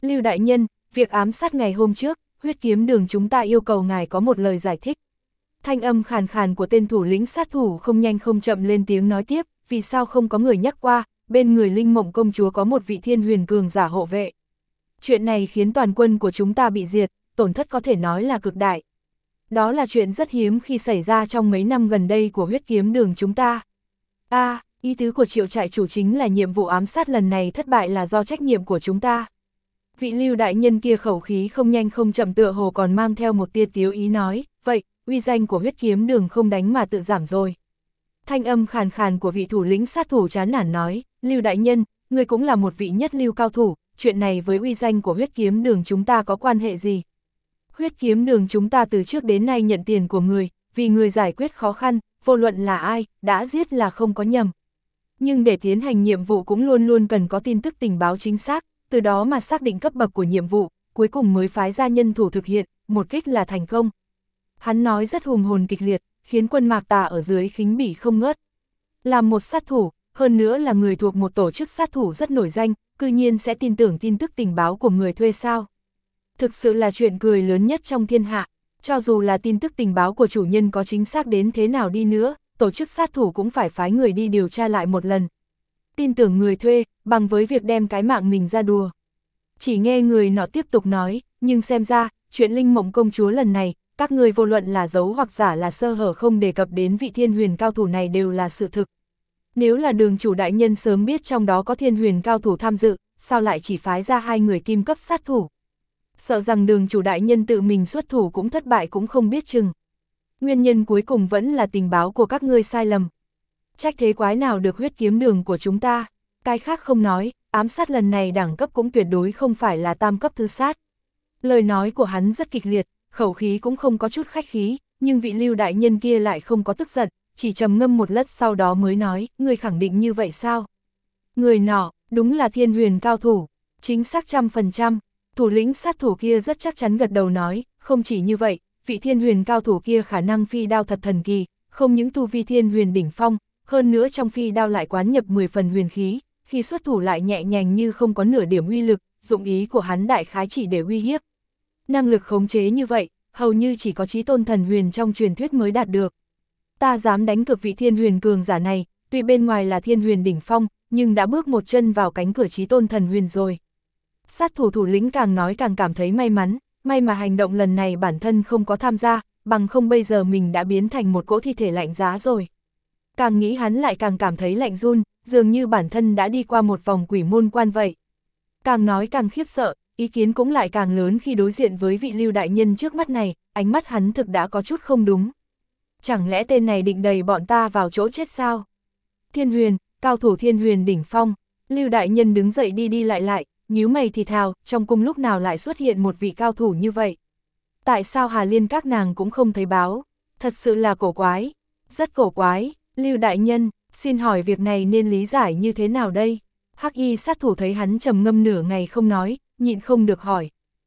Lưu đại nhân, việc ám sát ngày hôm trước, huyết kiếm đường chúng ta yêu cầu ngài có một lời giải thích. Thanh âm khàn khàn của tên thủ lĩnh sát thủ không nhanh không chậm lên tiếng nói tiếp, vì sao không có người nhắc qua, bên người Linh Mộng công chúa có một vị thiên huyền cường giả hộ vệ. Chuyện này khiến toàn quân của chúng ta bị diệt, tổn thất có thể nói là cực đại. Đó là chuyện rất hiếm khi xảy ra trong mấy năm gần đây của huyết kiếm đường chúng ta. Ý tứ của Triệu trại chủ chính là nhiệm vụ ám sát lần này thất bại là do trách nhiệm của chúng ta. Vị Lưu đại nhân kia khẩu khí không nhanh không chậm tựa hồ còn mang theo một tia tiếu ý nói, vậy, uy danh của huyết kiếm đường không đánh mà tự giảm rồi. Thanh âm khàn khàn của vị thủ lĩnh sát thủ chán nản nói, Lưu đại nhân, người cũng là một vị nhất lưu cao thủ, chuyện này với uy danh của huyết kiếm đường chúng ta có quan hệ gì? Huyết kiếm đường chúng ta từ trước đến nay nhận tiền của người, vì người giải quyết khó khăn, vô luận là ai, đã giết là không có nhầm. Nhưng để tiến hành nhiệm vụ cũng luôn luôn cần có tin tức tình báo chính xác, từ đó mà xác định cấp bậc của nhiệm vụ, cuối cùng mới phái ra nhân thủ thực hiện, một kích là thành công. Hắn nói rất hùng hồn kịch liệt, khiến quân Mạc Tà ở dưới khinh bỉ không ngớt. Làm một sát thủ, hơn nữa là người thuộc một tổ chức sát thủ rất nổi danh, cư nhiên sẽ tin tưởng tin tức tình báo của người thuê sao. Thực sự là chuyện cười lớn nhất trong thiên hạ, cho dù là tin tức tình báo của chủ nhân có chính xác đến thế nào đi nữa, tổ chức sát thủ cũng phải phái người đi điều tra lại một lần. Tin tưởng người thuê, bằng với việc đem cái mạng mình ra đùa. Chỉ nghe người nọ tiếp tục nói, nhưng xem ra, chuyện Linh Mộng công chúa lần này, các người vô luận là giấu hoặc giả là sơ hở không đề cập đến vị thiên huyền cao thủ này đều là sự thực. Nếu là đường chủ đại nhân sớm biết trong đó có thiên huyền cao thủ tham dự, sao lại chỉ phái ra 2 người kim cấp sát thủ? Sợ rằng đường chủ đại nhân tự mình xuất thủ cũng thất bại cũng không biết chừng. Nguyên nhân cuối cùng vẫn là tình báo của các ngươi sai lầm. Trách thế quái nào được huyết kiếm đường của chúng ta, cái khác không nói, ám sát lần này đẳng cấp cũng tuyệt đối không phải là tam cấp thứ sát. Lời nói của hắn rất kịch liệt, khẩu khí cũng không có chút khách khí, nhưng vị Lưu đại nhân kia lại không có tức giận, chỉ trầm ngâm một lát sau đó mới nói, người khẳng định như vậy sao? Người nọ, đúng là thiên huyền cao thủ, chính xác 100%, thủ lĩnh sát thủ kia rất chắc chắn gật đầu nói, không chỉ như vậy, vị thiên huyền cao thủ kia khả năng phi đao thật thần kỳ, không những tu vi thiên huyền đỉnh phong, hơn nữa trong phi đao lại quán nhập 10 phần huyền khí, khi xuất thủ lại nhẹ nhàng như không có nửa điểm uy lực, dụng ý của hắn đại khái chỉ để uy hiếp. Năng lực khống chế như vậy, hầu như chỉ có chí tôn thần huyền trong truyền thuyết mới đạt được. Ta dám đánh cược vị thiên huyền cường giả này, tuy bên ngoài là thiên huyền đỉnh phong, nhưng đã bước một chân vào cánh cửa chí tôn thần huyền rồi. Sát thủ thủ lĩnh càng nói càng cảm thấy may mắn, may mà hành động lần này bản thân không có tham gia, bằng không bây giờ mình đã biến thành một cỗ thi thể lạnh giá rồi. Càng nghĩ hắn lại càng cảm thấy lạnh run, dường như bản thân đã đi qua một vòng quỷ môn quan vậy. Càng nói càng khiếp sợ, ý kiến cũng lại càng lớn khi đối diện với vị Lưu đại nhân trước mắt này, ánh mắt hắn thực đã có chút không đúng. Chẳng lẽ tên này định đẩy bọn ta vào chỗ chết sao? Thiên huyền, cao thủ thiên huyền đỉnh phong, Lưu đại nhân đứng dậy đi đi lại, nhíu mày thì thào, trong cung lúc nào lại xuất hiện một vị cao thủ như vậy? Tại sao Hà Liên các nàng cũng không thấy báo? Thật sự là cổ quái, rất cổ quái. Lưu đại nhân, xin hỏi việc này nên lý giải như thế nào đây? Hắc y sát thủ thấy hắn trầm ngâm nửa ngày không nói, nhịn không được hỏi.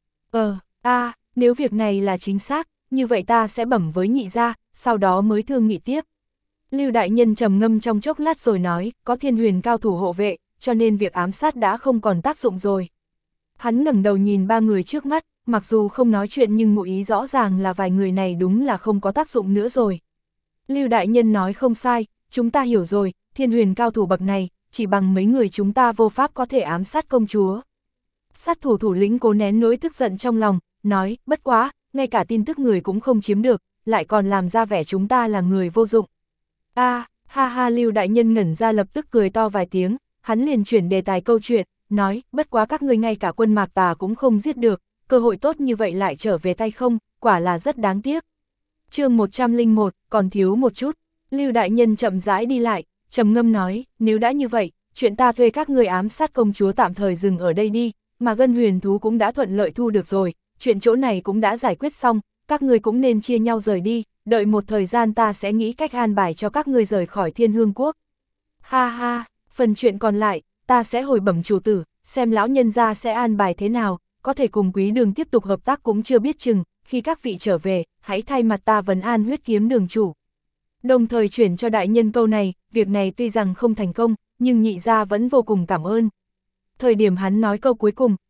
Nếu việc này là chính xác, như vậy ta sẽ bẩm với nhị gia, sau đó mới thương nghị tiếp. Lưu đại nhân trầm ngâm trong chốc lát rồi nói, có thiên huyền cao thủ hộ vệ, cho nên việc ám sát đã không còn tác dụng rồi. Hắn ngẩng đầu nhìn 3 người trước mắt, mặc dù không nói chuyện nhưng ngụ ý rõ ràng là vài người này đúng là không có tác dụng nữa rồi. Lưu đại nhân nói không sai, chúng ta hiểu rồi, thiên huyền cao thủ bậc này, chỉ bằng mấy người chúng ta vô pháp có thể ám sát công chúa. Sát thủ thủ lĩnh cố nén nỗi tức giận trong lòng, nói, bất quá, ngay cả tin tức người cũng không chiếm được, lại còn làm ra vẻ chúng ta là người vô dụng. Lưu đại nhân ngẩn ra lập tức cười to vài tiếng, hắn liền chuyển đề tài câu chuyện, nói, bất quá các ngươi ngay cả quân Mạc Tà cũng không giết được, cơ hội tốt như vậy lại trở về tay không, quả là rất đáng tiếc. Chương 101, còn thiếu một chút. Lưu đại nhân chậm rãi đi lại, trầm ngâm nói, nếu đã như vậy, chuyện ta thuê các người ám sát công chúa tạm thời dừng ở đây đi, mà Gân Huyền thú cũng đã thuận lợi thu được rồi, chuyện chỗ này cũng đã giải quyết xong, các người cũng nên chia nhau rời đi, đợi một thời gian ta sẽ nghĩ cách an bài cho các người rời khỏi Thiên Hương Quốc. Phần chuyện còn lại, ta sẽ hồi bẩm chủ tử, xem lão nhân gia sẽ an bài thế nào, có thể cùng Quý Đường tiếp tục hợp tác cũng chưa biết chừng, khi các vị trở về, hãy thay mặt ta vấn an huyết kiếm đường chủ. Đồng thời chuyển cho đại nhân câu này, việc này tuy rằng không thành công, nhưng nhị gia vẫn vô cùng cảm ơn. Thời điểm hắn nói câu cuối cùng,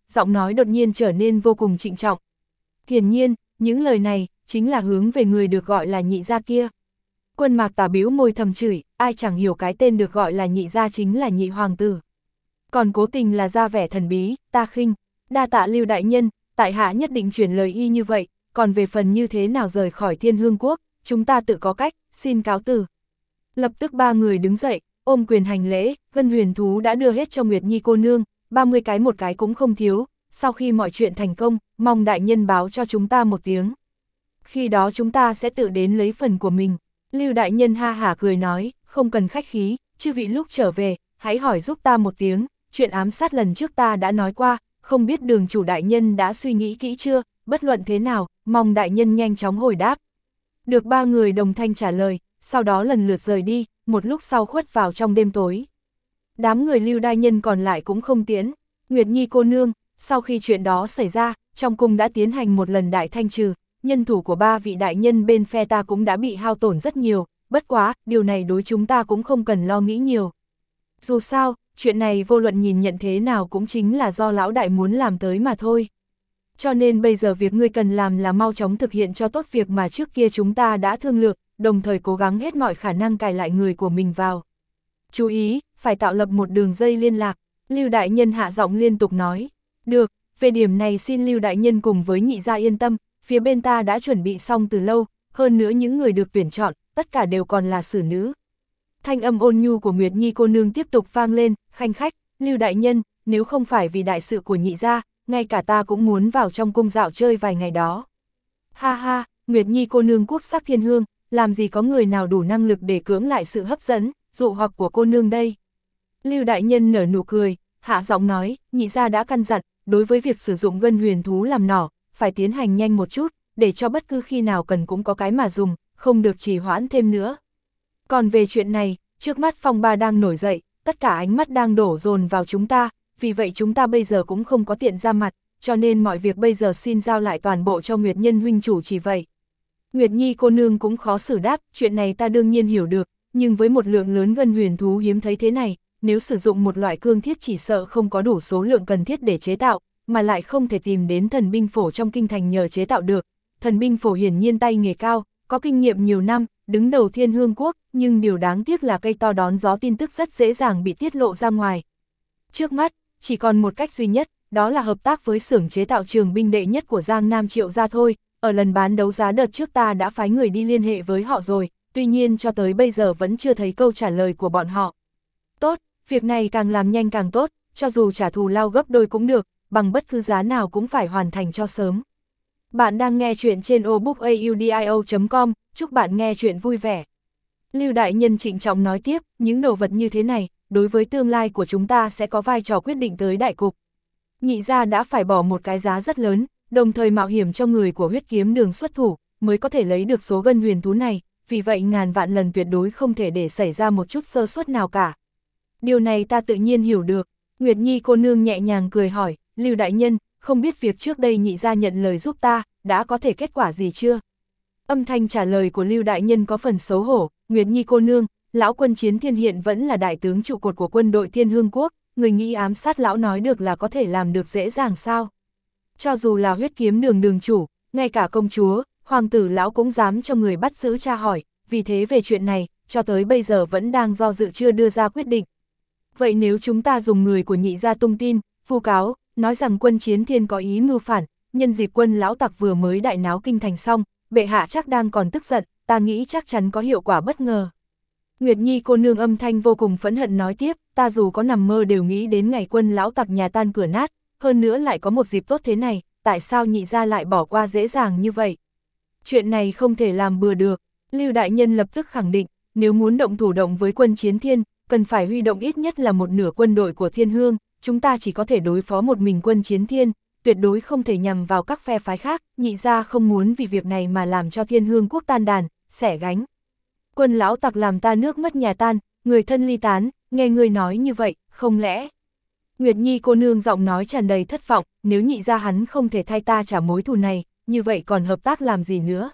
giọng nói đột nhiên trở nên vô cùng trịnh trọng. Hiển nhiên, những lời này, chính là hướng về người được gọi là Nhị gia kia. Quân Mạc Tà bĩu môi thầm chửi, ai chẳng hiểu cái tên được gọi là Nhị gia chính là Nhị hoàng tử. Còn cố tình là ra vẻ thần bí, ta khinh, đa tạ Lưu đại nhân, tại hạ nhất định truyền lời y như vậy, còn về phần như thế nào rời khỏi Thiên Hương Quốc, chúng ta tự có cách, xin cáo từ. Lập tức ba người đứng dậy, ôm quyền hành lễ, Ngân Huyền Thú đã đưa hết cho Nguyệt Nhi cô nương, 30 cái một cái cũng không thiếu, sau khi mọi chuyện thành công, mong đại nhân báo cho chúng ta một tiếng. Khi đó chúng ta sẽ tự đến lấy phần của mình. Lưu đại nhân ha hả cười nói, không cần khách khí, chư vị lúc trở về, hãy hỏi giúp ta một tiếng, chuyện ám sát lần trước ta đã nói qua, không biết Đường chủ đại nhân đã suy nghĩ kỹ chưa, bất luận thế nào, mong đại nhân nhanh chóng hồi đáp. Được ba người đồng thanh trả lời, sau đó lần lượt rời đi, một lúc sau khuất vào trong đêm tối. Đám người Lưu đại nhân còn lại cũng không tiến. Nguyệt Nhi cô nương, sau khi chuyện đó xảy ra, trong cung đã tiến hành một lần đại thanh trừ, nhân thủ của ba vị đại nhân bên phe ta cũng đã bị hao tổn rất nhiều, bất quá, điều này đối chúng ta cũng không cần lo nghĩ nhiều. Dù sao, chuyện này vô luận nhìn nhận thế nào cũng chính là do lão đại muốn làm tới mà thôi. Cho nên bây giờ việc ngươi cần làm là mau chóng thực hiện cho tốt việc mà trước kia chúng ta đã thương lượng, đồng thời cố gắng hết mọi khả năng cài lại người của mình vào. Chú ý, phải tạo lập một đường dây liên lạc, Lưu đại nhân hạ giọng liên tục nói. Được, về điểm này xin Lưu đại nhân cùng với Nhị gia yên tâm, phía bên ta đã chuẩn bị xong từ lâu, hơn nữa những người được tuyển chọn, tất cả đều còn là xử nữ. Thanh âm ôn nhu của Nguyệt Nhi cô nương tiếp tục vang lên, khanh khách, Lưu đại nhân, nếu không phải vì đại sự của Nhị gia, ngay cả ta cũng muốn vào trong cung dạo chơi vài ngày đó. Ha ha, Nguyệt Nhi cô nương quốc sắc thiên hương, làm gì có người nào đủ năng lực để cưỡng lại sự hấp dẫn, dụ hoặc của cô nương đây. Lưu đại nhân nở nụ cười, hạ giọng nói, Nhị gia đã căn dặn, đối với việc sử dụng Ngân Huyền Thú làm nỏ, phải tiến hành nhanh một chút, để cho bất cứ khi nào cần cũng có cái mà dùng, không được trì hoãn thêm nữa. Còn về chuyện này, trước mắt phong ba đang nổi dậy, tất cả ánh mắt đang đổ dồn vào chúng ta, vì vậy chúng ta bây giờ cũng không có tiện ra mặt, cho nên mọi việc bây giờ xin giao lại toàn bộ cho Nguyệt Nhân huynh chủ chỉ vậy. Nguyệt Nhi cô nương cũng khó xử đáp, chuyện này ta đương nhiên hiểu được, nhưng với một lượng lớn Ngân Huyền Thú hiếm thấy thế này, nếu sử dụng một loại cương thiết chỉ sợ không có đủ số lượng cần thiết để chế tạo, mà lại không thể tìm đến thần binh phổ trong kinh thành nhờ chế tạo được. Thần binh phổ hiển nhiên tay nghề cao, có kinh nghiệm nhiều năm, đứng đầu Thiên Hương Quốc, nhưng điều đáng tiếc là cây to đón gió tin tức rất dễ dàng bị tiết lộ ra ngoài. Trước mắt, chỉ còn một cách duy nhất, đó là hợp tác với xưởng chế tạo trường binh đệ nhất của Giang Nam Triệu gia thôi. Ở lần bán đấu giá đợt trước ta đã phái người đi liên hệ với họ rồi, tuy nhiên cho tới bây giờ vẫn chưa thấy câu trả lời của bọn họ. Tốt, việc này càng làm nhanh càng tốt, cho dù trả thù lao gấp đôi cũng được, bằng bất cứ giá nào cũng phải hoàn thành cho sớm. Bạn đang nghe chuyện trên obookaudio.com, chúc bạn nghe chuyện vui vẻ. Lưu đại nhân trịnh trọng nói tiếp, những đồ vật như thế này, đối với tương lai của chúng ta sẽ có vai trò quyết định tới đại cục. Nhị gia đã phải bỏ một cái giá rất lớn, đồng thời mạo hiểm cho người của huyết kiếm đường xuất thủ, mới có thể lấy được số Ngân Huyền Thú này, vì vậy ngàn vạn lần tuyệt đối không thể để xảy ra một chút sơ suất nào cả. Điều này ta tự nhiên hiểu được. Nguyệt Nhi cô nương nhẹ nhàng cười hỏi, Lưu đại nhân, không biết việc trước đây Nhị gia nhận lời giúp ta, đã có thể kết quả gì chưa? Âm thanh trả lời của Lưu đại nhân có phần xấu hổ, Nguyệt Nhi cô nương, lão quân Chiến Thiên hiện vẫn là đại tướng trụ cột của quân đội Thiên Hương Quốc, người nghĩ ám sát lão nói được là có thể làm được dễ dàng sao? Cho dù là huyết kiếm đường đường chủ, ngay cả công chúa, hoàng tử lão cũng dám cho người bắt giữ tra hỏi, vì thế về chuyện này, cho tới bây giờ vẫn đang do dự chưa đưa ra quyết định. Vậy nếu chúng ta dùng người của Nhị gia tung tin, vu cáo, nói rằng quân Chiến Thiên có ý mưu phản, nhân dịp quân lão tặc vừa mới đại náo kinh thành xong, bệ hạ chắc đang còn tức giận, ta nghĩ chắc chắn có hiệu quả bất ngờ. Nguyệt Nhi cô nương âm thanh vô cùng phẫn hận nói tiếp, ta dù có nằm mơ đều nghĩ đến ngày quân lão tặc nhà tan cửa nát, hơn nữa lại có một dịp tốt thế này, tại sao Nhị gia lại bỏ qua dễ dàng như vậy? Chuyện này không thể làm bừa được. Lưu đại nhân lập tức khẳng định, nếu muốn động thủ động với quân Chiến Thiên, cần phải huy động ít nhất là một nửa quân đội của Thiên Hương, chúng ta chỉ có thể đối phó một mình quân Chiến Thiên, tuyệt đối không thể nhằm vào các phe phái khác, Nhị gia không muốn vì việc này mà làm cho Thiên Hương Quốc tan đàn, xẻ gánh. Quân lão tặc làm ta nước mất nhà tan, người thân ly tán, nghe người nói như vậy, không lẽ? Nguyệt Nhi cô nương giọng nói tràn đầy thất vọng, nếu Nhị gia hắn không thể thay ta trả mối thù này, như vậy còn hợp tác làm gì nữa?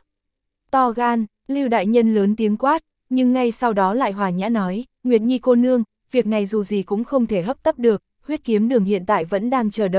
To gan, Lưu đại nhân lớn tiếng quát, nhưng ngay sau đó lại hòa nhã nói, Nguyệt Nhi cô nương, việc này dù gì cũng không thể hấp tấp được, huyết kiếm đường hiện tại vẫn đang chờ đợi,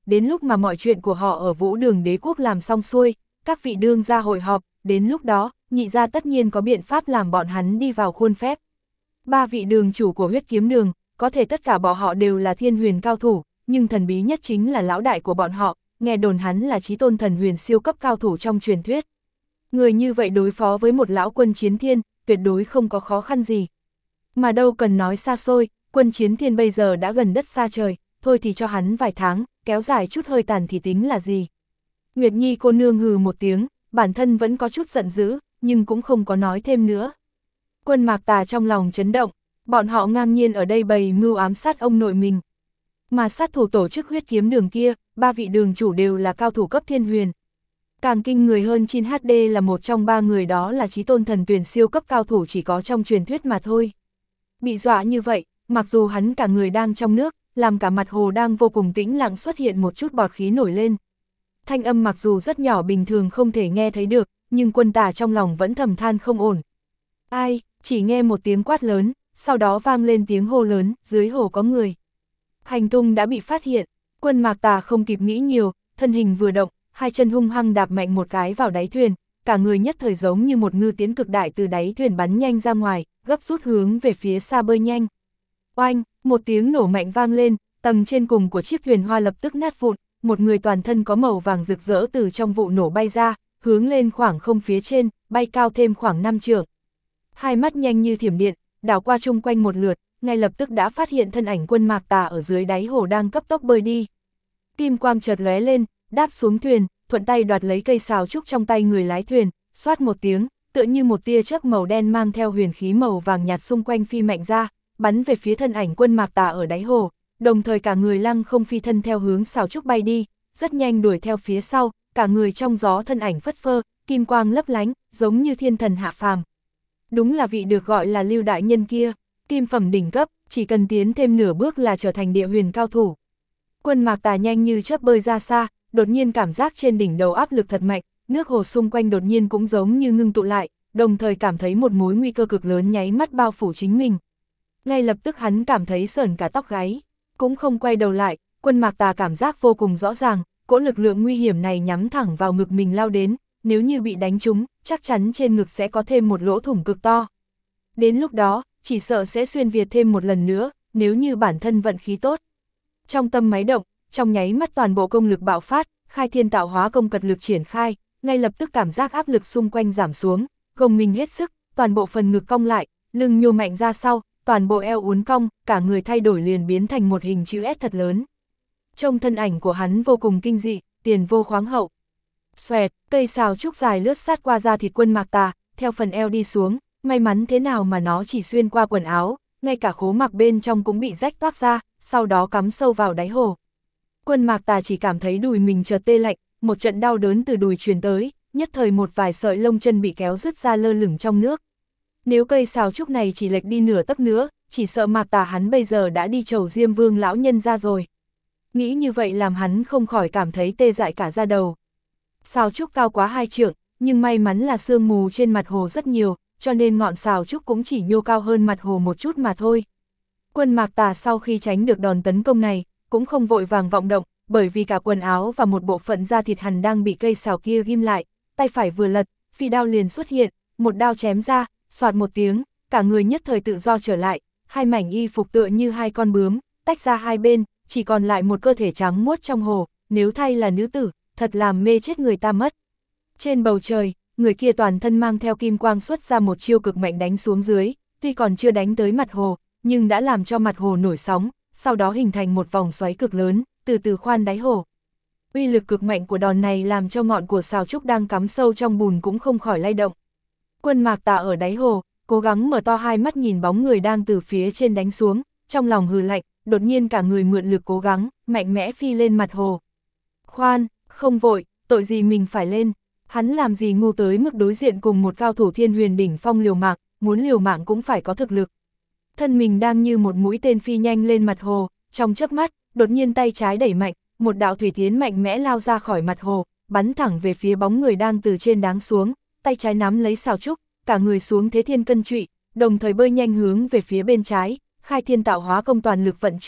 đến lúc mà mọi chuyện của họ ở Vũ Đường Đế quốc làm xong xuôi, các vị đương gia hội họp, đến lúc đó, nhị gia tất nhiên có biện pháp làm bọn hắn đi vào khuôn phép. 3 vị đường chủ của huyết kiếm đường, có thể tất cả bọn họ đều là thiên huyền cao thủ, nhưng thần bí nhất chính là lão đại của bọn họ, nghe đồn hắn là chí tôn thần huyền siêu cấp cao thủ trong truyền thuyết. Người như vậy đối phó với một lão quân chiến thiên, tuyệt đối không có khó khăn gì. Mà đâu cần nói xa xôi, quân chiến thiên bây giờ đã gần đất xa trời, thôi thì cho hắn vài tháng, kéo dài chút hơi tàn thì tính là gì. Nguyệt Nhi cô nương hừ một tiếng, bản thân vẫn có chút giận dữ, nhưng cũng không có nói thêm nữa. Quân Mạc Tà trong lòng chấn động, bọn họ ngang nhiên ở đây bày mưu ám sát ông nội mình. Mà sát thủ tổ chức huyết kiếm đường kia, 3 vị đường chủ đều là cao thủ cấp thiên huyền. Càng kinh người hơn Chin HD là một trong 3 người đó là chí tôn thần tuyển siêu cấp cao thủ chỉ có trong truyền thuyết mà thôi. Bị dọa như vậy, mặc dù hắn cả người đang trong nước, làm cả mặt hồ đang vô cùng tĩnh lặng xuất hiện một chút bọt khí nổi lên. Thanh âm mặc dù rất nhỏ bình thường không thể nghe thấy được, nhưng Quân Tả trong lòng vẫn thầm than không ổn. Ai, chỉ nghe một tiếng quát lớn, sau đó vang lên tiếng hô lớn, dưới hồ có người. Hành tung đã bị phát hiện, Quân Mạc Tà không kịp nghĩ nhiều, thân hình vừa động, hai chân hung hăng đạp mạnh một cái vào đáy thuyền, cả người nhất thời giống như một ngư tiến cực đại từ đáy thuyền bắn nhanh ra ngoài, gấp rút hướng về phía xa bơi nhanh. Oanh, một tiếng nổ mạnh vang lên, tầng trên cùng của chiếc thuyền hoa lập tức nát vụn, một người toàn thân có màu vàng rực rỡ từ trong vụ nổ bay ra, hướng lên khoảng không phía trên, bay cao thêm khoảng 5 trượng. Hai mắt nhanh như thiểm điện, đảo qua chung quanh một lượt, ngay lập tức đã phát hiện thân ảnh Quân Mạc Tà ở dưới đáy hồ đang cấp tốc bơi đi. Kim quang chợt lóe lên, đáp xuống thuyền, thuận tay đoạt lấy cây sào trúc trong tay người lái thuyền, xoát một tiếng, tựa như một tia chớp màu đen mang theo huyền khí màu vàng nhạt xung quanh phi mạnh ra, bắn về phía thân ảnh Quân Mạc Tà ở đáy hồ, đồng thời cả người lăng không phi thân theo hướng sào trúc bay đi, rất nhanh đuổi theo phía sau, cả người trong gió thân ảnh phất phơ, kim quang lấp lánh, giống như thiên thần hạ phàm. Đúng là vị được gọi là Lưu đại nhân kia, kim phẩm đỉnh cấp, chỉ cần tiến thêm nửa bước là trở thành địa huyền cao thủ. Quân Mạc Tà nhanh như chớp bơi ra xa, đột nhiên cảm giác trên đỉnh đầu áp lực thật mạnh, nước hồ xung quanh đột nhiên cũng giống như ngưng tụ lại, đồng thời cảm thấy một mối nguy cơ cực lớn nháy mắt bao phủ chính mình. Ngay lập tức hắn cảm thấy sởn cả tóc gáy, cũng không quay đầu lại, Quân Mạc Tà cảm giác vô cùng rõ ràng, cỗ lực lượng nguy hiểm này nhắm thẳng vào ngực mình lao đến, nếu như bị đánh trúng, chắc chắn trên ngực sẽ có thêm một lỗ thủng cực to. Đến lúc đó, chỉ sợ sẽ xuyên việt thêm một lần nữa, nếu như bản thân vận khí tốt. Trong tâm máy động, trong nháy mắt toàn bộ công lực bạo phát, khai thiên tạo hóa công cật lực triển khai, ngay lập tức cảm giác áp lực xung quanh giảm xuống, gồng mình hết sức, toàn bộ phần ngực cong lại, lưng nhô mạnh ra sau, toàn bộ eo uốn cong, cả người thay đổi liền biến thành một hình chữ S thật lớn. Trông thân ảnh của hắn vô cùng kinh dị, tiền vô khoáng hậu. Xoẹt, cây sào trúc dài lướt sát qua da thịt Quân Mạc Tà, theo phần eo đi xuống, may mắn thế nào mà nó chỉ xuyên qua quần áo, ngay cả khố mặc bên trong cũng bị rách toác ra, sau đó cắm sâu vào đáy hồ. Quân Mạc Tà chỉ cảm thấy đùi mình chợt tê lạnh, một trận đau đớn từ đùi truyền tới, nhất thời một vài sợi lông chân bị kéo rứt ra lơ lửng trong nước. Nếu cây sào trúc này chỉ lệch đi nửa tấc nữa, chỉ sợ Mạc Tà hắn bây giờ đã đi chầu Diêm Vương lão nhân ra rồi. Nghĩ như vậy làm hắn không khỏi cảm thấy tê dại cả da đầu. Sào trúc cao quá 2 trượng, nhưng may mắn là sương mù trên mặt hồ rất nhiều, cho nên ngọn sào trúc cũng chỉ nhô cao hơn mặt hồ một chút mà thôi. Quân Mạc Tà sau khi tránh được đòn tấn công này, cũng không vội vàng vọng động, bởi vì cả quần áo và một bộ phận da thịt hằn đang bị cây sào kia ghim lại, tay phải vừa lật, phi đao liền xuất hiện, một đao chém ra, xoạt một tiếng, cả người nhất thời tự do trở lại, hai mảnh y phục tựa như hai con bướm, tách ra hai bên, chỉ còn lại một cơ thể trắng muốt trong hồ, nếu thay là nữ tử, thật làm mê chết người ta mất. Trên bầu trời, người kia toàn thân mang theo kim quang xuất ra một chiêu cực mạnh đánh xuống dưới, tuy còn chưa đánh tới mặt hồ, nhưng đã làm cho mặt hồ nổi sóng, sau đó hình thành một vòng xoáy cực lớn, từ từ khoan đáy hồ. Uy lực cực mạnh của đòn này làm cho ngọn của sào trúc đang cắm sâu trong bùn cũng không khỏi lay động. Quân Mạc Tà ở đáy hồ, cố gắng mở to hai mắt nhìn bóng người đang từ phía trên đánh xuống, trong lòng hừ lạnh, đột nhiên cả người mượn lực cố gắng, mạnh mẽ phi lên mặt hồ. Khoan, không vội, tội gì mình phải lên, hắn làm gì ngu tới mức đối diện cùng một cao thủ thiên huyền đỉnh phong liều mạng, muốn liều mạng cũng phải có thực lực. Thân mình đang như một mũi tên phi nhanh lên mặt hồ, trong chớp mắt, đột nhiên tay trái đẩy mạnh, một đạo thủy tiến mạnh mẽ lao ra khỏi mặt hồ, bắn thẳng về phía bóng người đang từ trên đáng xuống, tay trái nắm lấy sào trúc, cả người xuống thế thiên cân trụy, đồng thời bơi nhanh hướng về phía bên trái, khai thiên tạo hóa công toàn lực vận chuyển,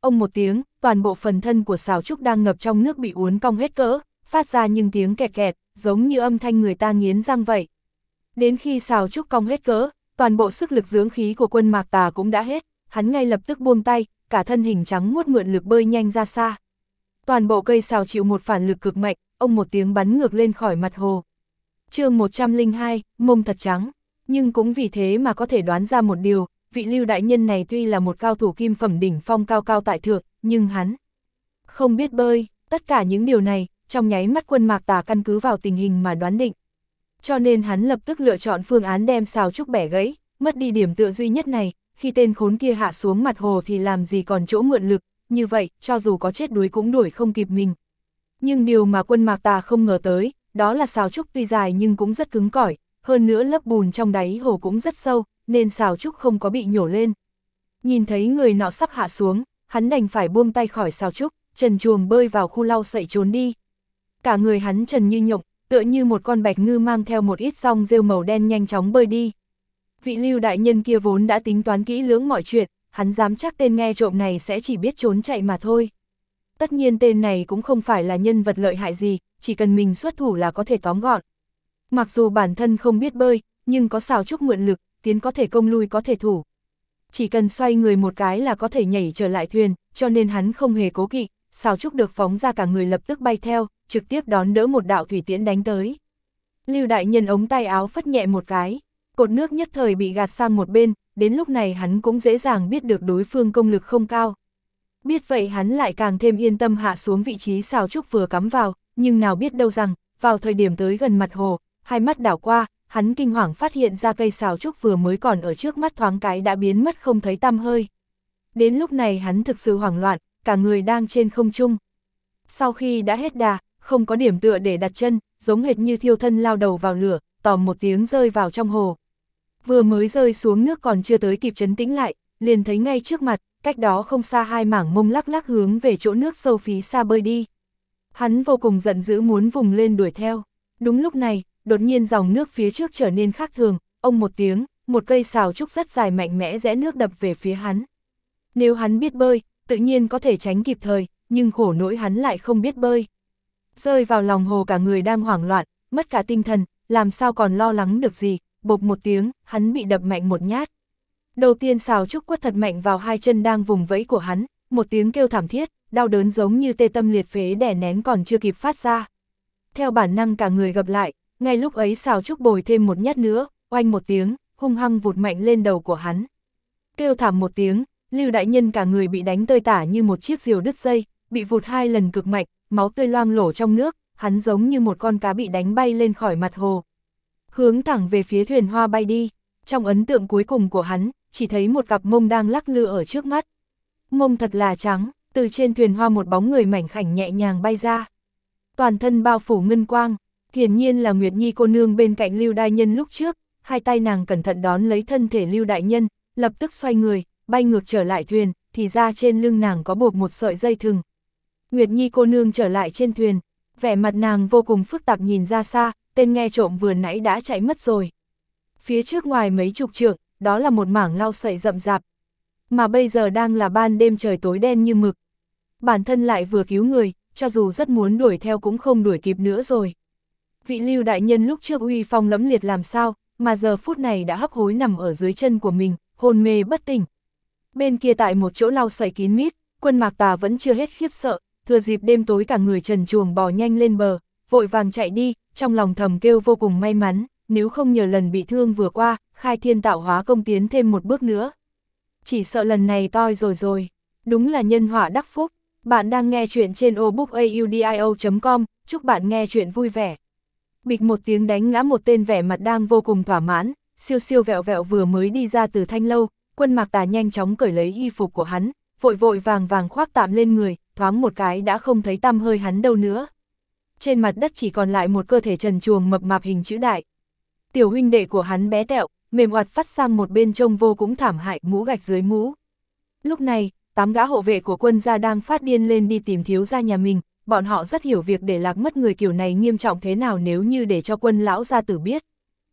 ông một tiếng, toàn bộ phần thân của Sào Trúc đang ngập trong nước bị uốn cong hết cỡ, phát ra những tiếng kẹt kẹt, giống như âm thanh người ta nghiến răng vậy. Đến khi Sào Trúc cong hết cỡ, toàn bộ sức lực dưỡng khí của Quân Mạc Tà cũng đã hết, hắn ngay lập tức buông tay, cả thân hình trắng muốt mượn lực bơi nhanh ra xa. Toàn bộ cây sào chịu một phản lực cực mạnh, ông một tiếng bắn ngược lên khỏi mặt hồ. Chương 102, mông thật trắng, nhưng cũng vì thế mà có thể đoán ra một điều, vị Lưu đại nhân này tuy là một cao thủ kim phẩm đỉnh phong cao cao tại thượng, nhưng hắn không biết bơi, tất cả những điều này, trong nháy mắt Quân Mạc Tà căn cứ vào tình hình mà đoán định. Cho nên hắn lập tức lựa chọn phương án đem Sào Trúc bẻ gãy, mất đi điểm tựa duy nhất này, khi tên khốn kia hạ xuống mặt hồ thì làm gì còn chỗ mượn lực, như vậy, cho dù có chết đuối cũng đuổi không kịp mình. Nhưng điều mà Quân Mạc Tà không ngờ tới, đó là Sào Trúc tuy dài nhưng cũng rất cứng cỏi, hơn nữa lớp bùn trong đáy hồ cũng rất sâu, nên Sào Trúc không có bị nhổ lên. Nhìn thấy người nọ sắp hạ xuống, hắn đành phải buông tay khỏi Sào Trúc, trần truồng bơi vào khu lau sậy trốn đi. Cả người hắn trần như nhộng, tựa như một con bạch ngư mang theo một ít rong rêu màu đen nhanh chóng bơi đi. Vị Lưu đại nhân kia vốn đã tính toán kỹ lưỡng mọi chuyện, hắn dám chắc tên nghe trộm này sẽ chỉ biết trốn chạy mà thôi. Tất nhiên tên này cũng không phải là nhân vật lợi hại gì, chỉ cần mình xuất thủ là có thể tóm gọn. Mặc dù bản thân không biết bơi, nhưng có Sào Trúc mượn lực, tiến có thể công lui có thể thủ. Chỉ cần xoay người một cái là có thể nhảy trở lại thuyền, cho nên hắn không hề cố kỵ, Sào Trúc được phóng ra cả người lập tức bay theo, trực tiếp đón đỡ một đạo thủy tiễn đánh tới. Lưu đại nhân ống tay áo phất nhẹ một cái, cột nước nhất thời bị gạt sang một bên, đến lúc này hắn cũng dễ dàng biết được đối phương công lực không cao. Biết vậy hắn lại càng thêm yên tâm hạ xuống vị trí Sào Trúc vừa cắm vào, nhưng nào biết đâu rằng, vào thời điểm tới gần mặt hồ, hai mắt đảo qua, hắn kinh hoàng phát hiện ra cây Sào Trúc vừa mới còn ở trước mắt thoáng cái đã biến mất không thấy tăm hơi. Đến lúc này hắn thực sự hoảng loạn, cả người đang trên không trung. Sau khi đã hết đà, không có điểm tựa để đặt chân, giống hệt như thiêu thân lao đầu vào lửa, tòm một tiếng rơi vào trong hồ. Vừa mới rơi xuống nước còn chưa tới kịp trấn tĩnh lại, liền thấy ngay trước mặt, cách đó không xa hai mảng mông lắc lắc hướng về chỗ nước sâu phí xa bơi đi. Hắn vô cùng giận dữ muốn vùng lên đuổi theo. Đúng lúc này, đột nhiên dòng nước phía trước trở nên khác thường, ông một tiếng, một cây Sào Trúc rất dài mạnh mẽ rẽ nước đập về phía hắn. Nếu hắn biết bơi, tự nhiên có thể tránh kịp thời, nhưng khổ nỗi hắn lại không biết bơi. Rơi vào lòng hồ cả người đang hoảng loạn, mất cả tinh thần, làm sao còn lo lắng được gì, bộp một tiếng, hắn bị đập mạnh một nhát. Đầu tiên Sào Trúc quất thật mạnh vào hai chân đang vùng vẫy của hắn, một tiếng kêu thảm thiết, đau đớn giống như tê tâm liệt phế đè nén còn chưa kịp phát ra. Theo bản năng cả người gập lại, ngay lúc ấy Sào Trúc bồi thêm một nhát nữa, oanh một tiếng, hung hăng vụt mạnh lên đầu của hắn. Kêu thảm một tiếng, Lưu đại nhân cả người bị đánh tơi tả như một chiếc diều đứt dây, bị vụt hai lần cực mạnh, máu tươi loang lổ trong nước, hắn giống như một con cá bị đánh bay lên khỏi mặt hồ. Hướng thẳng về phía thuyền hoa bay đi, trong ấn tượng cuối cùng của hắn, chỉ thấy một cặp mông đang lắc lư ở trước mắt. Mông thật là trắng, từ trên thuyền hoa một bóng người mảnh khảnh nhẹ nhàng bay ra. Toàn thân bao phủ ngân quang, hiển nhiên là Nguyệt Nhi cô nương bên cạnh Lưu đại nhân lúc trước, hai tay nàng cẩn thận đón lấy thân thể Lưu đại nhân, lập tức xoay người, bay ngược trở lại thuyền, thì ra trên lưng nàng có buộc một sợi dây thừng. Nguyệt Nhi cô nương trở lại trên thuyền, vẻ mặt nàng vô cùng phức tạp nhìn ra xa, tên nghe trộm vừa nãy đã chạy mất rồi. Phía trước ngoài mấy chục trượng, đó là một mảng lau sậy rậm rạp. Mà bây giờ đang là ban đêm trời tối đen như mực. Bản thân lại vừa cứu người, cho dù rất muốn đuổi theo cũng không đuổi kịp nữa rồi. Vị Lưu đại nhân lúc trước uy phong lẫm liệt làm sao, mà giờ phút này đã hấp hối nằm ở dưới chân của mình, hôn mê bất tỉnh. Bên kia tại một chỗ lau sậy kín mít, Quân Mạc Tà vẫn chưa hết khiếp sợ, thừa dịp đêm tối cả người trần truồng bò nhanh lên bờ, vội vàng chạy đi, trong lòng thầm kêu vô cùng may mắn, nếu không nhờ lần bị thương vừa qua, khai thiên tạo hóa công tiến thêm một bước nữa. Chỉ sợ lần này toi rồi, đúng là nhân họa đắc phúc. Bạn đang nghe chuyện trên obookaudio.com, chúc bạn nghe chuyện vui vẻ. Bịch một tiếng đánh ngã một tên vẻ mặt đang vô cùng thỏa mãn, siêu siêu vẹo vẹo vừa mới đi ra từ thanh lâu, Quân Mạc Tà nhanh chóng cởi lấy y phục của hắn, vội vội vàng vàng khoác tạm lên người, thoáng một cái đã không thấy tăm hơi hắn đâu nữa. Trên mặt đất chỉ còn lại một cơ thể trần truồng mập mạp hình chữ đại. Tiểu huynh đệ của hắn bé tẹo, mềm oặt vắt sang một bên trông vô cũng thảm hại, mũ gạch dưới mũ. Lúc này, 8 gã hộ vệ của Quân gia đang phát điên lên đi tìm thiếu gia nhà mình, bọn họ rất hiểu việc để lạc mất người kiểu này nghiêm trọng thế nào nếu như để cho Quân lão gia tử biết.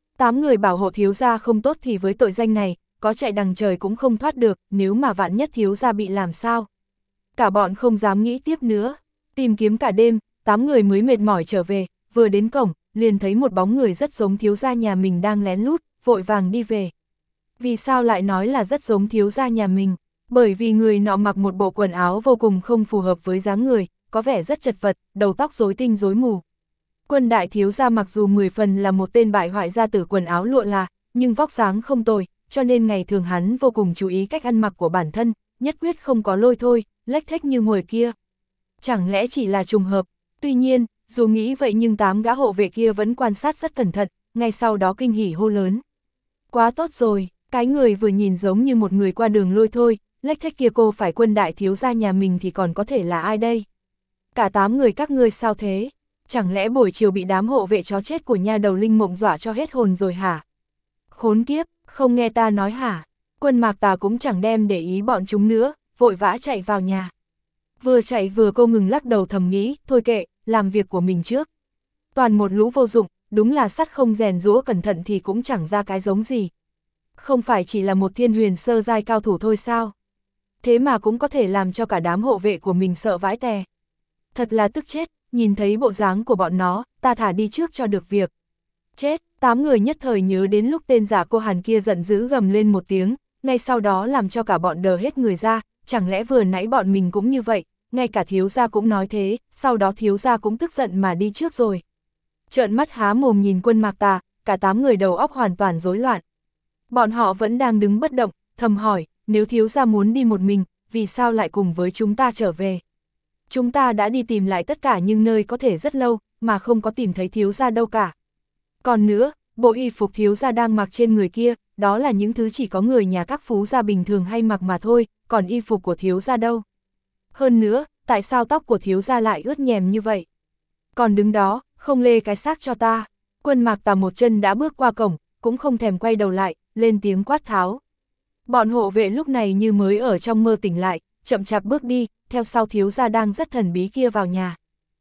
8 người bảo hộ thiếu gia không tốt thì với tội danh này, có chạy đằng trời cũng không thoát được, nếu mà vạn nhất thiếu gia bị làm sao. Cả bọn không dám nghĩ tiếp nữa, tìm kiếm cả đêm, 8 người mới mệt mỏi trở về, vừa đến cổng, liền thấy một bóng người rất giống thiếu gia nhà mình đang lén lút, vội vàng đi về. Vì sao lại nói là rất giống thiếu gia nhà mình? Bởi vì người nọ mặc một bộ quần áo vô cùng không phù hợp với dáng người, có vẻ rất chật vật, đầu tóc rối tinh rối mù. Quân đại thiếu gia mặc dù 10 phần là một tên bại hoại gia tử quần áo lụa là, nhưng vóc dáng không tồi, cho nên ngày thường hắn vô cùng chú ý cách ăn mặc của bản thân, nhất quyết không có lôi thôi, lếch thếch như người kia. Chẳng lẽ chỉ là trùng hợp? Tuy nhiên, dù nghĩ vậy nhưng 8 gã hộ vệ kia vẫn quan sát rất cẩn thận, ngay sau đó kinh hỉ hô lớn. Quá tốt rồi, cái người vừa nhìn giống như một người qua đường lôi thôi, lếch thếch kia cô phải quân đại thiếu gia nhà mình thì còn có thể là ai đây? Cả 8 người các ngươi sao thế? Chẳng lẽ buổi chiều bị đám hộ vệ chó chết của nha đầu Linh Mộng dọa cho hết hồn rồi hả? Khốn kiếp, không nghe ta nói hả? Quân Mạc Tà cũng chẳng đem để ý bọn chúng nữa, vội vã chạy vào nhà. Vừa chạy vừa cô ngừng lắc đầu thầm nghĩ, thôi kệ, làm việc của mình trước. Toàn một lũ vô dụng, đúng là sắt không rèn giũa cẩn thận thì cũng chẳng ra cái giống gì. Không phải chỉ là một thiên huyền sơ giai cao thủ thôi sao? Thế mà cũng có thể làm cho cả đám hộ vệ của mình sợ vãi tè. Thật là tức chết, nhìn thấy bộ dáng của bọn nó, ta thả đi trước cho được việc. Chết, 8 người nhất thời nhớ đến lúc tên giả cô Hàn kia giận dữ gầm lên một tiếng, ngay sau đó làm cho cả bọn đờ hết người ra, chẳng lẽ vừa nãy bọn mình cũng như vậy, ngay cả thiếu gia cũng nói thế, sau đó thiếu gia cũng tức giận mà đi trước rồi. Trợn mắt há mồm nhìn Quân Mạc Tà, cả 8 người đầu óc hoàn toàn rối loạn. Bọn họ vẫn đang đứng bất động, thầm hỏi, nếu thiếu gia muốn đi một mình, vì sao lại cùng với chúng ta trở về? Chúng ta đã đi tìm lại tất cả nhưng nơi có thể rất lâu, mà không có tìm thấy thiếu gia đâu cả. Còn nữa, bộ y phục thiếu gia đang mặc trên người kia, đó là những thứ chỉ có người nhà các phú gia bình thường hay mặc mà thôi, còn y phục của thiếu gia đâu? Hơn nữa, tại sao tóc của thiếu gia lại ướt nhèm như vậy? Còn đứng đó, không lê cái xác cho ta. Quân Mạc Tà một chân đã bước qua cổng, cũng không thèm quay đầu lại, lên tiếng quát tháo. Bọn hộ vệ lúc này như mới ở trong mơ tỉnh lại, chậm chạp bước đi, theo sau thiếu gia đang rất thần bí kia vào nhà.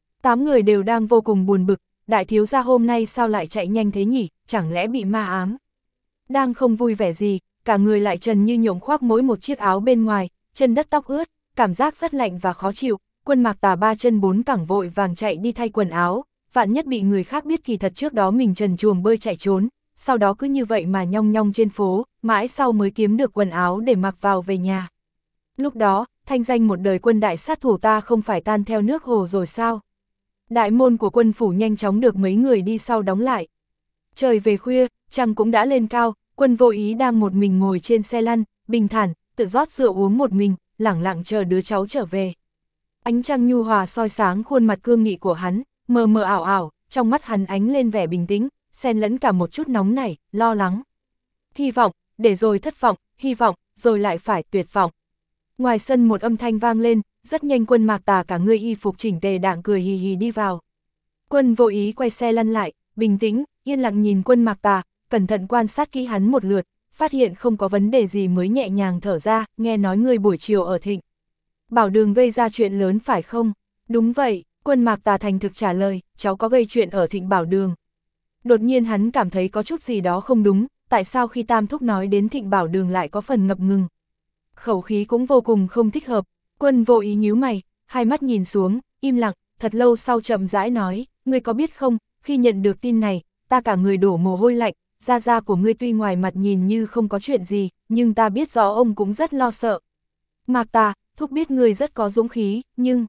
8 người đều đang vô cùng buồn bực, đại thiếu gia hôm nay sao lại chạy nhanh thế nhỉ, chẳng lẽ bị ma ám? Đang không vui vẻ gì, cả người lại trần như nhộng khoác mỗi một chiếc áo bên ngoài, chân đất tóc ướt, cảm giác rất lạnh và khó chịu. Quân Mạc Tà 3 chân 4 cẳng vội vàng chạy đi thay quần áo, vạn nhất bị người khác biết kỳ thật trước đó mình trần truồng bơi chạy trốn, sau đó cứ như vậy mà nhong nhong trên phố, mãi sau mới kiếm được quần áo để mặc vào về nhà. Lúc đó, thanh danh một đời quân đại sát thủ ta không phải tan theo nước hồ rồi sao? Đại môn của quân phủ nhanh chóng được mấy người đi sau đóng lại. Trời về khuya, trăng cũng đã lên cao, Quân Vô Ý đang một mình ngồi trên xe lăn, bình thản, tự rót rượu uống một mình, lẳng lặng chờ đứa cháu trở về. Ánh trăng nhu hòa soi sáng khuôn mặt cương nghị của hắn, mờ mờ ảo ảo, trong mắt hắn ánh lên vẻ bình tĩnh, xen lẫn cả một chút nóng nảy, lo lắng. Hy vọng, để rồi thất vọng, hy vọng, rồi lại phải tuyệt vọng. Ngoài sân một âm thanh vang lên, rất nhanh Quân Mạc Tà cả người y phục chỉnh tề đạng cười hì hì đi vào. Quân Vô Ý quay xe lăn lại, bình tĩnh, yên lặng nhìn Quân Mạc Tà, cẩn thận quan sát kỹ hắn một lượt, phát hiện không có vấn đề gì mới nhẹ nhàng thở ra, nghe nói ngươi buổi chiều ở Thịnh Bảo Đường gây ra chuyện lớn phải không? Đúng vậy, Quân Mạc Tà thành thực trả lời, cháu có gây chuyện ở Thịnh Bảo Đường. Đột nhiên hắn cảm thấy có chút gì đó không đúng, tại sao khi Tam Thúc nói đến Thịnh Bảo Đường lại có phần ngập ngừng. Khẩu khí cũng vô cùng không thích hợp. Quân Vô Ý nhíu mày, hai mắt nhìn xuống, im lặng, thật lâu sau chậm rãi nói, ngươi có biết không, khi nhận được tin này, ta cả người đổ mồ hôi lạnh, da của ngươi tuy ngoài mặt nhìn như không có chuyện gì, nhưng ta biết rõ ông cũng rất lo sợ. Mạc Tà, Thúc biết ngươi rất có dũng khí,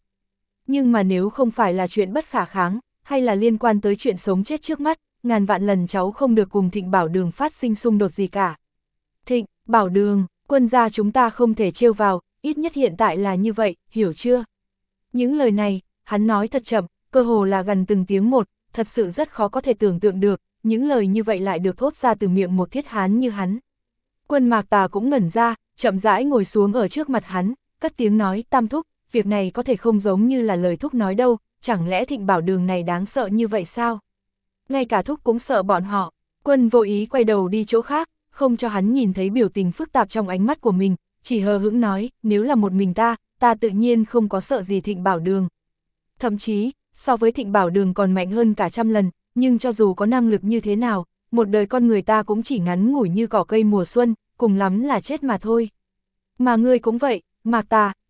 nhưng mà nếu không phải là chuyện bất khả kháng, hay là liên quan tới chuyện sống chết trước mắt, ngàn vạn lần cháu không được cùng Thịnh Bảo Đường phát sinh xung đột gì cả. Thịnh Bảo Đường, quân gia chúng ta không thể trêu vào, ít nhất hiện tại là như vậy, hiểu chưa? Những lời này, hắn nói thật chậm, cơ hồ là gần từng tiếng một, thật sự rất khó có thể tưởng tượng được, những lời như vậy lại được thốt ra từ miệng một thiết hán như hắn. Quân Mạc Tà cũng ngẩn ra, chậm rãi ngồi xuống ở trước mặt hắn, cất tiếng nói, Tam Thúc, việc này có thể không giống như là lời Thúc nói đâu, chẳng lẽ Thịnh Bảo Đường này đáng sợ như vậy sao? Ngay cả Thúc cũng sợ bọn họ. Quân Vô Ý quay đầu đi chỗ khác, không cho hắn nhìn thấy biểu tình phức tạp trong ánh mắt của mình, chỉ hờ hững nói, nếu là một mình ta tự nhiên không có sợ gì Thịnh Bảo Đường. Thậm chí, so với Thịnh Bảo Đường còn mạnh hơn cả trăm lần, nhưng cho dù có năng lực như thế nào, một đời con người ta cũng chỉ ngắn ngủi như cỏ cây mùa xuân, cùng lắm là chết mà thôi. Mà ngươi cũng vậy, Mạc Tà,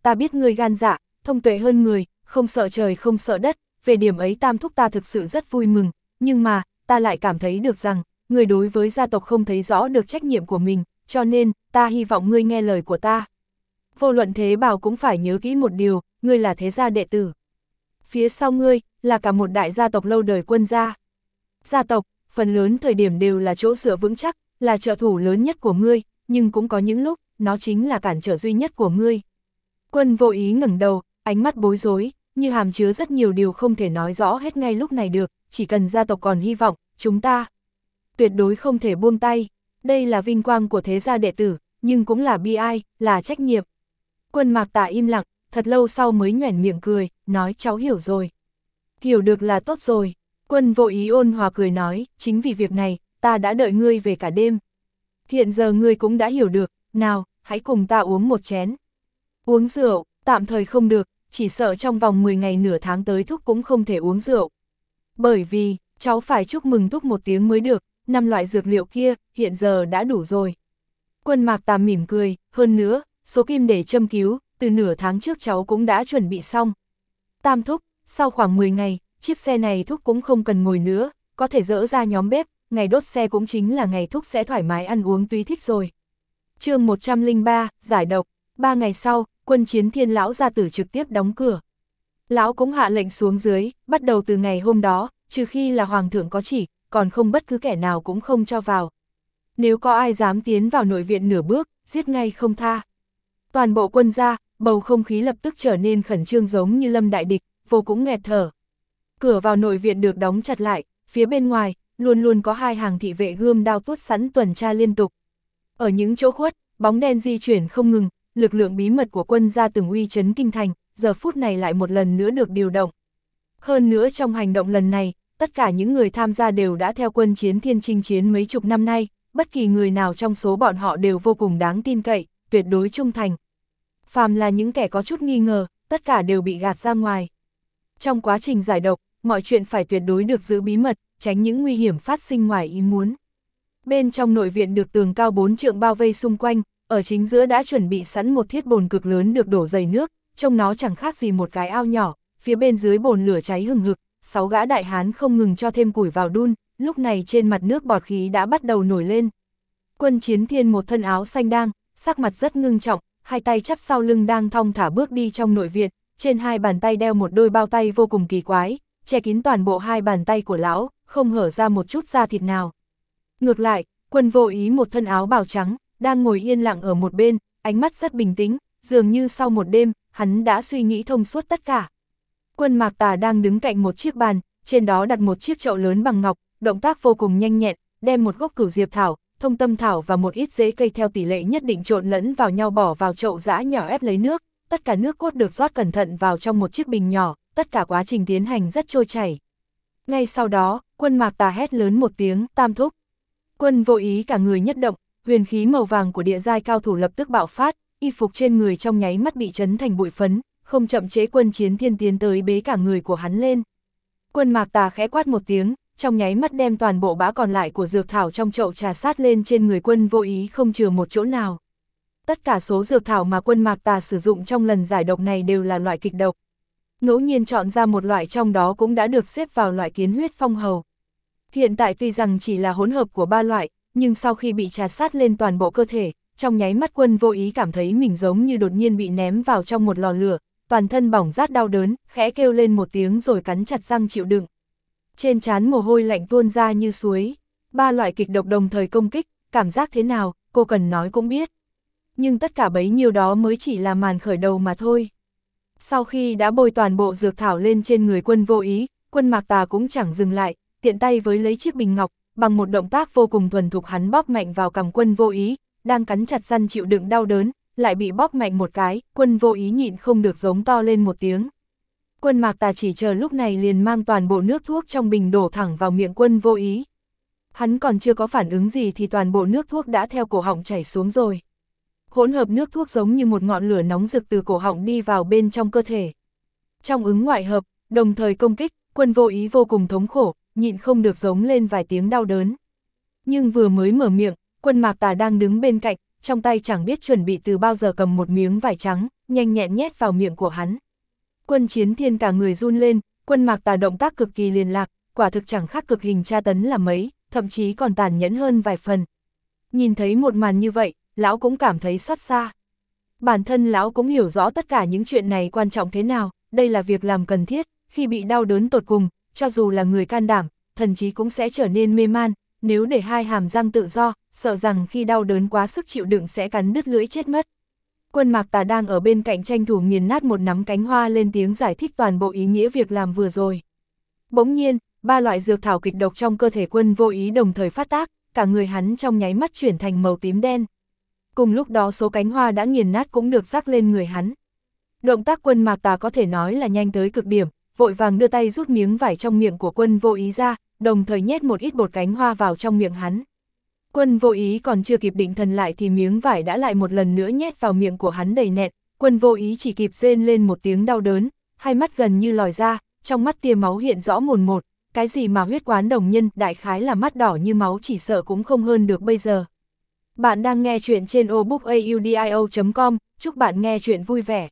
ta biết ngươi gan dạ, thông tuệ hơn người, không sợ trời không sợ đất, về điểm ấy Tam thúc ta thực sự rất vui mừng, nhưng mà, ta lại cảm thấy được rằng, người đối với gia tộc không thấy rõ được trách nhiệm của mình, cho nên, ta hy vọng ngươi nghe lời của ta. Vô luận thế bảo cũng phải nhớ kỹ một điều, ngươi là thế gia đệ tử. Phía sau ngươi, là cả một đại gia tộc lâu đời Quân gia. Gia tộc, phần lớn thời điểm đều là chỗ dựa vững chắc, là trợ thủ lớn nhất của ngươi, nhưng cũng có những lúc, nó chính là cản trở duy nhất của ngươi. Quân Vô Ý ngẩng đầu, ánh mắt bối rối, như hàm chứa rất nhiều điều không thể nói rõ hết ngay lúc này được, chỉ cần gia tộc còn hy vọng, chúng ta tuyệt đối không thể buông tay. Đây là vinh quang của thế gia đệ tử, nhưng cũng là bi ai, là trách nhiệm. Quân Mạc Tà im lặng, thật lâu sau mới nhoẻn miệng cười, nói cháu hiểu rồi. Hiểu được là tốt rồi. Quân Vô Ý ôn hòa cười nói, chính vì việc này, ta đã đợi ngươi về cả đêm. Hiện giờ ngươi cũng đã hiểu được, nào, hãy cùng ta uống một chén. Uống rượu, tạm thời không được, chỉ sợ trong vòng 10 ngày nửa tháng tới thúc cũng không thể uống rượu. Bởi vì, cháu phải chúc mừng thúc một tiếng mới được, 5 loại dược liệu kia, hiện giờ đã đủ rồi. Quân Mạc Tà mỉm cười, hơn nữa, số kim để châm cứu, từ nửa tháng trước cháu cũng đã chuẩn bị xong. Tam thúc, sau khoảng 10 ngày, chiếc xe này thúc cũng không cần ngồi nữa, có thể dỡ ra nhóm bếp, ngày đốt xe cũng chính là ngày thúc sẽ thoải mái ăn uống tùy thích rồi. Chương 103, giải độc. 3 ngày sau, Quân Chiến Thiên lão gia tử trực tiếp đóng cửa. Lão cũng hạ lệnh xuống dưới, bắt đầu từ ngày hôm đó, trừ khi là hoàng thượng có chỉ, còn không bất cứ kẻ nào cũng không cho vào. Nếu có ai dám tiến vào nội viện nửa bước, giết ngay không tha. Toàn bộ Quân gia, bầu không khí lập tức trở nên khẩn trương giống như lâm đại địch, vô cùng nghẹt thở. Cửa vào nội viện được đóng chặt lại, phía bên ngoài, luôn luôn có 2 hàng thị vệ gươm đao tuốt sẵn tuần tra liên tục. Ở những chỗ khuất, bóng đen di chuyển không ngừng, lực lượng bí mật của Quân gia từng uy chấn kinh thành, giờ phút này lại một lần nữa được điều động. Hơn nữa trong hành động lần này, tất cả những người tham gia đều đã theo Quân Chiến Thiên chinh chiến mấy chục năm nay, bất kỳ người nào trong số bọn họ đều vô cùng đáng tin cậy, tuyệt đối trung thành. Phàm là những kẻ có chút nghi ngờ, tất cả đều bị gạt ra ngoài. Trong quá trình giải độc, mọi chuyện phải tuyệt đối được giữ bí mật, tránh những nguy hiểm phát sinh ngoài ý muốn. Bên trong nội viện được tường cao 4 trượng bao vây xung quanh, ở chính giữa đã chuẩn bị sẵn một thiết bồn cực lớn được đổ đầy nước, trông nó chẳng khác gì một cái ao nhỏ, phía bên dưới bồn lửa cháy hừng hực, 6 gã đại hán không ngừng cho thêm củi vào đun, lúc này trên mặt nước bọt khí đã bắt đầu nổi lên. Quân Chiến Thiên một thân áo xanh đang, sắc mặt rất ngưng trọng, 2 tay chắp sau lưng đang thong thả bước đi trong nội viện, trên 2 bàn tay đeo một đôi bao tay vô cùng kỳ quái, che kín toàn bộ 2 bàn tay của lão, không hở ra một chút da thịt nào. Ngược lại, Quân Vô Ý một thân áo bào trắng, đang ngồi yên lặng ở một bên, ánh mắt rất bình tĩnh, dường như sau một đêm, hắn đã suy nghĩ thông suốt tất cả. Quân Mạc Tà đang đứng cạnh một chiếc bàn, trên đó đặt một chiếc chậu lớn bằng ngọc, động tác vô cùng nhanh nhẹn, đem một gốc cửu diệp thảo, thông tâm thảo và một ít rễ cây theo tỷ lệ nhất định trộn lẫn vào nhau bỏ vào chậu giã nhỏ ép lấy nước, tất cả nước cốt được rót cẩn thận vào trong một chiếc bình nhỏ, tất cả quá trình tiến hành rất trôi chảy. Ngay sau đó, Quân Mạc Tà hét lớn một tiếng, Tam thúc. Quân Vô Ý cả người nhất động, huyền khí màu vàng của địa giai cao thủ lập tức bạo phát, y phục trên người trong nháy mắt bị chấn thành bụi phấn, không chậm trễ Quân Chiến Thiên tiến tới bế cả người của hắn lên. Quân Mạc Tà khẽ quát một tiếng, trong nháy mắt đem toàn bộ bã còn lại của dược thảo trong chậu trà sát lên trên người Quân Vô Ý không chừa một chỗ nào. Tất cả số dược thảo mà Quân Mạc Tà sử dụng trong lần giải độc này đều là loại kịch độc. Ngẫu nhiên chọn ra một loại trong đó cũng đã được xếp vào loại kiến huyết phong hầu. Hiện tại tuy rằng chỉ là hỗn hợp của 3 loại, nhưng sau khi bị trà sát lên toàn bộ cơ thể, trong nháy mắt Quân Vô Ý cảm thấy mình giống như đột nhiên bị ném vào trong một lò lửa, toàn thân bỏng rát đau đớn, khẽ kêu lên một tiếng rồi cắn chặt răng chịu đựng. Trên trán mồ hôi lạnh tuôn ra như suối. 3 loại kịch độc đồng thời công kích, cảm giác thế nào, cô cần nói cũng biết. Nhưng tất cả bấy nhiêu đó mới chỉ là màn khởi đầu mà thôi. Sau khi đã bôi toàn bộ dược thảo lên trên người Quân Vô Ý, Quân Mạc Tà cũng chẳng dừng lại, tiện tay với lấy chiếc bình ngọc, bằng một động tác vô cùng thuần thục hắn bóp mạnh vào cằm Quân Vô Ý, đang cắn chặt răng chịu đựng đau đớn, lại bị bóp mạnh một cái, Quân Vô Ý nhịn không được giống to lên một tiếng. Quân Mạc Tà chỉ chờ lúc này liền mang toàn bộ nước thuốc trong bình đổ thẳng vào miệng Quân Vô Ý. Hắn còn chưa có phản ứng gì thì toàn bộ nước thuốc đã theo cổ họng chảy xuống rồi. Hỗn hợp nước thuốc giống như một ngọn lửa nóng rực từ cổ họng đi vào bên trong cơ thể. Trong ứng ngoại hợp, đồng thời công kích, Quân Vô Ý vô cùng thống khổ, nhịn không được giống lên vài tiếng đau đớn. Nhưng vừa mới mở miệng, Quân Mạc Tà đang đứng bên cạnh, trong tay chẳng biết chuẩn bị từ bao giờ cầm một miếng vải trắng, nhanh nhẹn nhét vào miệng của hắn. Quân Chiến Thiên cả người run lên, Quân Mạc Tà động tác cực kỳ liền lạc, quả thực chẳng khác cực hình tra tấn là mấy, thậm chí còn tàn nhẫn hơn vài phần. Nhìn thấy một màn như vậy, lão cũng cảm thấy xót xa. Bản thân lão cũng hiểu rõ tất cả những chuyện này quan trọng thế nào, đây là việc làm cần thiết, khi bị đau đớn tột cùng, cho dù là người can đảm, thần trí cũng sẽ trở nên mê man, nếu để hai hàm răng tự do, sợ rằng khi đau đớn quá sức chịu đựng sẽ cắn đứt lưỡi chết mất. Quân Mạc Tà đang ở bên cạnh tranh thủ nghiền nát một nắm cánh hoa lên tiếng giải thích toàn bộ ý nghĩa việc làm vừa rồi. Bỗng nhiên, 3 loại dược thảo kịch độc trong cơ thể Quân Vô Ý đồng thời phát tác, cả người hắn trong nháy mắt chuyển thành màu tím đen. Cùng lúc đó số cánh hoa đã nghiền nát cũng được rắc lên người hắn. Động tác Quân Mạc Tà có thể nói là nhanh tới cực điểm, vội vàng đưa tay rút miếng vải trong miệng của Quân Vô Ý ra, đồng thời nhét một ít bột cánh hoa vào trong miệng hắn. Quân Vô Ý còn chưa kịp định thần lại thì miếng vải đã lại một lần nữa nhét vào miệng của hắn đầy nẹt. Quân Vô Ý chỉ kịp rên lên một tiếng đau đớn, hai mắt gần như lòi ra, trong mắt tia máu hiện rõ mồn một, cái gì mà huyết quán đồng nhân, đại khái là mắt đỏ như máu, chỉ sợ cũng không hơn được bây giờ. Bạn đang nghe chuyện trên obookaudio.com, chúc bạn nghe chuyện vui vẻ.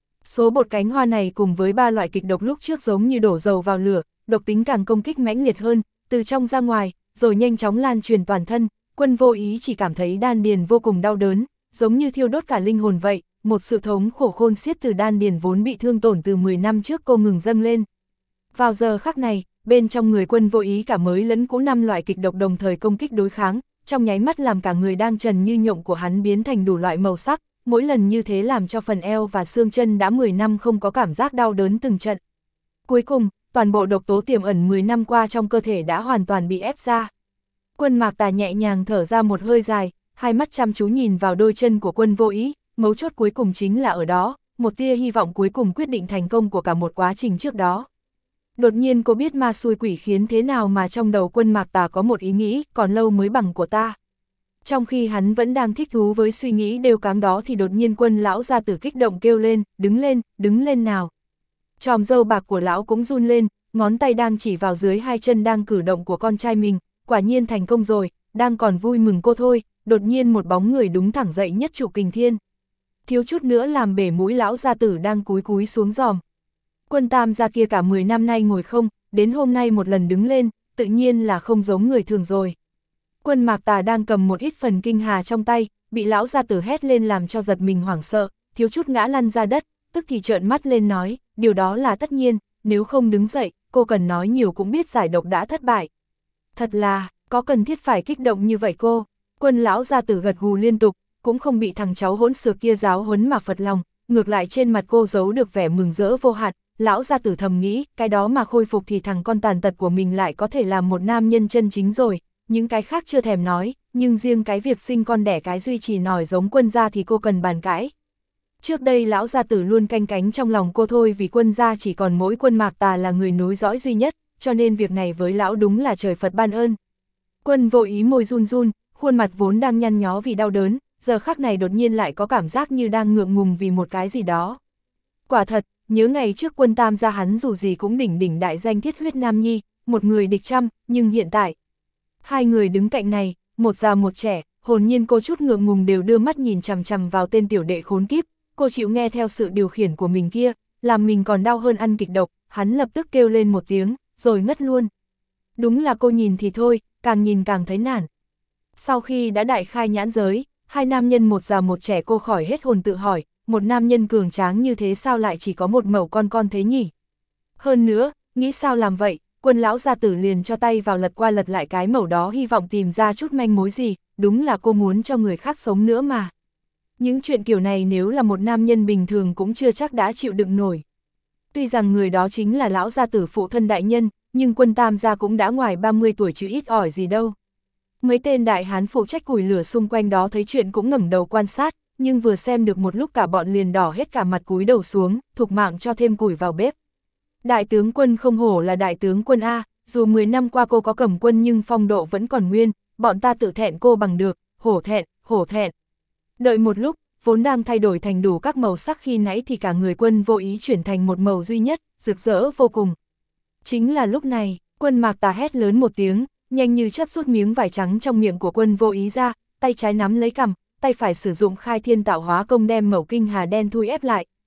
Số bột cánh hoa này cùng với 3 loại kịch độc lúc trước giống như đổ dầu vào lửa, độc tính càng công kích mãnh liệt hơn, từ trong ra ngoài, rồi nhanh chóng lan truyền toàn thân. Quân Vô Ý chỉ cảm thấy đan điền vô cùng đau đớn, giống như thiêu đốt cả linh hồn vậy, một sự thống khổ khôn xiết từ đan điền vốn bị thương tổn từ 10 năm trước cô ngừng dâng lên. Vào giờ khắc này, bên trong người Quân Vô Ý cả mới lẫn cũ 5 loại kịch độc đồng thời công kích đối kháng, trong nháy mắt làm cả người đang trần như nhộng của hắn biến thành đủ loại màu sắc, mỗi lần như thế làm cho phần eo và xương chân đã 10 năm không có cảm giác đau đớn từng trận. Cuối cùng, toàn bộ độc tố tiềm ẩn 10 năm qua trong cơ thể đã hoàn toàn bị ép ra. Quân Mạc Tà nhẹ nhàng thở ra một hơi dài, hai mắt chăm chú nhìn vào đôi chân của Quân Vô Ý, mấu chốt cuối cùng chính là ở đó, một tia hy vọng cuối cùng quyết định thành công của cả một quá trình trước đó. Đột nhiên cô biết ma xui quỷ khiến thế nào mà trong đầu Quân Mạc Tà có một ý nghĩ, còn lâu mới bằng của ta. Trong khi hắn vẫn đang thích thú với suy nghĩ đều cáng đó thì đột nhiên Quân lão gia tử kích động kêu lên, đứng lên nào. Chòm râu bạc của lão cũng run lên, ngón tay đang chỉ vào dưới hai chân đang cử động của con trai mình, quả nhiên thành công rồi, đang còn vui mừng cô thôi, đột nhiên một bóng người đúng thẳng dậy nhất trụ kình thiên. Thiếu chút nữa làm bể mũi lão gia tử đang cúi cúi xuống giòm. Quân Tam gia kia cả 10 năm nay ngồi không, đến hôm nay một lần đứng lên, tự nhiên là không giống người thường rồi. Quân Mạc Tà đang cầm một ít phần kinh hà trong tay, bị lão gia tử hét lên làm cho giật mình hoảng sợ, thiếu chút ngã lăn ra đất, tức thì trợn mắt lên nói, điều đó là tất nhiên, nếu không đứng dậy, cô cần nói nhiều cũng biết giải độc đã thất bại. Thật là, có cần thiết phải kích động như vậy cô? Quân lão gia tử gật gù liên tục, cũng không bị thằng cháu hỗn xược kia giáo huấn mà phật lòng, ngược lại trên mặt cô giấu được vẻ mừng rỡ vô hạn. Lão gia tử thầm nghĩ, cái đó mà khôi phục thì thằng con tàn tật của mình lại có thể làm một nam nhân chân chính rồi, những cái khác chưa thèm nói, nhưng riêng cái việc sinh con đẻ cái duy trì nòi giống Quân gia thì cô cần bàn cãi. Trước đây lão gia tử luôn canh cánh trong lòng cô thôi, vì Quân gia chỉ còn mỗi Quân Mạc Tà là người nối dõi duy nhất, cho nên việc này với lão đúng là trời Phật ban ơn. Quân Vô Ý môi run run, khuôn mặt vốn đang nhăn nhó vì đau đớn, giờ khắc này đột nhiên lại có cảm giác như đang ngượng ngùng vì một cái gì đó. Quả thật, nhớ ngày trước Quân Tam gia hắn dù gì cũng đỉnh đại danh thiết huyết nam nhi, một người địch trăm, nhưng hiện tại, hai người đứng cạnh này, một già một trẻ, hồn nhiên cô chút ngượng ngùng đều đưa mắt nhìn chằm chằm vào tên tiểu đệ khốn kiếp, cô chịu nghe theo sự điều khiển của mình kia, làm mình còn đau hơn ăn kịch độc, hắn lập tức kêu lên một tiếng, rồi ngất luôn. Đúng là cô nhìn thì thôi, càng nhìn càng thấy nản. Sau khi đã đại khai nhãn giới, hai nam nhân một già một trẻ, cô khỏi hết hồn tự hỏi, một nam nhân cường tráng như thế sao lại chỉ có một mẩu con thế nhỉ? Hơn nữa, nghĩ sao làm vậy, Quân lão gia tử liền cho tay vào lật qua lật lại cái mẩu đó, hy vọng tìm ra chút manh mối gì, đúng là cô muốn cho người khác sống nữa mà. Những chuyện kiểu này nếu là một nam nhân bình thường cũng chưa chắc đã chịu đựng nổi. Tuy rằng người đó chính là lão gia tử phụ thân đại nhân, nhưng Quân Tam gia cũng đã ngoài 30 tuổi chứ ít ỏi gì đâu. Mấy tên đại hán phụ trách củi lửa xung quanh đó thấy chuyện cũng ngẩng đầu quan sát, nhưng vừa xem được một lúc cả bọn liền đỏ hết cả mặt cúi đầu xuống, thục mạng cho thêm củi vào bếp. Đại tướng Quân không hổ là đại tướng Quân A, dù 10 năm qua cô có cầm quân nhưng phong độ vẫn còn nguyên, bọn ta tự thẹn cô bằng được, hổ thẹn. Đợi một lúc, vốn đang thay đổi thành đủ các màu sắc khi nãy thì cả người Quân Vô Ý chuyển thành một màu duy nhất, rực rỡ vô cùng. Chính là lúc này, Quân Mạc Tà hét lớn một tiếng, nhanh như chớp rút miếng vải trắng trong miệng của Quân Vô Ý ra, tay trái nắm lấy cằm, tay phải sử dụng khai thiên tạo hóa công đem mẩu kinh hà đen thui ép lại,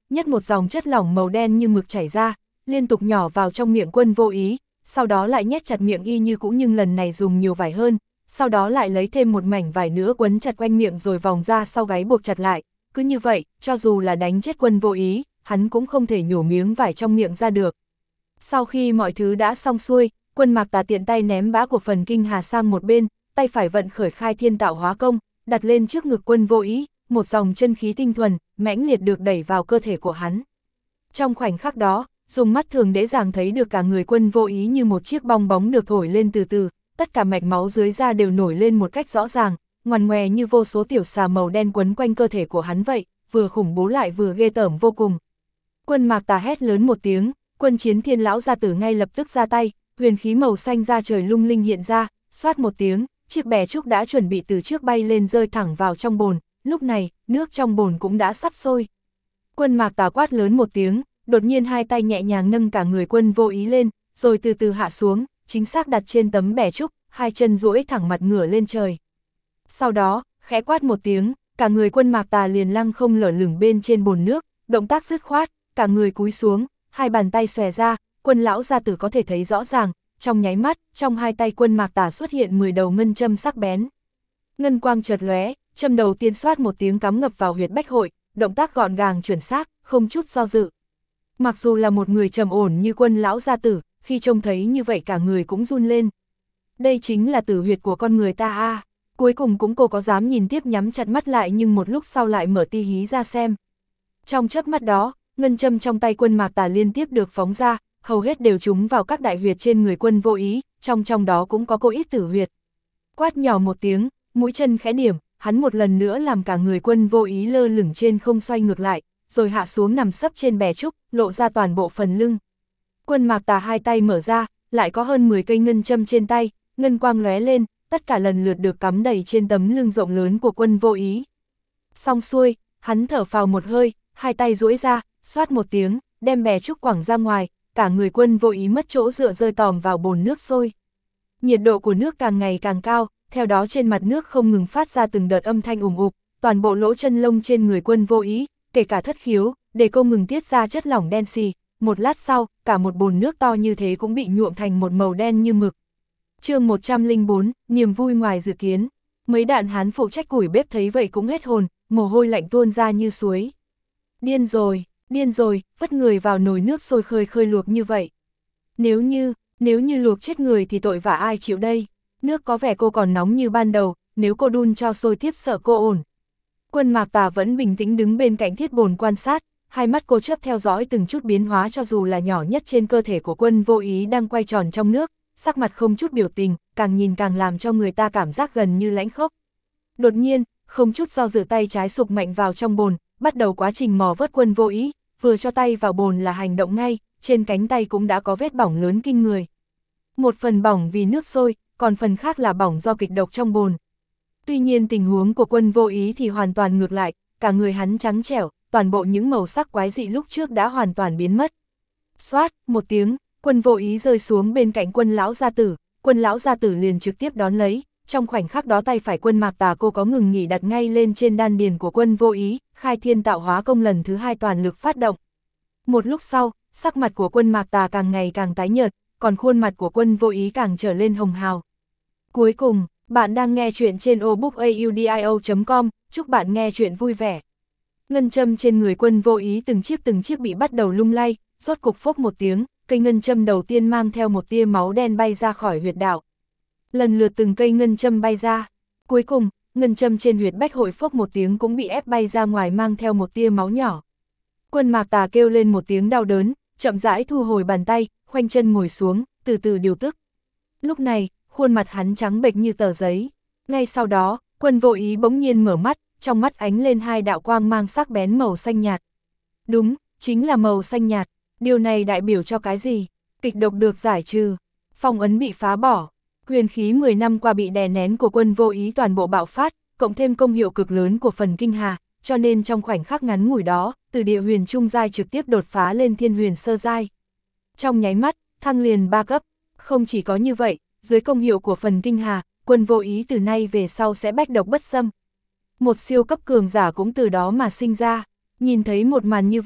nhất một dòng chất lỏng màu đen như mực chảy ra, liên tục nhỏ vào trong miệng Quân Vô Ý, sau đó lại nhét chặt miệng y như cũ nhưng lần này dùng nhiều vải hơn, sau đó lại lấy thêm một mảnh vải nữa quấn chặt quanh miệng rồi vòng ra sau gáy buộc chặt lại, cứ như vậy, cho dù là đánh chết Quân Vô Ý, hắn cũng không thể nhổ miếng vải trong miệng ra được. Sau khi mọi thứ đã xong xuôi, Quân Mạc Tà tiện tay ném bã của phần kinh hà sang một bên, tay phải vận khởi khai thiên tạo hóa công, đặt lên trước ngực Quân Vô Ý, một dòng chân khí tinh thuần, mãnh liệt được đẩy vào cơ thể của hắn. Trong khoảnh khắc đó, dùng mắt thường dễ dàng thấy được cả người Quân Vô Ý như một chiếc bong bóng được thổi lên từ từ, tất cả mạch máu dưới da đều nổi lên một cách rõ ràng, ngoằn ngoè như vô số tiểu xà màu đen quấn quanh cơ thể của hắn vậy, vừa khủng bố lại vừa ghê tởm vô cùng. Quân Mạc Tà hét lớn một tiếng, Quân Chiến Thiên lão gia tử ngay lập tức ra tay, huyền khí màu xanh da trời lung linh hiện ra, xoát một tiếng, chiếc bè trúc đã chuẩn bị từ trước bay lên rơi thẳng vào trong bồn, lúc này, nước trong bồn cũng đã sắp sôi. Quân Mạc Tà quát lớn một tiếng, đột nhiên hai tay nhẹ nhàng nâng cả người Quân Vô Ý lên, rồi từ từ hạ xuống, chính xác đặt trên tấm bè trúc, hai chân duỗi thẳng mặt ngửa lên trời. Sau đó, khẽ quát một tiếng, cả người Quân Mạc Tà liền lăng không lở lửng bên trên bồn nước, động tác dứt khoát, cả người cúi xuống, hai bàn tay xòe ra, Quân lão gia tử có thể thấy rõ ràng, trong nháy mắt, trong hai tay Quân Mạc Tà xuất hiện 10 đầu ngân châm sắc bén. Ngân quang chợt lóe, châm đầu tiên xoát một tiếng cắm ngập vào huyệt bách hội, động tác gọn gàng chuẩn xác, không chút do dự. Mặc dù là một người trầm ổn như Quân lão gia tử, khi trông thấy như vậy cả người cũng run lên. Đây chính là tử huyệt của con người ta a. Cuối cùng cũng cô có dám nhìn tiếp nhắm chặt mắt lại nhưng một lúc sau lại mở ti hí ra xem. Trong chớp mắt đó, ngân châm trong tay Quân Mạc Tà liên tiếp được phóng ra, hầu hết đều trúng vào các đại huyệt trên người Quân Vô Ý, trong đó cũng có cô ít tử huyệt. Quát nhỏ một tiếng, mũi chân khẽ điểm, hắn một lần nữa làm cả người Quân Vô Ý lơ lửng trên không xoay ngược lại, rồi hạ xuống nằm sấp trên bè trúc, lộ ra toàn bộ phần lưng. Quân Mạc Tà hai tay mở ra, lại có hơn 10 cây ngân châm trên tay, ngân quang lóe lên, tất cả lần lượt được cắm đầy trên tấm lưng rộng lớn của Quân Vô Ý. Xong xuôi, hắn thở phào một hơi, hai tay duỗi ra, xoát một tiếng, đem bè trúc quẳng ra ngoài, cả người Quân Vô Ý mất chỗ dựa rơi tòm vào bồn nước sôi. Nhiệt độ của nước càng ngày càng cao, theo đó trên mặt nước không ngừng phát ra từng đợt âm thanh ủng ục, toàn bộ lỗ chân lông trên người Quân Vô Ý, kể cả thất khiếu, để không ngừng tiết ra chất lỏng đen xì. Một lát sau, cả một bồn nước to như thế cũng bị nhuộm thành một màu đen như mực. Chương 104, niềm vui ngoài dự kiến. Mấy đạn hán phụ trách củi bếp thấy vậy cũng hết hồn, mồ hôi lạnh tuôn ra như suối. Điên rồi, vứt người vào nồi nước sôi khơi khơi luộc như vậy. Nếu như luộc chết người thì tội vạ ai chịu đây? Nước có vẻ cô còn nóng như ban đầu, nếu cô đun cho sôi tiếp sợ cô ổn. Quân Mạc Tà vẫn bình tĩnh đứng bên cạnh thiết bồn quan sát, hai mắt cô chớp theo dõi từng chút biến hóa cho dù là nhỏ nhất trên cơ thể của Quân Vô Ý đang quay tròn trong nước, sắc mặt không chút biểu tình, càng nhìn càng làm cho người ta cảm giác gần như lãnh khốc. Đột nhiên, không chút do dự tay trái sục mạnh vào trong bồn, bắt đầu quá trình mò vớt Quân Vô Ý, vừa cho tay vào bồn là hành động ngay, trên cánh tay cũng đã có vết bỏng lớn kinh người. Một phần bỏng vì nước sôi, còn phần khác là bỏng do kịch độc trong bồn. Tuy nhiên tình huống của Quân Vô Ý thì hoàn toàn ngược lại, cả người hắn trắng trẻo, toàn bộ những màu sắc quái dị lúc trước đã hoàn toàn biến mất. Xoát, một tiếng, Quân Vô Ý rơi xuống bên cạnh Quân lão gia tử, Quân lão gia tử liền trực tiếp đón lấy, trong khoảnh khắc đó tay phải Quân Mạc Tà cô có ngừng nghỉ đặt ngay lên trên đan điền của Quân Vô Ý, khai thiên tạo hóa công lần thứ hai toàn lực phát động. Một lúc sau, sắc mặt của Quân Mạc Tà càng ngày càng tái nhợt, còn khuôn mặt của Quân Vô Ý càng trở lên hồng hào. Cuối cùng, bạn đang nghe chuyện trên obookaudio.com, chúc bạn nghe chuyện vui vẻ. Ngân châm trên người Quân Vô Ý từng chiếc bị bắt đầu lung lay, rốt cục phốc một tiếng, cây ngân châm đầu tiên mang theo một tia máu đen bay ra khỏi huyệt đạo. Lần lượt từng cây ngân châm bay ra. Cuối cùng, ngân châm trên huyệt bách hội phốc một tiếng cũng bị ép bay ra ngoài mang theo một tia máu nhỏ. Quân Mạc Tà kêu lên một tiếng đau đớn, chậm rãi thu hồi bàn tay, khoanh chân ngồi xuống, từ từ điều tức. Lúc này, khuôn mặt hắn trắng bệch như tờ giấy. Ngay sau đó, Quân Vô Ý bỗng nhiên mở mắt, trong mắt ánh lên hai đạo quang mang sắc bén màu xanh nhạt. Đúng, chính là màu xanh nhạt. Điều này đại biểu cho cái gì? Kịch độc được giải trừ, phong ấn bị phá bỏ, huyền khí 10 năm qua bị đè nén của Quân Vô Ý toàn bộ bạo phát, cộng thêm công hiệu cực lớn của phần kinh hà, cho nên trong khoảnh khắc ngắn ngủi đó, từ địa huyền trung giai trực tiếp đột phá lên thiên huyền sơ giai. Trong nháy mắt, thăng liền 3 cấp. Không chỉ có như vậy, dưới công hiệu của phần kinh hà, Quân Vô Ý từ nay về sau sẽ bách độc bất xâm. Một siêu cấp cường giả cũng từ đó mà sinh ra. Nhìn thấy một màn như vậy,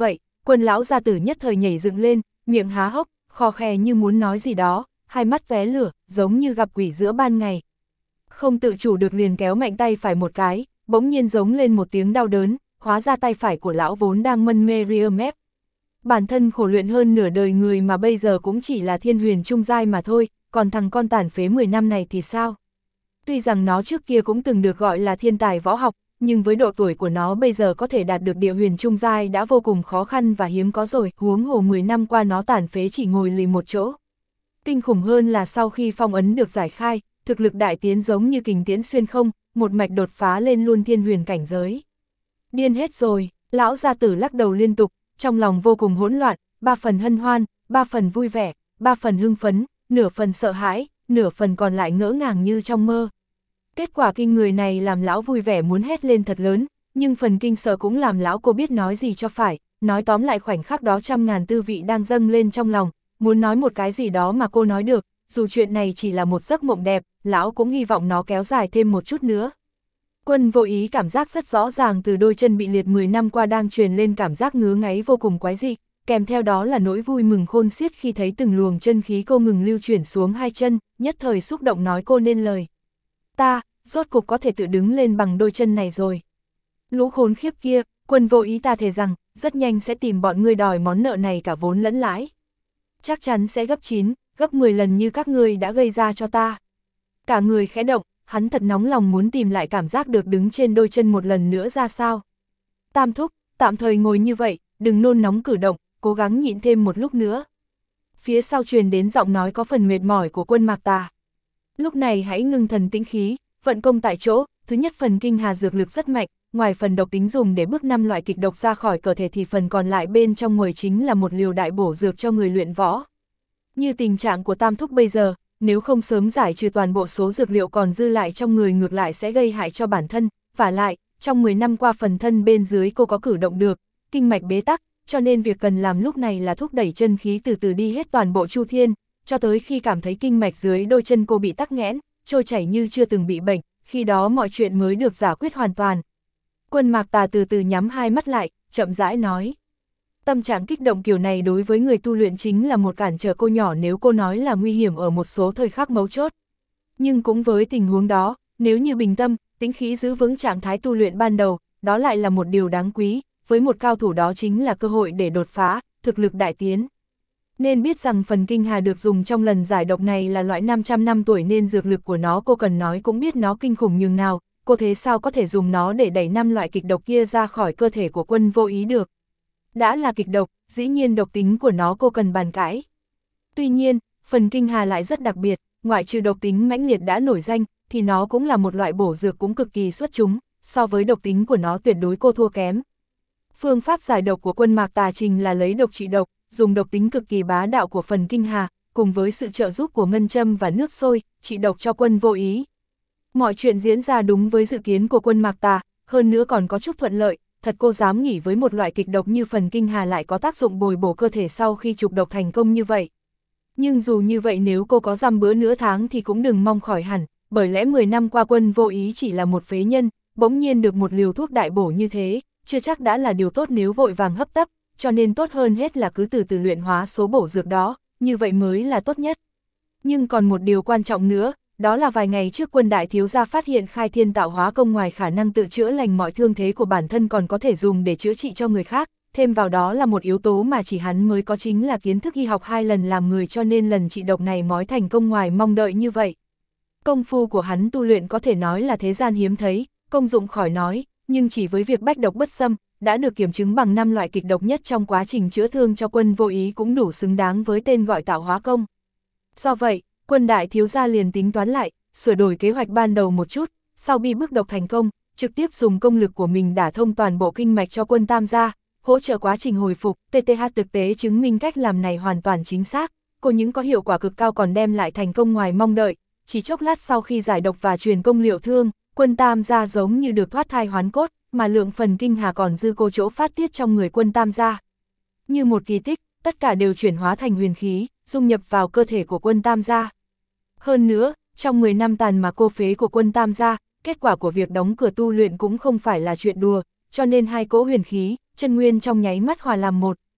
Quân lão gia tử nhất thời nhảy dựng lên, miệng há hốc, khò khè như muốn nói gì đó, hai mắt tóe lửa, giống như gặp quỷ giữa ban ngày. Không tự chủ được liền kéo mạnh tay phải một cái, bỗng nhiên giống lên một tiếng đau đớn, hóa ra tay phải của lão vốn đang mân mê ria mép. Bản thân khổ luyện hơn nửa đời người mà bây giờ cũng chỉ là thiên huyền trung giai mà thôi, còn thằng con tàn phế 10 năm này thì sao? Tuy rằng nó trước kia cũng từng được gọi là thiên tài võ học, nhưng với độ tuổi của nó bây giờ có thể đạt được địa huyền trung giai đã vô cùng khó khăn và hiếm có rồi, huống hồ 10 năm qua nó tàn phế chỉ ngồi lì một chỗ. Kinh khủng hơn là sau khi phong ấn được giải khai, thực lực đại tiến giống như kình tiễn xuyên không, một mạch đột phá lên luôn thiên huyền cảnh giới. Điên hết rồi, lão gia tử lắc đầu liên tục, trong lòng vô cùng hỗn loạn, 3 phần hân hoan, 3 phần vui vẻ, 3 phần hưng phấn, nửa phần sợ hãi, nửa phần còn lại ngỡ ngàng như trong mơ. Kết quả kinh người này làm lão vui vẻ muốn hét lên thật lớn, nhưng phần kinh sợ cũng làm lão cô biết nói gì cho phải, nói tóm lại khoảnh khắc đó trăm ngàn tư vị đang dâng lên trong lòng, muốn nói một cái gì đó mà cô nói được, dù chuyện này chỉ là một giấc mộng đẹp, lão cũng hy vọng nó kéo dài thêm một chút nữa. Quân Vô Ý cảm giác rất rõ ràng từ đôi chân bị liệt 10 năm qua đang truyền lên cảm giác ngứa ngáy vô cùng quái dị, kèm theo đó là nỗi vui mừng khôn xiết khi thấy từng luồng chân khí cô ngừng lưu chuyển xuống hai chân, nhất thời xúc động nói cô nên lời. Ta, rốt cục có thể tự đứng lên bằng đôi chân này rồi. Lũ khốn khiếp kia, Quân Vô Ý ta thề rằng, rất nhanh sẽ tìm bọn ngươi đòi món nợ này cả vốn lẫn lãi. Chắc chắn sẽ gấp 9, gấp 10 lần như các ngươi đã gây ra cho ta. Cả người khẽ động, hắn thật nóng lòng muốn tìm lại cảm giác được đứng trên đôi chân một lần nữa ra sao. Tam thúc, tạm thời ngồi như vậy, đừng nôn nóng cử động, cố gắng nhịn thêm một lúc nữa. Phía sau truyền đến giọng nói có phần mệt mỏi của Quân Mạc Tà. Lúc này hãy ngưng thần tĩnh khí, vận công tại chỗ, thứ nhất phần kinh hà dược lực rất mạnh, ngoài phần độc tính dùng để bước 5 loại kịch độc ra khỏi cơ thể thì phần còn lại bên trong người chính là một liều đại bổ dược cho người luyện võ. Như tình trạng của Tam thúc bây giờ, nếu không sớm giải trừ toàn bộ số dược liệu còn dư lại trong người ngược lại sẽ gây hại cho bản thân, vả lại, trong 10 năm qua phần thân bên dưới cô có cử động được, kinh mạch bế tắc, cho nên việc cần làm lúc này là thúc đẩy chân khí từ từ đi hết toàn bộ chu thiên, cho tới khi cảm thấy kinh mạch dưới đôi chân cô bị tắc nghẽn, trôi chảy như chưa từng bị bệnh, khi đó mọi chuyện mới được giải quyết hoàn toàn. Quân Mạc Tà từ từ nhắm hai mắt lại, chậm rãi nói. Tâm trạng kích động kiểu này đối với người tu luyện chính là một cản trở cô nhỏ nếu cô nói là nguy hiểm ở một số thời khắc mấu chốt. Nhưng cũng với tình huống đó, nếu như bình tâm, tĩnh khí giữ vững trạng thái tu luyện ban đầu, đó lại là một điều đáng quý, với một cao thủ đó chính là cơ hội để đột phá, thực lực đại tiến. Nên biết rằng phần kinh hà được dùng trong lần giải độc này là loại 500 năm tuổi nên dược lực của nó cô cần nói cũng biết nó kinh khủng nhường nào, cô thế sao có thể dùng nó để đẩy 5 loại kịch độc kia ra khỏi cơ thể của Quân Vô Ý được. Đã là kịch độc, dĩ nhiên độc tính của nó cô cần bàn cãi. Tuy nhiên, phần kinh hà lại rất đặc biệt, ngoại trừ độc tính mãnh liệt đã nổi danh, thì nó cũng là một loại bổ dược cũng cực kỳ xuất chúng, so với độc tính của nó tuyệt đối cô thua kém. Phương pháp giải độc của Quân Mạc Tà Trình là lấy độc trị độc, dùng độc tính cực kỳ bá đạo của phần kinh hà, cùng với sự trợ giúp của ngân châm và nước sôi, trị độc cho Quân Vô Ý. Mọi chuyện diễn ra đúng với dự kiến của Quân Mạc Tà, hơn nữa còn có chút thuận lợi, thật cô dám nghĩ với một loại kịch độc như phần kinh hà lại có tác dụng bồi bổ cơ thể sau khi trục độc thành công như vậy. Nhưng dù như vậy nếu cô có dăm bữa nửa tháng thì cũng đừng mong khỏi hẳn, bởi lẽ 10 năm qua Quân Vô Ý chỉ là một phế nhân, bỗng nhiên được một liều thuốc đại bổ như thế, chưa chắc đã là điều tốt nếu vội vàng hấp tấp, cho nên tốt hơn hết là cứ từ từ luyện hóa số bổ dược đó, như vậy mới là tốt nhất. Nhưng còn một điều quan trọng nữa, đó là vài ngày trước Quân đại thiếu gia phát hiện khai thiên tạo hóa công ngoài khả năng tự chữa lành mọi thương thế của bản thân còn có thể dùng để chữa trị cho người khác, thêm vào đó là một yếu tố mà chỉ hắn mới có chính là kiến thức y học 2 lần làm người cho nên lần trị độc này mói thành công ngoài mong đợi như vậy. Công phu của hắn tu luyện có thể nói là thế gian hiếm thấy, công dụng khỏi nói, nhưng chỉ với việc bách độc bất xâm, đã được kiểm chứng bằng 5 loại kịch độc nhất trong quá trình chữa thương cho Quân Vô Ý cũng đủ xứng đáng với tên gọi tạo hóa công. Do vậy, Quân đại thiếu gia liền tính toán lại, sửa đổi kế hoạch ban đầu một chút, sau bi bức độc thành công, trực tiếp dùng công lực của mình đả thông toàn bộ kinh mạch cho Quân Tam gia, hỗ trợ quá trình hồi phục. TTH thực tế chứng minh cách làm này hoàn toàn chính xác, cô những có hiệu quả cực cao còn đem lại thành công ngoài mong đợi. Chỉ chốc lát sau khi giải độc và truyền công liệu thương, Quân Tam gia giống như được thoát thai hoán cốt, mà lượng phần kinh hà còn dư cô chỗ phát tiết trong người Quân Tam gia. Như một kỳ tích, tất cả đều chuyển hóa thành huyền khí, dung nhập vào cơ thể của Quân Tam gia. Hơn nữa, trong 10 năm tàn mà cô phế của Quân Tam gia, kết quả của việc đóng cửa tu luyện cũng không phải là chuyện đùa, cho nên hai cỗ huyền khí, chân nguyên trong nháy mắt hòa làm một,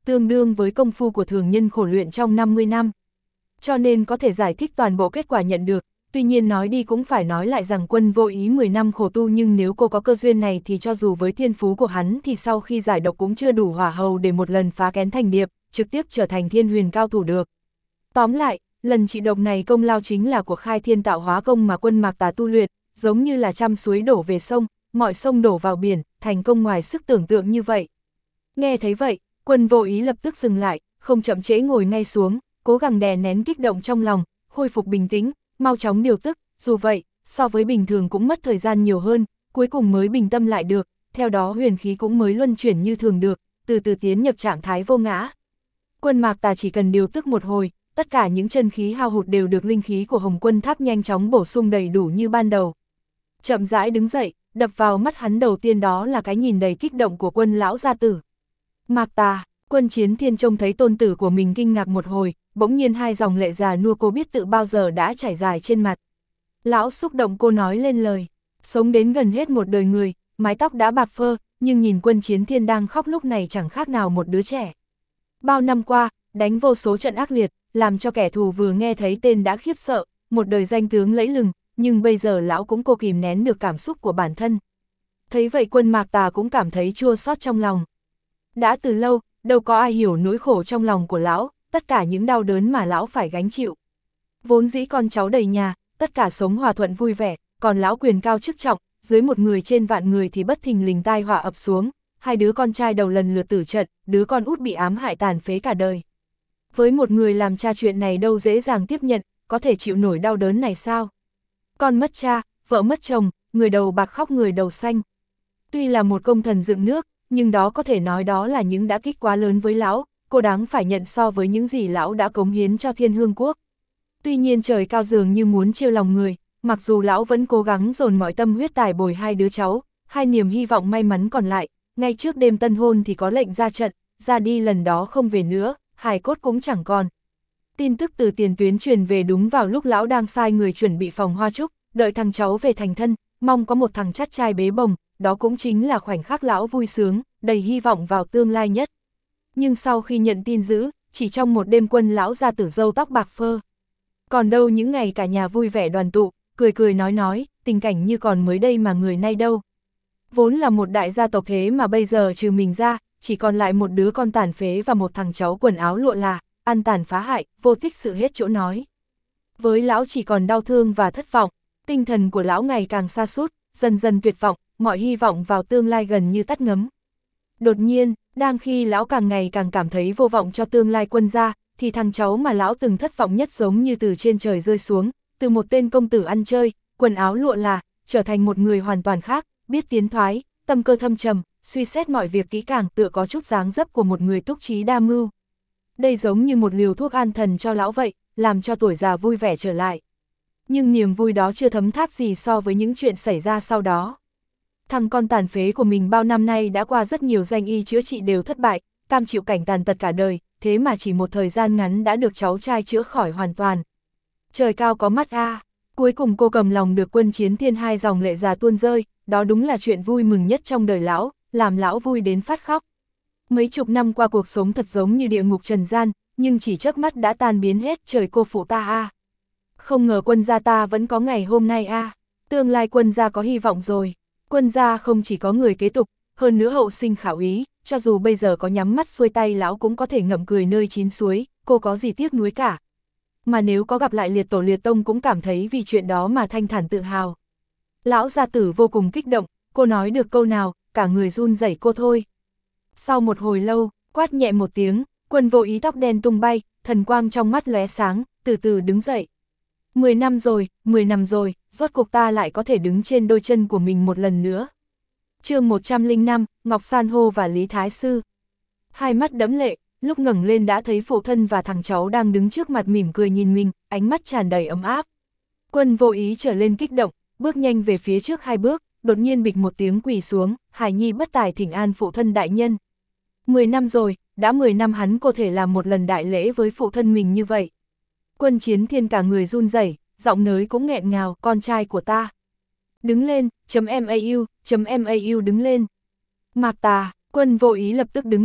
tương đương với công phu của thường nhân khổ luyện trong 50 năm. Cho nên có thể giải thích toàn bộ kết quả nhận được, tuy nhiên nói đi cũng phải nói lại rằng Quân Vô Ý 10 năm khổ tu, nhưng nếu cô có cơ duyên này thì cho dù với thiên phú của hắn thì sau khi giải độc cũng chưa đủ hỏa hầu để một lần phá kén thành điệp, trực tiếp trở thành thiên huyền cao thủ được. Tóm lại, lần trị độc này công lao chính là của khai thiên tạo hóa công mà Quân Mạc Tà tu luyện, giống như là trăm suối đổ về sông, mọi sông đổ vào biển, thành công ngoài sức tưởng tượng như vậy. Nghe thấy vậy, Quân Vô Ý lập tức dừng lại, không chậm trễ ngồi ngay xuống, cố gắng đè nén kích động trong lòng, khôi phục bình tĩnh, mau chóng điều tức, dù vậy, so với bình thường cũng mất thời gian nhiều hơn, cuối cùng mới bình tâm lại được, theo đó huyền khí cũng mới luân chuyển như thường được, từ từ tiến nhập trạng thái vô ngã. Quân Mạc Tà chỉ cần điều tức một hồi, tất cả những chân khí hao hụt đều được linh khí của Hồng Quân Tháp nhanh chóng bổ sung đầy đủ như ban đầu. Chậm rãi đứng dậy, đập vào mắt hắn đầu tiên đó là cái nhìn đầy kích động của Quân lão gia tử. Mạc Tà, Quân Chiến Thiên trông thấy tôn tử của mình kinh ngạc một hồi, bỗng nhiên hai dòng lệ già nua cô biết tự bao giờ đã chảy dài trên mặt. Lão xúc động cô nói lên lời, sống đến gần hết một đời người, mái tóc đã bạc phơ, nhưng nhìn Quân Chiến Thiên đang khóc lúc này chẳng khác nào một đứa trẻ. Bao năm qua, đánh vô số trận ác liệt, làm cho kẻ thù vừa nghe thấy tên đã khiếp sợ, một đời danh tướng lẫy lừng, nhưng bây giờ lão cũng cố kìm nén được cảm xúc của bản thân. Thấy vậy Quân Mạc Tà cũng cảm thấy chua xót trong lòng. Đã từ lâu, đâu có ai hiểu nỗi khổ trong lòng của lão, tất cả những đau đớn mà lão phải gánh chịu. Vốn dĩ con cháu đầy nhà, tất cả sống hòa thuận vui vẻ, còn lão quyền cao chức trọng, dưới một người trên vạn người thì bất thình lình tai họa ập xuống, hai đứa con trai đầu lần lượt tử trận, đứa con út bị ám hại tàn phế cả đời. Với một người làm cha chuyện này đâu dễ dàng tiếp nhận, có thể chịu nổi đau đớn này sao? Con mất cha, vợ mất chồng, người đầu bạc khóc người đầu xanh. Tuy là một công thần dựng nước, nhưng đó có thể nói đó là những đả kích quá lớn với lão, cô đáng phải nhận so với những gì lão đã cống hiến cho Thiên Hương Quốc. Tuy nhiên trời cao dường như muốn trêu lòng người, mặc dù lão vẫn cố gắng dồn mọi tâm huyết tài bồi hai đứa cháu, hai niềm hy vọng may mắn còn lại, ngay trước đêm tân hôn thì có lệnh ra trận, ra đi lần đó không về nữa, hài cốt cũng chẳng còn. Tin tức từ tiền tuyến truyền về đúng vào lúc lão đang sai người chuẩn bị phòng hoa trúc, đợi thằng cháu về thành thân, mong có một thằng chắt trai bế bồng, đó cũng chính là khoảnh khắc lão vui sướng, đầy hy vọng vào tương lai nhất. Nhưng sau khi nhận tin dữ, chỉ trong một đêm Quân lão gia tử râu tóc bạc phơ. Còn đâu những ngày cả nhà vui vẻ đoàn tụ, cười cười nói, tình cảnh như còn mới đây mà người nay đâu. Vốn là một đại gia tộc thế mà bây giờ trừ mình ra, chỉ còn lại một đứa con tàn phế và một thằng cháu quần áo lụa là, ăn tàn phá hại, vô tích sự hết chỗ nói. Với lão chỉ còn đau thương và thất vọng, tinh thần của lão ngày càng sa sút, dần dần tuyệt vọng, mọi hy vọng vào tương lai gần như tắt ngấm. Đột nhiên, đang khi lão càng ngày càng cảm thấy vô vọng cho tương lai Quân gia, thì thằng cháu mà lão từng thất vọng nhất giống như từ trên trời rơi xuống, từ một tên công tử ăn chơi, quần áo lụa là, trở thành một người hoàn toàn khác, biết tiến thoái, tâm cơ thâm trầm, suy xét mọi việc kỹ càng, tựa có chút dáng dấp của một người túc trí đa mưu. Đây giống như một liều thuốc an thần cho lão vậy, làm cho tuổi già vui vẻ trở lại. Nhưng niềm vui đó chưa thấm tháp gì so với những chuyện xảy ra sau đó. Thằng con tàn phế của mình bao năm nay đã qua rất nhiều danh y chữa trị đều thất bại, cam chịu cảnh tàn tật cả đời, thế mà chỉ một thời gian ngắn đã được cháu trai chữa khỏi hoàn toàn. Trời cao có mắt a, cuối cùng cô cầm lòng được Quân Chiến Thiên hai dòng lệ già tuôn rơi, đó đúng là chuyện vui mừng nhất trong đời lão, làm lão vui đến phát khóc. Mấy chục năm qua cuộc sống thật giống như địa ngục trần gian, nhưng chỉ chớp mắt đã tan biến hết, trời cô phụ ta a. Không ngờ Quân gia ta vẫn có ngày hôm nay a, tương lai Quân gia có hy vọng rồi. Quân gia không chỉ có người kế tục, hơn nữa hậu sinh khảo ý, cho dù bây giờ có nhắm mắt xuôi tay lão cũng có thể ngậm cười nơi chín suối, cô có gì tiếc nuối cả. Mà nếu có gặp lại liệt tổ liệt tông cũng cảm thấy vì chuyện đó mà thanh thản tự hào. Lão gia tử vô cùng kích động, cô nói được câu nào, cả người run rẩy cô thôi. Sau một hồi lâu, quát nhẹ một tiếng, Quân Vô Ý tóc đen tung bay, thần quang trong mắt lóe sáng, từ từ đứng dậy. 10 năm rồi, 10 năm rồi, rốt cuộc ta lại có thể đứng trên đôi chân của mình một lần nữa. Chương 105, Ngọc San hô và Lý Thái Sư. Hai mắt đẫm lệ, lúc ngẩng lên đã thấy phụ thân và thằng cháu đang đứng trước mặt mỉm cười nhìn mình, ánh mắt tràn đầy ấm áp. Quân Vô Ý trở lên kích động, bước nhanh về phía trước hai bước, đột nhiên bịch một tiếng quỳ xuống, hài nhi bất tài thỉnh an phụ thân đại nhân. 10 năm rồi, đã 10 năm hắn có thể làm một lần đại lễ với phụ thân mình như vậy. Quân Chiến Thiên cả người run rẩy, giọng nói cũng nghẹn ngào, con trai của ta. Đứng lên, .mau đứng lên. Mạc Tà, Quân Vô Ý lập tức đứng lên,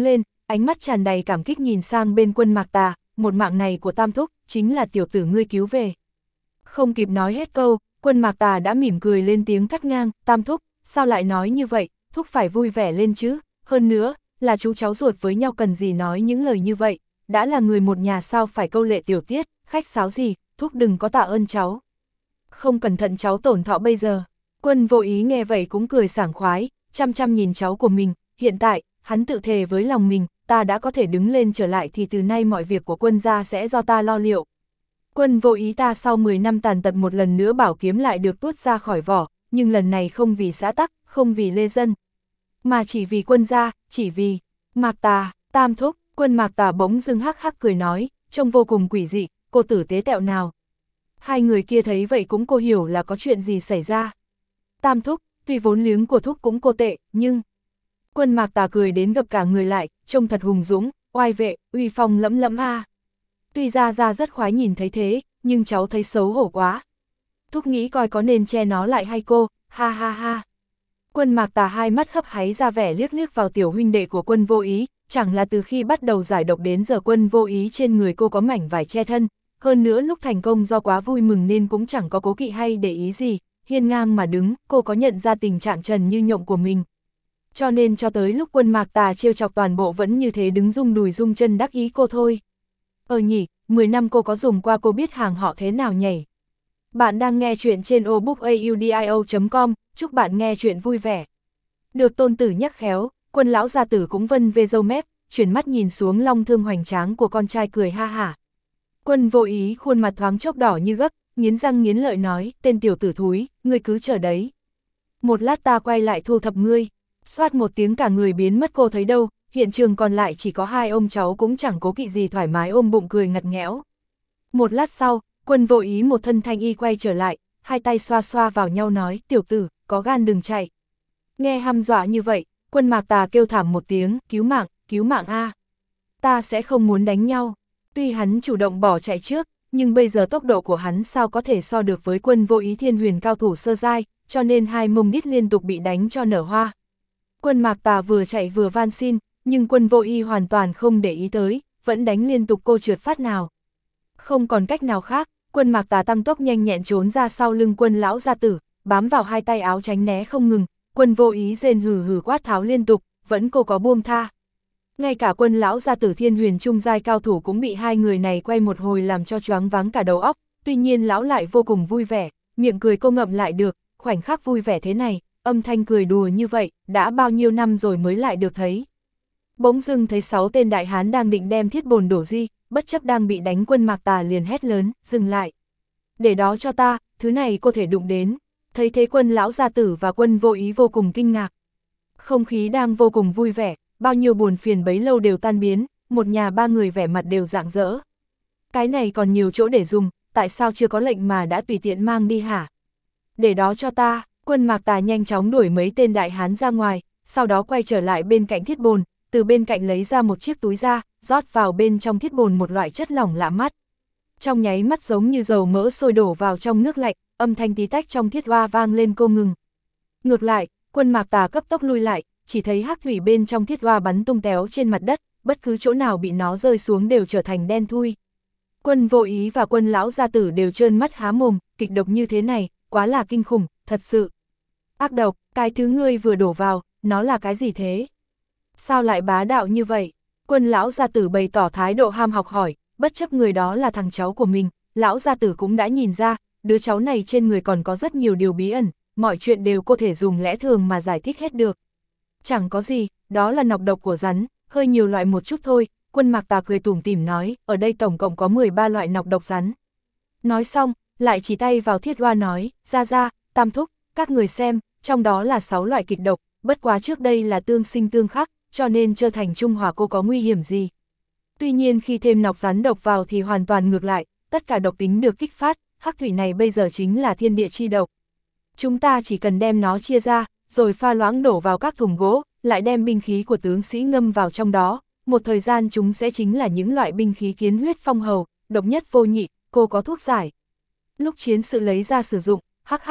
ánh mắt tràn đầy cảm kích nhìn sang bên Quân Mạc Tà, một mạng này của Tam thúc, chính là tiểu tử ngươi cứu về. Không kịp nói hết câu, Quân Mạc Tà đã mỉm cười lên tiếng cắt ngang, Tam thúc, sao lại nói như vậy, thúc phải vui vẻ lên chứ, hơn nữa, là chú cháu ruột với nhau cần gì nói những lời như vậy, đã là người một nhà sao phải câu lệ tiểu tiết, khách sáo gì, thúc đừng có tạ ơn cháu. Không cẩn thận cháu tổn thọ bây giờ. Quân Vô Ý nghe vậy cũng cười sảng khoái, chăm chăm nhìn cháu của mình, hiện tại, hắn tự thề với lòng mình, ta đã có thể đứng lên trở lại thì từ nay mọi việc của Quân gia sẽ do ta lo liệu. Quân Vô Ý ta sau 10 năm tàn tật một lần nữa bảo kiếm lại được tuốt ra khỏi vỏ, nhưng lần này không vì xã tắc, không vì lê dân, mà chỉ vì Quân gia, chỉ vì Mạc Tà, Tam thúc. Quân Mạc Tà bỗng dưng hắc hắc cười nói, trông vô cùng quỷ dị, cô tử tế tẹo nào. Hai người kia thấy vậy cũng cô hiểu là có chuyện gì xảy ra. Tam thúc, tuy vốn liếng của thúc cũng cô tệ, nhưng... Quân Mạc Tà cười đến gập cả người lại, trông thật hùng dũng, oai vệ, uy phong lẫm lẫm a. Tuy ra rất khoái nhìn thấy thế, nhưng cháu thấy xấu hổ quá. Thúc nghĩ coi có nên che nó lại hay cô, ha ha ha. Quân Mạc Tà hai mắt hấp háy ra vẻ liếc liếc vào tiểu huynh đệ của Quân Vô Ý, chẳng là từ khi bắt đầu giải độc đến giờ Quân Vô Ý trên người cô có mảnh vải che thân, hơn nữa lúc thành công do quá vui mừng nên cũng chẳng có cố kỵ hay để ý gì, hiên ngang mà đứng, cô có nhận ra tình trạng trần như nhộng của mình. Cho nên cho tới lúc Quân Mạc Tà trêu chọc toàn bộ vẫn như thế đứng rung đùi rung chân đắc ý cô thôi. Nhỉ, 10 năm cô có dùng qua cô biết hàng họ thế nào nhảy. Bạn đang nghe chuyện trên obookaudio.com, chúc bạn nghe chuyện vui vẻ. Được tôn tử nhắc khéo, Quân lão gia tử cũng vân về râu mép, chuyển mắt nhìn xuống long thương hoành tráng của con trai cười ha hả. Quân Vô Ý khuôn mặt thoáng chốc đỏ như gấc, nghiến răng nghiến lợi nói, tên tiểu tử thúi, ngươi cứ chờ đấy. Một lát ta quay lại thu thập ngươi. Xoát một tiếng cả người biến mất cô thấy đâu, hiện trường còn lại chỉ có hai ông cháu cũng chẳng cố kỵ gì thoải mái ôm bụng cười ngặt nghẽo. Một lát sau, Quân Vô Ý một thân thanh y quay trở lại, hai tay xoa xoa vào nhau nói, tiểu tử, có gan đừng chạy. Nghe hăm dọa như vậy, Quân Mạc Tà kêu thảm một tiếng, cứu mạng a. Ta sẽ không muốn đánh nhau. Tuy hắn chủ động bỏ chạy trước, nhưng bây giờ tốc độ của hắn sao có thể so được với Quân Vô Ý thiên huyền cao thủ sơ giai, cho nên hai mông đít liên tục bị đánh cho nở hoa. Quân Mạc Tà vừa chạy vừa van xin, nhưng Quân Vô Ý hoàn toàn không để ý tới, vẫn đánh liên tục cô trượt phát nào. Không còn cách nào khác, Quân Mạc Tà tăng tốc nhanh nhẹn trốn ra sau lưng Quân lão gia tử, bám vào hai tay áo tránh né không ngừng. Quân Vô Ý rên hừ hừ quát tháo liên tục, vẫn cô có buông tha. Ngay cả Quân lão gia tử thiên huyền trung giai cao thủ cũng bị hai người này quay một hồi làm cho choáng váng cả đầu óc, tuy nhiên lão lại vô cùng vui vẻ, miệng cười cô ngậm lại được, khoảnh khắc vui vẻ thế này, âm thanh cười đùa như vậy, đã bao nhiêu năm rồi mới lại được thấy. Bỗng dưng thấy 6 tên đại hán đang định đem thiết bồn đổ di, bất chấp đang bị đánh. Quân Mạc Tà liền hét lớn, dừng lại. Để đó cho ta, thứ này cô thể đụng đến. Thấy thế Quân lão gia tử và Quân Vô Ý vô cùng kinh ngạc. Không khí đang vô cùng vui vẻ, bao nhiêu buồn phiền bấy lâu đều tan biến, một nhà ba người vẻ mặt đều rạng rỡ. Cái này còn nhiều chỗ để dùng, tại sao chưa có lệnh mà đã tùy tiện mang đi hả? Để đó cho ta. Quân Mạc Tà nhanh chóng đuổi mấy tên đại hán ra ngoài, sau đó quay trở lại bên cạnh thiết bồn, từ bên cạnh lấy ra một chiếc túi ra, rót vào bên trong thiết bồn một loại chất lỏng lạ mắt. Trong nháy mắt giống như dầu mỡ sôi đổ vào trong nước lạnh, âm thanh tí tách trong thiết hoa vang lên cô ngừng. Ngược lại, Quân Mạc Tà cấp tốc lui lại, chỉ thấy hắc thủy bên trong thiết hoa bắn tung téo trên mặt đất, bất cứ chỗ nào bị nó rơi xuống đều trở thành đen thui. Quân Vô Ý và Quân lão gia tử đều trơn mắt há mồm, kịch độc như thế này, quá là kinh khủng, thật sự. Ác độc, cái thứ ngươi vừa đổ vào, nó là cái gì thế? Sao lại bá đạo như vậy? Quân lão gia tử bày tỏ thái độ ham học hỏi, bất chấp người đó là thằng cháu của mình, lão gia tử cũng đã nhìn ra, đứa cháu này trên người còn có rất nhiều điều bí ẩn, mọi chuyện đều có thể dùng lẽ thường mà giải thích hết được. Chẳng có gì, đó là nọc độc của rắn, hơi nhiều loại một chút thôi. Quân Mạc Tà cười tủm tỉm nói, ở đây tổng cộng có 13 loại nọc độc rắn. Nói xong, lại chỉ tay vào thiết hoa nói, ra, Tam thúc, các người xem, trong đó là 6 loại kịch độc, bất quá trước đây là tương sinh tương khắc, cho nên trở thành trung hòa cô có nguy hiểm gì. Tuy nhiên khi thêm nọc rắn độc vào thì hoàn toàn ngược lại, tất cả độc tính được kích phát, hắc thủy này bây giờ chính là thiên địa chi độc. Chúng ta chỉ cần đem nó chia ra, rồi pha loãng đổ vào các thùng gỗ, lại đem binh khí của tướng sĩ ngâm vào trong đó, một thời gian chúng sẽ chính là những loại binh khí kiến huyết phong hầu, độc nhất vô nhị, cô có thuốc giải. Lúc chiến sự lấy ra sử dụng, hắc.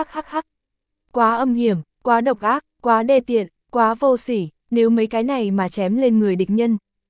Quá âm hiểm, quá độc ác, quá đê tiện, quá vô sỉ, nếu mấy cái này mà chém lên người địch nhân,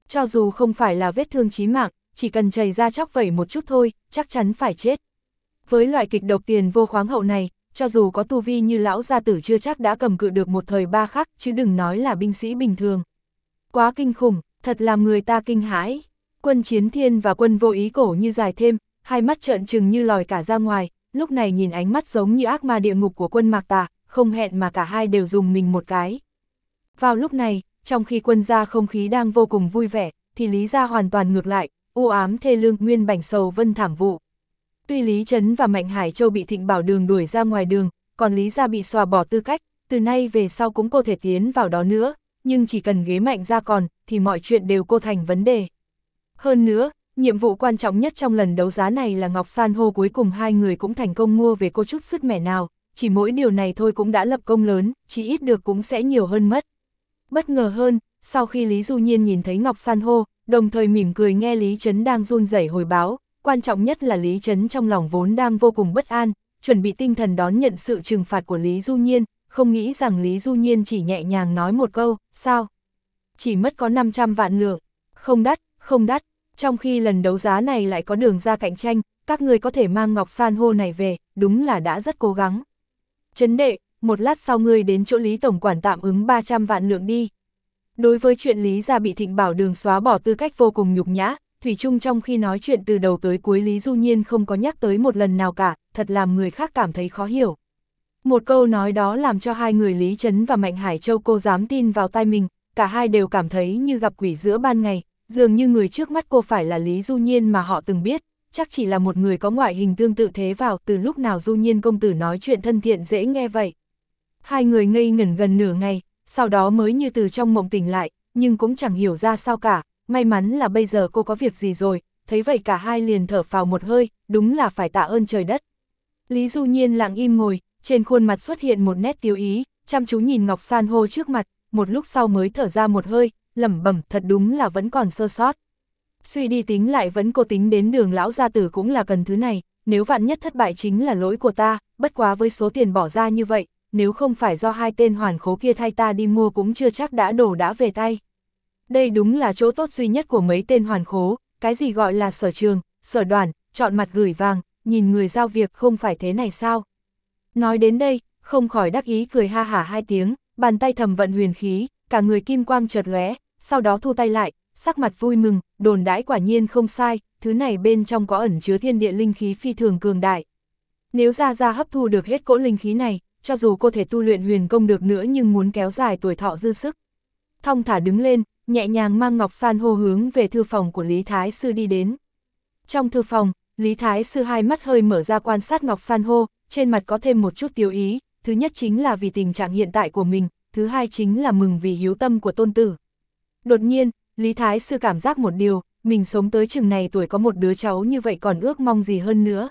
Cho dù không phải là vết thương chí mạng, chỉ cần chảy ra chóc vẩy một chút thôi, chắc chắn phải chết. Với loại kịch độc tiền vô khoáng hậu này, cho dù có tu vi như lão gia tử chưa chắc đã cầm cự được một thời ba khắc, chứ đừng nói là binh sĩ bình thường. Quá kinh khủng, thật làm người ta kinh hãi. Quân Chiến Thiên và Quân Vô Ý Cổ như dài thêm, hai mắt trợn trừng như lòi cả ra ngoài, lúc này nhìn ánh mắt giống như ác ma địa ngục của Quân Mạc Tà, không hẹn mà cả hai đều dùng mình một cái. Vào lúc này, trong khi Quân gia không khí đang vô cùng vui vẻ, thì Lý gia hoàn toàn ngược lại, u ám thê lương nguyên bảnh sầu vân thảm vụ. Tuy Lý Trấn và Mạnh Hải Châu bị Thịnh Bảo Đường đuổi ra ngoài đường, còn Lý gia bị xóa bỏ tư cách, từ nay về sau cũng có thể tiến vào đó nữa, nhưng chỉ cần ghế Mạnh gia còn, thì mọi chuyện đều cô thành vấn đề. Hơn nữa, nhiệm vụ quan trọng nhất trong lần đấu giá này là ngọc san hô cuối cùng hai người cũng thành công mua về cô chút sứt mẻ nào, chỉ mỗi điều này thôi cũng đã lập công lớn, chỉ ít được cũng sẽ nhiều hơn mất. Bất ngờ hơn, sau khi Lý Du Nhiên nhìn thấy ngọc san hô, đồng thời mỉm cười nghe Lý Trấn đang run rẩy hồi báo, quan trọng nhất là Lý Trấn trong lòng vốn đang vô cùng bất an, chuẩn bị tinh thần đón nhận sự trừng phạt của Lý Du Nhiên, không nghĩ rằng Lý Du Nhiên chỉ nhẹ nhàng nói một câu, sao? Chỉ mất có 500 vạn lượng, không đắt, không đắt, trong khi lần đấu giá này lại có đường ra cạnh tranh, các người có thể mang ngọc san hô này về, đúng là đã rất cố gắng. Trấn đệ, một lát sau ngươi đến chỗ Lý Tổng Quản tạm ứng 300 vạn lượng đi. Đối với chuyện Lý gia bị Thịnh Bảo Đường xóa bỏ tư cách vô cùng nhục nhã, thủy chung trong khi nói chuyện từ đầu tới cuối Lý Du Nhiên không có nhắc tới một lần nào cả, thật làm người khác cảm thấy khó hiểu. Một câu nói đó làm cho hai người Lý Trấn và Mạnh Hải Châu cô dám tin vào tai mình, cả hai đều cảm thấy như gặp quỷ giữa ban ngày, dường như người trước mắt cô phải là Lý Du Nhiên mà họ từng biết, chắc chỉ là một người có ngoại hình tương tự thế vào, từ lúc nào Du Nhiên công tử nói chuyện thân thiện dễ nghe vậy. Hai người ngây ngẩn gần nửa ngày, sau đó mới như từ trong mộng tỉnh lại, nhưng cũng chẳng hiểu ra sao cả, may mắn là bây giờ cô có việc gì rồi, thấy vậy cả hai liền thở phào một hơi, đúng là phải tạ ơn trời đất. Lý Du Nhiên lặng im ngồi, trên khuôn mặt xuất hiện một nét tiêu ý, chăm chú nhìn ngọc san hô trước mặt, một lúc sau mới thở ra một hơi, lẩm bẩm thật đúng là vẫn còn sơ sót. Suy đi tính lại vẫn cô tính đến Đường lão gia tử cũng là cần thứ này, nếu vạn nhất thất bại chính là lỗi của ta, bất quá với số tiền bỏ ra như vậy, nếu không phải do hai tên hoàn khố kia thay ta đi mua cũng chưa chắc đã đổ đã về tay. Đây đúng là chỗ tốt duy nhất của mấy tên hoàn khố, cái gì gọi là sở trường, sở đoàn, chọn mặt gửi vàng, nhìn người giao việc không phải thế này sao. Nói đến đây, không khỏi đắc ý cười ha hả hai tiếng, bàn tay thầm vận huyền khí, cả người kim quang chợt lóe, sau đó thu tay lại, sắc mặt vui mừng, đồn đãi quả nhiên không sai, thứ này bên trong có ẩn chứa thiên địa linh khí phi thường cường đại. Nếu Gia hấp thu được hết cỗ linh khí này, cho dù cô thể tu luyện huyền công được nữa nhưng muốn kéo dài tuổi thọ dư sức. Thong thả đứng lên, nhẹ nhàng mang ngọc san hô hướng về thư phòng của Lý Thái Sư đi đến. Trong thư phòng, Lý Thái Sư hai mắt hơi mở ra quan sát ngọc san hô, trên mặt có thêm một chút tiêu ý, thứ nhất chính là vì tình trạng hiện tại của mình, thứ hai chính là mừng vì hiếu tâm của tôn tử. Đột nhiên, Lý Thái Sư cảm giác một điều, mình sống tới chừng này tuổi có một đứa cháu như vậy còn ước mong gì hơn nữa.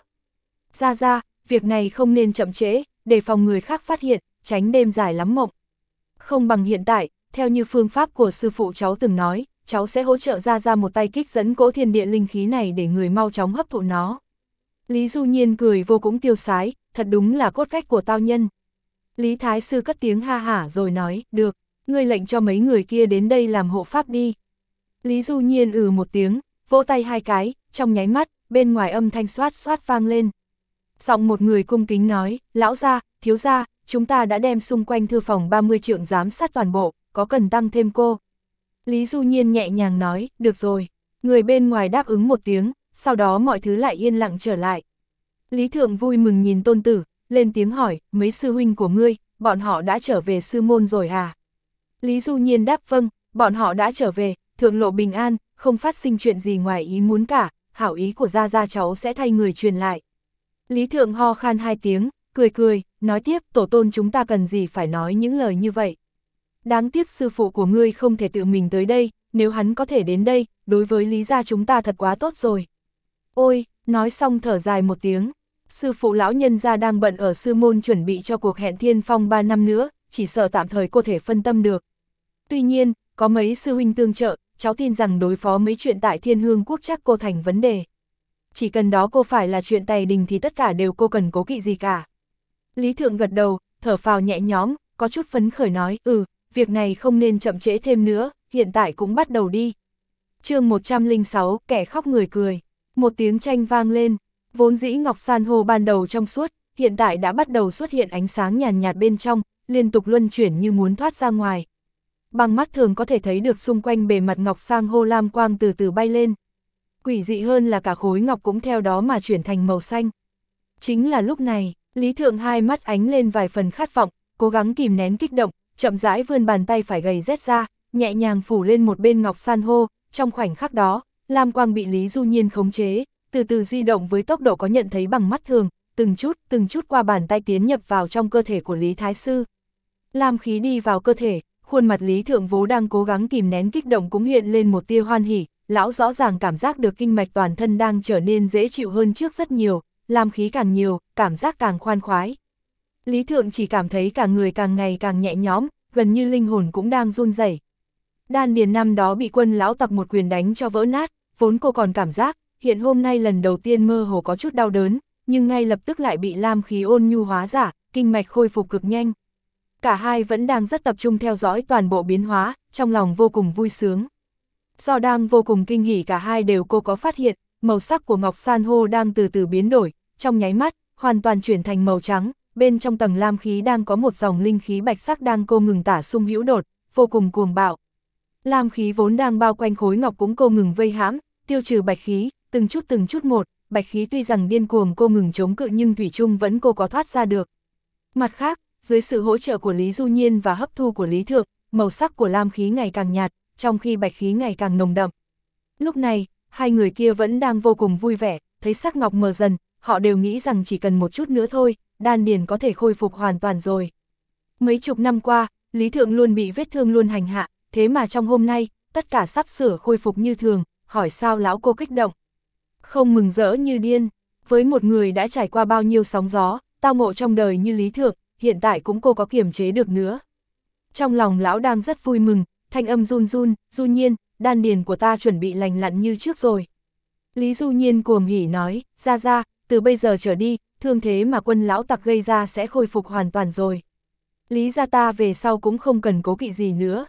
Ra, việc này không nên chậm trễ, để phòng người khác phát hiện, tránh đêm dài lắm mộng. Không bằng hiện tại, theo như phương pháp của sư phụ cháu từng nói, cháu sẽ hỗ trợ ra một tay kích dẫn cỗ thiên địa linh khí này để người mau chóng hấp thụ nó. Lý Du Nhiên cười vô cùng tiêu sái, thật đúng là cốt cách của tao nhân. Lý Thái Sư cất tiếng ha hả rồi nói, được, ngươi lệnh cho mấy người kia đến đây làm hộ pháp đi. Lý Du Nhiên một tiếng, vỗ tay hai cái, trong nháy mắt, bên ngoài âm thanh xoát xoát vang lên. Giọng một người cung kính nói, lão gia, thiếu gia, chúng ta đã đem xung quanh thư phòng 30 trượng giám sát toàn bộ, có cần tăng thêm cô? Lý Du Nhiên nhẹ nhàng nói, được rồi. Người bên ngoài đáp ứng một tiếng, sau đó mọi thứ lại yên lặng trở lại. Lý Thượng vui mừng nhìn tôn tử, lên tiếng hỏi, mấy sư huynh của ngươi, bọn họ đã trở về sư môn rồi à? Lý Du Nhiên đáp vâng, bọn họ đã trở về, thượng lộ bình an, không phát sinh chuyện gì ngoài ý muốn cả, hảo ý của Gia cháu sẽ thay người truyền lại. Lý Thượng ho khan hai tiếng, cười, nói tiếp tổ tôn chúng ta cần gì phải nói những lời như vậy. Đáng tiếc sư phụ của ngươi không thể tự mình tới đây, nếu hắn có thể đến đây, đối với Lý gia chúng ta thật quá tốt rồi. Ôi, nói xong thở dài một tiếng, sư phụ lão nhân gia đang bận ở sư môn chuẩn bị cho cuộc hẹn thiên phong 3 năm nữa, chỉ sợ tạm thời cô thể phân tâm được. Tuy nhiên, có mấy sư huynh tương trợ, cháu tin rằng đối phó mấy chuyện tại Thiên Hương Quốc chắc cô thành vấn đề. Chỉ cần đó cô phải là chuyện tài đình thì tất cả đều cô cần cố kỵ gì cả. Lý Thượng gật đầu, thở phào nhẹ nhõm, có chút phấn khởi nói, việc này không nên chậm trễ thêm nữa, hiện tại cũng bắt đầu đi. chương 106, kẻ khóc người cười. Một tiếng tranh vang lên, vốn dĩ ngọc san hô ban đầu trong suốt, hiện tại đã bắt đầu xuất hiện ánh sáng nhàn nhạt bên trong, liên tục luân chuyển như muốn thoát ra ngoài. Bằng mắt thường có thể thấy được xung quanh bề mặt ngọc san hô lam quang từ từ bay lên. Quỷ dị hơn là cả khối ngọc cũng theo đó mà chuyển thành màu xanh. Chính là lúc này, Lý Thượng hai mắt ánh lên vài phần khát vọng, cố gắng kìm nén kích động, chậm rãi vươn bàn tay phải gầy rét ra, nhẹ nhàng phủ lên một bên ngọc san hô. Trong khoảnh khắc đó, lam quang bị Lý Du Nhiên khống chế, từ từ di động với tốc độ có nhận thấy bằng mắt thường, từng chút qua bàn tay tiến nhập vào trong cơ thể của Lý Thái Sư. Lam khí đi vào cơ thể, khuôn mặt Lý Thượng Vố đang cố gắng kìm nén kích động cũng hiện lên một tia hoan hỉ, lão rõ ràng cảm giác được kinh mạch toàn thân đang trở nên dễ chịu hơn trước rất nhiều, lam khí càng nhiều, cảm giác càng khoan khoái. Lý Thượng chỉ cảm thấy cả người càng ngày càng nhẹ nhõm, gần như linh hồn cũng đang run rẩy. Đan điền năm đó bị Quân lão tặc một quyền đánh cho vỡ nát, vốn cô còn cảm giác, hiện hôm nay lần đầu tiên mơ hồ có chút đau đớn, nhưng ngay lập tức lại bị lam khí ôn nhu hóa giả, kinh mạch khôi phục cực nhanh. Cả hai vẫn đang rất tập trung theo dõi toàn bộ biến hóa, trong lòng vô cùng vui sướng. Do đang vô cùng kinh hỉ cả hai đều cô có phát hiện, màu sắc của ngọc san hô đang từ từ biến đổi, trong nháy mắt, hoàn toàn chuyển thành màu trắng, bên trong tầng lam khí đang có một dòng linh khí bạch sắc đang cô ngừng tả sung hữu đột, vô cùng cuồng bạo. Lam khí vốn đang bao quanh khối ngọc cũng cô ngừng vây hãm, tiêu trừ bạch khí, từng chút một, bạch khí tuy rằng điên cuồng cô ngừng chống cự nhưng thủy chung vẫn cô có thoát ra được. Mặt khác, dưới sự hỗ trợ của Lý Du Nhiên và hấp thu của Lý Thượng, màu sắc của lam khí ngày càng nhạt, trong khi bạch khí ngày càng nồng đậm. Lúc này, hai người kia vẫn đang vô cùng vui vẻ, thấy sắc ngọc mờ dần, họ đều nghĩ rằng chỉ cần một chút nữa thôi, đan điền có thể khôi phục hoàn toàn rồi. Mấy chục năm qua, Lý Thượng luôn bị vết thương luôn hành hạ, thế mà trong hôm nay, tất cả sắp sửa khôi phục như thường, hỏi sao lão cô kích động. Không mừng rỡ như điên, với một người đã trải qua bao nhiêu sóng gió, tao ngộ trong đời như Lý Thượng, hiện tại cũng cô có kiềm chế được nữa. Trong lòng lão đang rất vui mừng, thanh âm run run, Du Nhiên, đan điền của ta chuẩn bị lành lặn như trước rồi. Lý Du Nhiên cuồng hỉ nói, ra, từ bây giờ trở đi, thương thế mà Quân lão tặc gây ra sẽ khôi phục hoàn toàn rồi. Lý gia ta về sau cũng không cần cố kỵ gì nữa.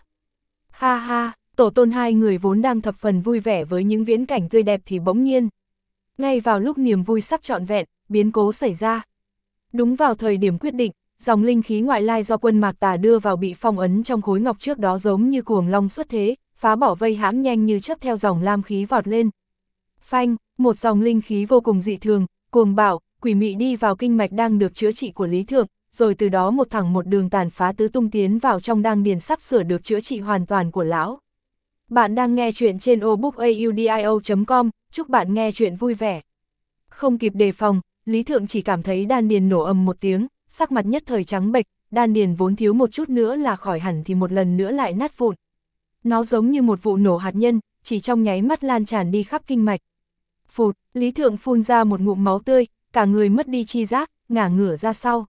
Ha ha, tổ tôn hai người vốn đang thập phần vui vẻ với những viễn cảnh tươi đẹp thì bỗng nhiên. Ngay vào lúc niềm vui sắp trọn vẹn, biến cố xảy ra. Đúng vào thời điểm quyết định, dòng linh khí ngoại lai do Quân Mạc Tà đưa vào bị phong ấn trong khối ngọc trước đó giống như cuồng long xuất thế, phá bỏ vây hãm nhanh như chớp theo dòng lam khí vọt lên. Phanh, một dòng linh khí vô cùng dị thường, cuồng bạo, quỷ mị đi vào kinh mạch đang được chữa trị của Lý Thượng, rồi từ đó một thẳng một đường tàn phá tứ tung tiến vào trong đan điền sắp sửa được chữa trị hoàn toàn của lão. Bạn đang nghe chuyện trên obookaudio.com, chúc bạn nghe chuyện vui vẻ. Không kịp đề phòng, Lý Thượng chỉ cảm thấy đan điền nổ ầm một tiếng, sắc mặt nhất thời trắng bệch, đan điền vốn thiếu một chút nữa là khỏi hẳn thì một lần nữa lại nát vụn. Nó giống như một vụ nổ hạt nhân, chỉ trong nháy mắt lan tràn đi khắp kinh mạch. Phụt, Lý Thượng phun ra một ngụm máu tươi, cả người mất đi chi giác, ngả ngửa ra sau.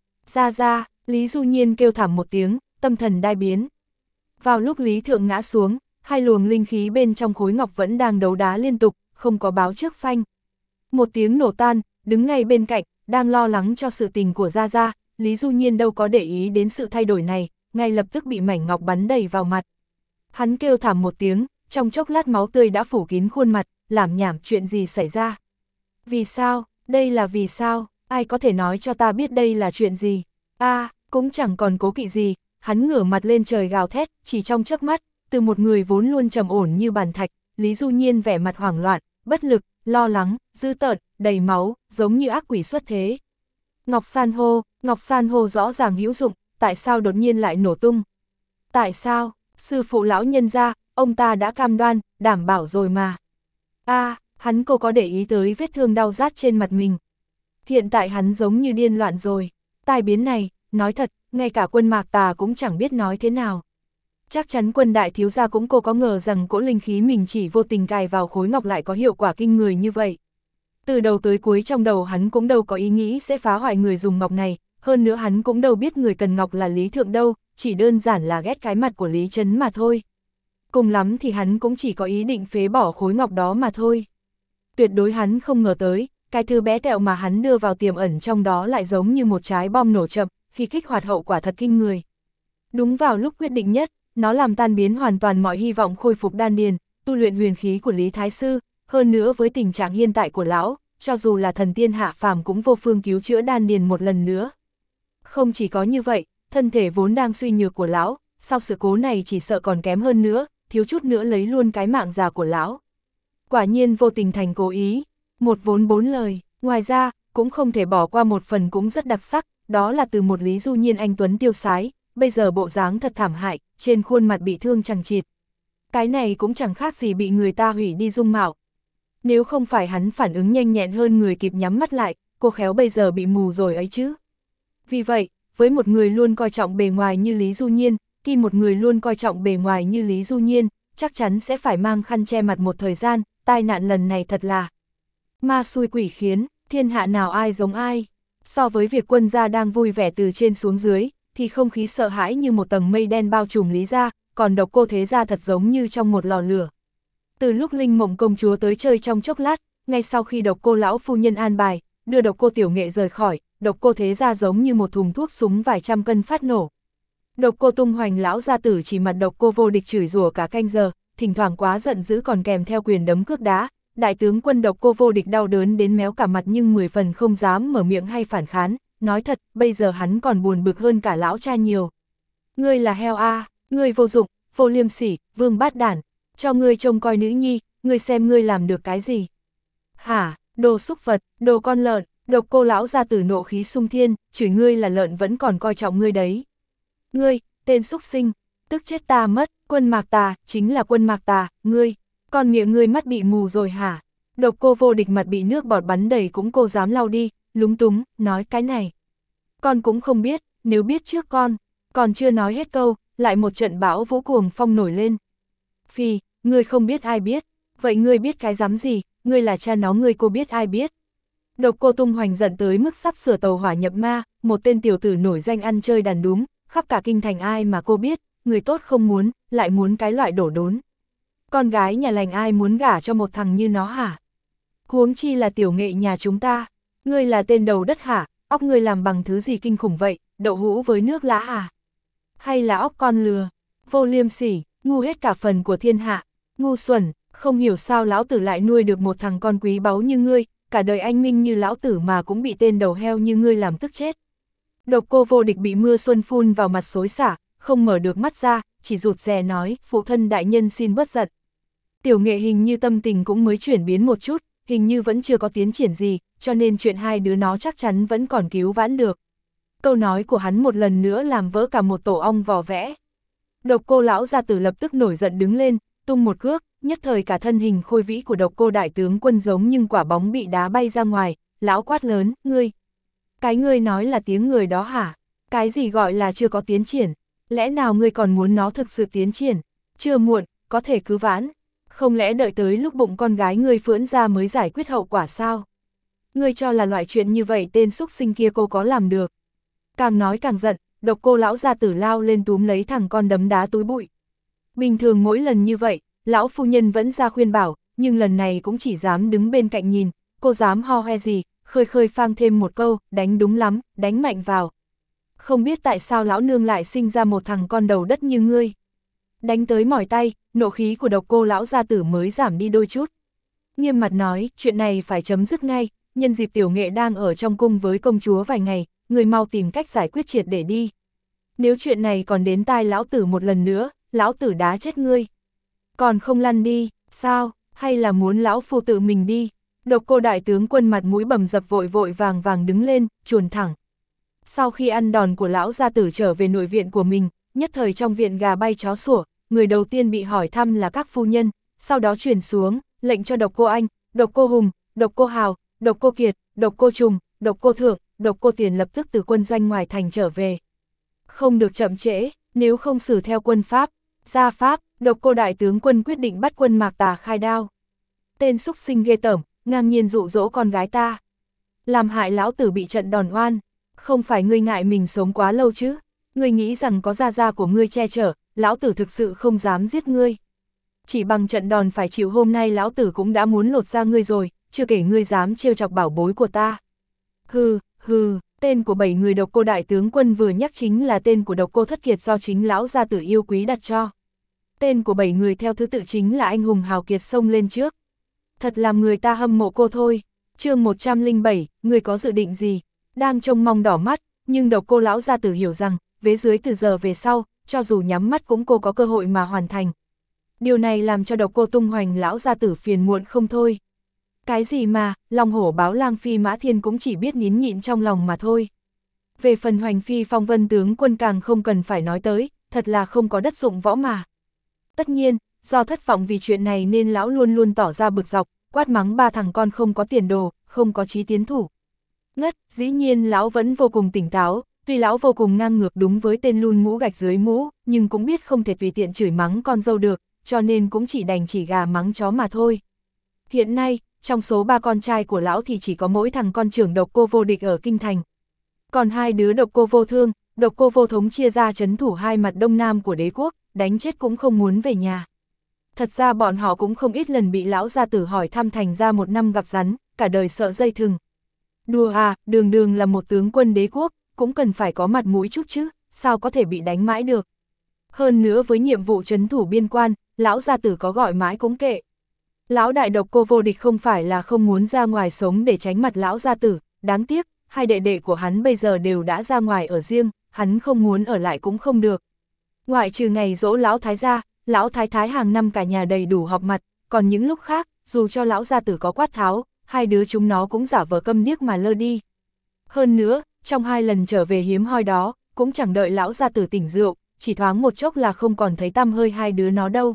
Ra, Lý Du Nhiên kêu thảm một tiếng, tâm thần đai biến. Vào lúc Lý Thượng ngã xuống, hai luồng linh khí bên trong khối ngọc vẫn đang đấu đá liên tục, không có báo trước phanh. Một tiếng nổ tan, đứng ngay bên cạnh, đang lo lắng cho sự tình của Gia, Lý Du Nhiên đâu có để ý đến sự thay đổi này, ngay lập tức bị mảnh ngọc bắn đầy vào mặt. Hắn kêu thảm một tiếng, trong chốc lát máu tươi đã phủ kín khuôn mặt, lảm nhảm chuyện gì xảy ra. Vì sao, đây là vì sao, ai có thể nói cho ta biết đây là chuyện gì. Cũng chẳng còn cố kỵ gì, hắn ngửa mặt lên trời gào thét, chỉ trong chớp mắt, từ một người vốn luôn trầm ổn như bàn thạch, Lý Du Nhiên vẻ mặt hoảng loạn, bất lực, lo lắng, dữ tợn, đầy máu, giống như ác quỷ xuất thế. Ngọc san hô rõ ràng hữu dụng, tại sao đột nhiên lại nổ tung? Tại sao, sư phụ lão nhân gia, ông ta đã cam đoan, đảm bảo rồi mà. Hắn cô có để ý tới vết thương đau rát trên mặt mình. Hiện tại hắn giống như điên loạn rồi. Tai biến này, nói thật, ngay cả Quân Mạc Tà cũng chẳng biết nói thế nào. Chắc chắn Quân đại thiếu gia cũng cô có ngờ rằng cỗ linh khí mình chỉ vô tình cài vào khối ngọc lại có hiệu quả kinh người như vậy. Từ đầu tới cuối trong đầu hắn cũng đâu có ý nghĩ sẽ phá hoại người dùng ngọc này, hơn nữa hắn cũng đâu biết người cần ngọc là Lý Thượng đâu, chỉ đơn giản là ghét cái mặt của Lý Trấn mà thôi. Cùng lắm thì hắn cũng chỉ có ý định phế bỏ khối ngọc đó mà thôi. Tuyệt đối hắn không ngờ tới, cái thứ bé tẹo mà hắn đưa vào tiềm ẩn trong đó lại giống như một trái bom nổ chậm, khi kích hoạt hậu quả thật kinh người. Đúng vào lúc quyết định nhất, nó làm tan biến hoàn toàn mọi hy vọng khôi phục đan điền, tu luyện huyền khí của Lý Thái Sư, hơn nữa với tình trạng hiện tại của lão, cho dù là thần tiên hạ phàm cũng vô phương cứu chữa đan điền một lần nữa. Không chỉ có như vậy, thân thể vốn đang suy nhược của lão, sau sự cố này chỉ sợ còn kém hơn nữa, thiếu chút nữa lấy luôn cái mạng già của lão. Quả nhiên vô tình thành cố ý, một vốn bốn lời, ngoài ra, cũng không thể bỏ qua một phần cũng rất đặc sắc, đó là từ một Lý Du Nhiên anh tuấn tiêu sái, bây giờ bộ dáng thật thảm hại, trên khuôn mặt bị thương chằng chịt. Cái này cũng chẳng khác gì bị người ta hủy đi dung mạo. Nếu không phải hắn phản ứng nhanh nhẹn hơn người kịp nhắm mắt lại, cô khéo bây giờ bị mù rồi ấy chứ. Vì vậy, với một người luôn coi trọng bề ngoài như Lý Du Nhiên, khi một người luôn coi trọng bề ngoài như Lý Du Nhiên, chắc chắn sẽ phải mang khăn che mặt một thời gian, tai nạn lần này thật là ma xui quỷ khiến, thiên hạ nào ai giống ai. So với việc quân gia đang vui vẻ từ trên xuống dưới, thì không khí sợ hãi như một tầng mây đen bao trùm Lý gia, còn Độc Cô thế gia thật giống như trong một lò lửa. Từ lúc Linh Mộng công chúa tới chơi trong chốc lát, ngay sau khi Độc Cô lão phu nhân an bài, đưa Độc Cô tiểu nghệ rời khỏi, Độc Cô thế gia giống như một thùng thuốc súng vài trăm cân phát nổ. Độc Cô tung hoành lão gia tử chỉ mặt Độc Cô vô địch chửi rủa cả canh giờ, thỉnh thoảng quá giận dữ còn kèm theo quyền đấm cước đá. Đại tướng quân Độc Cô vô địch đau đớn đến méo cả mặt nhưng 10 phần không dám mở miệng hay phản kháng, nói thật, bây giờ hắn còn buồn bực hơn cả lão cha nhiều. Ngươi là heo a, ngươi vô dụng, vô liêm sỉ, vương bát đản, cho ngươi trông coi nữ nhi, ngươi xem ngươi làm được cái gì. Hả, đồ xúc vật, đồ con lợn, Độc Cô lão gia tử nộ khí sung thiên, chửi ngươi là lợn vẫn còn coi trọng ngươi đấy. Ngươi, tên xúc sinh, tức chết ta mất, Quân Mạc Tà, chính là Quân Mạc Tà, ngươi, con miệng ngươi mắt bị mù rồi hả? Độc Cô vô địch mặt bị nước bọt bắn đầy cũng cô dám lau đi, lúng túng, nói cái này. Con cũng không biết, nếu biết trước con, còn chưa nói hết câu, lại một trận bão vũ cuồng phong nổi lên. Phi, ngươi không biết ai biết, vậy ngươi biết cái dám gì, ngươi là cha nó ngươi cô biết ai biết. Độc Cô tung hoành giận tới mức sắp sửa tàu hỏa nhập ma, một tên tiểu tử nổi danh ăn chơi đàn đúng, khắp cả kinh thành ai mà cô biết, người tốt không muốn, lại muốn cái loại đổ đốn. Con gái nhà lành ai muốn gả cho một thằng như nó hả? Huống chi là tiểu nghệ nhà chúng ta, ngươi là tên đầu đất hả? Óc ngươi làm bằng thứ gì kinh khủng vậy, đậu hũ với nước lã à? Hay là óc con lừa? Vô liêm sỉ, ngu hết cả phần của thiên hạ, ngu xuẩn, không hiểu sao lão tử lại nuôi được một thằng con quý báu như ngươi, cả đời anh minh như lão tử mà cũng bị tên đầu heo như ngươi làm tức chết. Độc Cô vô địch bị mưa xuân phun vào mặt xối xả, không mở được mắt ra, chỉ rụt rè nói, phụ thân đại nhân xin bớt giận. Tiểu nghệ hình như tâm tình cũng mới chuyển biến một chút, hình như vẫn chưa có tiến triển gì, cho nên chuyện hai đứa nó chắc chắn vẫn còn cứu vãn được. Câu nói của hắn một lần nữa làm vỡ cả một tổ ong vò vẽ. Độc Cô lão gia tử lập tức nổi giận đứng lên, tung một cước, nhất thời cả thân hình khôi vĩ của Độc Cô đại tướng quân giống nhưng quả bóng bị đá bay ra ngoài, lão quát lớn, ngươi. Cái ngươi nói là tiếng người đó hả? Cái gì gọi là chưa có tiến triển? Lẽ nào ngươi còn muốn nó thực sự tiến triển? Chưa muộn, có thể cứu vãn. Không lẽ đợi tới lúc bụng con gái ngươi phưỡn ra mới giải quyết hậu quả sao? Ngươi cho là loại chuyện như vậy tên xúc sinh kia cô có làm được. Càng nói càng giận, Độc Cô lão gia tử lao lên túm lấy thằng con đấm đá túi bụi. Bình thường mỗi lần như vậy, lão phu nhân vẫn ra khuyên bảo, nhưng lần này cũng chỉ dám đứng bên cạnh nhìn, cô dám ho he gì, khơi khơi phang thêm một câu, đánh đúng lắm, đánh mạnh vào. Không biết tại sao lão nương lại sinh ra một thằng con đầu đất như ngươi. Đánh tới mỏi tay, nộ khí của Độc Cô lão gia tử mới giảm đi đôi chút. Nghiêm mặt nói, chuyện này phải chấm dứt ngay, nhân dịp tiểu nghệ đang ở trong cung với công chúa vài ngày, người mau tìm cách giải quyết triệt để đi. Nếu chuyện này còn đến tai lão tử một lần nữa, lão tử đá chết ngươi. Còn không lăn đi, sao, hay là muốn lão phu tự mình đi? Độc Cô đại tướng quân mặt mũi bầm dập vội vội vàng vàng đứng lên, chuồn thẳng. Sau khi ăn đòn của lão gia tử trở về nội viện của mình, nhất thời trong viện gà bay chó sủa, người đầu tiên bị hỏi thăm là các phu nhân, sau đó chuyển xuống, lệnh cho Độc Cô Anh, Độc Cô Hùng, Độc Cô Hào, Độc Cô Kiệt, Độc Cô Trùng, Độc Cô Thượng, Độc Cô Tiền lập tức từ quân doanh ngoài thành trở về. Không được chậm trễ, nếu không xử theo quân pháp, gia pháp, Độc Cô đại tướng quân quyết định bắt Quân Mạc Tà khai đao. Tên xúc sinh ghê tởm, ngang nhiên dụ dỗ con gái ta. Làm hại lão tử bị trận đòn oan, không phải ngươi ngại mình sống quá lâu chứ, ngươi nghĩ rằng có gia gia của ngươi che chở, lão tử thực sự không dám giết ngươi. Chỉ bằng trận đòn phải chịu hôm nay lão tử cũng đã muốn lột da ngươi rồi, chưa kể ngươi dám trêu chọc bảo bối của ta. Hừ, hừ, tên của 7 người Độc Cô đại tướng quân vừa nhắc chính là tên của Độc Cô Thất Kiệt do chính lão gia tử yêu quý đặt cho. Tên của 7 người theo thứ tự chính là anh hùng hào kiệt xông lên trước. Thật làm người ta hâm mộ cô thôi. Chương 107, người có dự định gì? Đang trông mong đỏ mắt, nhưng Độc Cô lão gia tử hiểu rằng, vế dưới từ giờ về sau, cho dù nhắm mắt cũng cô có cơ hội mà hoàn thành. Điều này làm cho Độc Cô Tung Hoành lão gia tử phiền muộn không thôi. Cái gì mà, Long Hổ báo lang phi Mã Thiên cũng chỉ biết nín nhịn trong lòng mà thôi. Về phần Hoành phi Phong Vân tướng quân càng không cần phải nói tới, thật là không có đất dụng võ mà. Tất nhiên, do thất vọng vì chuyện này nên lão luôn luôn tỏ ra bực dọc, quát mắng 3 thằng con không có tiền đồ, không có chí tiến thủ. Ngất, dĩ nhiên lão vẫn vô cùng tỉnh táo, tuy lão vô cùng ngang ngược đúng với tên lun mũ gạch dưới mũ, nhưng cũng biết không thể tùy tiện chửi mắng con dâu được, cho nên cũng chỉ đành chỉ gà mắng chó mà thôi. Hiện nay, trong số 3 con trai của lão thì chỉ có mỗi thằng con trưởng Độc Cô Vô Địch ở Kinh Thành. Còn 2 đứa Độc Cô Vô Thương, Độc Cô Vô Thống chia ra trấn thủ 2 mặt đông nam của đế quốc, đánh chết cũng không muốn về nhà. Thật ra bọn họ cũng không ít lần bị lão gia tử hỏi thăm thành ra 1 năm gặp rắn, cả đời sợ dây thừng. Đùa à, đường đường là một tướng quân đế quốc, cũng cần phải có mặt mũi chút chứ, sao có thể bị đánh mãi được. Hơn nữa với nhiệm vụ trấn thủ biên quan, lão gia tử có gọi mãi cũng kệ. Lão đại Độc Cô Vô Địch không phải là không muốn ra ngoài sống để tránh mặt lão gia tử, đáng tiếc, 2 đệ đệ của hắn bây giờ đều đã ra ngoài ở riêng, hắn không muốn ở lại cũng không được. Ngoại trừ ngày giỗ lão thái gia, lão thái thái hàng năm cả nhà đầy đủ họp mặt, còn những lúc khác, dù cho lão gia tử có quát tháo, 2 đứa chúng nó cũng giả vờ câm điếc mà lơ đi. Hơn nữa, trong 2 lần trở về hiếm hoi đó, cũng chẳng đợi lão gia tử tỉnh rượu, chỉ thoáng một chốc là không còn thấy tăm hơi 2 đứa nó đâu.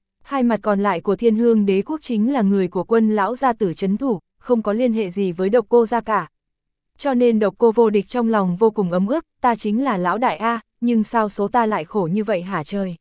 2 mặt còn lại của Thiên Hương đế quốc chính là người của quân lão gia tử trấn thủ, không có liên hệ gì với Độc Cô gia cả. Cho nên Độc Cô Vô Địch trong lòng vô cùng ấm ức, ta chính là lão đại A, nhưng sao số ta lại khổ như vậy hả trời.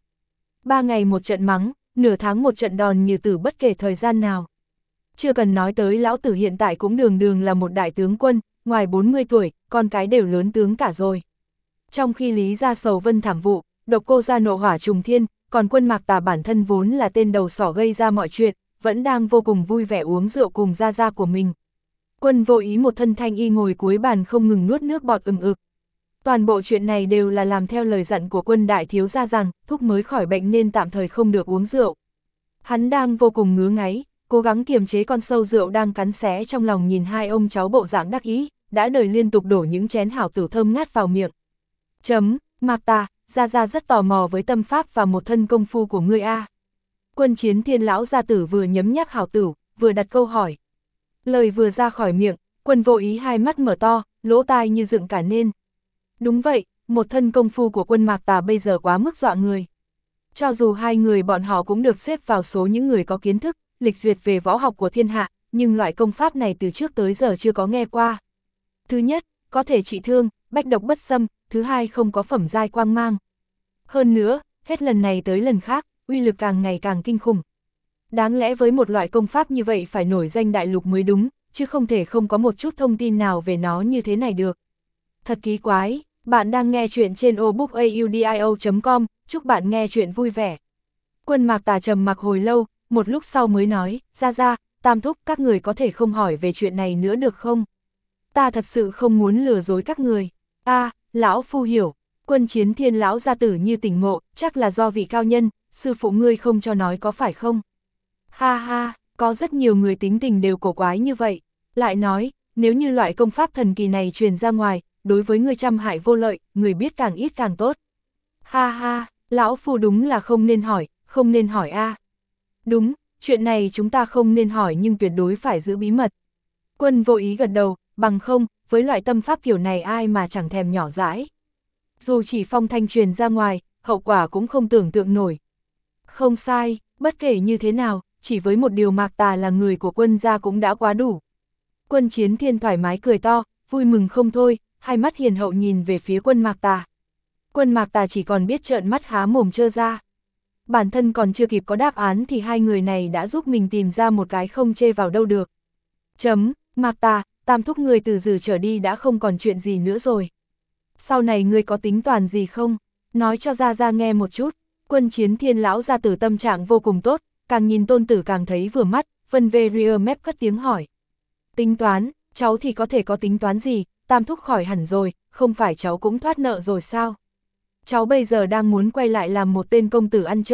3 ngày một trận mắng, nửa tháng một trận đòn như tử bất kể thời gian nào. Chưa cần nói tới lão tử hiện tại cũng đường đường là một đại tướng quân, ngoài 40 tuổi, con cái đều lớn tướng cả rồi. Trong khi Lý gia sầu vân thảm vụ, Độc Cô gia nộ hỏa trùng thiên, còn Quân Mạc Tà bản thân vốn là tên đầu sỏ gây ra mọi chuyện, vẫn đang vô cùng vui vẻ uống rượu cùng gia gia của mình. Quân Vô Ý một thân thanh y ngồi cuối bàn không ngừng nuốt nước bọt ừng ực. Toàn bộ chuyện này đều là làm theo lời dặn của Quân đại thiếu gia rằng, thúc mới khỏi bệnh nên tạm thời không được uống rượu. Hắn đang vô cùng ngứa ngáy, cố gắng kiềm chế con sâu rượu đang cắn xé trong lòng nhìn 2 ông cháu bộ dạng đắc ý, đã đời liên tục đổ những chén hảo tử thơm ngát vào miệng. Mạc Tà, gia gia rất tò mò với tâm pháp và một thân công phu của ngươi a. Quân Chiến Thiên lão gia tử vừa nhấm nháp hảo tử, vừa đặt câu hỏi. Lời vừa ra khỏi miệng, Quân Vô Ý 2 mắt mở to, lỗ tai như dựng cả nên. Đúng vậy, một thân công phu của Quân Mạc Tà bây giờ quá mức dọa người. Cho dù 2 người bọn họ cũng được xếp vào số những người có kiến thức, lịch duyệt về võ học của thiên hạ, nhưng loại công pháp này từ trước tới giờ chưa có nghe qua. Thứ nhất, có thể trị thương, bách độc bất xâm, thứ hai không có phẩm giai quang mang. Hơn nữa, hết lần này tới lần khác, uy lực càng ngày càng kinh khủng. Đáng lẽ với một loại công pháp như vậy phải nổi danh đại lục mới đúng, chứ không thể không có một chút thông tin nào về nó như thế này được. Thật kỳ quái, bạn đang nghe chuyện trên obookaudio.com, chúc bạn nghe chuyện vui vẻ. Quân Mạc Tà trầm mặc hồi lâu, một lúc sau mới nói, gia, Tam thúc các người có thể không hỏi về chuyện này nữa được không? Ta thật sự không muốn lừa dối các người. Lão phu hiểu. Quân Chiến Thiên lão gia tử như tỉnh ngộ, chắc là do vị cao nhân, sư phụ ngươi không cho nói có phải không? Ha ha, có rất nhiều người tính tình đều cổ quái như vậy. Lại nói, nếu như loại công pháp thần kỳ này truyền ra ngoài, đối với người trăm hại vô lợi, người biết càng ít càng tốt. Ha ha, lão phu đúng là không nên hỏi a. Đúng, chuyện này chúng ta không nên hỏi nhưng tuyệt đối phải giữ bí mật. Quân Vô Ý gật đầu, bằng không, với loại tâm pháp kiểu này ai mà chẳng thèm nhỏ dãi. Dù chỉ phong thanh truyền ra ngoài, hậu quả cũng không tưởng tượng nổi. Không sai, bất kể như thế nào, chỉ với một điều Mạc Tà là người của Quân gia cũng đã quá đủ. Quân Chiến Thiên thoải mái cười to, vui mừng không thôi, 2 mắt hiền hậu nhìn về phía Quân Mạc Tà. Quân Mạc Tà chỉ còn biết trợn mắt há mồm trơ ra. Bản thân còn chưa kịp có đáp án thì 2 người này đã giúp mình tìm ra một cái không chê vào đâu được. Mạc Tà, Tam thúc người từ giờ trở đi đã không còn chuyện gì nữa rồi. Sau này ngươi có tính toán gì không? Nói cho gia nghe một chút. Quân Chiến Thiên lão gia tử tâm trạng vô cùng tốt, càng nhìn tôn tử càng thấy vừa mắt, Vân Vê Ria mép cất tiếng hỏi. Tính toán, cháu thì có thể có tính toán gì, Tam thúc khỏi hẳn rồi, không phải cháu cũng thoát nợ rồi sao? Cháu bây giờ đang muốn quay lại làm một tên công tử ăn chơi,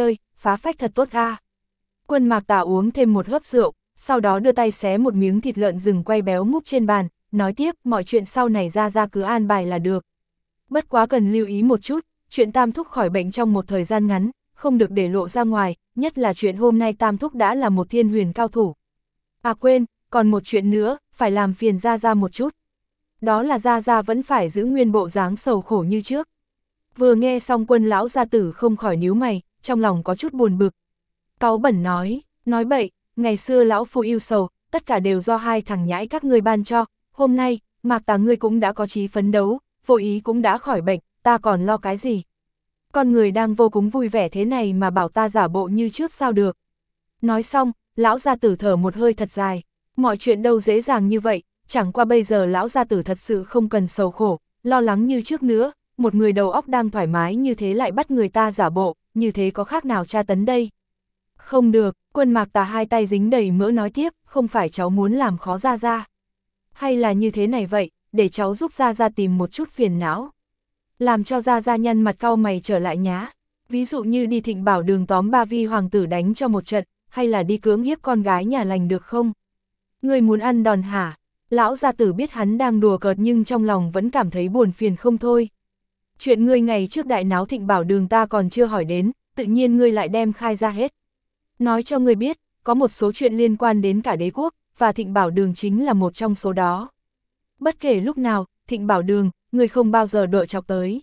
phá phách thật tốt a. Quân Mạc Tà uống thêm một hớp rượu, sau đó đưa tay xé một miếng thịt lợn rừng quay béo múc trên bàn, nói tiếp, mọi chuyện sau này ra cứ an bài là được. Bất quá cần lưu ý một chút, chuyện Tam Thúc khỏi bệnh trong một thời gian ngắn, không được để lộ ra ngoài, nhất là chuyện hôm nay Tam Thúc đã là một thiên huyền cao thủ. À quên, còn một chuyện nữa, phải làm phiền Gia một chút. Đó là Gia vẫn phải giữ nguyên bộ dáng sầu khổ như trước. Vừa nghe xong Quân lão gia tử không khỏi nhíu mày, trong lòng có chút buồn bực. Cáu bẩn nói bậy, ngày xưa lão phu yêu sầu, tất cả đều do hai thằng nhãi các ngươi ban cho, hôm nay, Mạc Tà ngươi cũng đã có chí phấn đấu, Vô Ý cũng đã khỏi bệnh, ta còn lo cái gì? Con người đang vô cùng vui vẻ thế này mà bảo ta giả bộ như trước sao được? Nói xong, lão gia tử thở một hơi thật dài, mọi chuyện đâu dễ dàng như vậy, chẳng qua bây giờ lão gia tử thật sự không cần sầu khổ, lo lắng như trước nữa, một người đầu óc đang thoải mái như thế lại bắt người ta giả bộ, như thế có khác nào tra tấn đây? Không được, Quân Mạc Tà hai tay dính đầy mỡ nói tiếp, không phải cháu muốn làm khó Gia. Hay là như thế này vậy, để cháu giúp Gia tìm một chút phiền não. Làm cho Gia nhăn mặt cau mày trở lại nhá. Ví dụ như đi Thịnh Bảo Đường tóm Ba Vi hoàng tử đánh cho một trận, hay là đi cưỡng hiếp con gái nhà lành được không? Ngươi muốn ăn đòn hả? Lão gia tử biết hắn đang đùa cợt nhưng trong lòng vẫn cảm thấy buồn phiền không thôi. Chuyện ngươi ngày trước đại náo Thịnh Bảo Đường ta còn chưa hỏi đến, tự nhiên ngươi lại đem khai ra hết. Nói cho ngươi biết, có một số chuyện liên quan đến cả đế quốc, và Thịnh Bảo Đường chính là một trong số đó. Bất kể lúc nào, Thịnh Bảo Đường, ngươi không bao giờ đợi chọc tới.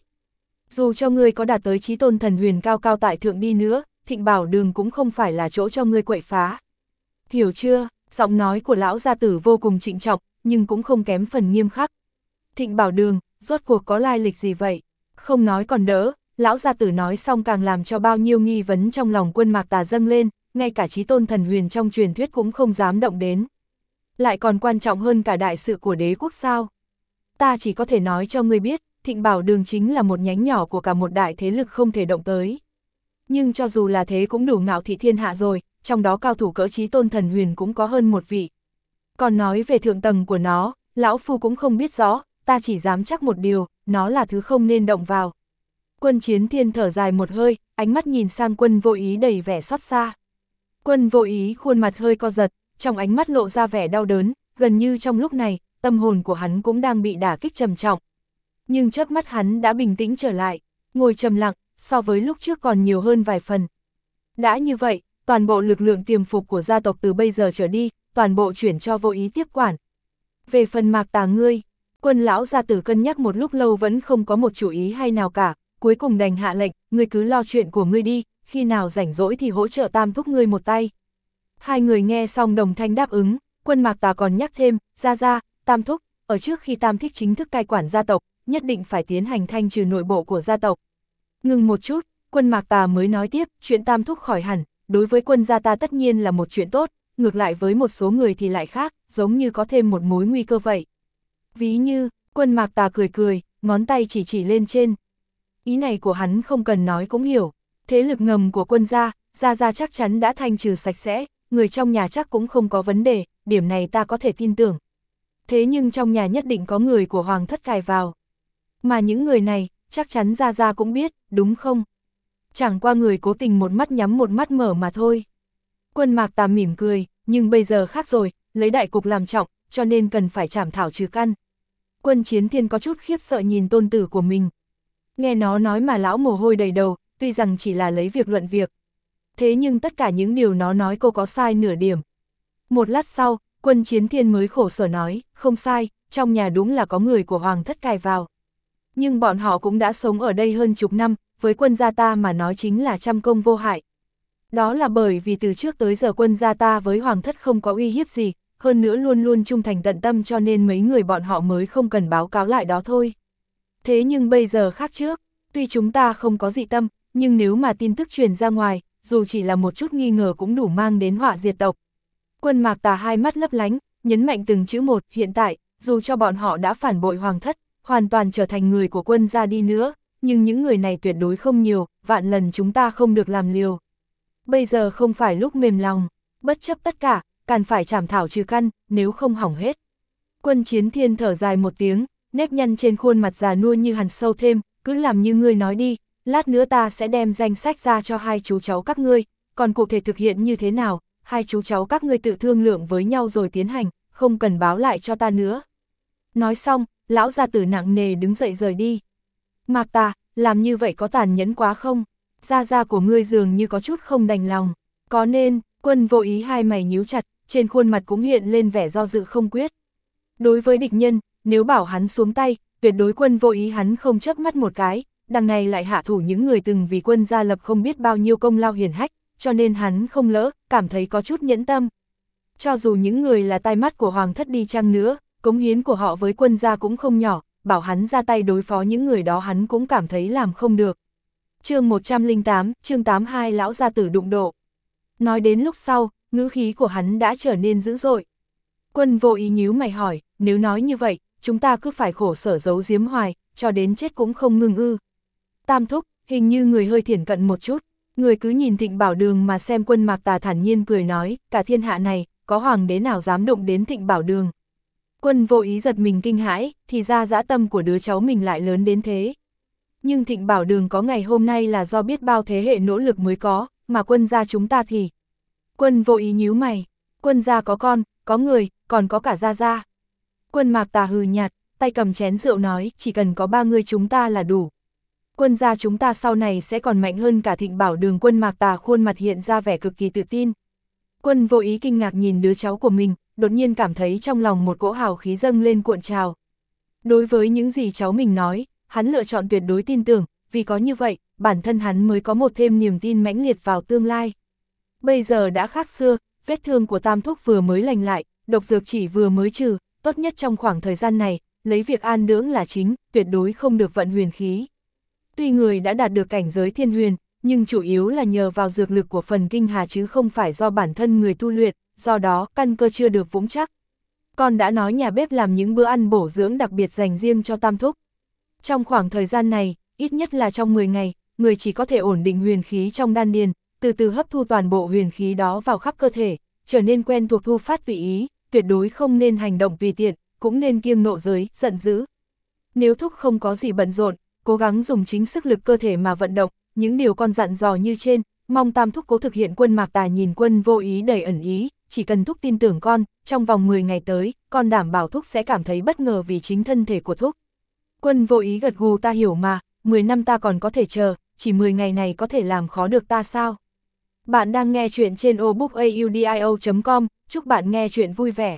Dù cho ngươi có đạt tới chí tôn thần huyền cao cao tại thượng đi nữa, Thịnh Bảo Đường cũng không phải là chỗ cho ngươi quậy phá. Hiểu chưa? Giọng nói của lão gia tử vô cùng trịnh trọng, nhưng cũng không kém phần nghiêm khắc. Thịnh Bảo Đường, rốt cuộc có lai lịch gì vậy? Không nói còn đỡ, lão gia tử nói xong càng làm cho bao nhiêu nghi vấn trong lòng Quân Mạc Tà dâng lên, ngay cả chí tôn thần huyền trong truyền thuyết cũng không dám động đến. Lại còn quan trọng hơn cả đại sự của đế quốc sao? Ta chỉ có thể nói cho ngươi biết, Thịnh Bảo Đường chính là một nhánh nhỏ của cả một đại thế lực không thể động tới. Nhưng cho dù là thế cũng đủ ngạo thị thiên hạ rồi, trong đó cao thủ cỡ chí tôn thần huyền cũng có hơn một vị. Còn nói về thượng tầng của nó, lão phu cũng không biết rõ, ta chỉ dám chắc một điều, nó là thứ không nên động vào. Quân Chiến Thiên thở dài một hơi, ánh mắt nhìn sang Quân Vô Ý đầy vẻ xót xa. Quân Vô Ý khuôn mặt hơi co giật, trong ánh mắt lộ ra vẻ đau đớn, gần như trong lúc này, tâm hồn của hắn cũng đang bị đả kích trầm trọng. Nhưng chớp mắt hắn đã bình tĩnh trở lại, ngồi trầm lặng, so với lúc trước còn nhiều hơn vài phần. Đã như vậy, toàn bộ lực lượng tiềm phục của gia tộc từ bây giờ trở đi, toàn bộ chuyển cho Vô Ý tiếp quản. Về phần Mạc Tà ngươi, Quân lão gia tử cân nhắc một lúc lâu vẫn không có một chủ ý hay nào cả, cuối cùng đành hạ lệnh, ngươi cứ lo chuyện của ngươi đi, khi nào rảnh rỗi thì hỗ trợ Tam Thúc ngươi một tay. Hai người nghe xong đồng thanh đáp ứng, Quân Mạc Tà còn nhắc thêm, Gia, Tam Thúc, ở trước khi Tam Thích chính thức cai quản gia tộc, nhất định phải tiến hành thanh trừ nội bộ của gia tộc. Ngừng một chút, Quân Mạc Tà mới nói tiếp, chuyện Tam Thúc khỏi hẳn, đối với quân gia ta tất nhiên là một chuyện tốt, ngược lại với một số người thì lại khác, giống như có thêm một mối nguy cơ vậy. Ví như, Quân Mạc Tà cười, ngón tay chỉ lên trên. Ý này của hắn không cần nói cũng hiểu, thế lực ngầm của quân gia chắc chắn đã thanh trừ sạch sẽ, người trong nhà chắc cũng không có vấn đề, điểm này ta có thể tin tưởng. Thế nhưng trong nhà nhất định có người của Hoàng thất cài vào. Mà những người này, chắc chắn Gia cũng biết, đúng không? Chẳng qua người cố tình một mắt nhắm một mắt mở mà thôi. Quân Mạc Tà mỉm cười, nhưng bây giờ khác rồi, lấy đại cục làm trọng, cho nên cần phải trảm thảo trừ căn. Quân Chiến Thiên có chút khiếp sợ nhìn tôn tử của mình. Nghe nó nói mà lão mồ hôi đầy đầu, tuy rằng chỉ là lấy việc luận việc. Thế nhưng tất cả những điều nó nói cô có sai nửa điểm. Một lát sau, Quân Chiến Thiên mới khổ sở nói, không sai, trong nhà đúng là có người của Hoàng thất cài vào. Nhưng bọn họ cũng đã sống ở đây hơn chục năm, với quân gia ta mà nói chính là trăm công vô hại. Đó là bởi vì từ trước tới giờ quân gia ta với Hoàng thất không có uy hiếp gì, hơn nữa luôn luôn trung thành tận tâm cho nên mấy người bọn họ mới không cần báo cáo lại đó thôi. Thế nhưng bây giờ khác trước, tuy chúng ta không có dị tâm, nhưng nếu mà tin tức truyền ra ngoài, dù chỉ là một chút nghi ngờ cũng đủ mang đến họa diệt tộc. Quân Mạc Tà hai mắt lấp lánh, nhấn mạnh từng chữ một, hiện tại, dù cho bọn họ đã phản bội Hoàng thất, hoàn toàn trở thành người của quân gia đi nữa, nhưng những người này tuyệt đối không nhiều, vạn lần chúng ta không được làm liều. Bây giờ không phải lúc mềm lòng, bất chấp tất cả, cần phải trảm thảo trừ căn, nếu không hỏng hết. Quân Chiến Thiên thở dài một tiếng, nếp nhăn trên khuôn mặt già nua như hằn sâu thêm, cứ làm như ngươi nói đi, lát nữa ta sẽ đem danh sách ra cho hai chú cháu các ngươi, còn cụ thể thực hiện như thế nào, hai chú cháu các ngươi tự thương lượng với nhau rồi tiến hành, không cần báo lại cho ta nữa. Nói xong, lão gia tử nặng nề đứng dậy rời đi. Mạc Tà, làm như vậy có tàn nhẫn quá không? Gia gia của ngươi dường như có chút không đành lòng. Có nên, Quân Vô Ý hai mày nhíu chặt, trên khuôn mặt cũng hiện lên vẻ do dự không quyết. Đối với địch nhân, nếu bảo hắn xuống tay, tuyệt đối Quân Vô Ý hắn không chớp mắt một cái, đằng này lại hạ thủ những người từng vì quân gia lập không biết bao nhiêu công lao hiển hách, cho nên hắn không lỡ, cảm thấy có chút nhẫn tâm. Cho dù những người là tai mắt của hoàng thất đi chăng nữa, cống hiến của họ với quân gia cũng không nhỏ, bảo hắn ra tay đối phó những người đó hắn cũng cảm thấy làm không được. Chương 108, chương 82 lão gia tử đụng độ. Nói đến lúc sau, ngữ khí của hắn đã trở nên dữ dội. Quân Vô Ý nhíu mày hỏi, nếu nói như vậy, chúng ta cứ phải khổ sở giấu giếm hoài, cho đến chết cũng không ngừng ư. Tam thúc, hình như người hơi thiển cận một chút, người cứ nhìn Thịnh Bảo Đường mà xem. Quân Mạc Tà thản nhiên cười nói, cả thiên hạ này, có hoàng đế nào dám đụng đến Thịnh Bảo Đường. Quân Vô Ý giật mình kinh hãi, thì ra dã tâm của đứa cháu mình lại lớn đến thế. Nhưng Thịnh Bảo Đường có ngày hôm nay là do biết bao thế hệ nỗ lực mới có, mà quân gia chúng ta thì... Quân Vô Ý nhíu mày, quân gia có con, có người, còn có cả gia gia. Quân Mạc Tà hừ nhạt, tay cầm chén rượu nói, chỉ cần có ba người chúng ta là đủ. Quân gia chúng ta sau này sẽ còn mạnh hơn cả Thịnh Bảo Đường. Quân Mạc Tà khuôn mặt hiện ra vẻ cực kỳ tự tin. Quân Vô Ý kinh ngạc nhìn đứa cháu của mình, đột nhiên cảm thấy trong lòng một cỗ hào khí dâng lên cuộn trào. Đối với những gì cháu mình nói, hắn lựa chọn tuyệt đối tin tưởng, vì có như vậy, bản thân hắn mới có một thêm niềm tin mãnh liệt vào tương lai. Bây giờ đã khác xưa, vết thương của Tam thúc vừa mới lành lại, độc dược chỉ vừa mới trừ, tốt nhất trong khoảng thời gian này, lấy việc an dưỡng là chính, tuyệt đối không được vận huyền khí. Tuy người đã đạt được cảnh giới thiên huyền, nhưng chủ yếu là nhờ vào dược lực của phần kinh hà chứ không phải do bản thân người tu luyện, do đó căn cơ chưa được vững chắc. Con đã nói nhà bếp làm những bữa ăn bổ dưỡng đặc biệt dành riêng cho Tam thúc. Trong khoảng thời gian này, ít nhất là trong 10 ngày, người chỉ có thể ổn định huyền khí trong đan điền, từ từ hấp thu toàn bộ huyền khí đó vào khắp cơ thể, trở nên quen thuộc thu phát tùy ý, tuyệt đối không nên hành động tùy tiện, cũng nên kiêng nộ giới, giận dữ. Nếu thúc không có gì bận rộn, cố gắng dùng chính sức lực cơ thể mà vận động, những điều con dặn dò như trên, mong Tam thúc cố thực hiện. Quân Mạc Tà nhìn Quân Vô Ý đầy ẩn ý, chỉ cần thúc tin tưởng con, trong vòng 10 ngày tới, con đảm bảo thúc sẽ cảm thấy bất ngờ vì chính thân thể của thúc. Quân Vô Ý gật gù, ta hiểu mà, 10 năm ta còn có thể chờ, chỉ 10 ngày này có thể làm khó được ta sao? Bạn đang nghe chuyện trên obookaudio.com, chúc bạn nghe chuyện vui vẻ.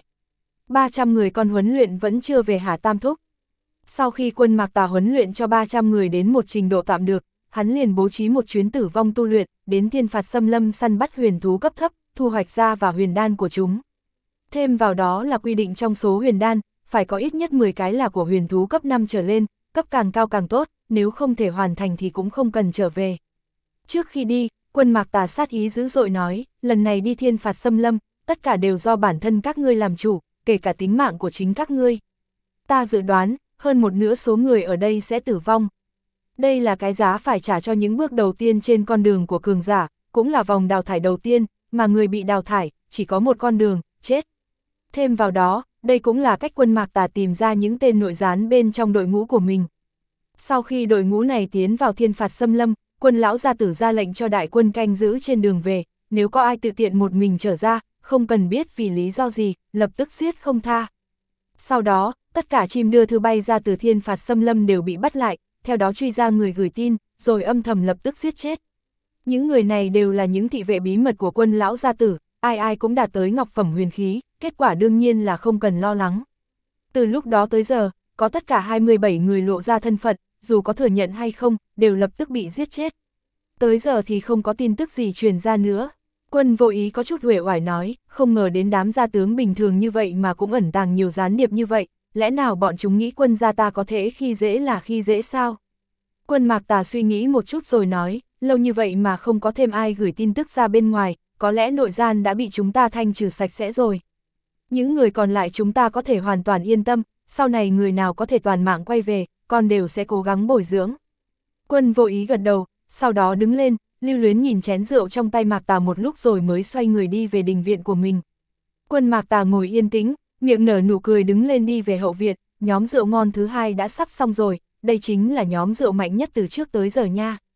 300 người con huấn luyện vẫn chưa về hả Tam thúc? Sau khi Quân Mạc Tà huấn luyện cho 300 người đến một trình độ tạm được, hắn liền bố trí một chuyến tử vong tu luyện, đến Thiên Phạt Xâm Lâm săn bắt huyền thú cấp thấp, thu hoạch ra và huyền đan của chúng. Thêm vào đó là quy định trong số huyền đan, phải có ít nhất 10 cái là của huyền thú cấp 5 trở lên, cấp càng cao càng tốt, nếu không thể hoàn thành thì cũng không cần trở về. Trước khi đi, Quân Mạc Tà sát ý dữ dội nói, lần này đi Thiên Phạt Xâm Lâm, tất cả đều do bản thân các ngươi làm chủ, kể cả tính mạng của chính các ngươi. Ta dự đoán, hơn một nửa số người ở đây sẽ tử vong. Đây là cái giá phải trả cho những bước đầu tiên trên con đường của cường giả, cũng là vòng đào thải đầu tiên, mà người bị đào thải, chỉ có một con đường, chết. Thêm vào đó, đây cũng là cách Quân Mạc Tà tìm ra những tên nội gián bên trong đội ngũ của mình. Sau khi đội ngũ này tiến vào Thiên Phạt Xâm Lâm, Quân lão gia tử ra lệnh cho đại quân canh giữ trên đường về, nếu có ai tự tiện một mình trở ra, không cần biết vì lý do gì, lập tức giết không tha. Sau đó, tất cả chim đưa thư bay ra từ Thiên Phạt Xâm Lâm đều bị bắt lại, theo đó truy ra người gửi tin, rồi âm thầm lập tức giết chết. Những người này đều là những thị vệ bí mật của Quân lão gia tử, ai ai cũng đạt tới ngọc phẩm huyền khí, kết quả đương nhiên là không cần lo lắng. Từ lúc đó tới giờ, có tất cả 27 người lộ ra thân phận, dù có thừa nhận hay không, đều lập tức bị giết chết. Tới giờ thì không có tin tức gì truyền ra nữa. Quân Vô Ý có chút uể oải nói, không ngờ đến đám gia tướng bình thường như vậy mà cũng ẩn tàng nhiều gián điệp như vậy, lẽ nào bọn chúng nghĩ quân gia ta có thể khi dễ là khi dễ sao? Quân Mạc Tà suy nghĩ một chút rồi nói, lâu như vậy mà không có thêm ai gửi tin tức ra bên ngoài, có lẽ nội gian đã bị chúng ta thanh trừ sạch sẽ rồi. Những người còn lại chúng ta có thể hoàn toàn yên tâm, sau này người nào có thể toàn mạng quay về, con đều sẽ cố gắng bồi dưỡng. Quân Vô Ý gật đầu, sau đó đứng lên, lưu luyến nhìn chén rượu trong tay Mạc Tà một lúc rồi mới xoay người đi về đình viện của mình. Quân Mạc Tà ngồi yên tĩnh, miệng nở nụ cười đứng lên đi về hậu viện, nhóm rượu ngon thứ hai đã sắp xong rồi, đây chính là nhóm rượu mạnh nhất từ trước tới giờ nha.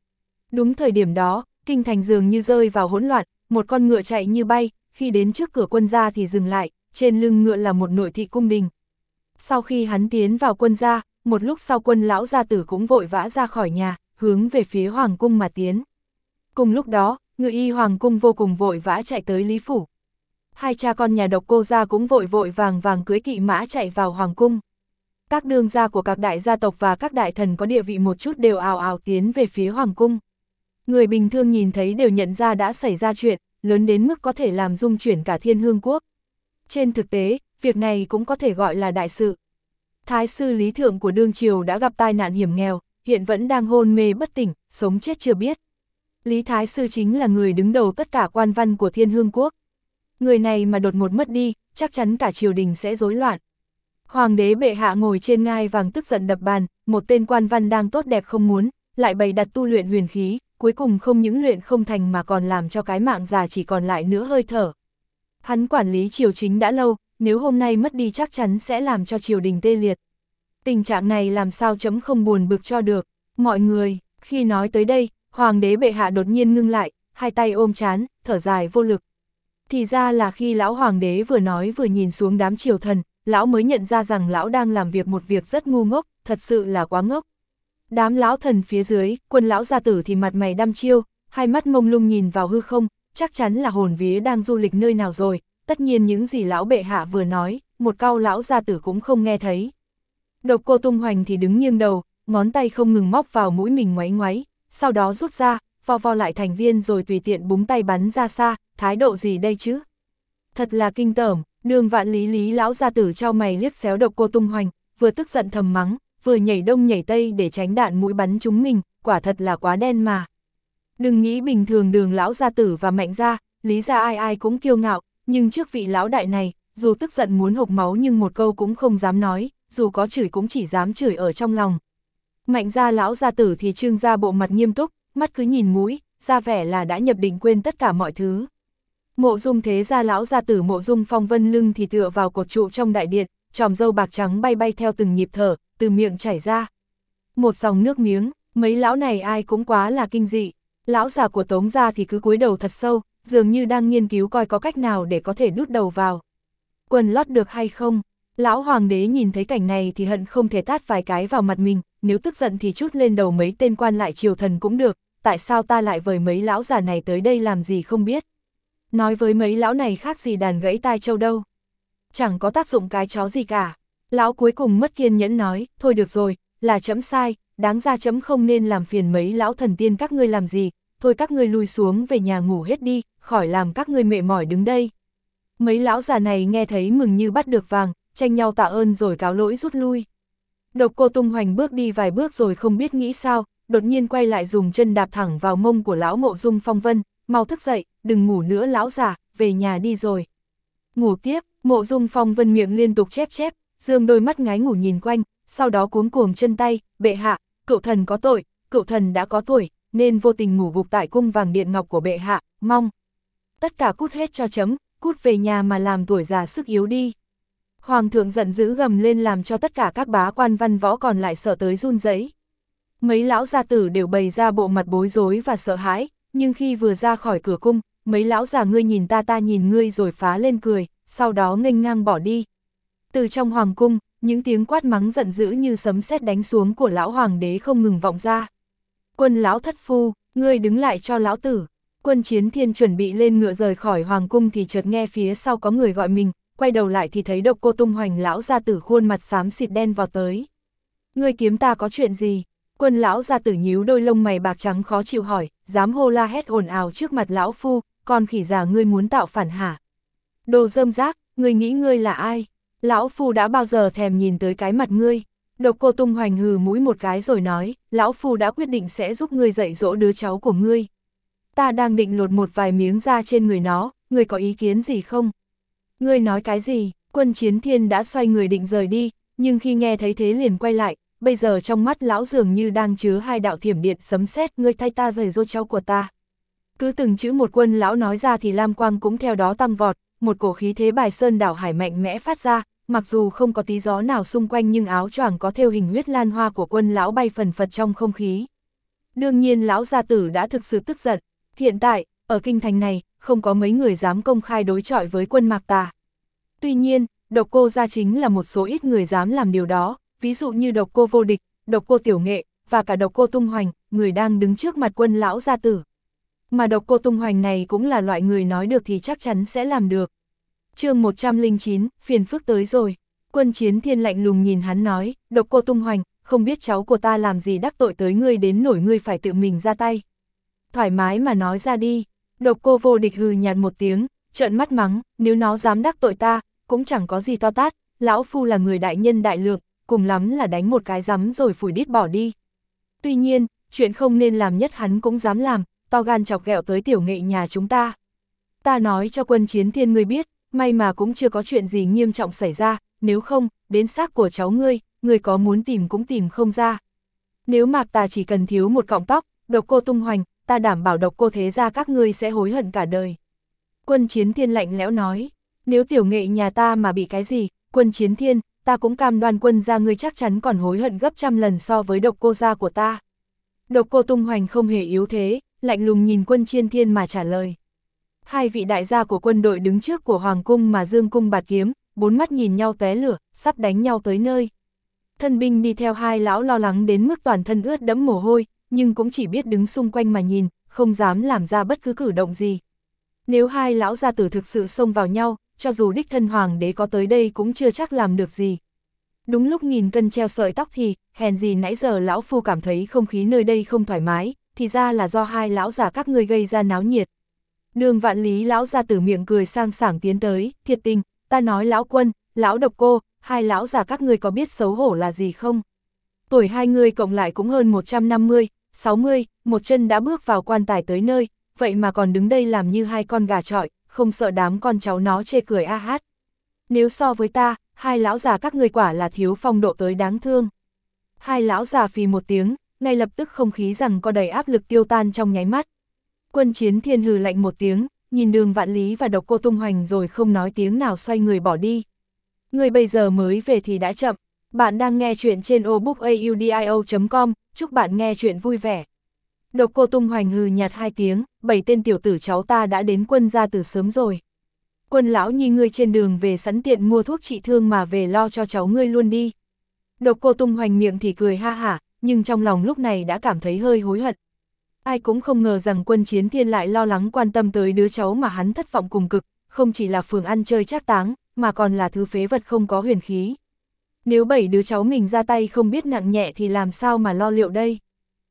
Đúng thời điểm đó, kinh thành dường như rơi vào hỗn loạn, một con ngựa chạy như bay, khi đến trước cửa quân gia thì dừng lại, trên lưng ngựa là một nội thị cung đình. Sau khi hắn tiến vào quân gia, một lúc sau quân lão gia tử cũng vội vã ra khỏi nhà, hướng về phía hoàng cung mà tiến. Cùng lúc đó, ngự y hoàng cung vô cùng vội vã chạy tới Lý Phủ. Hai cha con nhà Độc Cô gia cũng vội vội vàng vàng cưỡi kỵ mã chạy vào hoàng cung. Các đương gia của các đại gia tộc và các đại thần có địa vị một chút đều ào ào tiến về phía hoàng cung. Người bình thường nhìn thấy đều nhận ra đã xảy ra chuyện, lớn đến mức có thể làm rung chuyển cả Thiên Hương quốc. Trên thực tế, việc này cũng có thể gọi là đại sự. Thái sư Lý Thượng của đương triều đã gặp tai nạn hiểm nghèo, hiện vẫn đang hôn mê bất tỉnh, sống chết chưa biết. Lý Thái sư chính là người đứng đầu tất cả quan văn của Thiên Hương quốc. Người này mà đột ngột mất đi, chắc chắn cả triều đình sẽ rối loạn. Hoàng đế bệ hạ ngồi trên ngai vàng tức giận đập bàn, một tên quan văn đang tốt đẹp không muốn, lại bày đặt tu luyện huyền khí, cuối cùng không những luyện không thành mà còn làm cho cái mạng già chỉ còn lại nửa hơi thở. Hắn quản lý triều chính đã lâu, nếu hôm nay mất đi chắc chắn sẽ làm cho triều đình tê liệt. Tình trạng này làm sao chấm không buồn bực cho được. Mọi người, khi nói tới đây, hoàng đế bệ hạ đột nhiên ngưng lại, hai tay ôm trán, thở dài vô lực. Thì ra là khi lão hoàng đế vừa nói vừa nhìn xuống đám triều thần, lão mới nhận ra rằng lão đang làm một việc rất ngu ngốc, thật sự là quá ngốc. Đám lão thần phía dưới, quân lão gia tử thì mặt mày đăm chiêu, hai mắt mông lung nhìn vào hư không, chắc chắn là hồn vía đang du lịch nơi nào rồi, tất nhiên những gì lão bệ hạ vừa nói, một câu lão gia tử cũng không nghe thấy. Độc Cô Tung Hoành thì đứng nghiêng đầu, ngón tay không ngừng móc vào mũi mình ngoáy ngoáy, sau đó rút ra, vo vo lại thành viên rồi tùy tiện búng tay bắn ra xa, thái độ gì đây chứ? Thật là kinh tởm. Đường Vạn Lý lão gia tử trao mày liếc xéo Độc Cô Tung Hoành, vừa tức giận thầm mắng, vừa nhảy đông nhảy tây để tránh đạn mũi bắn chúng mình, quả thật là quá đen mà. Đừng nghĩ bình thường Đường lão gia tử và Mạnh gia, Lý gia ai ai cũng kiêu ngạo, nhưng trước vị lão đại này, dù tức giận muốn hộc máu nhưng một câu cũng không dám nói, dù có chửi cũng chỉ dám chửi ở trong lòng. Mạnh gia lão gia tử thì trưng ra bộ mặt nghiêm túc, mắt cứ nhìn mũi, ra vẻ là đã nhập định quên tất cả mọi thứ. Mộ Dung thế gia lão gia tử Mộ Dung Phong Vân lưng thì tựa vào cột trụ trong đại điện, tròm râu bạc trắng bay bay theo từng nhịp thở, từ miệng chảy ra. Một dòng nước miếng, mấy lão này ai cũng quá là kinh dị. Lão già của Tống gia thì cứ cúi đầu thật sâu, dường như đang nghiên cứu coi có cách nào để có thể đút đầu vào. Quần lót được hay không? Lão hoàng đế nhìn thấy cảnh này thì hận không thể tát vài cái vào mặt mình, nếu tức giận thì trút lên đầu mấy tên quan lại triều thần cũng được, tại sao ta lại với mấy lão già này tới đây làm gì không biết. Nói với mấy lão này khác gì đàn gãy tai trâu đâu. Chẳng có tác dụng cái chó gì cả. Lão cuối cùng mất kiên nhẫn nói, thôi được rồi, là trẫm sai, đáng ra trẫm không nên làm phiền mấy lão thần tiên các ngươi làm gì, thôi các ngươi lui xuống về nhà ngủ hết đi, khỏi làm các ngươi mệt mỏi đứng đây. Mấy lão già này nghe thấy mừng như bắt được vàng, tranh nhau tạ ơn rồi cáo lỗi rút lui. Độc Cô Tung Hoành bước đi vài bước rồi không biết nghĩ sao, đột nhiên quay lại dùng chân đạp thẳng vào mông của lão Mộ Dung Phong Vân, mau thức dậy, đừng ngủ nữa lão già, về nhà đi rồi. Ngủ tiếp, Mộ Dung Phong Vân miệng liên tục chép chép, dương đôi mắt ngái ngủ nhìn quanh, sau đó cuống cuồng chân tay, bệ hạ, cựu thần có tội, cựu thần đã có tuổi, nên vô tình ngủ gục tại cung vàng điện ngọc của bệ hạ, mong. Tất cả cút hết cho chấm, cút về nhà mà làm tuổi già sức yếu đi. Hoàng thượng giận dữ gầm lên làm cho tất cả các bá quan văn võ còn lại sợ tới run rẩy. Mấy lão gia tử đều bày ra bộ mặt bối rối và sợ hãi, nhưng khi vừa ra khỏi cửa cung, mấy lão già ngươi nhìn ta nhìn ngươi rồi phá lên cười, sau đó nghênh ngang bỏ đi. Từ trong hoàng cung, những tiếng quát mắng giận dữ như sấm sét đánh xuống của lão hoàng đế không ngừng vọng ra. Quân lão thất phu, ngươi đứng lại cho lão tử. Quân Chiến Thiên chuẩn bị lên ngựa rời khỏi hoàng cung thì chợt nghe phía sau có người gọi mình, quay đầu lại thì thấy Độc Cô Tung Hoành lão gia tử khuôn mặt xám xịt đen vào tới. Ngươi kiếm ta có chuyện gì? Quân lão gia tử nhíu đôi lông mày bạc trắng khó chịu hỏi, dám hô la hét ồn ào trước mặt lão phu, con khỉ già ngươi muốn tạo phản hả? Đồ rơm rác, ngươi nghĩ ngươi là ai? Lão phu đã bao giờ thèm nhìn tới cái mặt ngươi? Độc Cô Tung Hoành hừ mũi một cái rồi nói, lão phu đã quyết định sẽ giúp ngươi dạy dỗ đứa cháu của ngươi. Ta đang định lột một vài miếng da trên người nó, ngươi có ý kiến gì không? Ngươi nói cái gì? Quân Chiến Thiên đã xoay người định rời đi, nhưng khi nghe thấy thế liền quay lại, bây giờ trong mắt lão dường như đang chứa hai đạo thiểm điện sấm sét, ngươi thay ta dạy dỗ cháu của ta. Cứ từng chữ một quân lão nói ra thì lam quang cũng theo đó tăng vọt, một cổ khí thế bài sơn đảo hải mạnh mẽ phát ra, mặc dù không có tí gió nào xung quanh nhưng áo choàng có thêu hình huyết lan hoa của quân lão bay phần phật trong không khí. Đương nhiên lão gia tử đã thực sự tức giận, hiện tại, ở kinh thành này, không có mấy người dám công khai đối chọi với quân Mạc Tà. Tuy nhiên, Độc Cô gia chính là một số ít người dám làm điều đó, ví dụ như Độc Cô Vô Địch, Độc Cô Tiểu Nghệ, và cả Độc Cô Tung Hoành, người đang đứng trước mặt quân lão gia tử. Mà Độc Cô Tung Hoành này cũng là loại người nói được thì chắc chắn sẽ làm được. Chương 109, phiền phức tới rồi. Quân Chiến Thiên lạnh lùng nhìn hắn nói, Độc Cô Tung Hoành, không biết cháu của ta làm gì đắc tội tới ngươi đến nổi ngươi phải tự mình ra tay. Thoải mái mà nói ra đi. Độc Cô Vô Địch hừ nhạt một tiếng, trợn mắt mắng, nếu nó dám đắc tội ta, cũng chẳng có gì to tát, lão phu là người đại nhân đại lượng, cùng lắm là đánh một cái rắm rồi phủi đít bỏ đi. Tuy nhiên, chuyện không nên làm nhất hắn cũng dám làm, to gan chọc ghẹo tới tiểu nghệ nhà chúng ta. Ta nói cho Quân Chiến Thiên ngươi biết, may mà cũng chưa có chuyện gì nghiêm trọng xảy ra, nếu không, đến xác của cháu ngươi có muốn tìm cũng tìm không ra. Nếu Mạc Tà chỉ cần thiếu một cọng tóc, Độc Cô Tung Hoành, ta đảm bảo Độc Cô thế gia các ngươi sẽ hối hận cả đời. Quân Chiến Thiên lạnh lẽo nói, nếu tiểu nghệ nhà ta mà bị cái gì, Quân Chiến Thiên, ta cũng cam đoan quân gia ngươi chắc chắn còn hối hận gấp trăm lần so với Độc Cô gia của ta. Độc Cô Tung Hoành không hề yếu thế, lạnh lùng nhìn Quân Chiến Thiên mà trả lời. Hai vị đại gia của quân đội đứng trước của Hoàng cung mà dương cung bạt kiếm, bốn mắt nhìn nhau tóe lửa, sắp đánh nhau tới nơi. Thân binh đi theo hai lão lo lắng đến mức toàn thân ướt đẫm mồ hôi, nhưng cũng chỉ biết đứng xung quanh mà nhìn, không dám làm ra bất cứ cử động gì. Nếu hai lão gia tử thực sự xông vào nhau, cho dù đích thân hoàng đế có tới đây cũng chưa chắc làm được gì. Đúng lúc nghìn cân treo sợi tóc thì, hèn gì nãy giờ lão phu cảm thấy không khí nơi đây không thoải mái, thì ra là do hai lão già các ngươi gây ra náo nhiệt. Đường Vạn Lý lão gia tử miệng cười sang sảng tiến tới, thiệt tình, ta nói lão Quân, lão Độc Cô, hai lão già các ngươi có biết xấu hổ là gì không? Tuổi hai người cộng lại cũng hơn 150, 60, một chân đã bước vào quan tài tới nơi, vậy mà còn đứng đây làm như hai con gà trọi, không sợ đám con cháu nó chê cười a hát. Nếu so với ta, hai lão già các ngươi quả là thiếu phong độ tới đáng thương. Hai lão già phì một tiếng, ngay lập tức không khí rằng có đầy áp lực tiêu tan trong nháy mắt. Quân Chiến Thiên hừ lạnh một tiếng, nhìn Đường Vạn Lý và Độc Cô Tung Hoành rồi không nói tiếng nào xoay người bỏ đi. Người bây giờ mới về thì đã chậm. Bạn đang nghe chuyện trên audiobookaudio.com, chúc bạn nghe chuyện vui vẻ. Độc Cô Tung Hoành hừ nhạt hai tiếng, 7 tên tiểu tử cháu ta đã đến quân gia từ sớm rồi. Quân lão nhi ngươi trên đường về sẵn tiện mua thuốc trị thương mà về lo cho cháu ngươi luôn đi. Độc Cô Tung Hoành miệng thì cười ha hả, nhưng trong lòng lúc này đã cảm thấy hơi hối hận. Ai cũng không ngờ rằng Quân Chiến Thiên lại lo lắng quan tâm tới đứa cháu mà hắn thất vọng cùng cực, không chỉ là phường ăn chơi trác táng, mà còn là thứ phế vật không có huyền khí. Nếu 7 đứa cháu mình ra tay không biết nặng nhẹ thì làm sao mà lo liệu đây?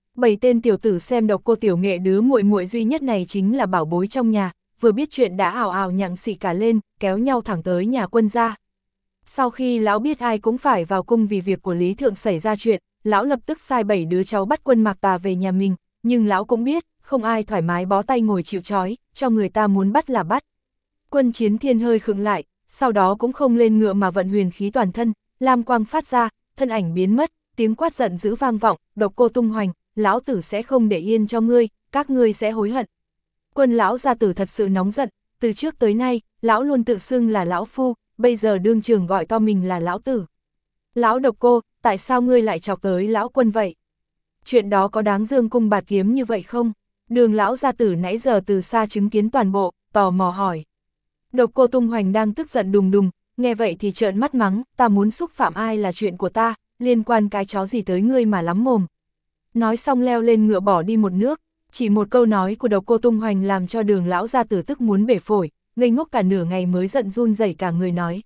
7 tên tiểu tử xem Độc Cô Tiểu Nghệ đứa muội muội duy nhất này chính là bảo bối trong nhà, vừa biết chuyện đã ào ào nhặng xị cả lên, kéo nhau thẳng tới nhà quân gia. Sau khi lão biết ai cũng phải vào cung vì việc của Lý Thượng xảy ra chuyện, lão lập tức sai 7 đứa cháu bắt quân Mạc Tà về nhà mình, nhưng lão cũng biết, không ai thoải mái bó tay ngồi chịu trói, cho người ta muốn bắt là bắt. Quân Chiến Thiên hơi khựng lại, sau đó cũng không lên ngựa mà vận huyền khí toàn thân, lam quang phát ra, thân ảnh biến mất, tiếng quát giận dữ vang vọng, Độc Cô Tung Hoành, lão tử sẽ không để yên cho ngươi, các ngươi sẽ hối hận. Quân lão gia tử thật sự nóng giận, từ trước tới nay, lão luôn tự xưng là lão phu, bây giờ đương trường gọi to mình là lão tử. Lão Độc Cô, tại sao ngươi lại chọc tới lão Quân vậy? Chuyện đó có đáng dương cung bạt kiếm như vậy không? Đường lão gia tử nãy giờ từ xa chứng kiến toàn bộ, tò mò hỏi. Độc Cô Tung Hoành đang tức giận đùng đùng, nghe vậy thì trợn mắt mắng, ta muốn xúc phạm ai là chuyện của ta, liên quan cái chó gì tới ngươi mà lắm mồm. Nói xong leo lên ngựa bỏ đi một nước, chỉ một câu nói của Độc Cô Tung Hoành làm cho đường lão gia tử tức muốn bể phổi, ngây ngốc cả nửa ngày mới giận run rẩy cả người nói,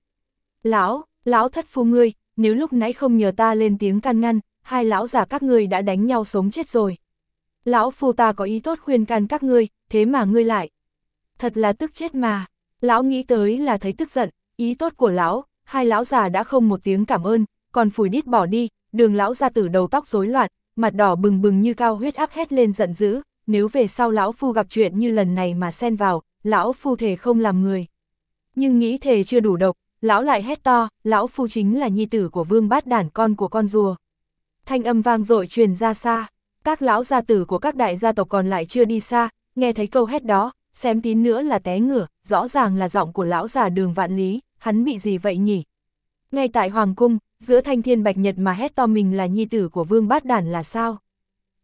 lão thất phu ngươi, nếu lúc nãy không nhờ ta lên tiếng can ngăn, hai lão già các ngươi đã đánh nhau sống chết rồi. Lão phu ta có ý tốt khuyên can các ngươi, thế mà ngươi lại. Thật là tức chết mà, lão nghĩ tới là thấy tức giận, ý tốt của lão, hai lão già đã không một tiếng cảm ơn, còn phủi đít bỏ đi, đường lão gia tử đầu tóc rối loạn, mặt đỏ bừng bừng như cao huyết áp hét lên giận dữ, nếu về sau lão phu gặp chuyện như lần này mà xen vào, lão phu thề không làm người. Nhưng nghĩ thề chưa đủ độc, lão lại hét to, lão phu chính là nhi tử của Vương Bát Đản con của con rùa. Thanh âm vang dội truyền ra xa, các lão gia tử của các đại gia tộc còn lại chưa đi xa, nghe thấy câu hét đó, xém tí nữa là té ngửa, rõ ràng là giọng của lão già Đường Vạn Lý, hắn bị gì vậy nhỉ? Ngay tại Hoàng cung, giữa thanh thiên bạch nhật mà hét to mình là nhi tử của Vương Bát Đản là sao?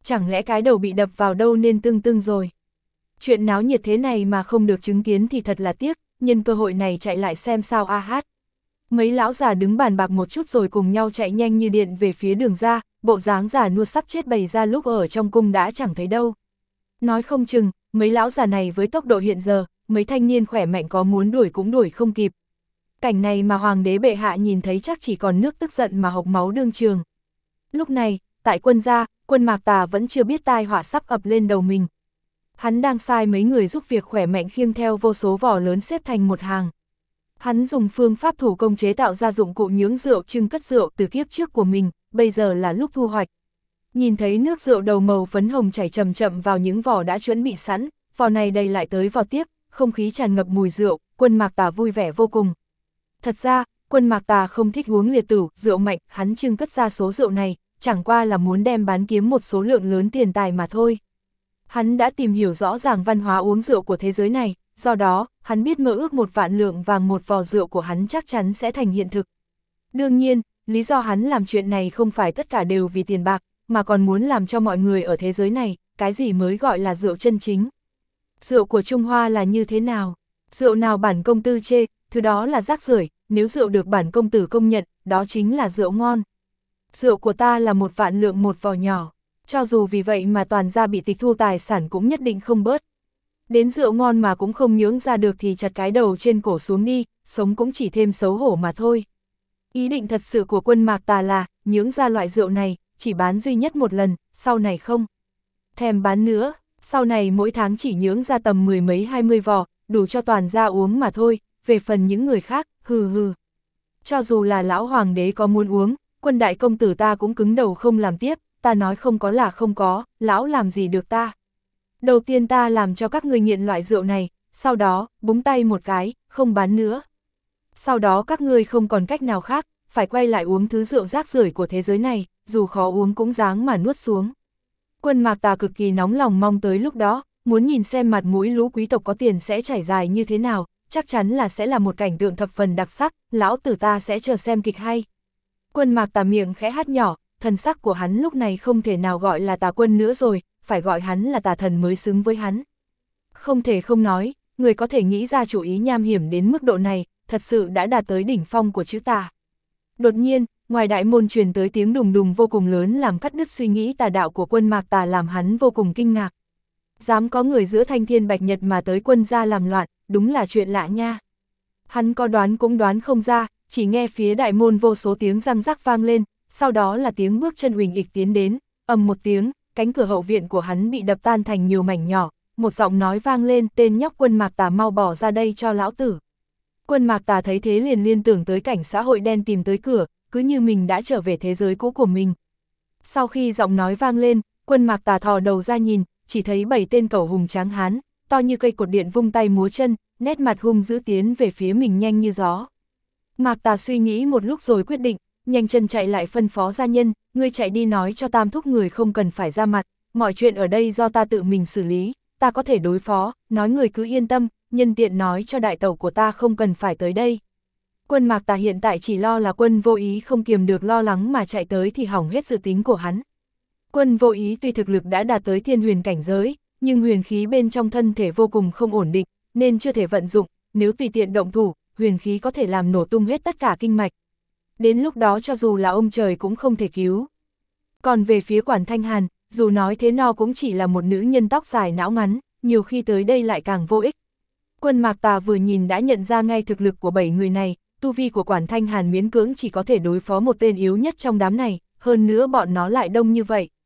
chẳng lẽ cái đầu bị đập vào đâu nên tưng tưng rồi. Chuyện náo nhiệt thế này mà không được chứng kiến thì thật là tiếc, nhân cơ hội này chạy lại xem sao a hát. Mấy lão già đứng bàn bạc một chút rồi cùng nhau chạy nhanh như điện về phía đường ra, bộ dáng già nua sắp chết bày ra lúc ở trong cung đã chẳng thấy đâu. Nói không chừng, mấy lão già này với tốc độ hiện giờ, mấy thanh niên khỏe mạnh có muốn đuổi cũng đuổi không kịp. Cảnh này mà hoàng đế bệ hạ nhìn thấy chắc chỉ còn nước tức giận mà hộc máu đương trường. Lúc này, tại quân gia, Quân Mạc Tà vẫn chưa biết tai họa sắp ập lên đầu mình. Hắn đang sai mấy người giúp việc khỏe mạnh khiêng theo vô số vỏ lớn xếp thành một hàng. Hắn dùng phương pháp thủ công chế tạo ra dụng cụ nhướng rượu trưng cất rượu từ kiếp trước của mình, bây giờ là lúc thu hoạch. Nhìn thấy nước rượu đầu màu phấn hồng chảy chậm chậm vào những vỏ đã chuẩn bị sẵn, vỏ này đầy lại tới vỏ tiếp, không khí tràn ngập mùi rượu, Quân Mạc Tà vui vẻ vô cùng. Thật ra, Quân Mạc Tà không thích uống liệt tửu, rượu mạnh, hắn trưng cất ra số rượu này, chẳng qua là muốn đem bán kiếm một số lượng lớn tiền tài mà thôi. Hắn đã tìm hiểu rõ ràng văn hóa uống rượu của thế giới này, do đó, hắn biết mơ ước 1 vạn lượng vàng một vò rượu của hắn chắc chắn sẽ thành hiện thực. Đương nhiên, lý do hắn làm chuyện này không phải tất cả đều vì tiền bạc, mà còn muốn làm cho mọi người ở thế giới này, cái gì mới gọi là rượu chân chính. Rượu của Trung Hoa là như thế nào? Rượu nào bản công tư chê, thứ đó là rác rưởi, nếu rượu được bản công tử công nhận, đó chính là rượu ngon. Rượu của ta là 1 vạn lượng một vò nhỏ, cho dù vì vậy mà toàn gia bị tịch thu tài sản cũng nhất định không bớt. Đến rượu ngon mà cũng không nhướng ra được thì chặt cái đầu trên cổ xuống đi, sống cũng chỉ thêm xấu hổ mà thôi. Ý định thật sự của Quân Mạc Tà là, nhướng ra loại rượu này, chỉ bán duy nhất một lần, sau này không thèm bán nữa, sau này mỗi tháng chỉ nhướng ra tầm 10 mấy 20 vò, đủ cho toàn gia uống mà thôi, về phần những người khác, hừ hừ. Cho dù là lão hoàng đế có muốn uống, Quân đại công tử ta cũng cứng đầu không làm tiếp, ta nói không có là không có, lão làm gì được ta. Đầu tiên ta làm cho các ngươi nghiện loại rượu này, sau đó, búng tay một cái, không bán nữa. Sau đó các ngươi không còn cách nào khác, phải quay lại uống thứ rượu rác rưởi của thế giới này, dù khó uống cũng dáng mà nuốt xuống. Quân Mạc Tà cực kỳ nóng lòng mong tới lúc đó, muốn nhìn xem mặt mũi lũ quý tộc có tiền sẽ chảy dài như thế nào, chắc chắn là sẽ là một cảnh tượng thập phần đặc sắc, lão tử ta sẽ chờ xem kịch hay. Quân Mạc Tà miệng khẽ hát nhỏ, thần sắc của hắn lúc này không thể nào gọi là Tà Quân nữa rồi, phải gọi hắn là Tà Thần mới xứng với hắn. Không thể không nói, người có thể nghĩ ra chủ ý nham hiểm đến mức độ này, thật sự đã đạt tới đỉnh phong của chữ tà. Đột nhiên, ngoài đại môn truyền tới tiếng đùng đùng vô cùng lớn làm cắt đứt suy nghĩ tà đạo của Quân Mạc Tà, làm hắn vô cùng kinh ngạc. Dám có người giữa thanh thiên bạch nhật mà tới quân gia làm loạn, đúng là chuyện lạ nha. Hắn có đoán cũng đoán không ra, chỉ nghe phía đại môn vô số tiếng răng rắc vang lên, sau đó là tiếng bước chân uỳnh ịch tiến đến, ầm một tiếng, cánh cửa hậu viện của hắn bị đập tan thành nhiều mảnh nhỏ, một giọng nói vang lên, tên nhóc Quân Mạc Tà mau bỏ ra đây cho lão tử. Quân Mạc Tà thấy thế liền liên tưởng tới cảnh xã hội đen tìm tới cửa, cứ như mình đã trở về thế giới cũ của mình. Sau khi giọng nói vang lên, Quân Mạc Tà thò đầu ra nhìn, chỉ thấy 7 tên cẩu hùng tráng hán, to như cây cột điện vung tay múa chân, nét mặt hung dữ tiến về phía mình nhanh như gió. Mạc Tà suy nghĩ một lúc rồi quyết định, nhanh chân chạy lại phân phó gia nhân, ngươi chạy đi nói cho Tam thúc người không cần phải ra mặt, mọi chuyện ở đây do ta tự mình xử lý, ta có thể đối phó, nói người cứ yên tâm, nhân tiện nói cho đại tẩu của ta không cần phải tới đây. Quân Mạc Tà hiện tại chỉ lo là Quân Vô Ý không kiềm được lo lắng mà chạy tới thì hỏng hết dự tính của hắn. Quân Vô Ý tuy thực lực đã đạt tới thiên huyền cảnh giới, nhưng huyền khí bên trong thân thể vô cùng không ổn định, nên chưa thể vận dụng, nếu tùy tiện động thủ, huyền khí có thể làm nổ tung hết tất cả kinh mạch. Đến lúc đó cho dù là ông trời cũng không thể cứu. Còn về phía Quản Thanh Hàn, dù nói thế nó cũng chỉ là một nữ nhân tóc dài não ngắn, nhiều khi tới đây lại càng vô ích. Quân Mạc Tà vừa nhìn đã nhận ra ngay thực lực của 7 người này, tu vi của Quản Thanh Hàn miễn cưỡng chỉ có thể đối phó một tên yếu nhất trong đám này, hơn nữa bọn nó lại đông như vậy.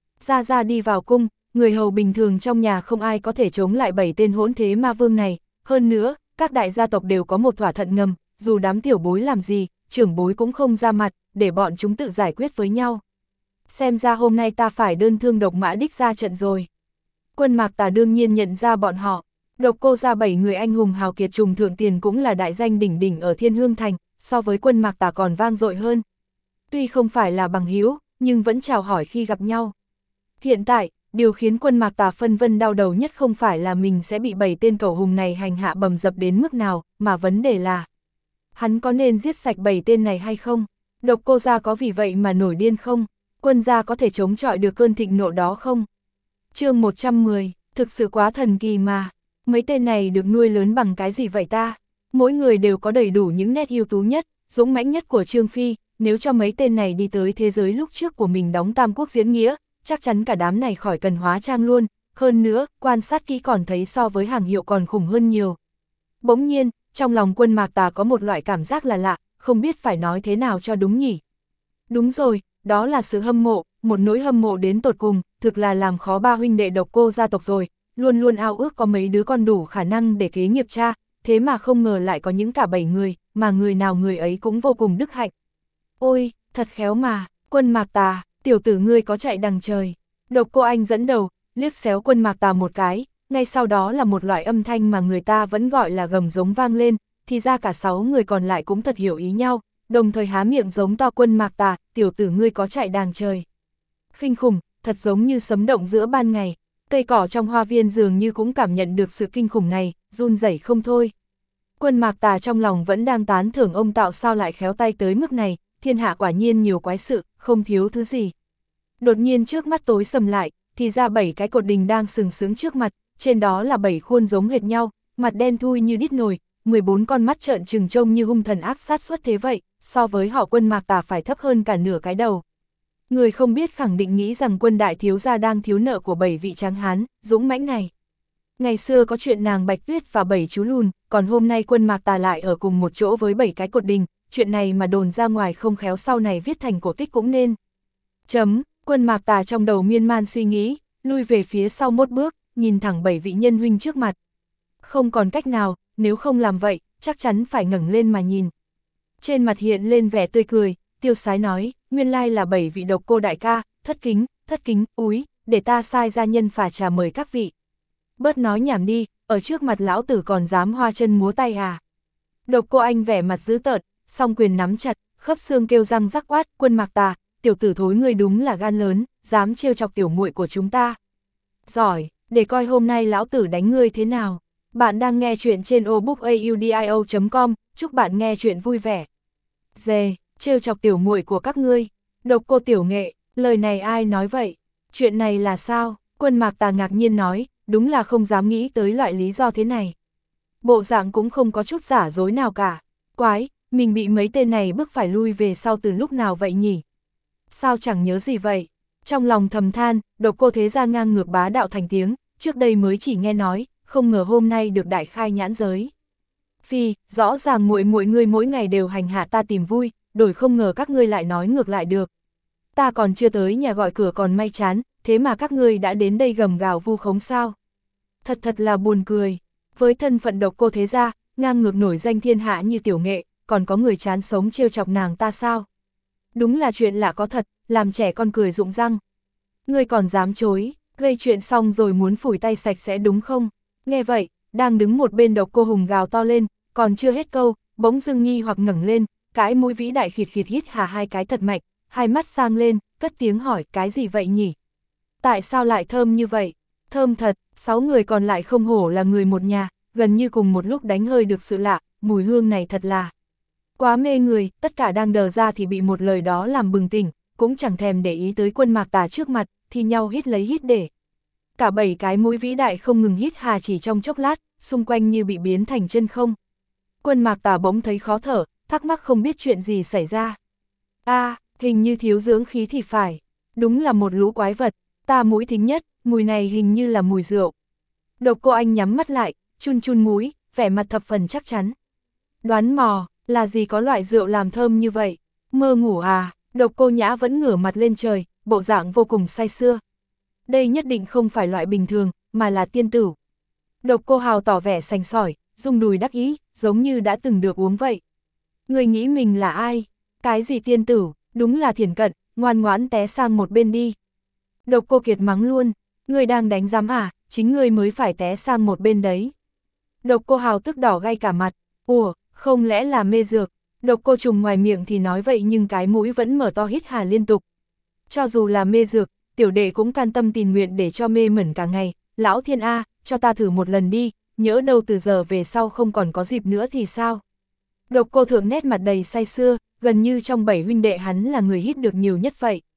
Ra đi vào cung, người hầu bình thường trong nhà không ai có thể chống lại 7 tên hỗn thế ma vương này, hơn nữa, các đại gia tộc đều có một thỏa thuận ngầm, dù đám tiểu bối làm gì, trưởng bối cũng không ra mặt, để bọn chúng tự giải quyết với nhau. Xem ra hôm nay ta phải đơn thương độc mã đích ra trận rồi. Quân Mạc Tà đương nhiên nhận ra bọn họ. Độc Cô gia 7 người anh hùng hào kiệt trùng thượng tiền cũng là đại danh đỉnh đỉnh ở Thiên Hương Thành, so với Quân Mạc Tà còn vang dội hơn. Tuy không phải là bằng hữu, nhưng vẫn chào hỏi khi gặp nhau. Hiện tại, điều khiến Quân Mạc Tà phân vân đau đầu nhất không phải là mình sẽ bị 7 tên cẩu hùng này hành hạ bầm dập đến mức nào, mà vấn đề là hắn có nên giết sạch 7 tên này hay không? Độc Cô gia có vì vậy mà nổi điên không? quân gia có thể chống chọi được cơn thịnh nộ đó không? Chương 110, thực sự quá thần kỳ mà. Mấy tên này được nuôi lớn bằng cái gì vậy ta? Mỗi người đều có đầy đủ những nét ưu tú nhất, dũng mãnh nhất của Trương Phi, nếu cho mấy tên này đi tới thế giới lúc trước của mình đóng Tam Quốc diễn nghĩa, chắc chắn cả đám này khỏi cần hóa trang luôn, hơn nữa, quan sát kỹ còn thấy so với hàng hiệu còn khủng hơn nhiều. Bỗng nhiên, trong lòng Quân Mạc Tà có một loại cảm giác là lạ, không biết phải nói thế nào cho đúng nhỉ. Đúng rồi, đó là sự hâm mộ, một nỗi hâm mộ đến tột cùng, thực là làm khó ba huynh đệ Độc Cô gia tộc rồi, luôn luôn ao ước có mấy đứa con đủ khả năng để kế nghiệp cha, thế mà không ngờ lại có những cả 7 người, mà người nào người ấy cũng vô cùng đức hạnh. Ôi, thật khéo mà, Quân Mạc Tà, tiểu tử ngươi có chạy đằng trời. Độc Cô Anh dẫn đầu, liếc xéo Quân Mạc Tà một cái, ngay sau đó là một loại âm thanh mà người ta vẫn gọi là gầm giống vang lên, thì ra cả 6 người còn lại cũng thật hiểu ý nhau, đồng thời há miệng giống to Quân Mạc Tà, tiểu tử ngươi có chạy đằng trời. Khinh khủng, thật giống như sấm động giữa ban ngày, cây cỏ trong hoa viên dường như cũng cảm nhận được sự kinh khủng này, run rẩy không thôi. Quân Mạc Tà trong lòng vẫn đang tán thưởng ông tạo sao lại khéo tay tới mức này, thiên hạ quả nhiên nhiều quái sự, không thiếu thứ gì. Đột nhiên trước mắt tối sầm lại, thì ra 7 cái cột đình đang sừng sững trước mặt, trên đó là 7 khuôn giống hệt nhau, mặt đen thui như đít nồi, 14 con mắt trợn trừng trông như hung thần ác sát xuất thế vậy, so với họ Quân Mạc Tà phải thấp hơn cả nửa cái đầu. Người không biết khẳng định nghĩ rằng Quân đại thiếu gia đang thiếu nợ của 7 vị tráng hán, dũng mãnh này. Ngày xưa có chuyện nàng Bạch Tuyết và 7 chú lùn, còn hôm nay Quân Mạc Tà lại ở cùng một chỗ với 7 cái cột đình, chuyện này mà đồn ra ngoài không khéo sau này viết thành cổ tích cũng nên. Quân Mạc Tà trong đầu miên man suy nghĩ, lui về phía sau một bước, nhìn thẳng 7 vị nhân huynh trước mặt. Không còn cách nào, nếu không làm vậy, chắc chắn phải ngẩng lên mà nhìn. Trên mặt hiện lên vẻ tươi cười, tiêu sái nói, nguyên lai là 7 vị Độc Cô đại ca, thất kính, úi, để ta sai gia nhân phả trà mời các vị. Bớt nói nhảm đi, ở trước mặt lão tử còn dám hoa chân múa tay à. Độc Cô Anh vẻ mặt dữ tợn, song quyền nắm chặt, khớp xương kêu răng rắc quát, Quân Mạc Tà, tiểu tử thối ngươi đúng là gan lớn, dám trêu chọc tiểu muội của chúng ta. Giỏi, để coi hôm nay lão tử đánh ngươi thế nào. Bạn đang nghe chuyện trên obookaudio.com, chúc bạn nghe chuyện vui vẻ. Dè, trêu chọc tiểu muội của các ngươi. Độc Cô tiểu nghệ, lời này ai nói vậy? Chuyện này là sao? Quân Mạc Tà ngạc nhiên nói, đúng là không dám nghĩ tới loại lý do thế này. Bộ dạng cũng không có chút giả dối nào cả. Quái, mình bị mấy tên này bức phải lui về sau từ lúc nào vậy nhỉ? Sao chẳng nhớ gì vậy? Trong lòng thầm than, Độc Cô thế gia ngang ngược bá đạo thành tiếng, trước đây mới chỉ nghe nói, không ngờ hôm nay được đại khai nhãn giới. Phi, rõ ràng muội ngươi mỗi ngày đều hành hạ ta tìm vui, đổi không ngờ các ngươi lại nói ngược lại được. Ta còn chưa tới nhà gọi cửa còn may chán, thế mà các ngươi đã đến đây gầm gào vu khống sao? Thật là buồn cười. Với thân phận Độc Cô thế gia, ngang ngược nổi danh thiên hạ như tiểu nghệ, còn có người chán sống trêu chọc nàng ta sao? Đúng là chuyện lạ có thật, làm trẻ con cười rụng răng. Ngươi còn dám chối, gây chuyện xong rồi muốn phủi tay sạch sẽ đúng không? Nghe vậy, đang đứng một bên Độc Cô hùng gào to lên, còn chưa hết câu, bỗng dưng nghi hoặc ngẩng lên, cái mũi vĩ đại khịt khịt hít hà hai cái thật mạnh, hai mắt sang lên, cất tiếng hỏi cái gì vậy nhỉ? Tại sao lại thơm như vậy? Thơm thật, 6 người còn lại không hổ là người một nhà, gần như cùng một lúc đánh hơi được sự lạ, mùi hương này thật là quá mê người, tất cả đang đờ ra thì bị một lời đó làm bừng tỉnh, cũng chẳng thèm để ý tới Quân Mạc Tà trước mặt, thì nhau hít lấy hít để. Cả 7 cái mũi vĩ đại không ngừng hít hà chỉ trong chốc lát, xung quanh như bị biến thành chân không. Quân Mạc Tà bỗng thấy khó thở, thắc mắc không biết chuyện gì xảy ra. Hình như thiếu dưỡng khí thì phải. Đúng là một lũ quái vật, ta mũi thính nhất, mùi này hình như là mùi rượu. Độc Cô Anh nhắm mắt lại, chun chun mũi, vẻ mặt thập phần chắc chắn. Đoán mò, là gì có loại rượu làm thơm như vậy? Mơ ngủ à? Độc Cô Nhã vẫn ngửa mặt lên trời, bộ dạng vô cùng say sưa. Đây nhất định không phải loại bình thường, mà là tiên tử. Độc Cô Hào tỏ vẻ sành sỏi, rung đùi đắc ý, giống như đã từng được uống vậy. Người nghĩ mình là ai? Cái gì tiên tử, đúng là thiển cận, ngoan ngoãn té sang một bên đi. Độc Cô Kiệt mắng luôn, người đang đánh giám à, chính người mới phải té sang một bên đấy. Độc Cô Hào tức đỏ gay cả mặt, ủa, không lẽ là mê dược? Độc Cô Trùng ngoài miệng thì nói vậy nhưng cái mũi vẫn mở to hít hà liên tục. Cho dù là mê dược, tiểu đệ cũng can tâm tình nguyện để cho mê mẩn cả ngày, lão thiên A, cho ta thử một lần đi, nhỡ đâu từ giờ về sau không còn có dịp nữa thì sao? Độc Cô Thượng nét mặt đầy say sưa, gần như trong 7 huynh đệ hắn là người hít được nhiều nhất vậy.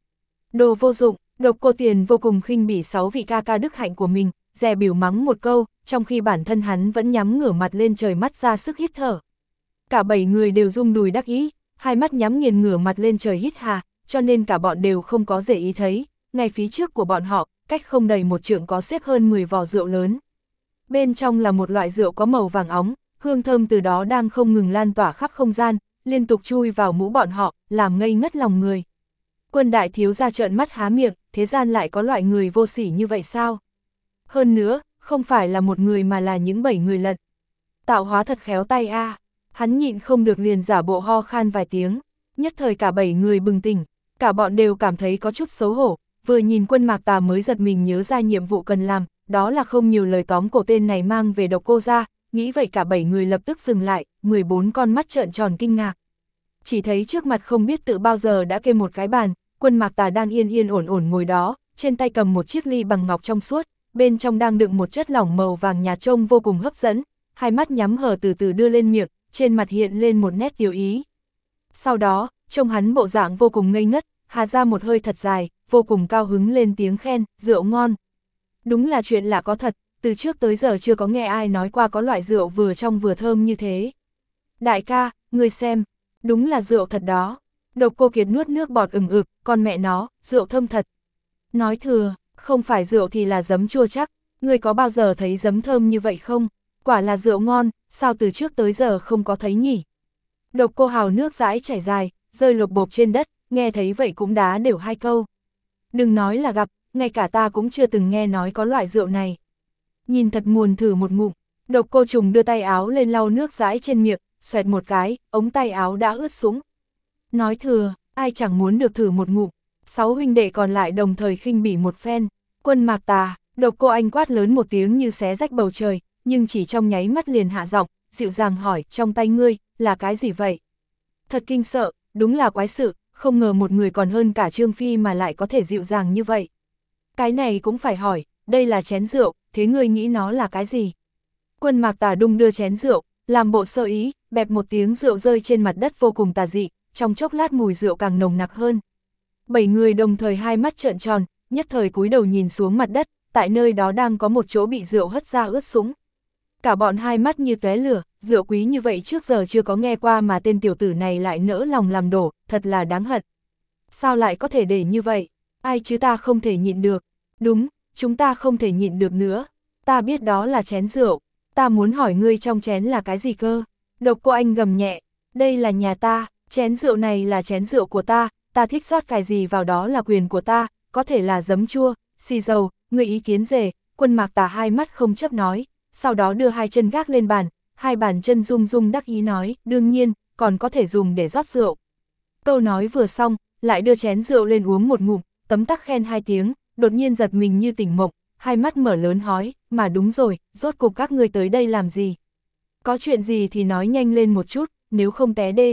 Đồ vô dụng, Độc Cô Tiền vô cùng khinh bỉ 6 vị ca ca đức hạnh của mình, dè bỉu mắng một câu, trong khi bản thân hắn vẫn nhắm ngửa mặt lên trời mắt ra sức hít thở. Cả 7 người đều rung đùi đắc ý, hai mắt nhắm nghiền ngửa mặt lên trời hít hà, cho nên cả bọn đều không có để ý thấy, ngay phía trước của bọn họ, cách không đầy một trượng có xếp hơn 10 vò rượu lớn. Bên trong là một loại rượu có màu vàng óng, hương thơm từ đó đang không ngừng lan tỏa khắp không gian, liên tục chui vào mũi bọn họ, làm ngây ngất lòng người. Quân đại thiếu gia trợn mắt há miệng, thế gian lại có loại người vô sỉ như vậy sao? Hơn nữa, không phải là một người mà là những 7 người lận. Tạo hóa thật khéo tay a. Hắn nhịn không được liền giả bộ ho khan vài tiếng, nhất thời cả 7 người bừng tỉnh, cả bọn đều cảm thấy có chút xấu hổ, vừa nhìn Quân Mạc Tà mới giật mình nhớ ra nhiệm vụ cần làm, đó là không nhiều lời tóm cổ tên này mang về Độc Cô gia, nghĩ vậy cả 7 người lập tức dừng lại, 14 con mắt trợn tròn kinh ngạc. Chỉ thấy trước mặt không biết tự bao giờ đã kê một cái bàn, Quân Mạc Tà đang yên yên ổn ổn ngồi đó, trên tay cầm một chiếc ly bằng ngọc trong suốt, bên trong đang đựng một chất lỏng màu vàng nhạt trông vô cùng hấp dẫn, hai mắt nhắm hờ từ từ đưa lên miệng, trên mặt hiện lên một nét tiêu ý. Sau đó, trông hắn bộ dạng vô cùng ngây ngất, hà ra một hơi thật dài, vô cùng cao hứng lên tiếng khen, rượu ngon. Đúng là chuyện lạ có thật, từ trước tới giờ chưa có nghe ai nói qua có loại rượu vừa trong vừa thơm như thế. Đại ca, ngươi xem, đúng là rượu thật đó. Độc Cô Kiệt nuốt nước bọt ừng ực, con mẹ nó, rượu thơm thật. Nói thừa, không phải rượu thì là giấm chua chắc, ngươi có bao giờ thấy giấm thơm như vậy không? Quả là rượu ngon, sao từ trước tới giờ không có thấy nhỉ? Độc Cô hào nước dãi chảy dài, rơi lộp bộp trên đất, nghe thấy vậy cũng đá đều hai câu. Đừng nói là gặp, ngay cả ta cũng chưa từng nghe nói có loại rượu này. Nhìn thật muồn thử một ngụm, Độc Cô Trùng đưa tay áo lên lau nước dãi trên miệng, xoẹt một cái, ống tay áo đã ướt sũng. Nói thừa, ai chẳng muốn được thử một ngụm. 6 huynh đệ còn lại đồng thời khinh bỉ một phen. Quân Mạc Tà, Độc Cô Anh quát lớn một tiếng như xé rách bầu trời, nhưng chỉ trong nháy mắt liền hạ giọng, dịu dàng hỏi, trong tay ngươi, là cái gì vậy? Thật kinh sợ, đúng là quái sự, không ngờ một người còn hơn cả Trương Phi mà lại có thể dịu dàng như vậy. Cái này cũng phải hỏi, đây là chén rượu, thế ngươi nghĩ nó là cái gì? Quân Mạc Tà đung đưa chén rượu, làm bộ sơ ý, bẹp một tiếng rượu rơi trên mặt đất vô cùng tà dị, trong chốc lát mùi rượu càng nồng nặc hơn. 7 người đồng thời hai mắt trợn tròn, nhất thời cúi đầu nhìn xuống mặt đất, tại nơi đó đang có một chỗ bị rượu hất ra ướt sũng. Cả bọn hai mắt như tóe lửa, rượu quý như vậy trước giờ chưa có nghe qua mà tên tiểu tử này lại nỡ lòng làm đổ, thật là đáng hận. Sao lại có thể để như vậy? Ai chứ ta không thể nhịn được. Đúng, chúng ta không thể nhịn được nữa. Ta biết đó là chén rượu. Ta muốn hỏi ngươi trong chén là cái gì cơ? Độc Cô Anh gầm nhẹ. Đây là nhà ta, chén rượu này là chén rượu của ta thích rót cái gì vào đó là quyền của ta, có thể là giấm chua, xì dầu, ngươi ý kiến gì? Quân Mạc Tà hai mắt không chấp nói, sau đó đưa hai chân gác lên bàn, hai bàn chân rung rung đắc ý nói, đương nhiên, còn có thể dùng để rót rượu. Câu nói vừa xong, lại đưa chén rượu lên uống một ngụm, tấm tắc khen hai tiếng, đột nhiên giật mình như tỉnh mộng, hai mắt mở lớn hói, mà đúng rồi, rốt cục các ngươi tới đây làm gì? Có chuyện gì thì nói nhanh lên một chút, nếu không té đê.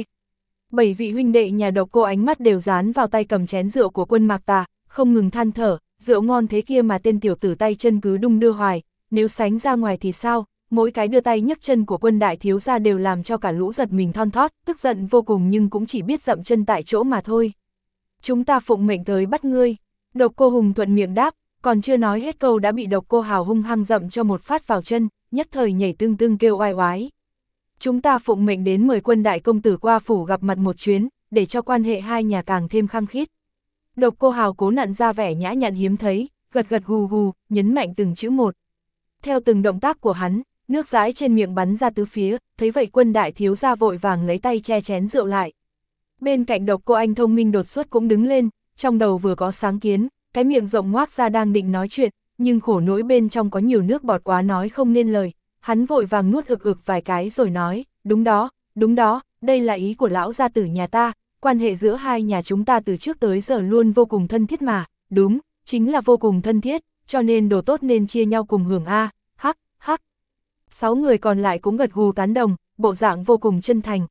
7 vị huynh đệ nhà Độc Cô ánh mắt đều dán vào tay cầm chén rượu của Quân Mạc Tà, không ngừng than thở, rượu ngon thế kia mà tên tiểu tử tay chân cứ đung đưa hoài, nếu sánh ra ngoài thì sao? Mỗi cái đưa tay nhấc chân của Quân đại thiếu gia đều làm cho cả lũ giật mình thon thót, tức giận vô cùng nhưng cũng chỉ biết dậm chân tại chỗ mà thôi. Chúng ta phụng mệnh tới bắt ngươi. Độc Cô Hùng thuận miệng đáp, còn chưa nói hết câu đã bị Độc Cô Hào hung hăng dậm cho một phát vào chân, nhất thời nhảy tưng tưng kêu oai oái. Chúng ta phụng mệnh đến mời Quân đại công tử qua phủ gặp mặt một chuyến, để cho quan hệ hai nhà càng thêm khăng khít. Độc Cô Hào cố nặn ra vẻ nhã nhặn hiếm thấy, gật gật gù gù, nhấn mạnh từng chữ một. Theo từng động tác của hắn, nước dãi trên miệng bắn ra tứ phía, thấy vậy Quân đại thiếu gia vội vàng lấy tay che chén rượu lại. Bên cạnh Độc Cô Anh thông minh đột xuất cũng đứng lên, trong đầu vừa có sáng kiến, cái miệng rộng ngoác ra đang định nói chuyện, nhưng khổ nỗi bên trong có nhiều nước bọt quá nói không nên lời. Hắn vội vàng nuốt ực ực vài cái rồi nói, đúng đó, đây là ý của lão gia tử nhà ta, quan hệ giữa hai nhà chúng ta từ trước tới giờ luôn vô cùng thân thiết mà, đúng, chính là vô cùng thân thiết, cho nên đồ tốt nên chia nhau cùng hưởng a. Hắc, hắc. 6 người còn lại cũng gật gù tán đồng, bộ dạng vô cùng chân thành.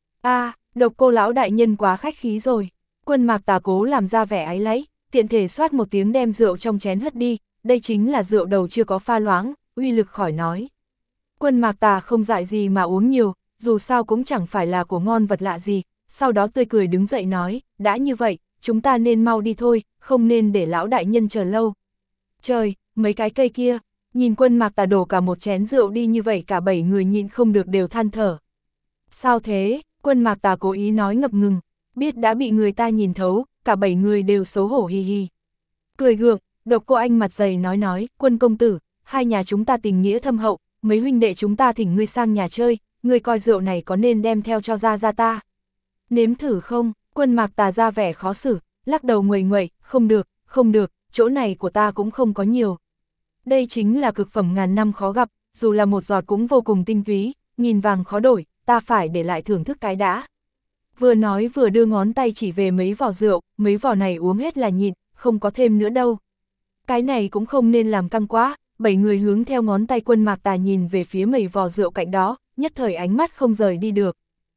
Độc Cô lão đại nhân quá khách khí rồi. Quân Mạc Tà cố làm ra vẻ áy náy, tiện thể xoát một tiếng đem rượu trong chén hất đi, đây chính là rượu đầu chưa có pha loãng, uy lực khỏi nói. Quân Mạc Tà không dại gì mà uống nhiều, dù sao cũng chẳng phải là của ngon vật lạ gì, sau đó tươi cười đứng dậy nói, đã như vậy, chúng ta nên mau đi thôi, không nên để lão đại nhân chờ lâu. Trời, mấy cái cây kia, nhìn Quân Mạc Tà đổ cả một chén rượu đi như vậy cả 7 người nhịn không được đều than thở. Sao thế, Quân Mạc Tà cố ý nói ngập ngừng, biết đã bị người ta nhìn thấu, cả 7 người đều xấu hổ hì hì. Cười gượng, Độc Cô Anh mặt dày nói, Quân công tử, hai nhà chúng ta tình nghĩa thâm hậu, mấy huynh đệ chúng ta thỉnh ngươi sang nhà chơi, ngươi coi rượu này có nên đem theo cho ra ta. Nếm thử không? Quân Mạc Tà ra vẻ khó xử, lắc đầu nguầy nguậy, không được, chỗ này của ta cũng không có nhiều. Đây chính là cực phẩm ngàn năm khó gặp, dù là một giọt cũng vô cùng tinh túy, nghìn vàng khó đổi, ta phải để lại thưởng thức cái đã. Vừa nói vừa đưa ngón tay chỉ về mấy vò rượu, mấy vò này uống hết là nhịn, không có thêm nữa đâu. Cái này cũng không nên làm căng quá, 7 người hướng theo ngón tay Quân Mạc Tà nhìn về phía mấy vò rượu cạnh đó, nhất thời ánh mắt không rời đi được.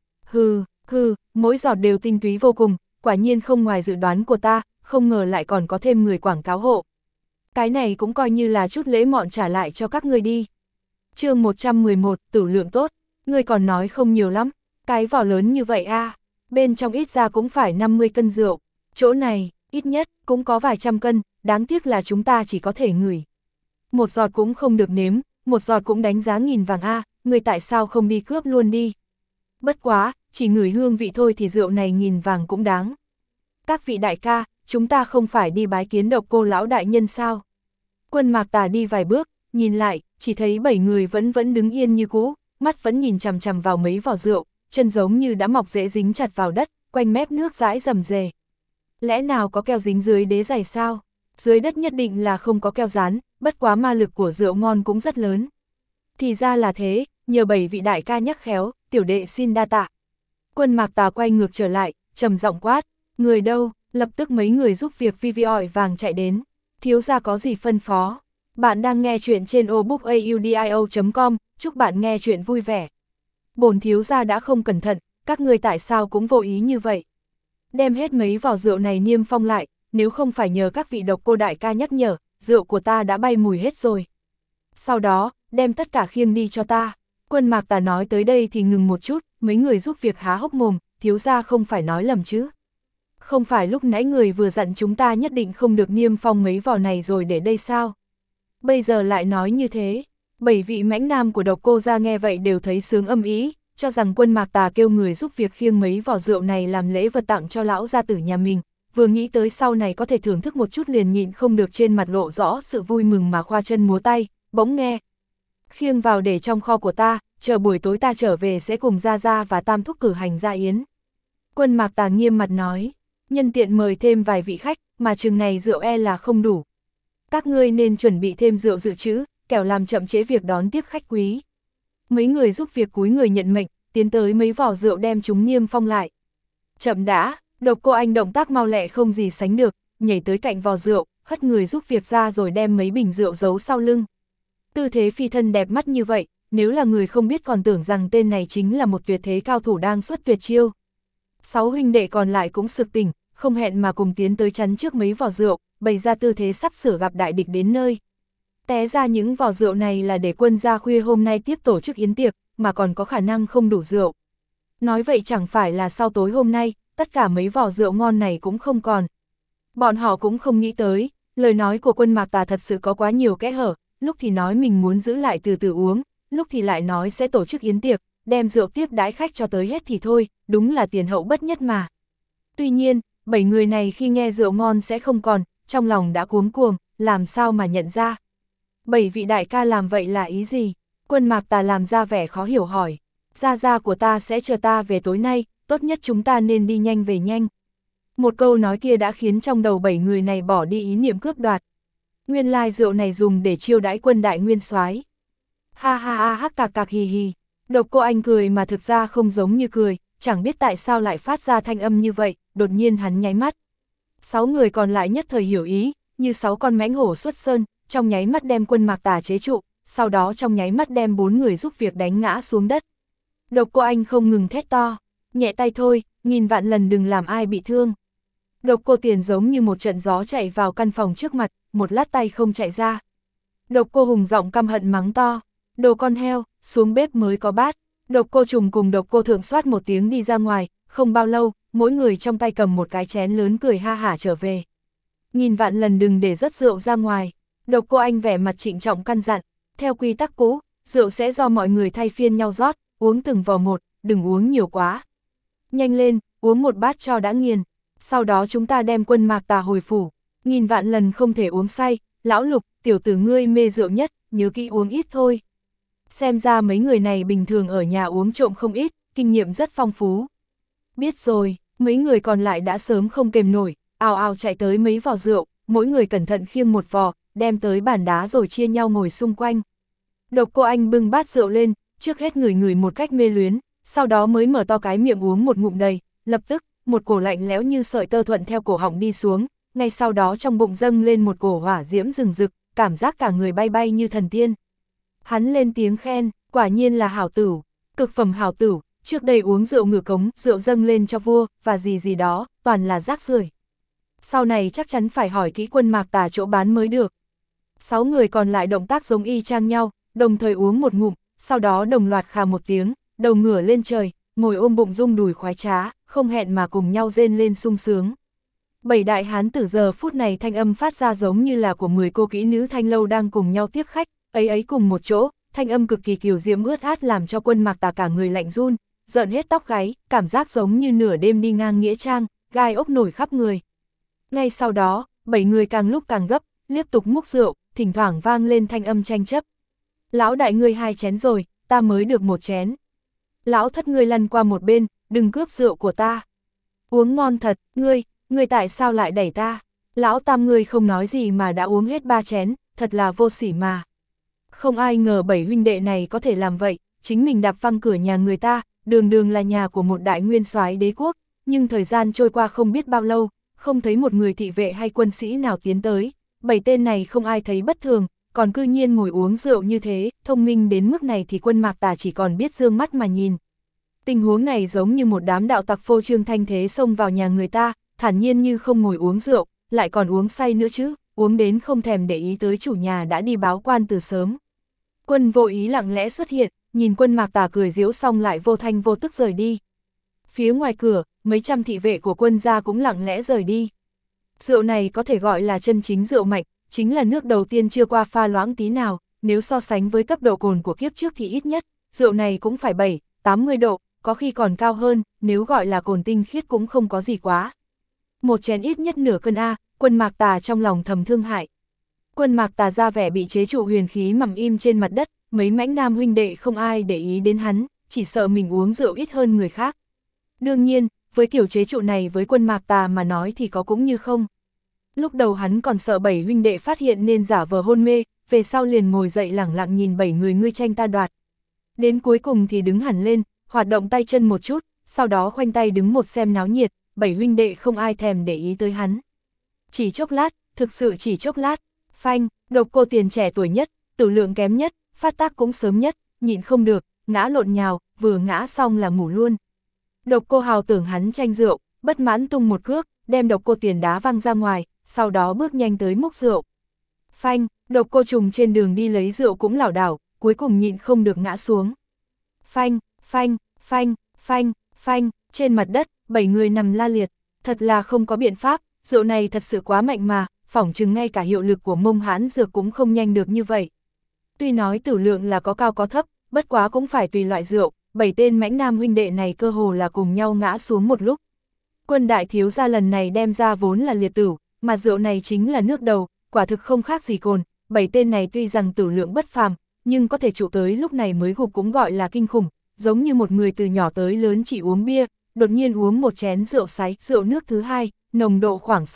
Hừ, mỗi giọt đều tinh túy vô cùng, quả nhiên không ngoài dự đoán của ta, không ngờ lại còn có thêm người quảng cáo hộ. Cái này cũng coi như là chút lễ mọn trả lại cho các ngươi đi. Chương 111, tửu lượng tốt, ngươi còn nói không nhiều lắm, cái vỏ lớn như vậy a, bên trong ít ra cũng phải 50 cân rượu, chỗ này, ít nhất, cũng có vài trăm cân, đáng tiếc là chúng ta chỉ có thể ngửi. Một giọt cũng không được nếm, một giọt cũng đánh giá nghìn vàng a, ngươi tại sao không đi cướp luôn đi. Bất quá, chỉ ngửi hương vị thôi thì rượu này nghìn vàng cũng đáng. Các vị đại ca, chúng ta không phải đi bái kiến Độc Cô lão đại nhân sao? Quân Mạc Tà đi vài bước, nhìn lại, chỉ thấy 7 người vẫn đứng yên như cũ, mắt vẫn nhìn chằm chằm vào mấy vò rượu, chân giống như đã mọc rễ dính chặt vào đất, quanh mép nước dãi rầm rề. Lẽ nào có keo dính dưới đế giày sao? Dưới đất nhất định là không có keo dán, bất quá ma lực của rượu ngon cũng rất lớn. Thì ra là thế, nhờ 7 vị đại ca nhắc khéo, tiểu đệ xin đa tạ. Quân Mạc Tà quay ngược trở lại, trầm giọng quát, người đâu? Lập tức mấy người giúp việc vi ỏi vàng chạy đến. Thiếu gia có gì phân phó? Bạn đang nghe chuyện trên obookaudio.com, chúc bạn nghe chuyện vui vẻ. Bổn thiếu gia đã không cẩn thận, các ngươi tại sao cũng vô ý như vậy? Đem hết mấy vò rượu này niêm phong lại, nếu không phải nhờ các vị Độc Cô đại ca nhắc nhở, rượu của ta đã bay mùi hết rồi. Sau đó, đem tất cả khiêng đi cho ta. Quân Mạc Tà nói tới đây thì ngừng một chút, mấy người giúp việc há hốc mồm, thiếu gia không phải nói lầm chứ. Không phải lúc nãy người vừa dặn chúng ta nhất định không được niêm phong mấy vò này rồi để đây sao? Bây giờ lại nói như thế. 7 vị mãnh nam của Độc Cô gia nghe vậy đều thấy sướng âm ý, cho rằng Quân Mạc Tà kêu người giúp việc khiêng mấy vò rượu này làm lễ vật tặng cho lão gia tử nhà mình. Vừa nghĩ tới sau này có thể thưởng thức một chút liền nhịn không được trên mặt lộ rõ sự vui mừng mà khoa chân múa tay, bỗng nghe. Khiêng vào để trong kho của ta, chờ buổi tối ta trở về sẽ cùng Gia Gia và Tam Thúc cử hành gia yến. Quân Mạc Tà nghiêm mặt nói, nhân tiện mời thêm vài vị khách, mà chừng này rượu là không đủ. Các ngươi nên chuẩn bị thêm rượu dự trữ, kẻo làm chậm trễ việc đón tiếp khách quý. Mấy người giúp việc cúi người nhận mệnh, tiến tới mấy vỏ rượu đem chúng niêm phong lại. Chậm đã, Độc Cô Anh động tác mau lẹ không gì sánh được, nhảy tới cạnh vò rượu, hất người giúp việc ra rồi đem mấy bình rượu giấu sau lưng. Tư thế phi thân đẹp mắt như vậy, nếu là người không biết còn tưởng rằng tên này chính là một tuyệt thế cao thủ đang xuất tuyệt chiêu. 6 huynh đệ còn lại cũng sực tỉnh, không hẹn mà cùng tiến tới chắn trước mấy vò rượu, bày ra tư thế sắp sửa gặp đại địch đến nơi. Té ra những vò rượu này là để Quân gia khuya hôm nay tiếp tổ chức yến tiệc, mà còn có khả năng không đủ rượu. Nói vậy chẳng phải là sau tối hôm nay, tất cả mấy vò rượu ngon này cũng không còn. Bọn họ cũng không nghĩ tới, lời nói của Quân Mạc Tà thật sự có quá nhiều kẽ hở, lúc thì nói mình muốn giữ lại từ từ uống, lúc thì lại nói sẽ tổ chức yến tiệc, đem rượu tiếp đãi khách cho tới hết thì thôi, đúng là tiền hậu bất nhất mà. Tuy nhiên, 7 người này khi nghe rượu ngon sẽ không còn, trong lòng đã cuống cuồng, làm sao mà nhận ra. 7 vị đại ca làm vậy là ý gì? Quân Mạc Tà làm ra vẻ khó hiểu hỏi. Gia gia của ta sẽ chờ ta về tối nay, tốt nhất chúng ta nên đi nhanh về nhanh. Một câu nói kia đã khiến trong đầu 7 người này bỏ đi ý niệm cướp đoạt. Nguyên lai rượu này dùng để chiêu đãi Quân đại nguyên soái. Ha ha ha hắc cạc cạc hì hì. Độc Cô Anh cười mà thực ra không giống như cười, chẳng biết tại sao lại phát ra thanh âm như vậy, đột nhiên hắn nháy mắt. 6 người còn lại nhất thời hiểu ý, như 6 con mãnh hổ xuất sơn, trong nháy mắt đem Quân Mạc Tà chế trụ, sau đó trong nháy mắt đem 4 người giúp việc đánh ngã xuống đất. Độc Cô Anh không ngừng thét to, nhẹ tay thôi, nghìn vạn lần đừng làm ai bị thương. Độc Cô Tiền giống như một trận gió chạy vào căn phòng trước mặt, một lát tay không chạy ra. Độc Cô Hùng giọng căm hận mắng to, đồ con heo, xuống bếp mới có bát. Độc Cô Trùng cùng Độc Cô Thượng soát một tiếng đi ra ngoài, không bao lâu, mỗi người trong tay cầm một cái chén lớn cười ha hả trở về. Nghìn vạn lần đừng để rớt rượu ra ngoài. Độc Cô Anh vẻ mặt trịnh trọng căn dặn, theo quy tắc cũ, rượu sẽ do mọi người thay phiên nhau rót, uống từng vò một, đừng uống nhiều quá. Nhanh lên, uống một bát cho đã nghiền, sau đó chúng ta đem Quân Mạc Tà hồi phủ. Nghìn vạn lần không thể uống say, lão Lục, tiểu tử ngươi mê rượu nhất, nhớ kỹ uống ít thôi. Xem ra mấy người này bình thường ở nhà uống trộm không ít, kinh nghiệm rất phong phú. Biết rồi, mấy người còn lại đã sớm không kềm nổi, ào ào chạy tới mấy vò rượu, mỗi người cẩn thận khiêng một vò, đem tới bàn đá rồi chia nhau ngồi xung quanh. Độc Cô Anh bưng bát rượu lên, trước hết ngửi một cách mê luyến, sau đó mới mở to cái miệng uống một ngụm đầy, lập tức, một cổ lạnh lẽo như sợi tơ thuận theo cổ họng đi xuống, ngay sau đó trong bụng dâng lên một cổ hỏa diễm rừng rực, cảm giác cả người bay bay như thần tiên. Hắn lên tiếng khen, quả nhiên là hảo tửu, cực phẩm hảo tửu, trước đây uống rượu ngửa cống, rượu dâng lên cho vua, và gì đó, toàn là rác rưởi. Sau này chắc chắn phải hỏi kỹ Quân Mạc Tà chỗ bán mới được. 6 người còn lại động tác giống y chang nhau, đồng thời uống một ngụm, sau đó đồng loạt khà một tiếng, đầu ngửa lên trời, ngồi ôm bụng rung đùi khoái trá, không hẹn mà cùng nhau rên lên sung sướng. 7 đại hán tử giờ phút này thanh âm phát ra giống như là của 10 cô kỹ nữ thanh lâu đang cùng nhau tiếp khách, ấy cùng một chỗ, thanh âm cực kỳ kiều diễm ướt át làm cho Quân Mạc Tà cả người lạnh run, rợn hết tóc gáy, cảm giác giống như nửa đêm đi ngang nghĩa trang, gai ốc nổi khắp người. Ngay sau đó, 7 người càng lúc càng gấp, liên tục múc rượu, thỉnh thoảng vang lên thanh âm tranh chấp. Lão đại ngươi 2 chén rồi, ta mới được 1 chén. Lão thất ngươi lăn qua một bên, đừng cướp rượu của ta. Uống ngon thật, ngươi tại sao lại đẩy ta? Lão tam ngươi không nói gì mà đã uống hết 3 chén, thật là vô sỉ mà. Không ai ngờ 7 huynh đệ này có thể làm vậy, chính mình đạp văng cửa nhà người ta, đường đường là nhà của một đại nguyên soái đế quốc, nhưng thời gian trôi qua không biết bao lâu, không thấy một người thị vệ hay quân sĩ nào tiến tới, 7 tên này không ai thấy bất thường, còn cư nhiên ngồi uống rượu như thế, thông minh đến mức này thì Quân Mạc Tà chỉ còn biết dương mắt mà nhìn. Tình huống này giống như một đám đạo tặc phô trương thanh thế xông vào nhà người ta, thản nhiên như không ngồi uống rượu, lại còn uống say nữa chứ, uống đến không thèm để ý tới chủ nhà đã đi báo quan từ sớm. Quân Vô Ý lặng lẽ xuất hiện, nhìn Quân Mạc Tà cười giễu xong lại vô thanh vô tức rời đi. Phía ngoài cửa, mấy trăm thị vệ của Quân gia cũng lặng lẽ rời đi. Rượu này có thể gọi là chân chính rượu mạnh, chính là nước đầu tiên chưa qua pha loãng tí nào, nếu so sánh với cấp độ cồn của kiếp trước thì ít nhất, rượu này cũng phải 7-80 độ, có khi còn cao hơn, nếu gọi là cồn tinh khiết cũng không có gì quá. Một chén ít nhất nửa cân A, Quân Mạc Tà trong lòng thầm thương hại. Quân Mạc Tà ra vẻ bị chế trụ huyền khí nằm im trên mặt đất, mấy mãnh nam huynh đệ không ai để ý đến hắn, chỉ sợ mình uống rượu ít hơn người khác. Đương nhiên, với kiểu chế trụ này với Quân Mạc Tà mà nói thì có cũng như không. Lúc đầu hắn còn sợ 7 huynh đệ phát hiện nên giả vờ hôn mê, về sau liền ngồi dậy lẳng lặng nhìn 7 người ngươi tranh ta đoạt. Đến cuối cùng thì đứng hẳn lên, hoạt động tay chân một chút, sau đó khoanh tay đứng một xem náo nhiệt, 7 huynh đệ không ai thèm để ý tới hắn. Chỉ chốc lát, thực sự chỉ chốc lát, phanh, Độc Cô Tiền trẻ tuổi nhất, tử lượng kém nhất, phát tác cũng sớm nhất, nhịn không được, ngã lộn nhào, vừa ngã xong là ngủ luôn. Độc Cô Hào tưởng hắn tranh rượu, bất mãn tung một cước, đem Độc Cô Tiền đá văng ra ngoài, sau đó bước nhanh tới múc rượu. Phanh, Độc Cô Trùng trên đường đi lấy rượu cũng lảo đảo, cuối cùng nhịn không được ngã xuống. Phanh, phanh, phanh, phanh, phanh, trên mặt đất, 7 người nằm la liệt, thật là không có biện pháp, rượu này thật sự quá mạnh mà, phỏng chừng ngay cả hiệu lực của Mông Hán dược cũng không nhanh được như vậy. Tuy nói tử lượng là có cao có thấp, bất quá cũng phải tùy loại rượu, 7 tên mãnh nam huynh đệ này cơ hồ là cùng nhau ngã xuống một lúc. Quân đại thiếu gia lần này đem ra vốn là liệt tửu, mà rượu này chính là nước đầu, quả thực không khác gì cồn, 7 tên này tuy rằng tử lượng bất phàm, nhưng có thể trụ tới lúc này mới gục cũng gọi là kinh khủng, giống như một người từ nhỏ tới lớn chỉ uống bia, đột nhiên uống một chén rượu sái, rượu nước thứ hai, nồng độ khoảng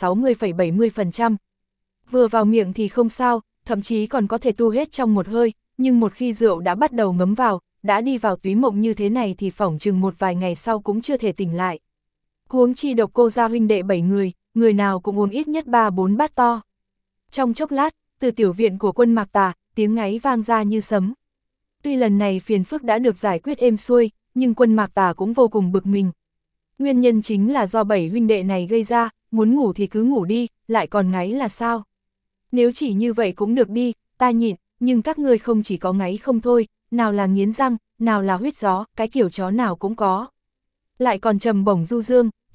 60,70%. Vừa vào miệng thì không sao, thậm chí còn có thể tu hết trong một hơi, nhưng một khi rượu đã bắt đầu ngấm vào, đã đi vào túy mộng như thế này thì phỏng chừng một vài ngày sau cũng chưa thể tỉnh lại. Huống chi Độc Cô gia huynh đệ 7 người, người nào cũng uống ít nhất 3-4 bát to. Trong chốc lát, từ tiểu viện của Quân Mạc Tà, tiếng ngáy vang ra như sấm. Tuy lần này phiền phức đã được giải quyết êm xuôi, nhưng Quân Mạc Tà cũng vô cùng bực mình. Nguyên nhân chính là do 7 huynh đệ này gây ra, muốn ngủ thì cứ ngủ đi, lại còn ngáy là sao? Nếu chỉ như vậy cũng được đi, ta nhịn, nhưng các ngươi không chỉ có ngáy không thôi, nào là nghiến răng, nào là huýt gió, cái kiểu chó nào cũng có. Lại còn trầm bổng du dương,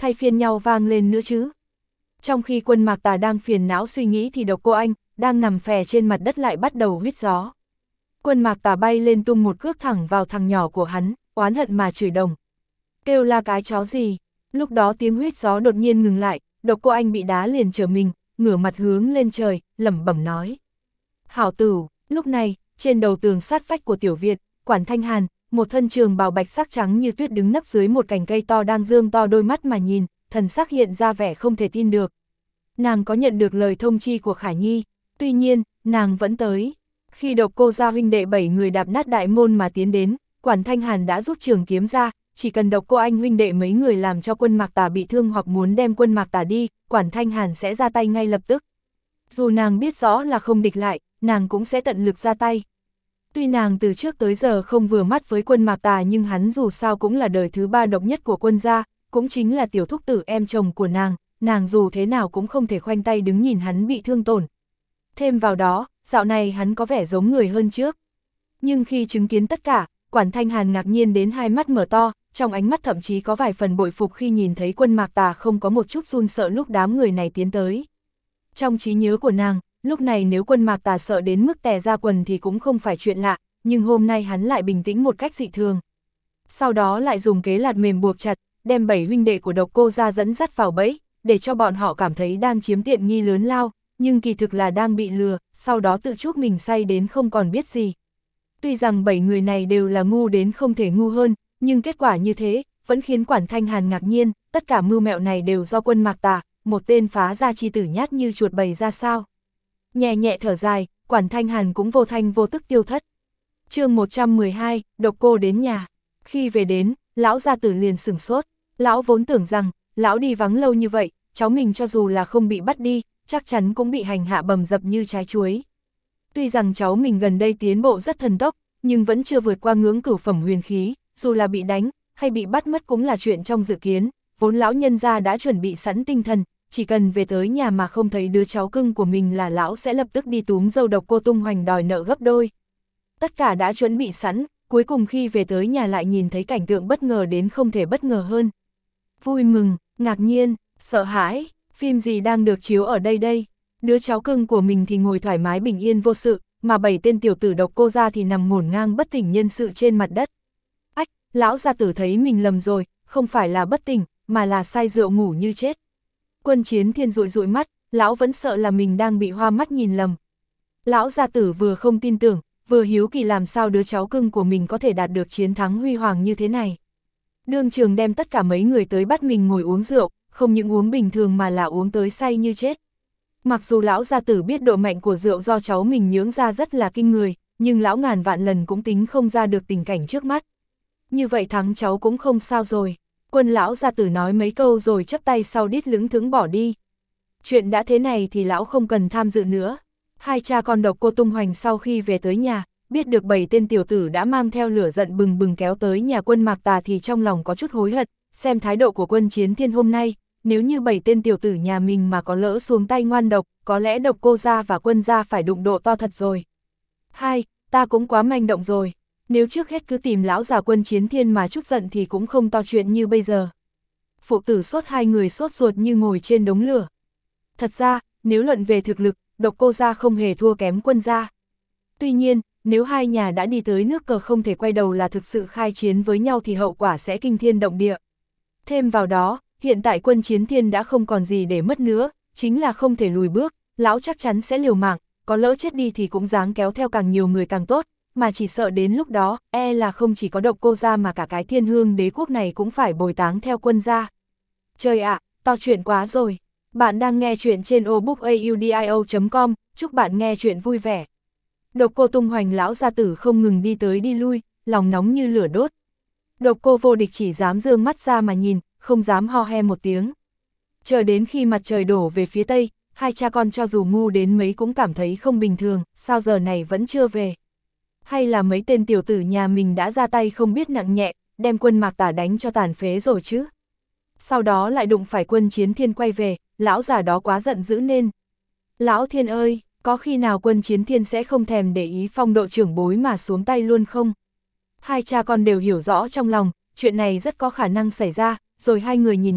thay phiên nhau vang lên nữa chứ. Trong khi Quân Mạc Tà đang phiền não suy nghĩ thì Độc Cô Anh, đang nằm phè trên mặt đất lại bắt đầu huýt gió. Quân Mạc Tà bay lên tung một cước thẳng vào thằng nhỏ của hắn, oán hận mà chửi đồng. Kêu la cái chó gì? Lúc đó tiếng huýt gió đột nhiên ngừng lại, Độc Cô Anh bị đá liền trở mình, ngửa mặt hướng lên trời, lẩm bẩm nói. Hảo tử, lúc này, trên đầu tường sát vách của tiểu viện, Quản Thanh Hàn, một thân trường bào bạch sắc trắng như tuyết đứng nấp dưới một cành cây to đang dương to đôi mắt mà nhìn, thần sắc hiện ra vẻ không thể tin được. Nàng có nhận được lời thông chi của Khải Nhi, tuy nhiên, nàng vẫn tới. Khi Độc Cô gia huynh đệ 7 người đạp nát đại môn mà tiến đến, Quản Thanh Hàn đã rút trường kiếm ra, chỉ cần Độc Cô Anh huynh đệ mấy người làm cho Quân Mạc Tà bị thương hoặc muốn đem Quân Mạc Tà đi, Quản Thanh Hàn sẽ ra tay ngay lập tức. Dù nàng biết rõ là không địch lại, nàng cũng sẽ tận lực ra tay. Tuy nàng từ trước tới giờ không vừa mắt với Quân Mạc Tà nhưng hắn dù sao cũng là đời thứ 3 độc nhất của Quân gia, cũng chính là tiểu thúc tử em chồng của nàng dù thế nào cũng không thể khoanh tay đứng nhìn hắn bị thương tổn. Thêm vào đó, dạo này hắn có vẻ giống người hơn trước. Nhưng khi chứng kiến tất cả, Quản Thanh Hàn ngạc nhiên đến hai mắt mở to, trong ánh mắt thậm chí có vài phần bội phục khi nhìn thấy Quân Mạc Tà không có một chút run sợ lúc đám người này tiến tới. Trong trí nhớ của nàng, lúc này nếu Quân Mạc Tà sợ đến mức tè ra quần thì cũng không phải chuyện lạ, nhưng hôm nay hắn lại bình tĩnh một cách dị thường. Sau đó lại dùng kế lạt mềm buộc chặt, đem 7 huynh đệ của Độc Cô gia dẫn dắt vào bẫy, để cho bọn họ cảm thấy đang chiếm tiện nghi lớn lao, nhưng kỳ thực là đang bị lừa, sau đó tự chuốc mình say đến không còn biết gì. Tuy rằng 7 người này đều là ngu đến không thể ngu hơn, nhưng kết quả như thế, vẫn khiến Quản Thanh Hàn ngạc nhiên, tất cả mưu mẹo này đều do Quân Mạc Tà, một tên phá gia chi tử nhát như chuột bầy ra sao. Nhẹ nhẹ thở dài, Quản Thanh Hàn cũng vô thanh vô tức tiêu thất. Chương 112, Độc Cô đến nhà. Khi về đến, lão gia tử liền sửng sốt, lão vốn tưởng rằng, lão đi vắng lâu như vậy, cháu mình cho dù là không bị bắt đi, chắc chắn cũng bị hành hạ bầm dập như trái chuối. Tuy rằng cháu mình gần đây tiến bộ rất thần tốc, nhưng vẫn chưa vượt qua ngưỡng cửu phẩm huyền khí, dù là bị đánh, hay bị bắt mất cũng là chuyện trong dự kiến, vốn lão nhân gia đã chuẩn bị sẵn tinh thần, chỉ cần về tới nhà mà không thấy đứa cháu cưng của mình là lão sẽ lập tức đi túm dâu Độc Cô tung hoành đòi nợ gấp đôi. Tất cả đã chuẩn bị sẵn, cuối cùng khi về tới nhà lại nhìn thấy cảnh tượng bất ngờ đến không thể bất ngờ hơn. Vui mừng, ngạc nhiên, sợ hãi, phim gì đang được chiếu ở đây đây? Đứa cháu cưng của mình thì ngồi thoải mái bình yên vô sự, mà 7 tên tiểu tử Độc Cô gia thì nằm ngổn ngang bất tỉnh nhân sự trên mặt đất. Ách, lão gia tử thấy mình lầm rồi, không phải là bất tỉnh, mà là say rượu ngủ như chết. Quân Chiến Thiên dụi dụi mắt, lão vẫn sợ là mình đang bị hoa mắt nhìn lầm. Lão gia tử vừa không tin tưởng, vừa hiếu kỳ làm sao đứa cháu cưng của mình có thể đạt được chiến thắng huy hoàng như thế này. Đương trường đem tất cả mấy người tới bắt mình ngồi uống rượu, không những uống bình thường mà là uống tới say như chết. Mặc dù lão gia tử biết độ mạnh của rượu do cháu mình nhướng ra rất là kinh người, nhưng lão ngàn vạn lần cũng tính không ra được tình cảnh trước mắt. Như vậy thắng cháu cũng không sao rồi. Quân lão gia tử nói mấy câu rồi chắp tay sau đít lững thững bỏ đi. Chuyện đã thế này thì lão không cần tham dự nữa. Hai cha con Độc Cô tung hoành sau khi về tới nhà, biết được 7 tên tiểu tử đã mang theo lửa giận bừng bừng kéo tới nhà Quân Mạc Tà thì trong lòng có chút hối hận, xem thái độ của Quân Chiến Thiên hôm nay, nếu như 7 tên tiểu tử nhà mình mà có lỡ xuống tay ngoan độc, có lẽ Độc Cô gia và Quân gia phải đụng độ to thật rồi. Hai, ta cũng quá manh động rồi. Nếu trước hết cứ tìm lão già Quân Chiến Thiên mà chút giận thì cũng không to chuyện như bây giờ. Phụ tử sốt hai người sốt ruột như ngồi trên đống lửa. Thật ra, nếu luận về thực lực, Độc Cô gia không hề thua kém Quân gia. Tuy nhiên, nếu hai nhà đã đi tới nước cờ không thể quay đầu là thực sự khai chiến với nhau thì hậu quả sẽ kinh thiên động địa. Thêm vào đó, hiện tại Quân Chiến Thiên đã không còn gì để mất nữa, chính là không thể lùi bước, lão chắc chắn sẽ liều mạng, có lỡ chết đi thì cũng dáng kéo theo càng nhiều người càng tốt, mà chỉ sợ đến lúc đó, là không chỉ có Độc Cô gia mà cả cái Thiên Hương Đế quốc này cũng phải bồi táng theo Quân gia. Trời ạ, to chuyện quá rồi. Bạn đang nghe chuyện trên obookaudio.com, chúc bạn nghe chuyện vui vẻ. Độc Cô tung hoành lão gia tử không ngừng đi tới đi lui, lòng nóng như lửa đốt. Độc Cô vô địch chỉ dám dương mắt ra mà nhìn, không dám ho he một tiếng. Chờ đến khi mặt trời đổ về phía tây, hai cha con cho dù ngu đến mấy cũng cảm thấy không bình thường, sao giờ này vẫn chưa về. Hay là mấy tên tiểu tử nhà mình đã ra tay không biết nặng nhẹ, đem Quân Mạc Tà đánh cho tàn phế rồi chứ. Sau đó lại đụng phải Quân Chiến Thiên quay về, lão già đó quá giận dữ nên. Lão Thiên ơi, có khi nào Quân Chiến Thiên sẽ không thèm để ý phong độ trưởng bối mà xuống tay luôn không? Hai cha con đều hiểu rõ trong lòng, chuyện này rất có khả năng xảy ra, rồi hai người nhìn nhau,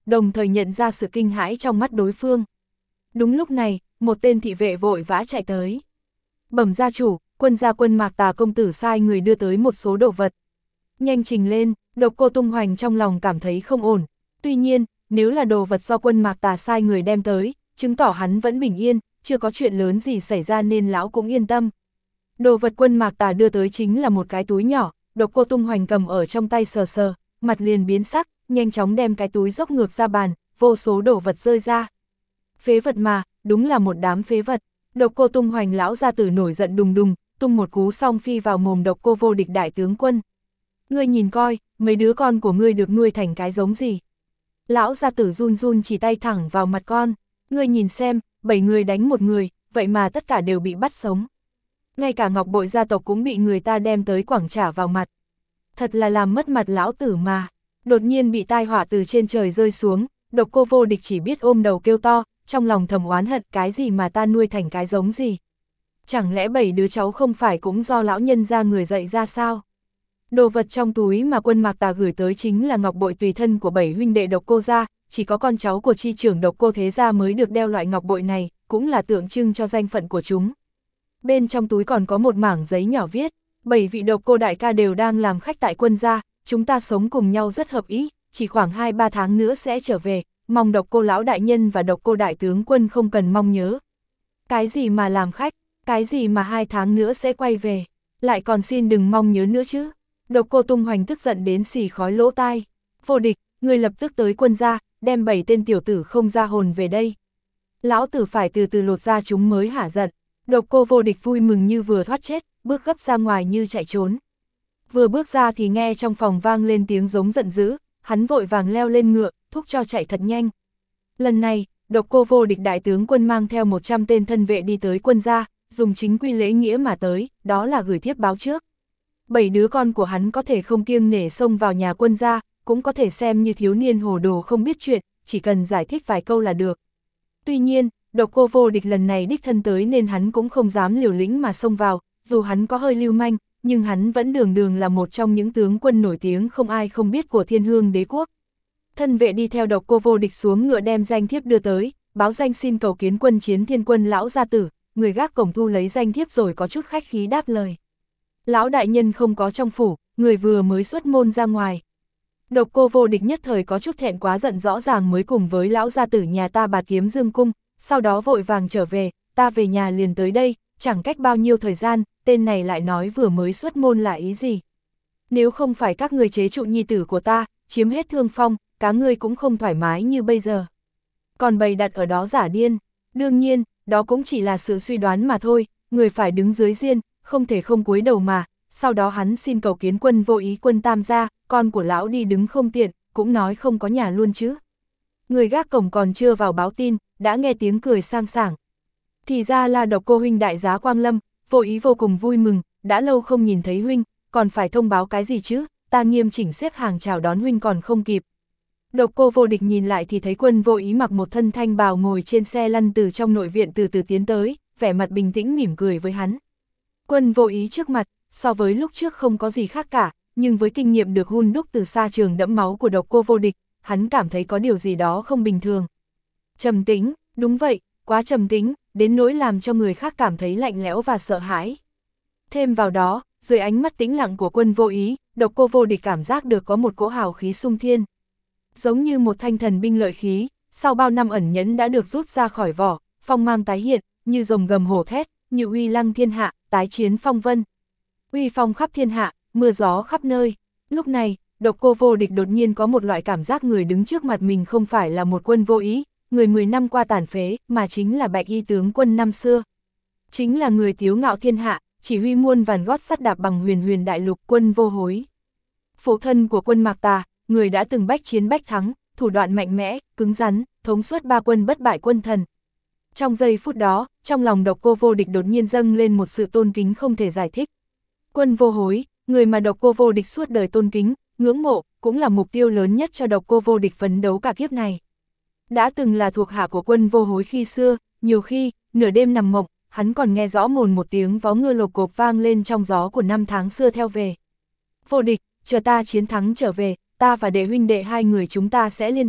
đồng thời nhận ra sự kinh hãi trong mắt đối phương. Đúng lúc này, một tên thị vệ vội vã chạy tới. Bẩm gia chủ, quân gia quân Mạc Tà công tử sai người đưa tới một số đồ vật. Nhanh trình lên, Độc Cô Tung Hoành trong lòng cảm thấy không ổn. Tuy nhiên, nếu là đồ vật do quân Mạc Tà sai người đem tới, chứng tỏ hắn vẫn bình yên, chưa có chuyện lớn gì xảy ra nên lão cũng yên tâm. Đồ vật quân Mạc Tà đưa tới chính là một cái túi nhỏ, Độc Cô Tung Hoành cầm ở trong tay sờ sờ, mặt liền biến sắc, nhanh chóng đem cái túi dốc ngược ra bàn, vô số đồ vật rơi ra. Phế vật mà, đúng là một đám phế vật. Độc Cô Tung Hoành lão gia tử nổi giận đùng đùng, tung một cú song phi vào mồm Độc Cô Vô Địch đại tướng quân. Ngươi nhìn coi, mấy đứa con của ngươi được nuôi thành cái giống gì? Lão gia tử run run chỉ tay thẳng vào mặt con. Ngươi nhìn xem, 7 người đánh một người, vậy mà tất cả đều bị bắt sống. Ngay cả Ngọc Bội gia tộc cũng bị người ta đem tới quẳng trả vào mặt. Thật là làm mất mặt lão tử mà. Đột nhiên bị tai họa từ trên trời rơi xuống, Độc Cô Vô Địch chỉ biết ôm đầu kêu to, trong lòng thầm oán hận cái gì mà ta nuôi thành cái giống gì. Chẳng lẽ 7 đứa cháu không phải cũng do lão nhân ra người dạy ra sao? Đồ vật trong túi mà quân Mạc Tà gửi tới chính là ngọc bội tùy thân của 7 huynh đệ Độc Cô gia, chỉ có con cháu của chi trưởng Độc Cô thế gia mới được đeo loại ngọc bội này, cũng là tượng trưng cho danh phận của chúng. Bên trong túi còn có một mảng giấy nhỏ viết, 7 vị Độc Cô đại ca đều đang làm khách tại quân gia, chúng ta sống cùng nhau rất hợp ý, chỉ khoảng 2-3 tháng nữa sẽ trở về, mong Độc Cô lão đại nhân và Độc Cô đại tướng quân không cần mong nhớ. Cái gì mà làm khách, cái gì mà 2 tháng nữa sẽ quay về, lại còn xin đừng mong nhớ nữa chứ. Độc Cô Tung Hoành tức giận đến xì khói lỗ tai. Vô Địch, người lập tức tới quân gia, đem 7 tên tiểu tử không ra hồn về đây. Lão tử phải từ từ lột ra chúng mới hả giận. Độc Cô Vô Địch vui mừng như vừa thoát chết, bước gấp ra ngoài như chạy trốn. Vừa bước ra thì nghe trong phòng vang lên tiếng giống giận dữ, hắn vội vàng leo lên ngựa, thúc cho chạy thật nhanh. Lần này, Độc Cô Vô Địch đại tướng quân mang theo 100 tên thân vệ đi tới quân gia, dùng chính quy lễ nghĩa mà tới, đó là gửi thiếp báo trước. 7 đứa con của hắn có thể không kiêng nể xông vào nhà quân gia, cũng có thể xem như thiếu niên hồ đồ không biết chuyện, chỉ cần giải thích vài câu là được. Tuy nhiên, Độc Cô Vô Địch lần này đích thân tới nên hắn cũng không dám liều lĩnh mà xông vào, dù hắn có hơi lưu manh, nhưng hắn vẫn đường đường là một trong những tướng quân nổi tiếng không ai không biết của Thiên Hương Đế quốc. Thân vệ đi theo Độc Cô Vô Địch xuống ngựa đem danh thiếp đưa tới, báo danh xin cầu kiến quân chiến Thiên Quân lão gia tử, người gác cổng thu lấy danh thiếp rồi có chút khách khí đáp lời. Lão đại nhân không có trong phủ, người vừa mới xuất môn ra ngoài. Độc Cô Vô Địch nhất thời có chút thẹn quá giận, rõ ràng mới cùng với lão gia tử nhà ta Bạt Kiếm Dương cung, sau đó vội vàng trở về, ta về nhà liền tới đây, chẳng cách bao nhiêu thời gian, tên này lại nói vừa mới xuất môn là ý gì. Nếu không phải các người chế trụ nhi tử của ta, chiếm hết Thương Phong, cá ngươi cũng không thoải mái như bây giờ. Còn bày đặt ở đó giả điên, đương nhiên, đó cũng chỉ là sự suy đoán mà thôi, người phải đứng dưới diên, không thể không cúi đầu mà. Sau đó hắn xin cầu kiến quân Vô Ý quân Tam gia, con của lão đi đứng không tiện, cũng nói không có nhà luôn chứ. Người gác cổng còn chưa vào báo tin, đã nghe tiếng cười sang sảng. Thì ra là Độc Cô huynh đại giá Quang Lâm, Vô Ý vô cùng vui mừng, đã lâu không nhìn thấy huynh, còn phải thông báo cái gì chứ, ta nghiêm chỉnh xếp hàng chào đón huynh còn không kịp. Độc Cô Vô Địch nhìn lại thì thấy quân Vô Ý mặc một thân thanh bào ngồi trên xe lăn từ trong nội viện từ từ tiến tới, vẻ mặt bình tĩnh mỉm cười với hắn. Quân Vô Ý trước mặt, so với lúc trước không có gì khác cả, nhưng với kinh nghiệm được hun đúc từ xa trường đẫm máu của Độc Cô Vô Địch, hắn cảm thấy có điều gì đó không bình thường. Trầm tĩnh, đúng vậy, quá trầm tĩnh, đến nỗi làm cho người khác cảm thấy lạnh lẽo và sợ hãi. Thêm vào đó, dưới ánh mắt tĩnh lặng của quân Vô Ý, Độc Cô Vô Địch cảm giác được có một cỗ hào khí sung thiên. Giống như một thanh thần binh lợi khí, sau bao năm ẩn nhẫn đã được rút ra khỏi vỏ, phong mang tái hiện, như rồng gầm hổ thét, như uy lăng thiên hạ, tái chiến phong vân. Uy phong khắp thiên hạ, mưa gió khắp nơi. Lúc này, Độc Cô Vô Địch đột nhiên có một loại cảm giác người đứng trước mặt mình không phải là một quân Vô Ý, người 10 năm qua tàn phế, mà chính là Bạch Y tướng quân năm xưa. Chính là người tiếu ngạo thiên hạ, chỉ huy muôn vàn gót sắt đạp bằng huyền huyền đại lục quân Vô Hối. Phụ thân của quân Mạc Tà, người đã từng bách chiến bách thắng, thủ đoạn mạnh mẽ, cứng rắn, thống suốt 3 quân bất bại quân thần. Trong giây phút đó, trong lòng Độc Cô Vô Địch đột nhiên dâng lên một sự tôn kính không thể giải thích. Quân Vô Hối, người mà Độc Cô Vô Địch suốt đời tôn kính, ngưỡng mộ, cũng là mục tiêu lớn nhất cho Độc Cô Vô Địch phấn đấu cả kiếp này. Đã từng là thuộc hạ của quân Vô Hối khi xưa, nhiều khi, nửa đêm nằm mộng, hắn còn nghe rõ mồn một tiếng vó ngựa lộc cộp vang lên trong gió của năm tháng xưa theo về. Vô Địch, chờ ta chiến thắng trở về, ta và đệ huynh đệ hai người chúng ta sẽ liên thủ,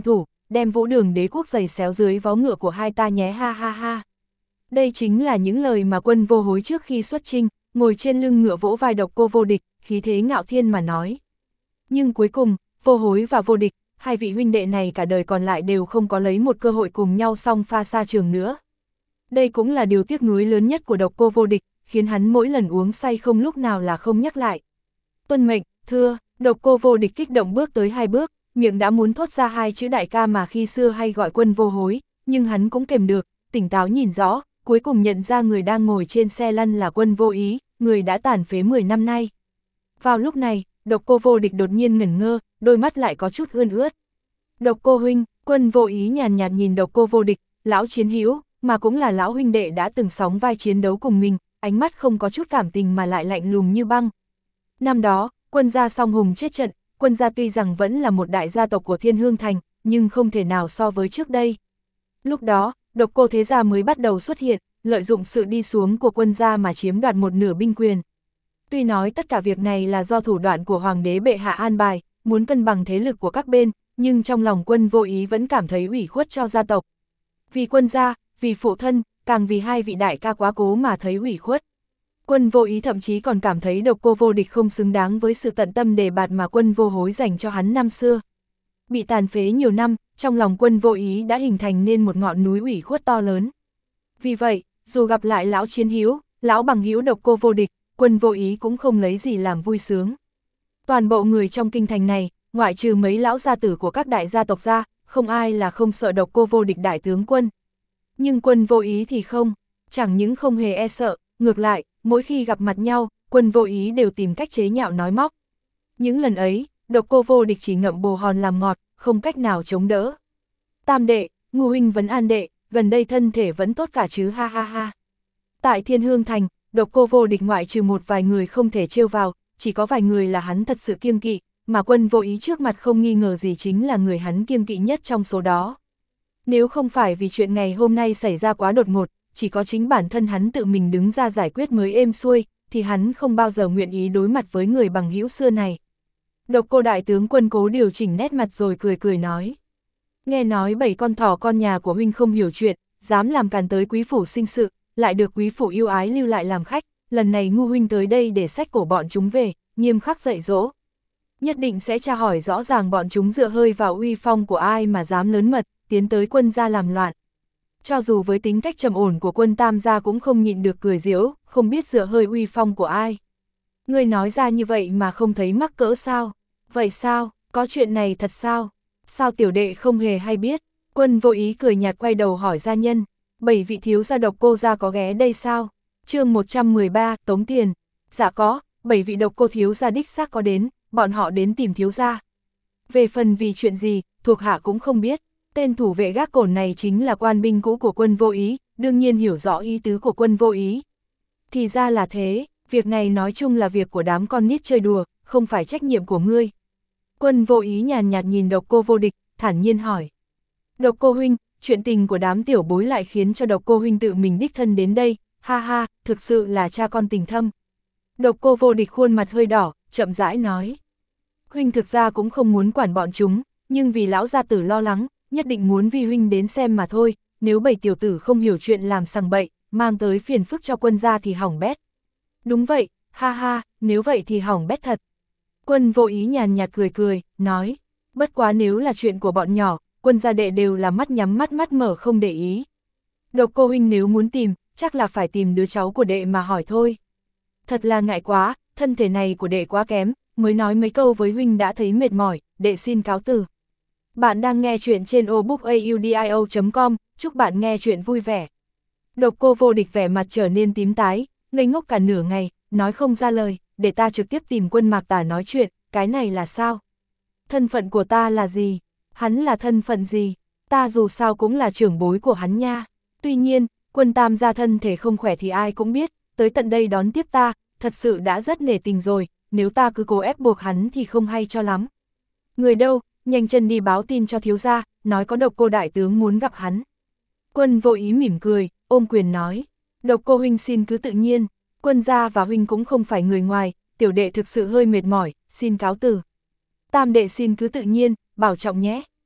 đem Vũ Đường đế quốc giày xéo dưới vó ngựa của hai ta nhé ha ha ha. Đây chính là những lời mà Quân Vô Hối trước khi xuất chinh, ngồi trên lưng ngựa vỗ vai Độc Cô Vô Địch, khí thế ngạo thiên mà nói. Nhưng cuối cùng, Vô Hối và Vô Địch, hai vị huynh đệ này cả đời còn lại đều không có lấy một cơ hội cùng nhau song pha xa trường nữa. Đây cũng là điều tiếc nuối lớn nhất của Độc Cô Vô Địch, khiến hắn mỗi lần uống say không lúc nào là không nhắc lại. Tuân mệnh, thưa, Độc Cô Vô Địch kích động bước tới 2 bước, miệng đã muốn thốt ra 2 chữ đại ca mà khi xưa hay gọi Quân Vô Hối, nhưng hắn cũng kềm được, tỉnh táo nhìn rõ, cuối cùng nhận ra người đang ngồi trên xe lăn là Quân Vô Ý, người đã tàn phế 10 năm nay. Vào lúc này, Độc Cô Vô Địch đột nhiên ngẩn ngơ, đôi mắt lại có chút ươn ướt. Độc Cô huynh, Quân Vô Ý nhàn nhạt nhìn Độc Cô Vô Địch, lão chiến hữu, mà cũng là lão huynh đệ đã từng sóng vai chiến đấu cùng mình, ánh mắt không có chút cảm tình mà lại lạnh lùng như băng. Năm đó, Quân gia song hùng chết trận, Quân gia tuy rằng vẫn là một đại gia tộc của Thiên Hương Thành, nhưng không thể nào so với trước đây. Lúc đó, Độc Cô thế gia mới bắt đầu xuất hiện, lợi dụng sự đi xuống của Quân gia mà chiếm đoạt một nửa binh quyền. Tuy nói tất cả việc này là do thủ đoạn của Hoàng đế bệ hạ an bài, muốn cân bằng thế lực của các bên, nhưng trong lòng Quân Vô Ý vẫn cảm thấy ủy khuất cho gia tộc. Vì Quân gia, vì phụ thân, càng vì hai vị đại ca quá cố mà thấy ủy khuất. Quân Vô Ý thậm chí còn cảm thấy Độc Cô Vô Địch không xứng đáng với sự tận tâm đề bạt mà Quân Vô Hối dành cho hắn năm xưa. Bị tàn phế nhiều năm, trong lòng Quân Vô Ý đã hình thành nên một ngọn núi ủy khuất to lớn. Vì vậy, dù gặp lại lão chiến hữu, lão bằng hữu Độc Cô Vô Địch, Quân Vô Ý cũng không lấy gì làm vui sướng. Toàn bộ người trong kinh thành này, ngoại trừ mấy lão gia tử của các đại gia tộc ra, không ai là không sợ Độc Cô Vô Địch đại tướng quân. Nhưng Quân Vô Ý thì không, chẳng những không hề e sợ, ngược lại, mỗi khi gặp mặt nhau, Quân Vô Ý đều tìm cách chế nhạo nói móc. Những lần ấy, Độc Cô Vô Địch chỉ ngậm bồ hòn làm ngọt, không cách nào chống đỡ. Tam đệ, Ngô huynh vấn an đệ, gần đây thân thể vẫn tốt cả chứ ha ha ha. Tại Thiên Hương Thành, Độc Cô Vô Địch ngoại trừ một vài người không thể trêu vào, chỉ có vài người là hắn thật sự kiêng kỵ, mà Quân Vô Ý trước mặt không nghi ngờ gì chính là người hắn kiêng kỵ nhất trong số đó. Nếu không phải vì chuyện ngày hôm nay xảy ra quá đột ngột, chỉ có chính bản thân hắn tự mình đứng ra giải quyết mới êm xuôi, thì hắn không bao giờ nguyện ý đối mặt với người bằng hữu xưa này. Độc Cô đại tướng quân cố điều chỉnh nét mặt rồi cười cười nói. Nghe nói 7 con thỏ con nhà của huynh không hiểu chuyện, dám làm càn tới quý phủ sinh sự, lại được quý phủ yêu ái lưu lại làm khách, lần này Ngu huynh tới đây để xách cổ bọn chúng về, nghiêm khắc dạy dỗ. Nhất định sẽ tra hỏi rõ ràng bọn chúng dựa hơi vào uy phong của ai mà dám lớn mật, tiến tới Quân gia làm loạn. Cho dù với tính cách trầm ổn của Quân Tam gia cũng không nhịn được cười giễu, không biết dựa hơi uy phong của ai. Ngươi nói ra như vậy mà không thấy mắc cỡ sao? Vậy sao, có chuyện này thật sao? Sao tiểu đệ không hề hay biết? Quân Vô Ý cười nhạt quay đầu hỏi gia nhân, 7 vị thiếu gia Độc Cô gia có ghé đây sao? Chương 113, tống tiền. Dạ có, 7 vị Độc Cô thiếu gia đích xác có đến, bọn họ đến tìm thiếu gia. Về phần vì chuyện gì, thuộc hạ cũng không biết. Tên thủ vệ gác cổng này chính là quan binh cũ của Quân Vô Ý, đương nhiên hiểu rõ ý tứ của Quân Vô Ý. Thì ra là thế, việc này nói chung là việc của đám con nít chơi đùa, không phải trách nhiệm của ngươi. Quân Vô Ý nhàn nhạt nhìn Độc Cô Vô Địch, thản nhiên hỏi. Độc Cô huynh, chuyện tình của đám tiểu bối lại khiến cho Độc Cô huynh tự mình đích thân đến đây, ha ha, thực sự là cha con tình thâm. Độc Cô Vô Địch khuôn mặt hơi đỏ, chậm rãi nói. Huynh thực ra cũng không muốn quản bọn chúng, nhưng vì lão gia tử lo lắng, nhất định muốn vi huynh đến xem mà thôi, nếu 7 tiểu tử không hiểu chuyện làm sằng bậy, mang tới phiền phức cho Quân gia thì hỏng bét. Đúng vậy, ha ha, nếu vậy thì hỏng bét thật. Quân Vô Ý nhàn nhạt cười cười, nói, bất quá nếu là chuyện của bọn nhỏ, Quân gia đệ đều là mắt nhắm mắt mở không để ý. Độc Cô huynh nếu muốn tìm, chắc là phải tìm đứa cháu của đệ mà hỏi thôi. Thật là ngại quá, thân thể này của đệ quá kém, mới nói mấy câu với huynh đã thấy mệt mỏi, đệ xin cáo từ. Bạn đang nghe chuyện trên obookaudio.com, chúc bạn nghe chuyện vui vẻ. Độc Cô Vô Địch vẻ mặt trở nên tím tái, ngây ngốc cả nửa ngày, nói không ra lời, để ta trực tiếp tìm Quân Mạc Tà nói chuyện, cái này là sao? Thân phận của ta là gì? Hắn là thân phận gì? Ta dù sao cũng là trưởng bối của hắn nha. Tuy nhiên, Quân Tam gia thân thể không khỏe thì ai cũng biết, tới tận đây đón tiếp ta, thật sự đã rất nể tình rồi, nếu ta cứ cố ép buộc hắn thì không hay cho lắm. Người đâu, nhanh chân đi báo tin cho thiếu gia, nói có Độc Cô đại tướng muốn gặp hắn. Quân Vô Ý mỉm cười, ôm quyền nói, Độc Cô huynh xin cứ tự nhiên, Quân gia và huynh cũng không phải người ngoài, tiểu đệ thực sự hơi mệt mỏi, xin cáo từ. Tam đệ xin cứ tự nhiên, bảo trọng nhé.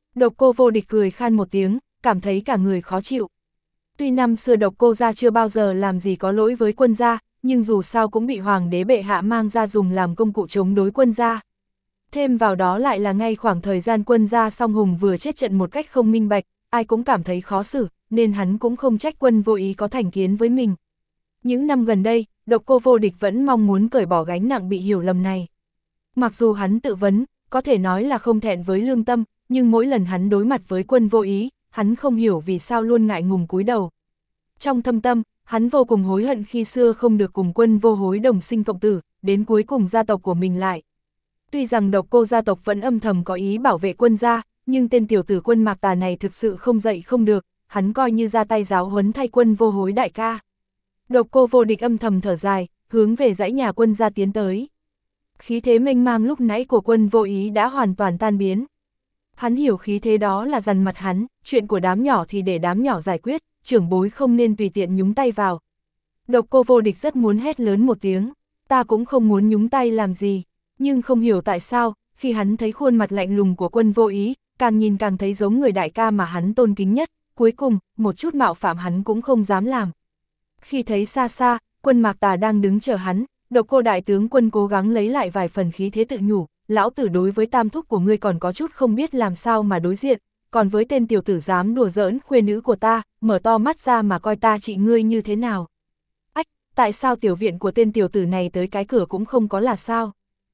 Độc Cô Vô Địch cười khan một tiếng, cảm thấy cả người khó chịu. Tuy năm xưa Độc Cô gia chưa bao giờ làm gì có lỗi với quân gia, nhưng dù sao cũng bị hoàng đế bệ hạ mang ra dùng làm công cụ chống đối quân gia. Thêm vào đó lại là ngay khoảng thời gian quân gia Song Hùng vừa chết trận một cách không minh bạch, ai cũng cảm thấy khó xử, nên hắn cũng không trách Quân Vô Ý có thành kiến với mình. Những năm gần đây, Độc Cô Vô Địch vẫn mong muốn cởi bỏ gánh nặng bị hiểu lầm này. Mặc dù hắn tự vấn, có thể nói là không thẹn với lương tâm, nhưng mỗi lần hắn đối mặt với Quân Vô Ý, hắn không hiểu vì sao luôn ngại ngùng cúi đầu. Trong thâm tâm, hắn vô cùng hối hận khi xưa không được cùng Quân Vô Hối đồng sinh cộng tử, đến cuối cùng gia tộc của mình lại. Tuy rằng Độc Cô gia tộc vẫn âm thầm có ý bảo vệ quân gia, nhưng tên tiểu tử Quân Mạc Tà này thực sự không dậy không được, hắn coi như ra tay giáo huấn thay Quân Vô Hối đại ca. Độc Cô Vô Địch âm thầm thở dài, hướng về dãy nhà quân gia tiến tới. Khí thế mênh mang lúc nãy của Quân Vô Ý đã hoàn toàn tan biến. Hắn hiểu khí thế đó là dằn mặt hắn, chuyện của đám nhỏ thì để đám nhỏ giải quyết, trưởng bối không nên tùy tiện nhúng tay vào. Độc Cô Vô Địch rất muốn hét lớn một tiếng, ta cũng không muốn nhúng tay làm gì, nhưng không hiểu tại sao, khi hắn thấy khuôn mặt lạnh lùng của Quân Vô Ý, càng nhìn càng thấy giống người đại ca mà hắn tôn kính nhất, cuối cùng, một chút mạo phạm hắn cũng không dám làm. Khi thấy xa xa, Quân Mạc Tà đang đứng chờ hắn, Độc Cô đại tướng Quân cố gắng lấy lại vài phần khí thế tự nhủ, lão tử đối với tam thúc của ngươi còn có chút không biết làm sao mà đối diện, còn với tên tiểu tử dám đùa giỡn khuê nữ của ta, mở to mắt ra mà coi ta trị ngươi như thế nào. Ách, tại sao tiểu viện của tên tiểu tử này tới cái cửa cũng không có là sao?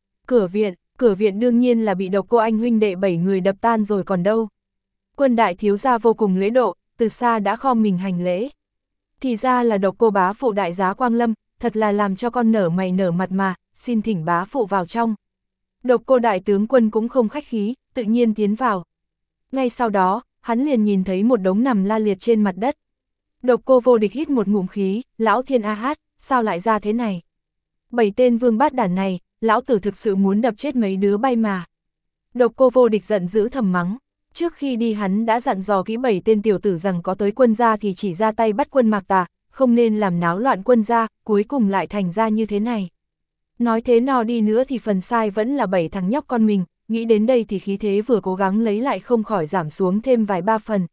Cửa viện đương nhiên là bị Độc Cô anh huynh đệ 7 người đập tan rồi còn đâu. Quân đại thiếu gia vô cùng lễ độ, từ xa đã khom mình hành lễ. Thì ra là Độc Cô bá phụ đại giá Quang Lâm, thật là làm cho con nở mày nở mặt mà, xin thỉnh bá phụ vào trong. Độc Cô đại tướng Quân cũng không khách khí, tự nhiên tiến vào. Ngay sau đó, hắn liền nhìn thấy một đống nằm la liệt trên mặt đất. Độc Cô Vô Địch hít một ngụm khí, lão thiên a hát, sao lại ra thế này? 7 tên vương bát đản này, lão tử thực sự muốn đập chết mấy đứa bay mà. Độc Cô Vô Địch giận dữ thầm mắng, trước khi đi hắn đã dặn dò kỹ 7 tên tiểu tử rằng có tới quân gia thì chỉ ra tay bắt Quân Mạc Tà, không nên làm náo loạn quân gia, cuối cùng lại thành ra như thế này. Nói thế nào đi nữa thì phần sai vẫn là 7 thằng nhóc con mình, nghĩ đến đây thì khí thế vừa cố gắng lấy lại không khỏi giảm xuống thêm vài ba phần.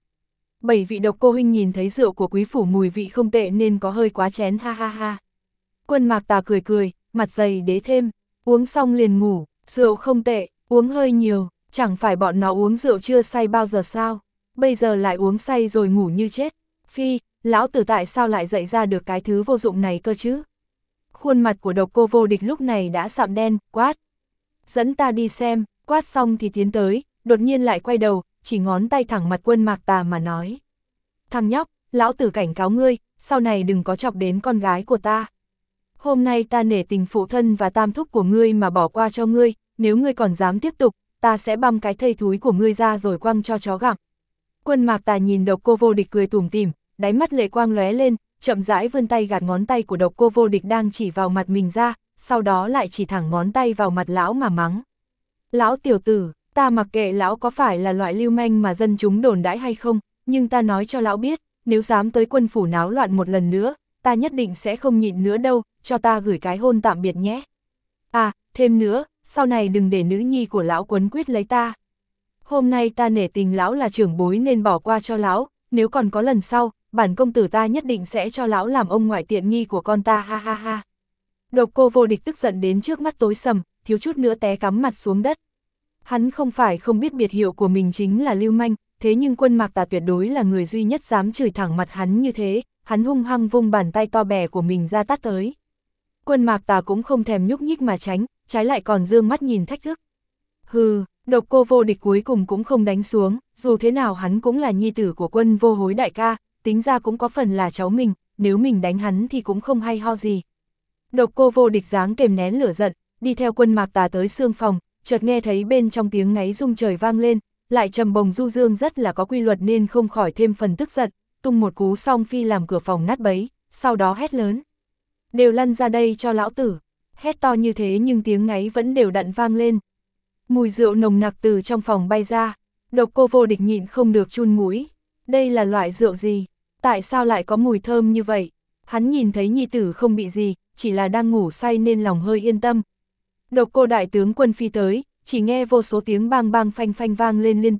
7 vị Độc Cô huynh nhìn thấy rượu của quý phủ mùi vị không tệ nên có hơi quá chén ha ha ha. Quân Mạc Tà cười cười, mặt dày đế thêm, uống xong liền ngủ, rượu không tệ, uống hơi nhiều, chẳng phải bọn nó uống rượu chưa say bao giờ sao, bây giờ lại uống say rồi ngủ như chết. Phi, lão tử tại sao lại dậy ra được cái thứ vô dụng này cơ chứ? Khuôn mặt của Độc Cô Vô Địch lúc này đã sạm đen, quát. Dẫn ta đi xem, quát xong thì tiến tới, đột nhiên lại quay đầu, chỉ ngón tay thẳng mặt Quân Mạc Tà mà nói. Thằng nhóc, lão tử cảnh cáo ngươi, sau này đừng có chọc đến con gái của ta. Hôm nay ta nể tình phụ thân và tam thúc của ngươi mà bỏ qua cho ngươi, nếu ngươi còn dám tiếp tục, ta sẽ băm cái thây thúi của ngươi ra rồi quăng cho chó gặm. Quân Mạc Tà nhìn Độc Cô Vô Địch cười tủm tỉm, đáy mắt lệ quang lóe lên, chậm rãi vươn tay gạt ngón tay của Độc Cô Vô Địch đang chỉ vào mặt mình ra, sau đó lại chỉ thẳng ngón tay vào mặt lão mà mắng. Lão tiểu tử, ta mặc kệ lão có phải là loại lưu manh mà dân chúng đồn đãi hay không, nhưng ta nói cho lão biết, nếu dám tới quân phủ náo loạn một lần nữa, ta nhất định sẽ không nhịn nữa đâu, cho ta gửi cái hôn tạm biệt nhé. À, thêm nữa, sau này đừng để nữ nhi của lão quấn quýt lấy ta. Hôm nay ta nể tình lão là trưởng bối nên bỏ qua cho lão, nếu còn có lần sau, bản công tử ta nhất định sẽ cho lão làm ông ngoại tiện nghi của con ta ha ha ha. Độc Cô Vô Địch tức giận đến trước mắt tối sầm, thiếu chút nữa té cắm mặt xuống đất. Hắn không phải không biết biệt hiệu của mình chính là lưu manh, thế nhưng Quân Mạc Tà tuyệt đối là người duy nhất dám chửi thẳng mặt hắn như thế, hắn hung hăng vung bàn tay to bè của mình ra tát tới. Quân Mạc Tà cũng không thèm nhúc nhích mà tránh, trái lại còn dương mắt nhìn thách thức. Hừ, Độc Cô Vô Địch cuối cùng cũng không đánh xuống, dù thế nào hắn cũng là nhi tử của Quân Vô Hối đại ca, tính ra cũng có phần là cháu mình, nếu mình đánh hắn thì cũng không hay ho gì. Độc Cô Vô Địch dáng kềm nén lửa giận, đi theo Quân Mạc Tà tới xương phòng, chợt nghe thấy bên trong tiếng ngáy rung trời vang lên, lại trầm bồng du dương rất là có quy luật nên không khỏi thêm phần tức giận, tung một cú song phi làm cửa phòng nát bấy, sau đó hét lớn. Đều lăn ra đây cho lão tử. Hét to như thế nhưng tiếng ngáy vẫn đều đặn vang lên. Mùi rượu nồng nặc từ trong phòng bay ra, Độc Cô Vô Địch nhịn không được chun mũi. Đây là loại rượu gì? Tại sao lại có mùi thơm như vậy? Hắn nhìn thấy nhi tử không bị gì, chỉ là đang ngủ say nên lòng hơi yên tâm. Độc Cô đại tướng Quân phi tới, chỉ nghe vô số tiếng bang bang phanh phanh vang lên liên tục,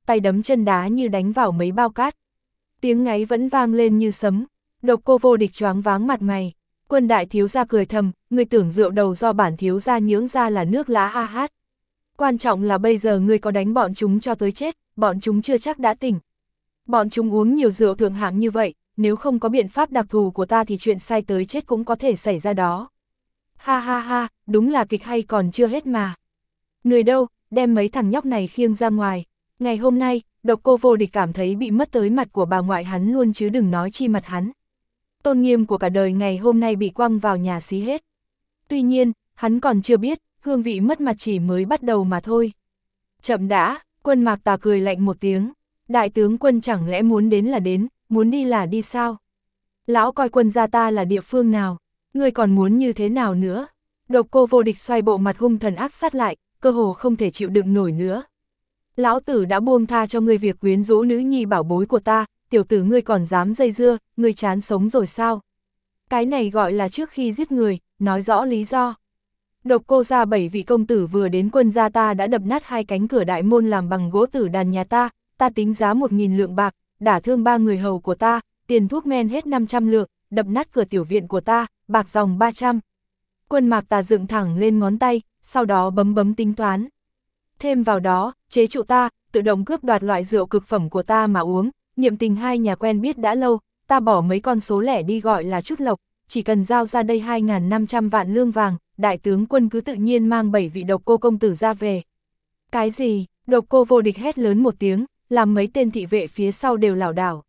tay đấm chân đá như đánh vào mấy bao cát. Tiếng ngáy vẫn vang lên như sấm, Độc Cô Vô Địch choáng váng mặt mày. Quân đại thiếu gia cười thầm, ngươi tưởng rượu đầu do bản thiếu gia nhưỡng ra là nước lá ha hát. Quan trọng là bây giờ ngươi có đánh bọn chúng cho tới chết, bọn chúng chưa chắc đã tỉnh. Bọn chúng uống nhiều rượu thượng hạng như vậy, nếu không có biện pháp đặc thù của ta thì chuyện say tới chết cũng có thể xảy ra đó. Ha ha ha, đúng là kịch hay còn chưa hết mà. Người đâu, đem mấy thằng nhóc này khiêng ra ngoài. Ngày hôm nay, Độc Cô Vô Địch cảm thấy bị mất tới mặt của bà ngoại hắn luôn chứ đừng nói chi mặt hắn. Tôn nghiêm của cả đời ngày hôm nay bị quăng vào nhà xí hết. Tuy nhiên, hắn còn chưa biết, hương vị mất mặt chỉ mới bắt đầu mà thôi. Chậm đã, Quân Mạc Tà cười lạnh một tiếng. Đại tướng quân chẳng lẽ muốn đến là đến, muốn đi là đi sao? Lão coi Quân gia ta là địa phương nào? Ngươi còn muốn như thế nào nữa? Độc Cô Vô Địch xoay bộ mặt hung thần ác sát lại, cơ hồ không thể chịu đựng nổi nữa. Lão tử đã buông tha cho ngươi việc quyến rũ nữ nhi bảo bối của ta, tiểu tử ngươi còn dám dây dưa, ngươi chán sống rồi sao? Cái này gọi là trước khi giết người, nói rõ lý do. Độc Cô gia 7 vị công tử vừa đến Quân gia ta đã đập nát 2 cánh cửa đại môn làm bằng gỗ tử đàn nhà ta tính giá 1.000 lượng bạc, đả thương 3 người hầu của ta, tiền thuốc men hết 500 lượng, đập nát cửa tiểu viện của ta, bạc dòng 300. Quân Mạc Tà dựng thẳng lên ngón tay, sau đó bấm bấm tính toán. Thêm vào đó, chế trụ ta, tự động cướp đoạt loại rượu cực phẩm của ta mà uống, niệm tình hai nhà quen biết đã lâu, ta bỏ mấy con số lẻ đi gọi là chút lộc, chỉ cần giao ra đây 2.500 vạn lương vàng, đại tướng quân cứ tự nhiên mang 7 vị Độc Cô công tử ra về. Cái gì? Độc Cô Vô Địch hét lớn một tiếng, làm mấy tên thị vệ phía sau đều lảo đảo.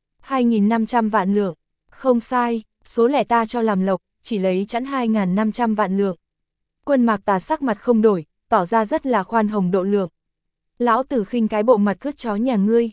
2.500 vạn lượng, không sai, số lẻ ta cho làm lộc, chỉ lấy chẵn 2.500 vạn lượng. Quân Mạc Tà sắc mặt không đổi, tỏ ra rất là khoan hồng độ lượng. Lão tử khinh cái bộ mặt cướp chó nhà ngươi,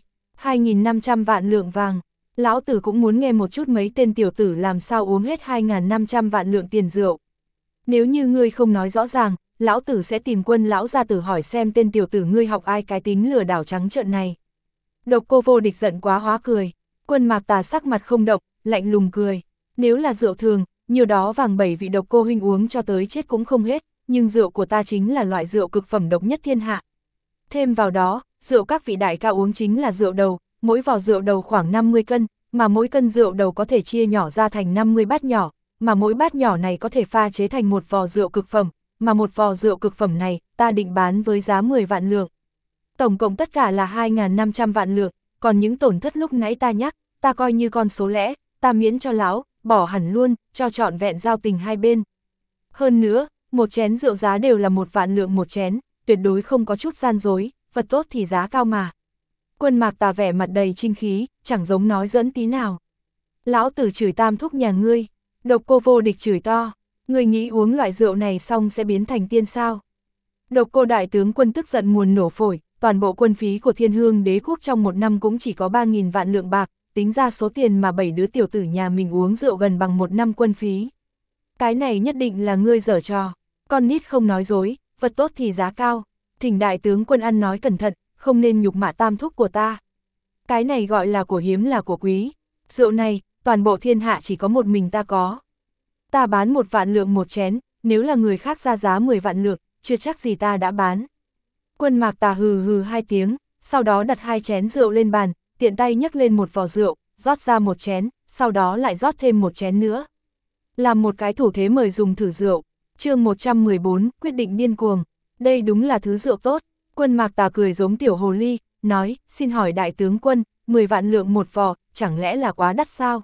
2.500 vạn lượng vàng. Lão tử cũng muốn nghe một chút mấy tên tiểu tử làm sao uống hết 2.500 vạn lượng tiền rượu. Nếu như ngươi không nói rõ ràng, lão tử sẽ tìm Quân lão gia tử hỏi xem tên tiểu tử ngươi học ai cái tính lừa đảo trắng trợn này. Độc Cô Vô Địch giận quá hóa cười. Quân Mạc Tà sắc mặt không động, lạnh lùng cười. Nếu là rượu thường, nhiều đó vàng 7 vị Độc Cô huynh uống cho tới chết cũng không hết, nhưng rượu của ta chính là loại rượu cực phẩm độc nhất thiên hạ. Thêm vào đó, rượu các vị đại ca uống chính là rượu đầu, mỗi vò rượu đầu khoảng 50 cân, mà mỗi cân rượu đầu có thể chia nhỏ ra thành 50 bát nhỏ, mà mỗi bát nhỏ này có thể pha chế thành một vò rượu cực phẩm, mà một vò rượu cực phẩm này, ta định bán với giá 10 vạn lượng. Tổng cộng tất cả là 2.500 vạn lượng, còn những tổn thất lúc nãy ta nhắc, ta coi như con số lẻ, ta miễn cho lão, bỏ hẳn luôn, cho trọn vẹn giao tình hai bên. Hơn nữa, một chén rượu giá đều là 1 vạn lượng một chén, tuyệt đối không có chút gian dối, vật tốt thì giá cao mà. Quân Mạc Tà vẻ mặt đầy chinh khí, chẳng giống nói giỡn tí nào. Lão tử chửi tam thúc nhà ngươi. Độc Cô Vô Địch chửi to, ngươi nghĩ uống loại rượu này xong sẽ biến thành tiên sao? Độc Cô đại tướng quân tức giận muốn nổ phổi, toàn bộ quân phí của Thiên Hương Đế quốc trong một năm cũng chỉ có 3.000 vạn lượng bạc, tính ra số tiền mà 7 đứa tiểu tử nhà mình uống rượu gần bằng một năm quân phí. Cái này nhất định là ngươi giở trò, con nít không nói dối, vật tốt thì giá cao, thỉnh đại tướng quân ăn nói cẩn thận, không nên nhục mạ tam thúc của ta. Cái này gọi là của hiếm là của quý, rượu này, toàn bộ thiên hạ chỉ có một mình ta có. Ta bán 1 vạn lượng một chén, nếu là người khác ra giá 10 vạn lượng, chưa chắc gì ta đã bán. Quân Mạc Tà hừ hừ 2 tiếng, sau đó đặt 2 chén rượu lên bàn, tiện tay nhấc lên một vò rượu, rót ra một chén, sau đó lại rót thêm một chén nữa. Làm một cái thủ thế mời dùng thử rượu. Chương 114, quyết định điên cuồng. Đây đúng là thứ rượu tốt. Quân Mạc Tà cười giống tiểu hồ ly, nói, xin hỏi đại tướng quân, 10 vạn lượng một vò, chẳng lẽ là quá đắt sao?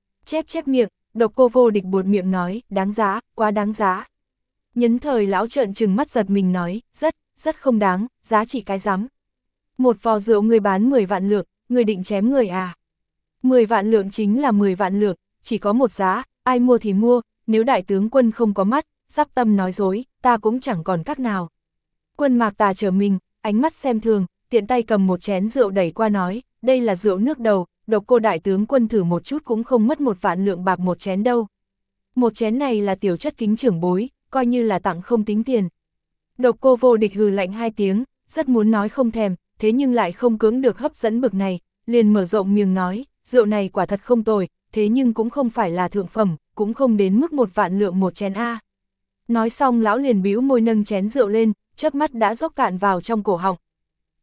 Chép miệng, Độc Cô Vô Địch buột miệng nói, đáng giá, quá đáng giá. Nhấn thời lão trợn trừng mắt giật mình nói, rất không đáng, giá trị cái rắm. Một vò rượu người bán 10 vạn lượng, người định chém người à? 10 vạn lượng chính là 10 vạn lượng, chỉ có một giá, ai mua thì mua, nếu đại tướng quân không có mắt, giáp tâm nói dối, ta cũng chẳng còn cách nào. Quân Mạc Tà trở mình, ánh mắt xem thường, tiện tay cầm một chén rượu đẩy qua nói, đây là rượu nước đầu, Độc Cô đại tướng quân thử một chút cũng không mất 1 vạn lượng bạc một chén đâu. Một chén này là tiểu chất kính trưởng bối, coi như là tặng không tính tiền. Độc Cô Vô Địch hừ lạnh 2 tiếng, rất muốn nói không thèm, thế nhưng lại không cưỡng được hấp dẫn bực này, liền mở rộng miệng nói, rượu này quả thật không tồi, thế nhưng cũng không phải là thượng phẩm, cũng không đến mức 1 vạn lượng một chén a. Nói xong lão liền bĩu môi nâng chén rượu lên, chớp mắt đã dốc cạn vào trong cổ họng.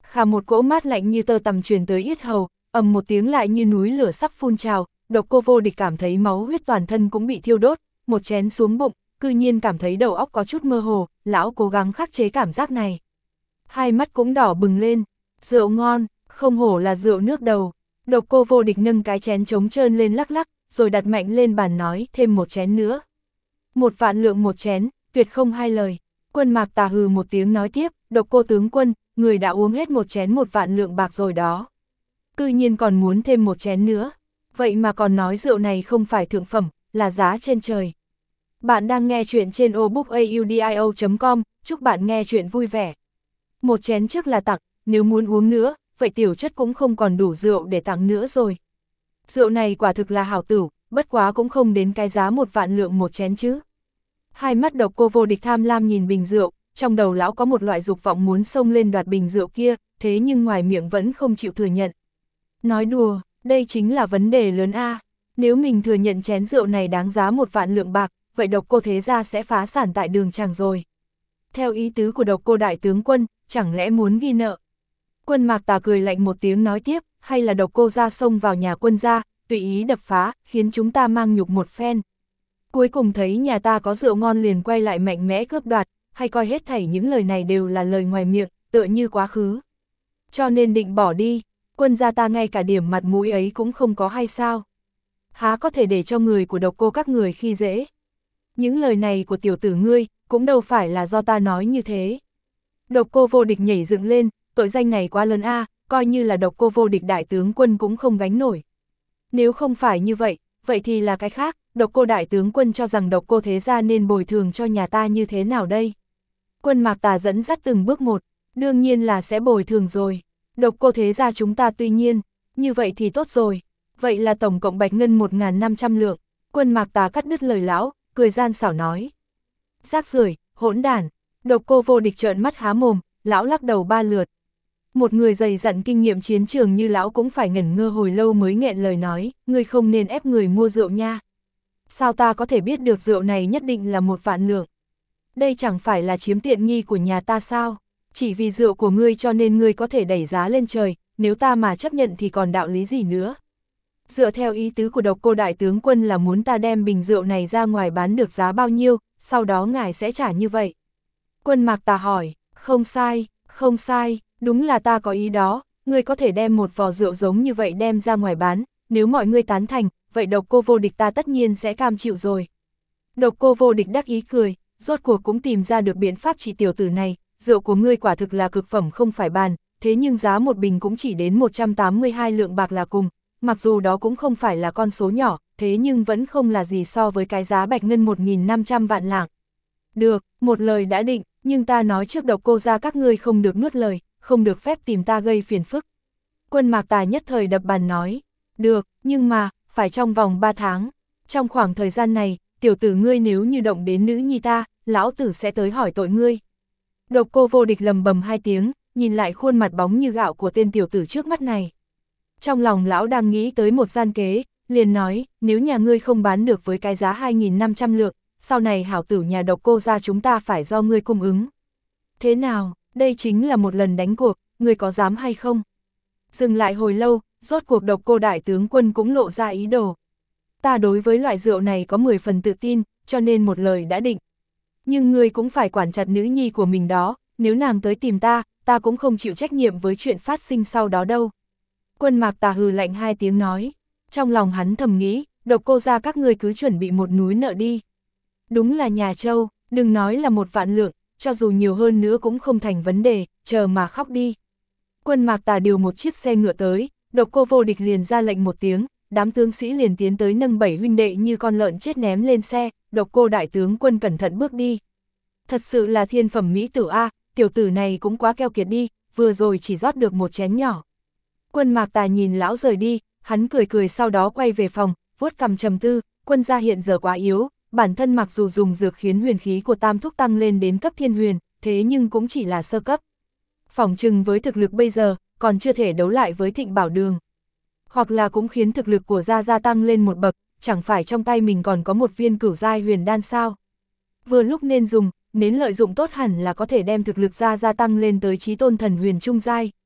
Khà một cỗ mát lạnh như tơ tằm truyền tới yết hầu, ầm một tiếng lại như núi lửa sắp phun trào, Độc Cô Vô Địch cảm thấy máu huyết toàn thân cũng bị thiêu đốt, một chén xuống bụng, cư nhiên cảm thấy đầu óc có chút mơ hồ, lão cố gắng khắc chế cảm giác này. Hai mắt cũng đỏ bừng lên, rượu ngon, không hổ là rượu nước đầu. Độc Cô Vô Địch nâng cái chén trống trơn lên lắc lắc, rồi đặt mạnh lên bàn nói thêm một chén nữa. 1.000.000 một chén, tuyệt không hai lời. Quân Mạc Tà hừ một tiếng nói tiếp, Độc Cô tướng quân, người đã uống hết một chén 1.000.000 bạc rồi đó. Cư nhiên còn muốn thêm một chén nữa. Vậy mà còn nói rượu này không phải thượng phẩm, là giá trên trời. Bạn đang nghe chuyện trên obookaudio.com, chúc bạn nghe chuyện vui vẻ. Một chén trước là tặng, nếu muốn uống nữa, vậy tiểu chất cũng không còn đủ rượu để tặng nữa rồi. Rượu này quả thực là hảo tửu, bất quá cũng không đến cái giá 1.000.000 một chén chứ. Hai mắt Độc Cô Vô Địch tham lam nhìn bình rượu, trong đầu lão có một loại dục vọng muốn xông lên đoạt bình rượu kia, thế nhưng ngoài miệng vẫn không chịu thừa nhận. Nói đùa, đây chính là vấn đề lớn a. Nếu mình thừa nhận chén rượu này đáng giá 1.000.000 bạc, vậy Độc Cô thế gia sẽ phá sản tại đường chàng rồi. Theo ý tứ của Độc Cô đại tướng quân, chẳng lẽ muốn ghi nợ? Quân Mạc Tà cười lạnh một tiếng nói tiếp, hay là Độc Cô gia xông vào nhà quân gia, tùy ý đập phá, khiến chúng ta mang nhục một phen. Cuối cùng thấy nhà ta có rượu ngon liền quay lại mạnh mẽ cướp đoạt, hay coi hết thảy những lời này đều là lời ngoài miệng, tựa như quá khứ. Cho nên định bỏ đi, quân gia ta ngay cả điểm mặt mũi ấy cũng không có hay sao? Há có thể để cho người của Độc Cô các người khi dễ? Những lời này của tiểu tử ngươi, cũng đâu phải là do ta nói như thế. Độc Cô Vô Địch nhảy dựng lên, tội danh này quá lớn a, coi như là Độc Cô Vô Địch đại tướng quân cũng không gánh nổi. Nếu không phải như vậy, vậy thì là cái khác, Độc Cô đại tướng quân cho rằng Độc Cô thế gia nên bồi thường cho nhà ta như thế nào đây? Quân Mạc Tà dẫn dắt từng bước một, đương nhiên là sẽ bồi thường rồi. Độc Cô thế gia chúng ta tuy nhiên, như vậy thì tốt rồi. Vậy là tổng cộng bạch ngân 1.500 lượng. Quân Mạc Tà cắt đứt lời lão, cười gian xảo nói. Rác rưởi, hỗn đản. Độc Cô Vô Địch trợn mắt há mồm, lão lắc đầu 3 lượt. Một người dày dặn kinh nghiệm chiến trường như lão cũng phải ngẩn ngơ hồi lâu mới nghẹn lời nói, ngươi không nên ép người mua rượu nha. Sao ta có thể biết được rượu này nhất định là 1.000.000? Đây chẳng phải là chiếm tiện nghi của nhà ta sao? Chỉ vì rượu của ngươi cho nên ngươi có thể đẩy giá lên trời, nếu ta mà chấp nhận thì còn đạo lý gì nữa? Dựa theo ý tứ của Độc Cô đại tướng quân là muốn ta đem bình rượu này ra ngoài bán được giá bao nhiêu, sau đó ngài sẽ trả như vậy. Quân Mạc Tà hỏi, không sai, không sai, đúng là ta có ý đó, ngươi có thể đem một vò rượu giống như vậy đem ra ngoài bán, nếu mọi người tán thành, vậy Độc Cô Vô Địch ta tất nhiên sẽ cam chịu rồi. Độc Cô Vô Địch đắc ý cười, rốt cuộc cũng tìm ra được biện pháp trị tiểu tử này, rượu của ngươi quả thực là cực phẩm không phải bàn, thế nhưng giá một bình cũng chỉ đến 182 lượng bạc là cùng, mặc dù đó cũng không phải là con số nhỏ, thế nhưng vẫn không là gì so với cái giá bạch ngân 1.500 vạn lạng. Được, một lời đã định, nhưng ta nói trước Độc Cô gia các ngươi không được nuốt lời, không được phép tìm ta gây phiền phức. Quân Mạc Tà nhất thời đập bàn nói, được, nhưng mà, phải trong vòng 3 tháng. Trong khoảng thời gian này, tiểu tử ngươi nếu như động đến nữ nhi ta, lão tử sẽ tới hỏi tội ngươi. Độc Cô Vô Địch lầm bầm 2 tiếng, nhìn lại khuôn mặt bóng như gạo của tên tiểu tử trước mắt này. Trong lòng lão đang nghĩ tới một gian kế, liền nói, nếu nhà ngươi không bán được với cái giá 2.500 lượng, sau này hảo tử nhà Độc Cô gia chúng ta phải do ngươi cung ứng. Thế nào, đây chính là một lần đánh cuộc, ngươi có dám hay không? Dừng lại hồi lâu, rốt cuộc Độc Cô đại tướng quân cũng lộ ra ý đồ. Ta đối với loại rượu này có 10 phần tự tin, cho nên một lời đã định. Nhưng ngươi cũng phải quản chặt nữ nhi của mình đó, nếu nàng tới tìm ta, ta cũng không chịu trách nhiệm với chuyện phát sinh sau đó đâu. Quân Mạc Tà hừ lạnh 2 tiếng nói, trong lòng hắn thầm nghĩ, Độc Cô gia các ngươi cứ chuẩn bị một núi nợ đi. Đúng là nhà Châu, đừng nói là 1.000.000 lượng, cho dù nhiều hơn nữa cũng không thành vấn đề, chờ mà khóc đi. Quân Mạc Tà điều một chiếc xe ngựa tới, Độc Cô Vô Địch liền ra lệnh một tiếng, đám tướng sĩ liền tiến tới nâng 7 huynh đệ như con lợn chết ném lên xe, Độc Cô đại tướng quân cẩn thận bước đi. Thật sự là thiên phẩm mỹ tử a, tiểu tử này cũng quá keo kiệt đi, vừa rồi chỉ rót được một chén nhỏ. Quân Mạc Tà nhìn lão rời đi, hắn cười cười sau đó quay về phòng, vuốt cằm trầm tư, quân gia hiện giờ quá yếu, bản thân mặc dù dùng dược khiến huyền khí của Tam Thúc tăng lên đến cấp thiên huyền, thế nhưng cũng chỉ là sơ cấp. Phỏng chừng với thực lực bây giờ, còn chưa thể đấu lại với Thịnh Bảo Đường. Hoặc là cũng khiến thực lực của gia gia tăng lên một bậc, chẳng phải trong tay mình còn có một viên cửu giai huyền đan sao. Vừa lúc nên dùng, nếu lợi dụng tốt hẳn là có thể đem thực lực gia tăng lên tới chí tôn thần huyền trung giai.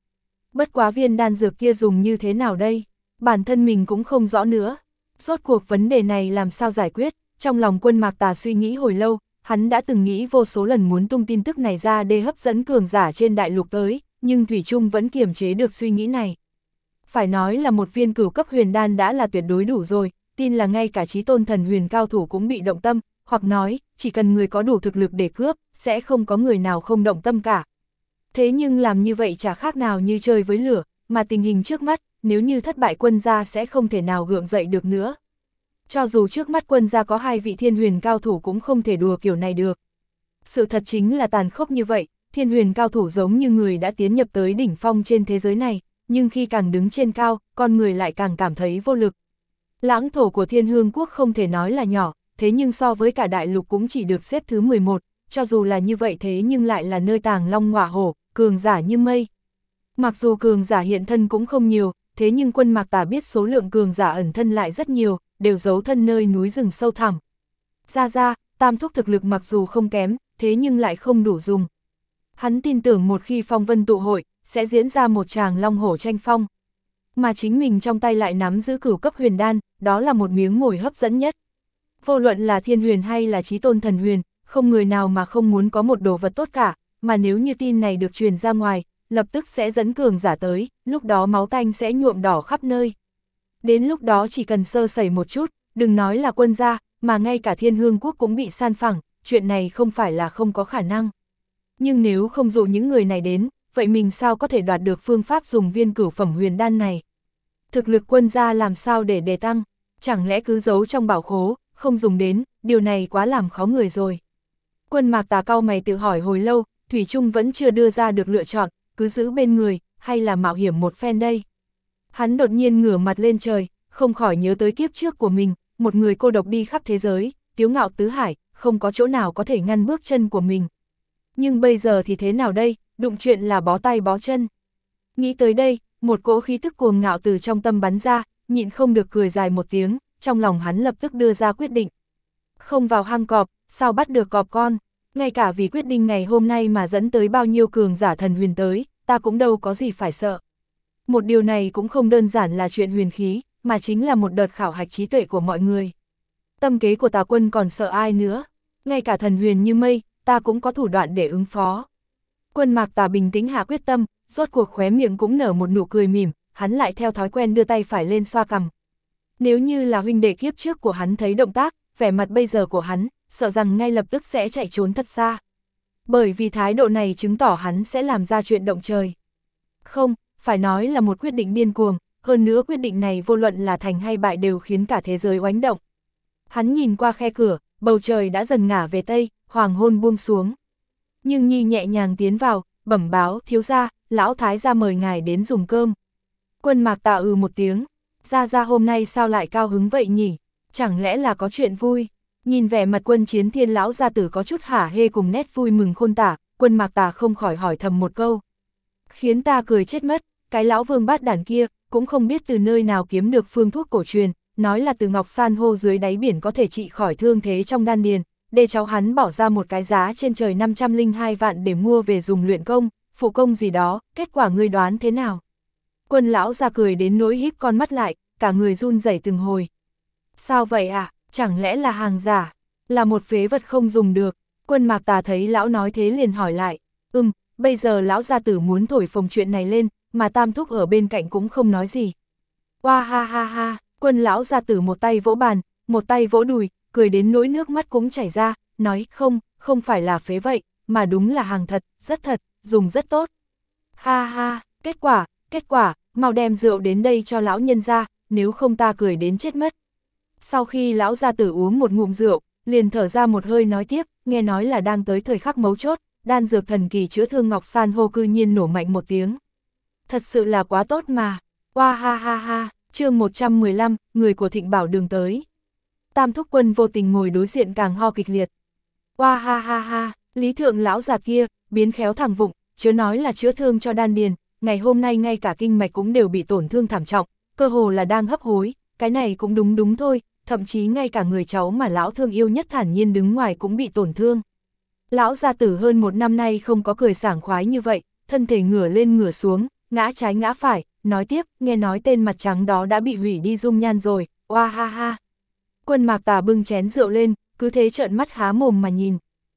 Bất quá viên đan dược kia dùng như thế nào đây? Bản thân mình cũng không rõ nữa. Rốt cuộc vấn đề này làm sao giải quyết? Trong lòng Quân Mạc Tà suy nghĩ hồi lâu, hắn đã từng nghĩ vô số lần muốn tung tin tức này ra để hấp dẫn cường giả trên đại lục tới, nhưng Thủy Trung vẫn kiềm chế được suy nghĩ này. Phải nói là một viên cửu cấp huyền đan đã là tuyệt đối đủ rồi, tin là ngay cả chí tôn thần huyền cao thủ cũng bị động tâm, hoặc nói, chỉ cần người có đủ thực lực để cướp, sẽ không có người nào không động tâm cả. Thế nhưng làm như vậy chả khác nào như chơi với lửa, mà tình hình trước mắt, nếu như thất bại Quân gia sẽ không thể nào gượng dậy được nữa. Cho dù trước mắt Quân gia có 2 vị thiên huyền cao thủ cũng không thể đùa kiểu này được. Sự thật chính là tàn khốc như vậy, thiên huyền cao thủ giống như người đã tiến nhập tới đỉnh phong trên thế giới này, nhưng khi càng đứng trên cao, con người lại càng cảm thấy vô lực. Lãng thổ của Thiên Hương Quốc không thể nói là nhỏ, thế nhưng so với cả đại lục cũng chỉ được xếp thứ 11, cho dù là như vậy thế nhưng lại là nơi tàng long ngọa hổ, cường giả như mây. Mặc dù cường giả hiện thân cũng không nhiều, thế nhưng Quân Mạc Tà biết số lượng cường giả ẩn thân lại rất nhiều, đều giấu thân nơi núi rừng sâu thẳm. Ra, Tam Thúc thực lực mặc dù không kém, thế nhưng lại không đủ dùng. Hắn tin tưởng một khi phong vân tụ hội, sẽ diễn ra một tràng long hổ tranh phong. Mà chính mình trong tay lại nắm giữ cửu cấp huyền đan, đó là một miếng mồi hấp dẫn nhất. Vô luận là thiên huyền hay là chí tôn thần huyền, không người nào mà không muốn có một đồ vật tốt cả, mà nếu như tin này được truyền ra ngoài, lập tức sẽ dẫn cường giả tới, lúc đó máu tanh sẽ nhuộm đỏ khắp nơi. Đến lúc đó chỉ cần sơ sẩy một chút, đừng nói là Quân gia, mà ngay cả Thiên Hương Quốc cũng bị san phẳng, chuyện này không phải là không có khả năng. Nhưng nếu không dụ những người này đến, vậy mình sao có thể đoạt được phương pháp dùng viên cửu phẩm huyền đan này? Thực lực Quân gia làm sao để đề tăng? Chẳng lẽ cứ giấu trong bảo khố, không dùng đến, điều này quá làm khó người rồi. Quân Mạc Tà cau mày tự hỏi hồi lâu, Thủy Trung vẫn chưa đưa ra được lựa chọn, cứ giữ bên người, hay là mạo hiểm một phen đây. Hắn đột nhiên ngửa mặt lên trời, không khỏi nhớ tới kiếp trước của mình, một người cô độc đi khắp thế giới, tiếu ngạo tứ hải, không có chỗ nào có thể ngăn bước chân của mình. Nhưng bây giờ thì thế nào đây, đụng chuyện là bó tay bó chân. Nghĩ tới đây, một cỗ khí tức cuồng ngạo từ trong tâm bắn ra, nhịn không được cười dài một tiếng, trong lòng hắn lập tức đưa ra quyết định. Không vào hang cọp, sao bắt được cọp con, ngay cả vì quyết định ngày hôm nay mà dẫn tới bao nhiêu cường giả thần huyền tới, ta cũng đâu có gì phải sợ. Một điều này cũng không đơn giản là chuyện huyền khí, mà chính là một đợt khảo hạch trí tuệ của mọi người. Tâm kế của Tà Quân còn sợ ai nữa, ngay cả thần huyền như mây, ta cũng có thủ đoạn để ứng phó. Quân Mạc Tà bình tĩnh hạ quyết tâm, rốt cuộc khóe miệng cũng nở một nụ cười mỉm, hắn lại theo thói quen đưa tay phải lên xoa cằm. Nếu như là huynh đệ kiếp trước của hắn thấy động tác, vẻ mặt bây giờ của hắn, sợ rằng ngay lập tức sẽ chạy trốn thật xa. Bởi vì thái độ này chứng tỏ hắn sẽ làm ra chuyện động trời. Không, phải nói là một quyết định điên cuồng, hơn nữa quyết định này vô luận là thành hay bại đều khiến cả thế giới oánh động. Hắn nhìn qua khe cửa, bầu trời đã dần ngả về tây, hoàng hôn buông xuống. Nhưng Nhi nhẹ nhàng tiến vào, bẩm báo, thiếu gia, lão thái gia mời ngài đến dùng cơm. Quân Mạc Tà một tiếng, gia hôm nay sao lại cao hứng vậy nhỉ, chẳng lẽ là có chuyện vui? Nhìn vẻ mặt Quân Chiến Thiên lão gia tử có chút hả hê cùng nét vui mừng khôn tả, Quân Mạc Tà không khỏi hỏi thầm một câu. Khiến ta cười chết mất, cái lão vương bát đản kia, cũng không biết từ nơi nào kiếm được phương thuốc cổ truyền, nói là từ ngọc san hô dưới đáy biển có thể trị khỏi thương thế trong đan điền, để cháu hắn bỏ ra một cái giá trên trời 502 vạn để mua về dùng luyện công, phụ công gì đó, kết quả ngươi đoán thế nào? Quân lão ra cười đến nỗi híp con mắt lại, cả người run rẩy từng hồi. Sao vậy à, chẳng lẽ là hàng giả, là một phế vật không dùng được? Quân Mạc Tà thấy lão nói thế liền hỏi lại, bây giờ lão gia tử muốn thổi phồng chuyện này lên, mà Tam Thúc ở bên cạnh cũng không nói gì. Oa ha ha ha, Quân lão gia tử một tay vỗ bàn, một tay vỗ đùi, cười đến nỗi nước mắt cũng chảy ra, nói không phải là phế vậy, mà đúng là hàng thật, dùng rất tốt. Ha ha, kết quả, mau đem rượu đến đây cho lão nhân ra, nếu không ta cười đến chết mất. Sau khi lão gia tử uống một ngụm rượu, liền thở ra một hơi nói tiếp, nghe nói là đang tới thời khắc mấu chốt, đan dược thần kỳ chữa thương ngọc san hô cư nhiên nổ mạnh một tiếng. Thật sự là quá tốt mà. Oa ha ha ha, chương 115, người của Thịnh Bảo Đường tới. Tam Thúc Quân vô tình ngồi đối diện càng ho kịch liệt. Oa ha ha ha, Lý Thượng lão già kia, biến khéo thẳng vụng, chớ nói là chữa thương cho đan điền, ngày hôm nay ngay cả kinh mạch cũng đều bị tổn thương thảm trọng, cơ hồ là đang hấp hối, cái này cũng đúng thôi, thậm chí ngay cả người cháu mà lão thương yêu nhất thản nhiên đứng ngoài cũng bị tổn thương. Lão gia tử hơn 1 năm nay không có cười sảng khoái như vậy, thân thể ngửa lên ngửa xuống, ngã trái ngã phải, nói tiếp, nghe nói tên mặt trắng đó đã bị hủy đi dung nhan rồi, oa ha ha. Quân Mạc Tà bưng chén rượu lên, cứ thế trợn mắt há mồm mà nhìn.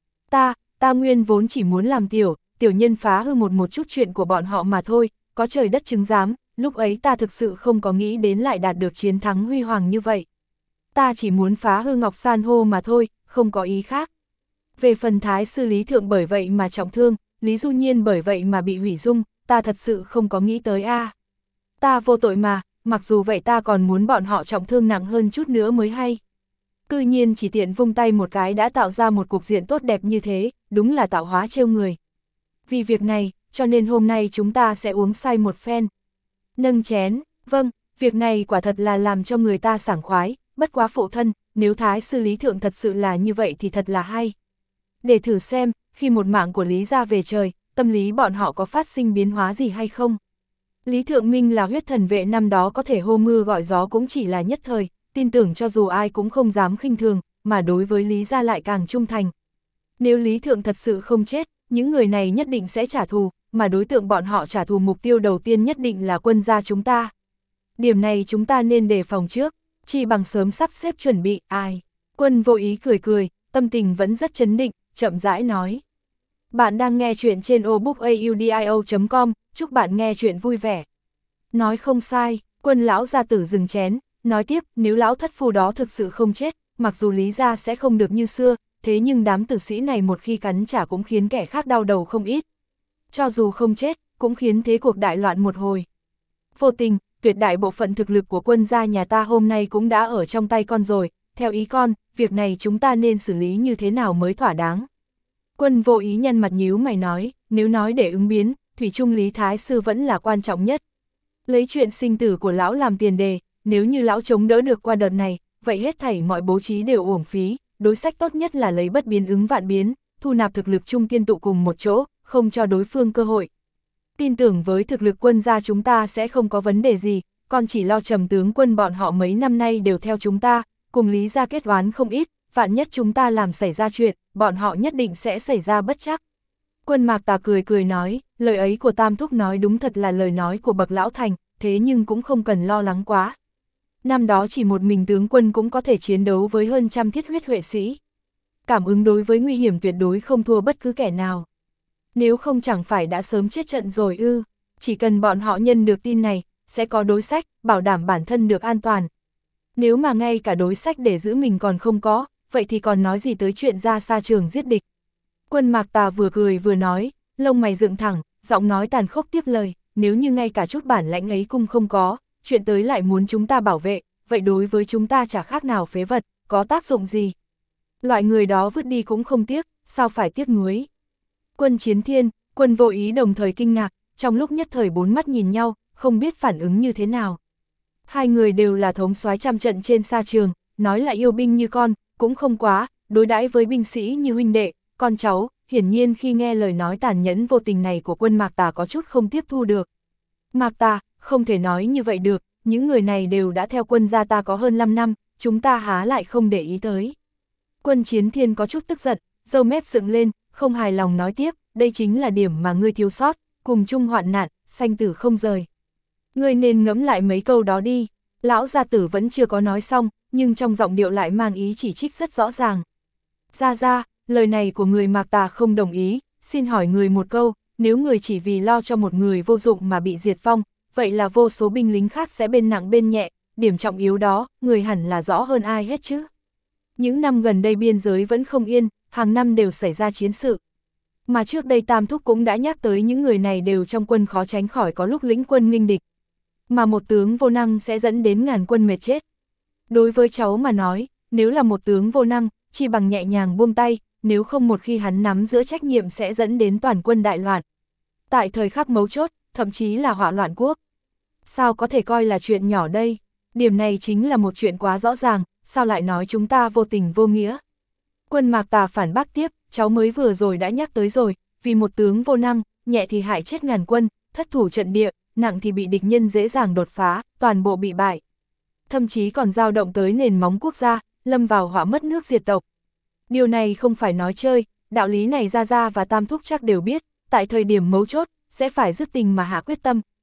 Ta nguyên vốn chỉ muốn làm tiểu nhân phá hư một chút chuyện của bọn họ mà thôi, có trời đất chứng giám, lúc ấy ta thực sự không có nghĩ đến lại đạt được chiến thắng huy hoàng như vậy. Ta chỉ muốn phá hư ngọc san hô mà thôi, không có ý khác. Về phần thái sư Lý Thượng bởi vậy mà trọng thương, Lý Du Nhiên bởi vậy mà bị hủy dung, ta thật sự không có nghĩ tới a. Ta vô tội mà, mặc dù vậy ta còn muốn bọn họ trọng thương nặng hơn chút nữa mới hay. Cư nhiên chỉ tiện vung tay một cái đã tạo ra một cục diện tốt đẹp như thế, đúng là tạo hóa trêu người. Vì việc này, cho nên hôm nay chúng ta sẽ uống say một phen. Nâng chén, vâng, việc này quả thật là làm cho người ta sảng khoái, bất quá phụ thân, nếu thái sư Lý Thượng thật sự là như vậy thì thật là hay. Để thử xem, khi một mạng của Lý gia về trời, tâm lý bọn họ có phát sinh biến hóa gì hay không. Lý Thượng Minh là huyết thần vệ năm đó có thể hô mưa gọi gió cũng chỉ là nhất thời, tin tưởng cho dù ai cũng không dám khinh thường, mà đối với Lý gia lại càng trung thành. Nếu Lý Thượng thật sự không chết, những người này nhất định sẽ trả thù, mà đối tượng bọn họ trả thù mục tiêu đầu tiên nhất định là quân gia chúng ta. Điểm này chúng ta nên đề phòng trước, chỉ bằng sớm sắp xếp chuẩn bị, ai. Quân Vô Ý cười cười, tâm tình vẫn rất chấn định, chậm rãi nói. Bạn đang nghe chuyện trên audiobook.com, chúc bạn nghe chuyện vui vẻ. Nói không sai, Quân lão gia tử dừng chén, nói tiếp, nếu lão thất phu đó thực sự không chết, mặc dù Lý gia sẽ không được như xưa, thế nhưng đám tử sĩ này một khi cắn trả cũng khiến kẻ khác đau đầu không ít. Cho dù không chết, cũng khiến thế cuộc đại loạn một hồi. Vô tình, tuyệt đại bộ phận thực lực của quân gia nhà ta hôm nay cũng đã ở trong tay con rồi, theo ý con, việc này chúng ta nên xử lý như thế nào mới thỏa đáng. Quân Vô Ý nhăn mặt nhíu mày nói, nếu nói để ứng biến, thủy chung Lý Thái Sư vẫn là quan trọng nhất. Lấy chuyện sinh tử của lão làm tiền đề, nếu như lão chống đỡ được qua đợt này, vậy hết thảy mọi bố trí đều uổng phí, đối sách tốt nhất là lấy bất biến ứng vạn biến, thu nạp thực lực chung kiên tụ cùng một chỗ, không cho đối phương cơ hội. Tin tưởng với thực lực quân gia chúng ta sẽ không có vấn đề gì, còn chỉ lo Trầm tướng quân bọn họ mấy năm nay đều theo chúng ta, cùng Lý gia kết oán không ít, vạn nhất chúng ta làm xảy ra chuyện, bọn họ nhất định sẽ xảy ra bất trắc. Quân Mạc Tà cười cười nói, lời ấy của Tam Thúc nói đúng thật là lời nói của bậc lão thành, thế nhưng cũng không cần lo lắng quá. Năm đó chỉ một mình tướng quân cũng có thể chiến đấu với hơn trăm thiết huyết huệ sĩ. Cảm ứng đối với nguy hiểm tuyệt đối không thua bất cứ kẻ nào. Nếu không chẳng phải đã sớm chết trận rồi ư, chỉ cần bọn họ nhân được tin này, sẽ có đối sách, bảo đảm bản thân được an toàn. Nếu mà ngay cả đối sách để giữ mình còn không có, vậy thì còn nói gì tới chuyện ra xa trường giết địch. Quân Mạc Tà vừa cười vừa nói, lông mày dựng thẳng, giọng nói tàn khốc tiếp lời, nếu như ngay cả chút bản lãnh ấy cũng không có, chuyện tới lại muốn chúng ta bảo vệ, vậy đối với chúng ta chả khác nào phế vật, có tác dụng gì. Loại người đó vứt đi cũng không tiếc, sao phải tiếc nuối. Quân Chiến Thiên, Quân Vô Ý đồng thời kinh ngạc, trong lúc nhất thời bốn mắt nhìn nhau, không biết phản ứng như thế nào. Hai người đều là thống soái trăm trận trên sa trường, nói là yêu binh như con, cũng không quá, đối đãi với binh sĩ như huynh đệ, con cháu, hiển nhiên khi nghe lời nói tàn nhẫn vô tình này của Quân Mạc Tà có chút không tiếp thu được. Mạc Tà, không thể nói như vậy được, những người này đều đã theo quân gia ta có hơn 5 năm, chúng ta há lại không để ý tới. Quân Chiến Thiên có chút tức giận, râu mép dựng lên, không hài lòng nói tiếp, đây chính là điểm mà ngươi thiếu sót, cùng chung hoạn nạn, sanh tử không rời. Ngươi nên ngẫm lại mấy câu đó đi, lão gia tử vẫn chưa có nói xong, nhưng trong giọng điệu lại mang ý chỉ trích rất rõ ràng. Ra, lời này của người Mạc Tà không đồng ý, xin hỏi người một câu, nếu người chỉ vì lo cho một người vô dụng mà bị diệt vong, vậy là vô số binh lính khác sẽ bên nặng bên nhẹ, điểm trọng yếu đó, người hẳn là rõ hơn ai hết chứ. Những năm gần đây biên giới vẫn không yên, hàng năm đều xảy ra chiến sự. Mà trước đây Tam Thúc cũng đã nhắc tới những người này đều trong quân khó tránh khỏi có lúc lĩnh quân nghênh địch. Mà một tướng vô năng sẽ dẫn đến ngàn quân mệt chết. Đối với cháu mà nói, nếu là một tướng vô năng, chỉ bằng nhẹ nhàng buông tay, nếu không một khi hắn nắm giữa trách nhiệm sẽ dẫn đến toàn quân đại loạn. Tại thời khắc mấu chốt, thậm chí là hỏa loạn quốc. Sao có thể coi là chuyện nhỏ đây? Điểm này chính là một chuyện quá rõ ràng, sao lại nói chúng ta vô tình vô nghĩa? Quân Mạc Tà phản bác tiếp, cháu mới vừa rồi đã nhắc tới rồi, vì một tướng vô năng, nhẹ thì hại chết ngàn quân, thất thủ trận địa, nặng thì bị địch nhân dễ dàng đột phá, toàn bộ bị bại. Thậm chí còn dao động tới nền móng quốc gia, lâm vào họa mất nước diệt tộc. Điều này không phải nói chơi, đạo lý này Gia Gia và Tam Thúc chắc đều biết, tại thời điểm mấu chốt, sẽ phải dứt tình mà hạ quyết tâm,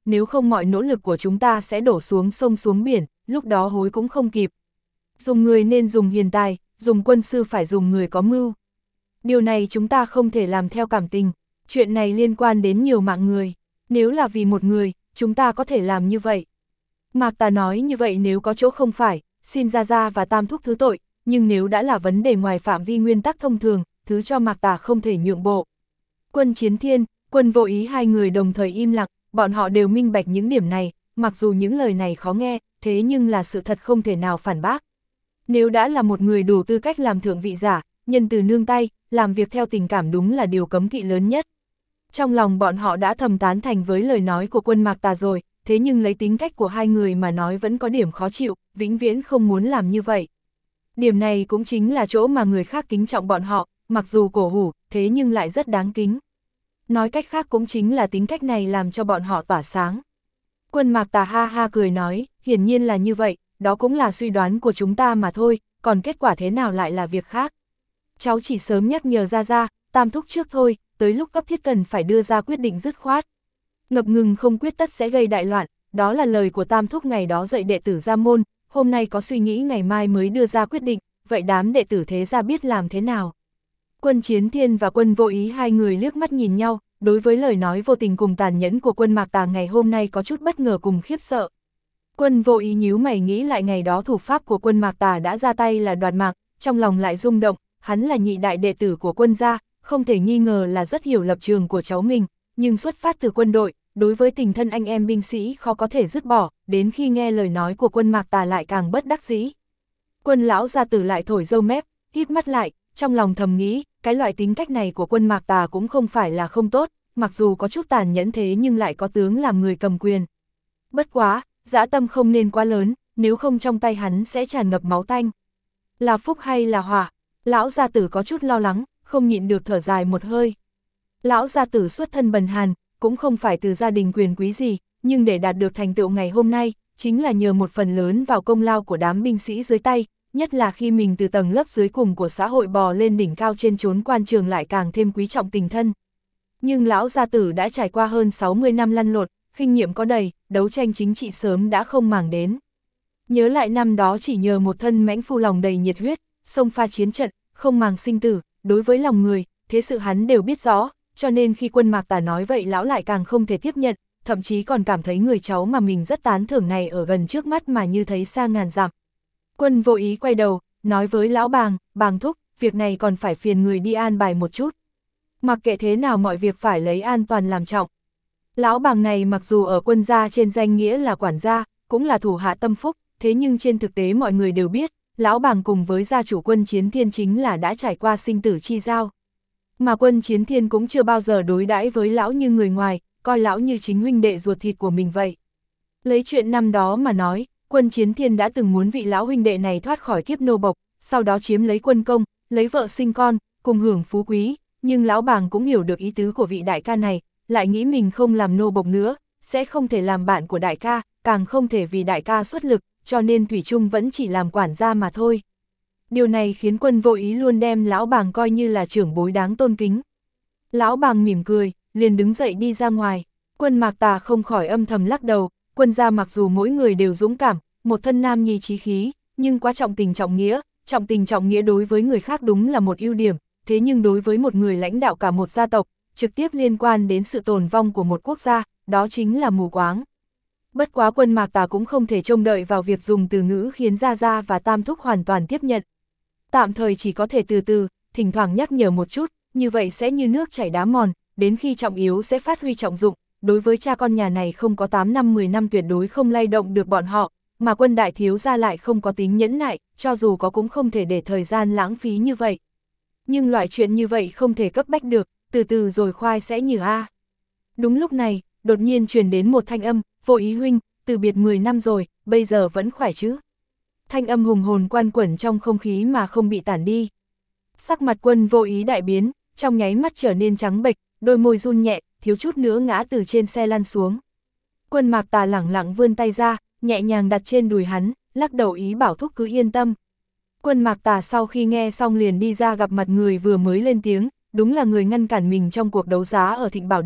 nếu không mọi nỗ lực của chúng ta sẽ đổ xuống sông xuống biển, lúc đó hối cũng không kịp. Dùng người nên dùng hiền tài, dùng quân sư phải dùng người có mưu. Điều này chúng ta không thể làm theo cảm tình, chuyện này liên quan đến nhiều mạng người, nếu là vì một người, chúng ta có thể làm như vậy. Mạc Tà nói như vậy nếu có chỗ không phải, xin Gia Gia và Tam Thúc thứ tội, nhưng nếu đã là vấn đề ngoài phạm vi nguyên tắc thông thường, thứ cho Mạc Tà không thể nhượng bộ. Quân Chiến Thiên, Quân Vô Ý hai người đồng thời im lặng, bọn họ đều minh bạch những điểm này, mặc dù những lời này khó nghe, thế nhưng là sự thật không thể nào phản bác. Nếu đã là một người đủ tư cách làm thượng vị giả, nhân từ nương tay, làm việc theo tình cảm đúng là điều cấm kỵ lớn nhất. Trong lòng bọn họ đã thầm tán thành với lời nói của Quân Mạc Tà rồi, thế nhưng lấy tính cách của hai người mà nói vẫn có điểm khó chịu, vĩnh viễn không muốn làm như vậy. Điểm này cũng chính là chỗ mà người khác kính trọng bọn họ, mặc dù cổ hủ, thế nhưng lại rất đáng kính. Nói cách khác cũng chính là tính cách này làm cho bọn họ tỏa sáng. Quân Mạc Tà ha ha cười nói, hiển nhiên là như vậy, đó cũng là suy đoán của chúng ta mà thôi, còn kết quả thế nào lại là việc khác. Cháu chỉ sớm nhắc nhở Gia Gia, Tam Thúc trước thôi, tới lúc cấp thiết cần phải đưa ra quyết định dứt khoát. Ngập ngừng không quyết tất sẽ gây đại loạn, đó là lời của Tam Thúc ngày đó dạy đệ tử Gia môn, hôm nay có suy nghĩ ngày mai mới đưa ra quyết định, vậy đám đệ tử thế gia biết làm thế nào. Quân Chiến Thiên và Quân Vô Ý hai người liếc mắt nhìn nhau, đối với lời nói vô tình cùng tàn nhẫn của Quân Mạc Tà ngày hôm nay có chút bất ngờ cùng khiếp sợ. Quân Vô Ý nhíu mày nghĩ lại ngày đó thủ pháp của Quân Mạc Tà đã ra tay là đoạt mạng, trong lòng lại rung động, hắn là nhị đại đệ tử của Quân gia, không thể nghi ngờ là rất hiểu lập trường của cháu mình, nhưng xuất phát từ quân đội, đối với tình thân anh em binh sĩ khó có thể dứt bỏ, đến khi nghe lời nói của Quân Mạc Tà lại càng bất đắc dĩ. Quân lão gia tử lại thổi râu mép, híp mắt lại, trong lòng thầm nghĩ, cái loại tính cách này của Quân Mạc Tà cũng không phải là không tốt, mặc dù có chút tàn nhẫn thế nhưng lại có tướng làm người cầm quyền. Bất quá, dã tâm không nên quá lớn, nếu không trong tay hắn sẽ tràn ngập máu tanh. Là phúc hay là họa? Lão gia tử có chút lo lắng, không nhịn được thở dài một hơi. Lão gia tử xuất thân bần hàn, cũng không phải từ gia đình quyền quý gì, nhưng để đạt được thành tựu ngày hôm nay, chính là nhờ một phần lớn vào công lao của đám binh sĩ dưới tay, nhất là khi mình từ tầng lớp dưới cùng của xã hội bò lên đỉnh cao trên chốn quan trường lại càng thêm quý trọng tình thân. Nhưng lão gia tử đã trải qua hơn 60 năm lăn lộn, kinh nghiệm có đầy, đấu tranh chính trị sớm đã không màng đến. Nhớ lại năm đó chỉ nhờ một thân mãnh phu lòng đầy nhiệt huyết, xông pha chiến trận, không màng sinh tử, đối với lòng người, thế sự hắn đều biết rõ, cho nên khi Quân Mạc Tà nói vậy lão lại càng không thể tiếp nhận, thậm chí còn cảm thấy người cháu mà mình rất tán thưởng này ở gần trước mắt mà như thấy xa ngàn dặm. Quân Vô Ý quay đầu, nói với lão bàng thúc, việc này còn phải phiền người đi an bài một chút. Mặc kệ thế nào mọi việc phải lấy an toàn làm trọng. Lão bàng này mặc dù ở Quân gia trên danh nghĩa là quản gia, cũng là thủ hạ tâm phúc, thế nhưng trên thực tế mọi người đều biết, lão bàng cùng với gia chủ Quân Chiến Thiên chính là đã trải qua sinh tử chi giao. Mà Quân Chiến Thiên cũng chưa bao giờ đối đãi với lão như người ngoài, coi lão như chính huynh đệ ruột thịt của mình vậy. Lấy chuyện năm đó mà nói, Quân Chiến Thiên đã từng muốn vị lão huynh đệ này thoát khỏi kiếp nô bộc, sau đó chiếm lấy quân công, lấy vợ sinh con, cùng hưởng phú quý, nhưng lão bàng cũng hiểu được ý tứ của vị đại ca này, lại nghĩ mình không làm nô bộc nữa, sẽ không thể làm bạn của đại ca, càng không thể vì đại ca xuất lực, cho nên thủy chung vẫn chỉ làm quản gia mà thôi. Điều này khiến Quân Vô Ý luôn đem lão bàng coi như là trưởng bối đáng tôn kính. Lão bàng mỉm cười, liền đứng dậy đi ra ngoài. Quân Mạc Tà không khỏi âm thầm lắc đầu, Quân gia mặc dù mỗi người đều dũng cảm, một thân nam nhi chí khí, nhưng quá trọng tình trọng nghĩa đối với người khác đúng là một ưu điểm, thế nhưng đối với một người lãnh đạo cả một gia tộc, trực tiếp liên quan đến sự tồn vong của một quốc gia, đó chính là mù quáng. Bất quá Quân Mạc Tà cũng không thể trông đợi vào việc dùng từ ngữ khiến Gia Gia và Tam Thúc hoàn toàn tiếp nhận. Tạm thời chỉ có thể từ từ, thỉnh thoảng nhắc nhở một chút, như vậy sẽ như nước chảy đá mòn, đến khi trọng yếu sẽ phát huy trọng dụng, đối với cha con nhà này không có 8 năm 10 năm tuyệt đối không lay động được bọn họ, mà Quân đại thiếu gia lại không có tính nhẫn nại, cho dù có cũng không thể để thời gian lãng phí như vậy. Nhưng loại chuyện như vậy không thể cấp bách được, từ từ rồi khoai sẽ nhừ a. Đúng lúc này, đột nhiên truyền đến một thanh âm, Vô Ý huynh, từ biệt 10 năm rồi, bây giờ vẫn khỏe chứ? Thanh âm hùng hồn quanh quẩn trong không khí mà không bị tản đi. Sắc mặt Quân Vô Ý đại biến, trong nháy mắt trở nên trắng bệch, đôi môi run nhẹ, thiếu chút nữa ngã từ trên xe lăn xuống. Quân Mạc Tà lẳng lặng vươn tay ra, nhẹ nhàng đặt trên đùi hắn, lắc đầu ý bảo thúc cứ yên tâm. Quân Mạc Tà sau khi nghe xong liền đi ra gặp mặt người vừa mới lên tiếng, đúng là người ngăn cản mình trong cuộc đấu giá ở Thịnh Bảo Đường,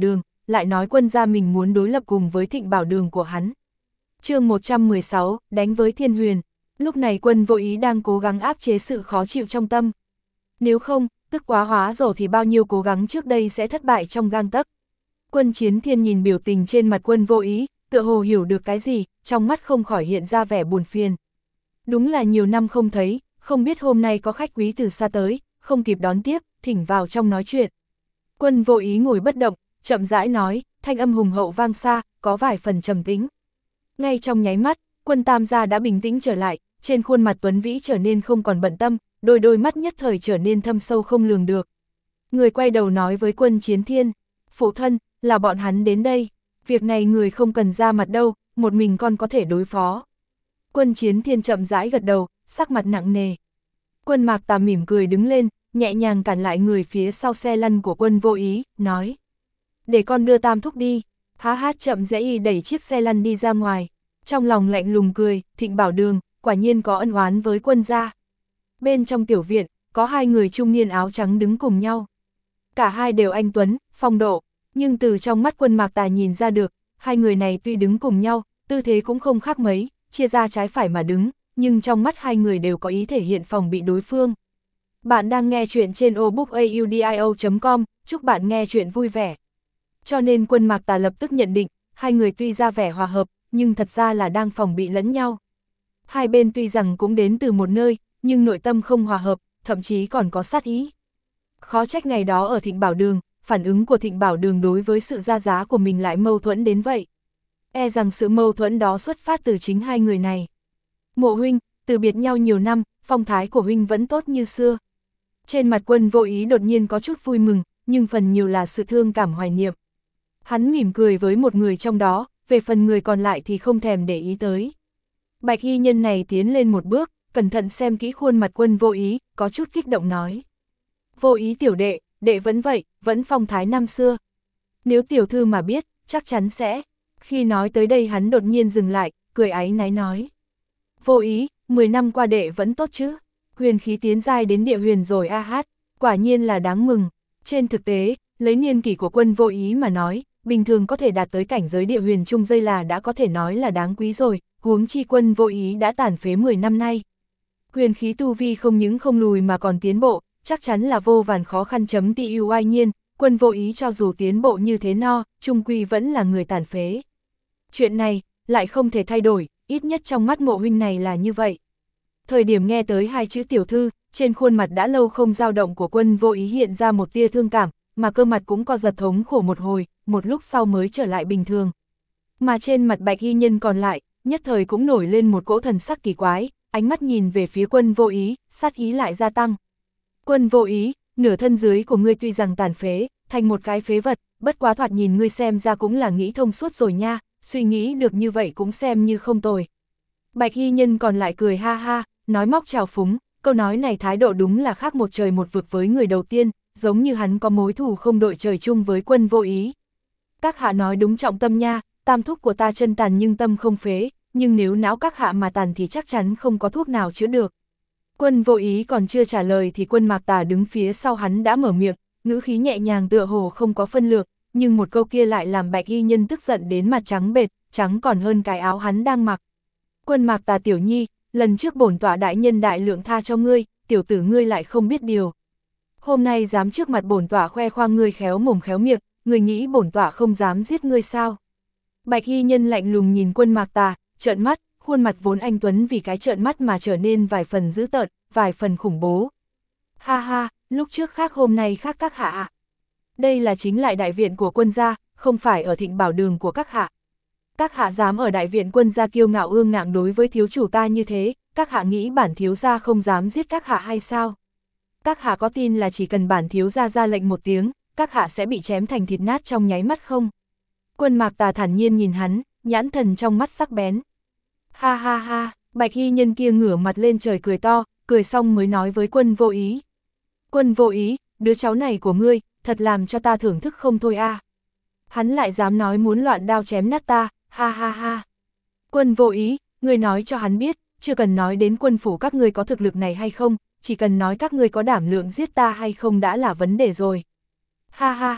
lại nói quân gia mình muốn đối lập cùng với Thịnh Bảo Đường của hắn. Chương 116, đánh với Thiên Huyền. Lúc này Quân Vô Ý đang cố gắng áp chế sự khó chịu trong tâm. Nếu không, tức quá hóa rổ thì bao nhiêu cố gắng trước đây sẽ thất bại trong gang tấc. Quân Chiến Thiên nhìn biểu tình trên mặt Quân Vô Ý, tựa hồ hiểu được cái gì, trong mắt không khỏi hiện ra vẻ buồn phiền. Đúng là nhiều năm không thấy, không biết hôm nay có khách quý từ xa tới, không kịp đón tiếp, thỉnh vào trong nói chuyện. Quân Vô Ý ngồi bất động, chậm rãi nói, thanh âm hùng hậu vang xa, có vài phần trầm tĩnh. Ngay trong nháy mắt, Quân Tam gia đã bình tĩnh trở lại, trên khuôn mặt tuấn vĩ trở nên không còn bận tâm, đôi mắt nhất thời trở nên thâm sâu không lường được. Người quay đầu nói với Quân Chiến Thiên, phụ thân, là bọn hắn đến đây, việc này người không cần ra mặt đâu, một mình con có thể đối phó. Quân Chiến Thiên chậm rãi gật đầu, sắc mặt nặng nề. Quân Mạc Tà mỉm cười đứng lên, nhẹ nhàng cản lại người phía sau xe lăn của Quân Vô Ý, nói. Để con đưa Tam thúc đi. Há hát chậm rãi đẩy chiếc xe lăn đi ra ngoài. Trong lòng lạnh lùng cười, Thịnh Bảo Đường, quả nhiên có ân oán với Quân gia. Bên trong tiểu viện, có hai người trung niên áo trắng đứng cùng nhau. Cả hai đều anh tuấn, phong độ, nhưng từ trong mắt Quân Mạc Tà nhìn ra được, hai người này tuy đứng cùng nhau, tư thế cũng không khác mấy, chia ra trái phải mà đứng, nhưng trong mắt hai người đều có ý thể hiện phòng bị đối phương. Bạn đang nghe chuyện trên obookaudio.com, chúc bạn nghe chuyện vui vẻ. Cho nên Quân Mạc Tà lập tức nhận định, hai người tuy ra vẻ hòa hợp, nhưng thật ra là đang phòng bị lẫn nhau. Hai bên tuy rằng cũng đến từ một nơi, nhưng nội tâm không hòa hợp, thậm chí còn có sát ý. Khó trách ngày đó ở Thịnh Bảo Đường, phản ứng của Thịnh Bảo Đường đối với sự ra giá của mình lại mâu thuẫn đến vậy. E rằng sự mâu thuẫn đó xuất phát từ chính hai người này. Mộ huynh, từ biệt nhau nhiều năm, phong thái của huynh vẫn tốt như xưa. Trên mặt Quân Vô Ý đột nhiên có chút vui mừng, nhưng phần nhiều là sự thương cảm hoài niệm. Hắn mỉm cười với một người trong đó, về phần người còn lại thì không thèm để ý tới. Bạch y nhân này tiến lên một bước, cẩn thận xem kỹ khuôn mặt Quân Vô Ý, có chút kích động nói. Vô Ý tiểu đệ, đệ vẫn vậy, vẫn phong thái năm xưa. Nếu tiểu thư mà biết, chắc chắn sẽ. Khi nói tới đây hắn đột nhiên dừng lại, cười áy náy nói. Vô Ý, 10 năm qua đệ vẫn tốt chứ. Huyền khí tiến giai đến địa huyền rồi a hát, quả nhiên là đáng mừng. Trên thực tế, lấy niên kỷ của Quân Vô Ý mà nói, bình thường có thể đạt tới cảnh giới địa huyền trung giai là đã có thể nói là đáng quý rồi, huống chi Quân Vô Ý đã tàn phế 10 năm nay. Huyền khí tu vi không những không lùi mà còn tiến bộ, chắc chắn là vô vàn khó khăn chấm TU oai nhiên, Quân Vô Ý cho dù tiến bộ như thế no, chung quy vẫn là người tàn phế. Chuyện này, lại không thể thay đổi, ít nhất trong mắt Mộ huynh này là như vậy. Thời điểm nghe tới hai chữ tiểu thư, trên khuôn mặt đã lâu không dao động của Quân Vô Ý hiện ra một tia thương cảm, mà cơ mặt cũng co giật thống khổ một hồi, một lúc sau mới trở lại bình thường. Mà trên mặt Bạch y nhân còn lại, nhất thời cũng nổi lên một cỗ thần sắc kỳ quái, ánh mắt nhìn về phía Quân Vô Ý, sát ý lại gia tăng. Quân Vô Ý, nửa thân dưới của ngươi tuy rằng tàn phế, thành một cái phế vật, bất quá thoạt nhìn ngươi xem ra cũng là nghĩ thông suốt rồi nha, suy nghĩ được như vậy cũng xem như không tồi. Bạch y nhân còn lại cười ha ha, nói móc trào phúng, câu nói này thái độ đúng là khác một trời một vực với người đầu tiên, giống như hắn có mối thù không đội trời chung với Quân Vô Ý. Các hạ nói đúng trọng tâm nha, tam thúc của ta chân tàn nhưng tâm không phế, nhưng nếu não các hạ mà tàn thì chắc chắn không có thuốc nào chữa được. Quân Vô Ý còn chưa trả lời thì Quân Mạc Tà đứng phía sau hắn đã mở miệng, ngữ khí nhẹ nhàng tựa hồ không có phân lược, nhưng một câu kia lại làm Bạch y nhân tức giận đến mặt trắng bệch, trắng còn hơn cái áo hắn đang mặc. Quân Mạc Tà tiểu nhi, lần trước bổn tọa đại nhân đại lượng tha cho ngươi, tiểu tử ngươi lại không biết điều. Hôm nay dám trước mặt bổn tọa khoe khoang ngươi khéo mồm khéo miệng, ngươi nghĩ bổn tọa không dám giết ngươi sao? Bạch y nhân lạnh lùng nhìn Quân Mạc Tà, trợn mắt, khuôn mặt vốn anh tuấn vì cái trợn mắt mà trở nên vài phần dữ tợn, vài phần khủng bố. Ha ha, lúc trước khác hôm nay khác các hạ ạ. Đây là chính lại đại viện của Quân gia, không phải ở Thịnh Bảo Đường của các hạ. Các hạ dám ở đại viện Quân gia kiêu ngạo ương ngạnh đối với thiếu chủ ta như thế, các hạ nghĩ bản thiếu gia không dám giết các hạ hay sao? Các hạ có tin là chỉ cần bản thiếu gia ra lệnh một tiếng, các hạ sẽ bị chém thành thịt nát trong nháy mắt không? Quân Mạc Tà thản nhiên nhìn hắn, nhãn thần trong mắt sắc bén. Ha ha ha, Bạch y nhân kia ngửa mặt lên trời cười to, cười xong mới nói với Quân Vô Ý. Quân Vô Ý, đứa cháu này của ngươi, thật làm cho ta thưởng thức không thôi a. Hắn lại dám nói muốn loạn đao chém nát ta, ha ha ha. Quân Vô Ý, ngươi nói cho hắn biết, chưa cần nói đến quân phủ các ngươi có thực lực này hay không, chỉ cần nói các ngươi có đảm lượng giết ta hay không đã là vấn đề rồi. Ha ha ha,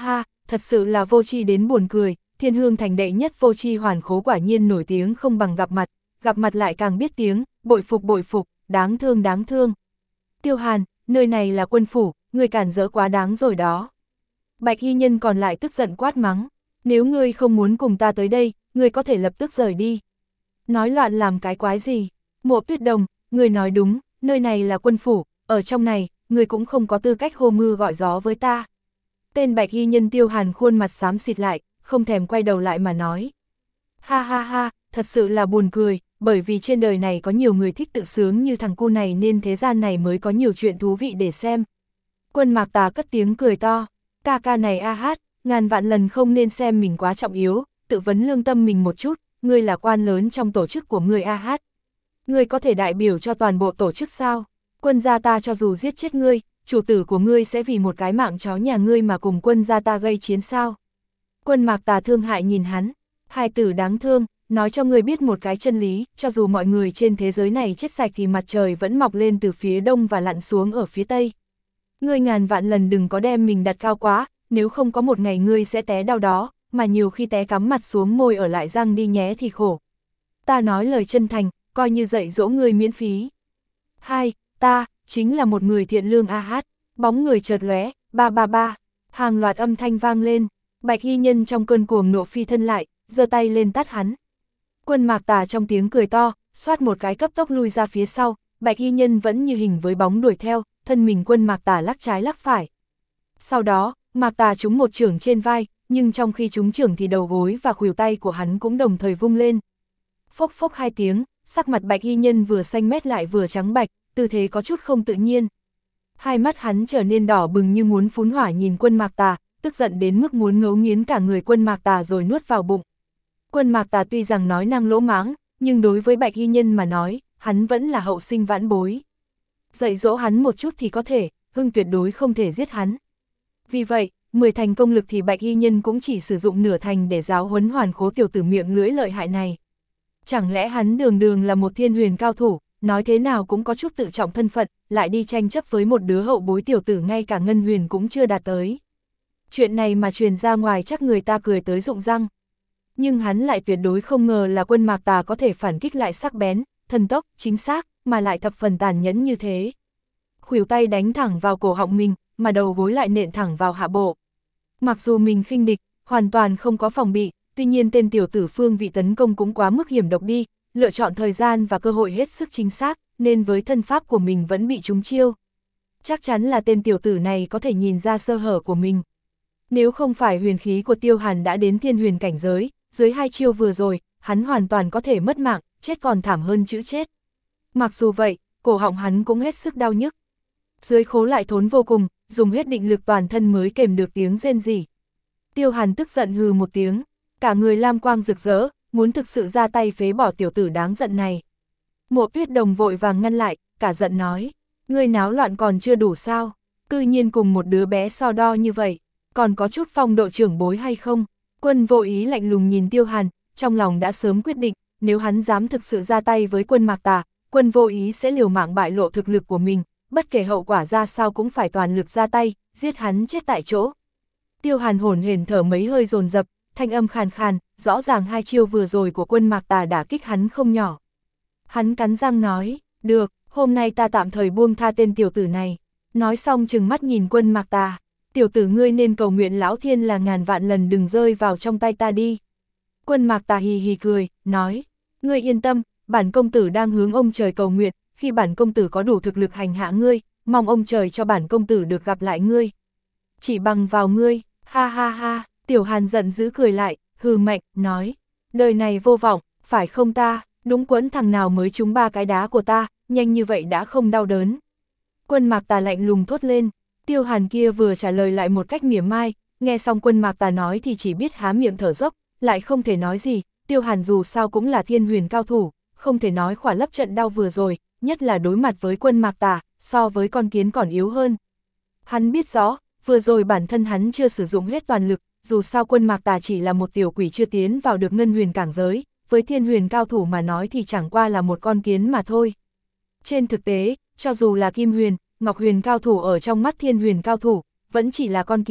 thật sự là vô tri đến buồn cười, Thiên Hương thành đệ nhất vô tri hoàn khố quả nhiên nổi tiếng không bằng gặp mặt lại càng biết tiếng, bội phục, đáng thương đáng thương. Tiêu Hàn, nơi này là quân phủ, ngươi cản rỡ quá đáng rồi đó. Bạch y nhân còn lại tức giận quát mắng, nếu ngươi không muốn cùng ta tới đây, ngươi có thể lập tức rời đi. Nói loạn làm cái quái gì? Mộ Tuyết Đồng, ngươi nói đúng, nơi này là quân phủ, ở trong này, ngươi cũng không có tư cách hô mưa gọi gió với ta. Tên bạch y nhân Tiêu Hàn khuôn mặt xám xịt lại, không thèm quay đầu lại mà nói. Ha ha ha, thật sự là buồn cười, bởi vì trên đời này có nhiều người thích tự sướng như thằng cu này nên thế gian này mới có nhiều chuyện thú vị để xem. Quân Mạc Tà cất tiếng cười to, ca ca này a hát, ngàn vạn lần không nên xem mình quá trọng yếu, tự vấn lương tâm mình một chút, ngươi là quan lớn trong tổ chức của ngươi a hát. Ngươi có thể đại biểu cho toàn bộ tổ chức sao? Quân gia ta cho dù giết chết ngươi, chủ tử của ngươi sẽ vì một cái mạng chó nhà ngươi mà cùng quân gia ta gây chiến sao? Quân Mạc Tà thương hại nhìn hắn, hai tử đáng thương, nói cho ngươi biết một cái chân lý, cho dù mọi người trên thế giới này chết sạch thì mặt trời vẫn mọc lên từ phía đông và lặn xuống ở phía tây. Ngươi ngàn vạn lần đừng có đem mình đặt cao quá, nếu không có một ngày ngươi sẽ té đau đó, mà nhiều khi té cắm mặt xuống môi ở lại răng đi nhé thì khổ. Ta nói lời chân thành, coi như dạy dỗ ngươi miễn phí. Hai, ta, chính là một người thiện lương a hát, bóng người chợt lóe, ba ba ba, hàng loạt âm thanh vang lên, bạch y nhân trong cơn cuồng nộ phi thân lại, giơ tay lên tát hắn. Quân Mạc Tà trong tiếng cười to, xoát một cái cấp tốc lui ra phía sau, bạch y nhân vẫn như hình với bóng đuổi theo, thân mình Quân Mạc Tà lắc trái lắc phải. Sau đó, Mạc Tà trúng một chưởng trên vai, nhưng trong khi trúng chưởng thì đầu gối và khuỷu tay của hắn cũng đồng thời vung lên. Phốc phốc hai tiếng, sắc mặt bạch y nhân vừa xanh mét lại vừa trắng bạch, tư thế có chút không tự nhiên. Hai mắt hắn trở nên đỏ bừng như muốn phun hỏa nhìn Quân Mạc Tà, tức giận đến mức muốn ngấu nghiến cả người Quân Mạc Tà rồi nuốt vào bụng. Quân Mạc Tà tuy rằng nói năng lỗ mãng, nhưng đối với bạch y nhân mà nói, hắn vẫn là hậu sinh vãn bối. Dạy dỗ hắn một chút thì có thể, Hưng tuyệt đối không thể giết hắn. Vì vậy, 10 thành công lực thì bạch y nhân cũng chỉ sử dụng nửa thành để giáo huấn hoàn khố tiểu tử miệng lưỡi lợi hại này. Chẳng lẽ hắn đường đường là một thiên huyền cao thủ, nói thế nào cũng có chút tự trọng thân phận, lại đi tranh chấp với một đứa hậu bối tiểu tử ngay cả ngân huyền cũng chưa đạt tới. Chuyện này mà truyền ra ngoài chắc người ta cười tới rụng răng. Nhưng hắn lại tuyệt đối không ngờ là Quân Mạc Tà có thể phản kích lại sắc bén, thần tốc, chính xác, mà lại thập phần tàn nhẫn như thế. Khuỷu tay đánh thẳng vào cổ họng mình, mà đầu gối lại nện thẳng vào hạ bộ. Mặc dù mình khinh địch, hoàn toàn không có phòng bị, tuy nhiên tên tiểu tử phương vị tấn công cũng quá mức hiểm độc đi, lựa chọn thời gian và cơ hội hết sức chính xác, nên với thân pháp của mình vẫn bị trúng chiêu. Chắc chắn là tên tiểu tử này có thể nhìn ra sơ hở của mình. Nếu không phải huyền khí của Tiêu Hàn đã đến thiên huyền cảnh giới, dưới hai chiêu vừa rồi, hắn hoàn toàn có thể mất mạng, chết còn thảm hơn chữ chết. Mặc dù vậy, cổ họng hắn cũng hết sức đau nhức. Dưới khố lại thốn vô cùng, dùng hết định lực toàn thân mới kềm được tiếng rên rỉ. Tiêu Hàn tức giận hừ một tiếng, cả người lam quang rực rỡ, muốn thực sự ra tay phế bỏ tiểu tử đáng giận này. Mộ Tuyết Đồng vội vàng ngăn lại, cả giận nói, ngươi náo loạn còn chưa đủ sao, cư nhiên cùng một đứa bé so đo như vậy, còn có chút phong độ trưởng bối hay không? Quân Vô Ý lạnh lùng nhìn Tiêu Hàn, trong lòng đã sớm quyết định, nếu hắn dám thực sự ra tay với Quân Mạc Tà, Quân Vô Ý sẽ liều mạng bại lộ thực lực của mình, bất kể hậu quả ra sao cũng phải toàn lực ra tay, giết hắn chết tại chỗ. Tiêu Hàn hổn hển thở mấy hơi dồn dập, thanh âm khàn khàn, rõ ràng hai chiêu vừa rồi của Quân Mạc Tà đả kích hắn không nhỏ. Hắn cắn răng nói, được, hôm nay ta tạm thời buông tha tên tiểu tử này. Nói xong trừng mắt nhìn Quân Mạc Tà, tiểu tử ngươi nên cầu nguyện lão thiên là ngàn vạn lần đừng rơi vào trong tay ta đi. Quân Mạc Tà hì hì cười, nói, ngươi yên tâm, bản công tử đang hướng ông trời cầu nguyện, khi bản công tử có đủ thực lực hành hạ ngươi, mong ông trời cho bản công tử được gặp lại ngươi. Chỉ bằng vào ngươi, ha ha ha, Tiểu Hàn giận dữ cười lại, hừ mạnh, nói, đời này vô vọng, phải không ta, đúng quẫn thằng nào mới trúng 3 cái đá của ta, nhanh như vậy đã không đau đớn. Quân Mạc Tà lạnh lùng thốt lên, Tiêu Hàn kia vừa trả lời lại một cách mỉa mai, nghe xong Quân Mạc Tà nói thì chỉ biết há miệng thở dốc, lại không thể nói gì, Tiêu Hàn dù sao cũng là thiên huyền cao thủ, không thể nói khỏa lấp trận đau vừa rồi, nhất là đối mặt với Quân Mạc Tà, so với con kiến còn yếu hơn. Hắn biết rõ, vừa rồi bản thân hắn chưa sử dụng hết toàn lực, dù sao Quân Mạc Tà chỉ là một tiểu quỷ chưa tiến vào được ngân huyền cảng giới, với thiên huyền cao thủ mà nói thì chẳng qua là một con kiến mà thôi. Trên thực tế, cho dù là kim huyền, ngọc huyền cao thủ ở trong mắt thiên huyền cao thủ, vẫn chỉ là con kiến,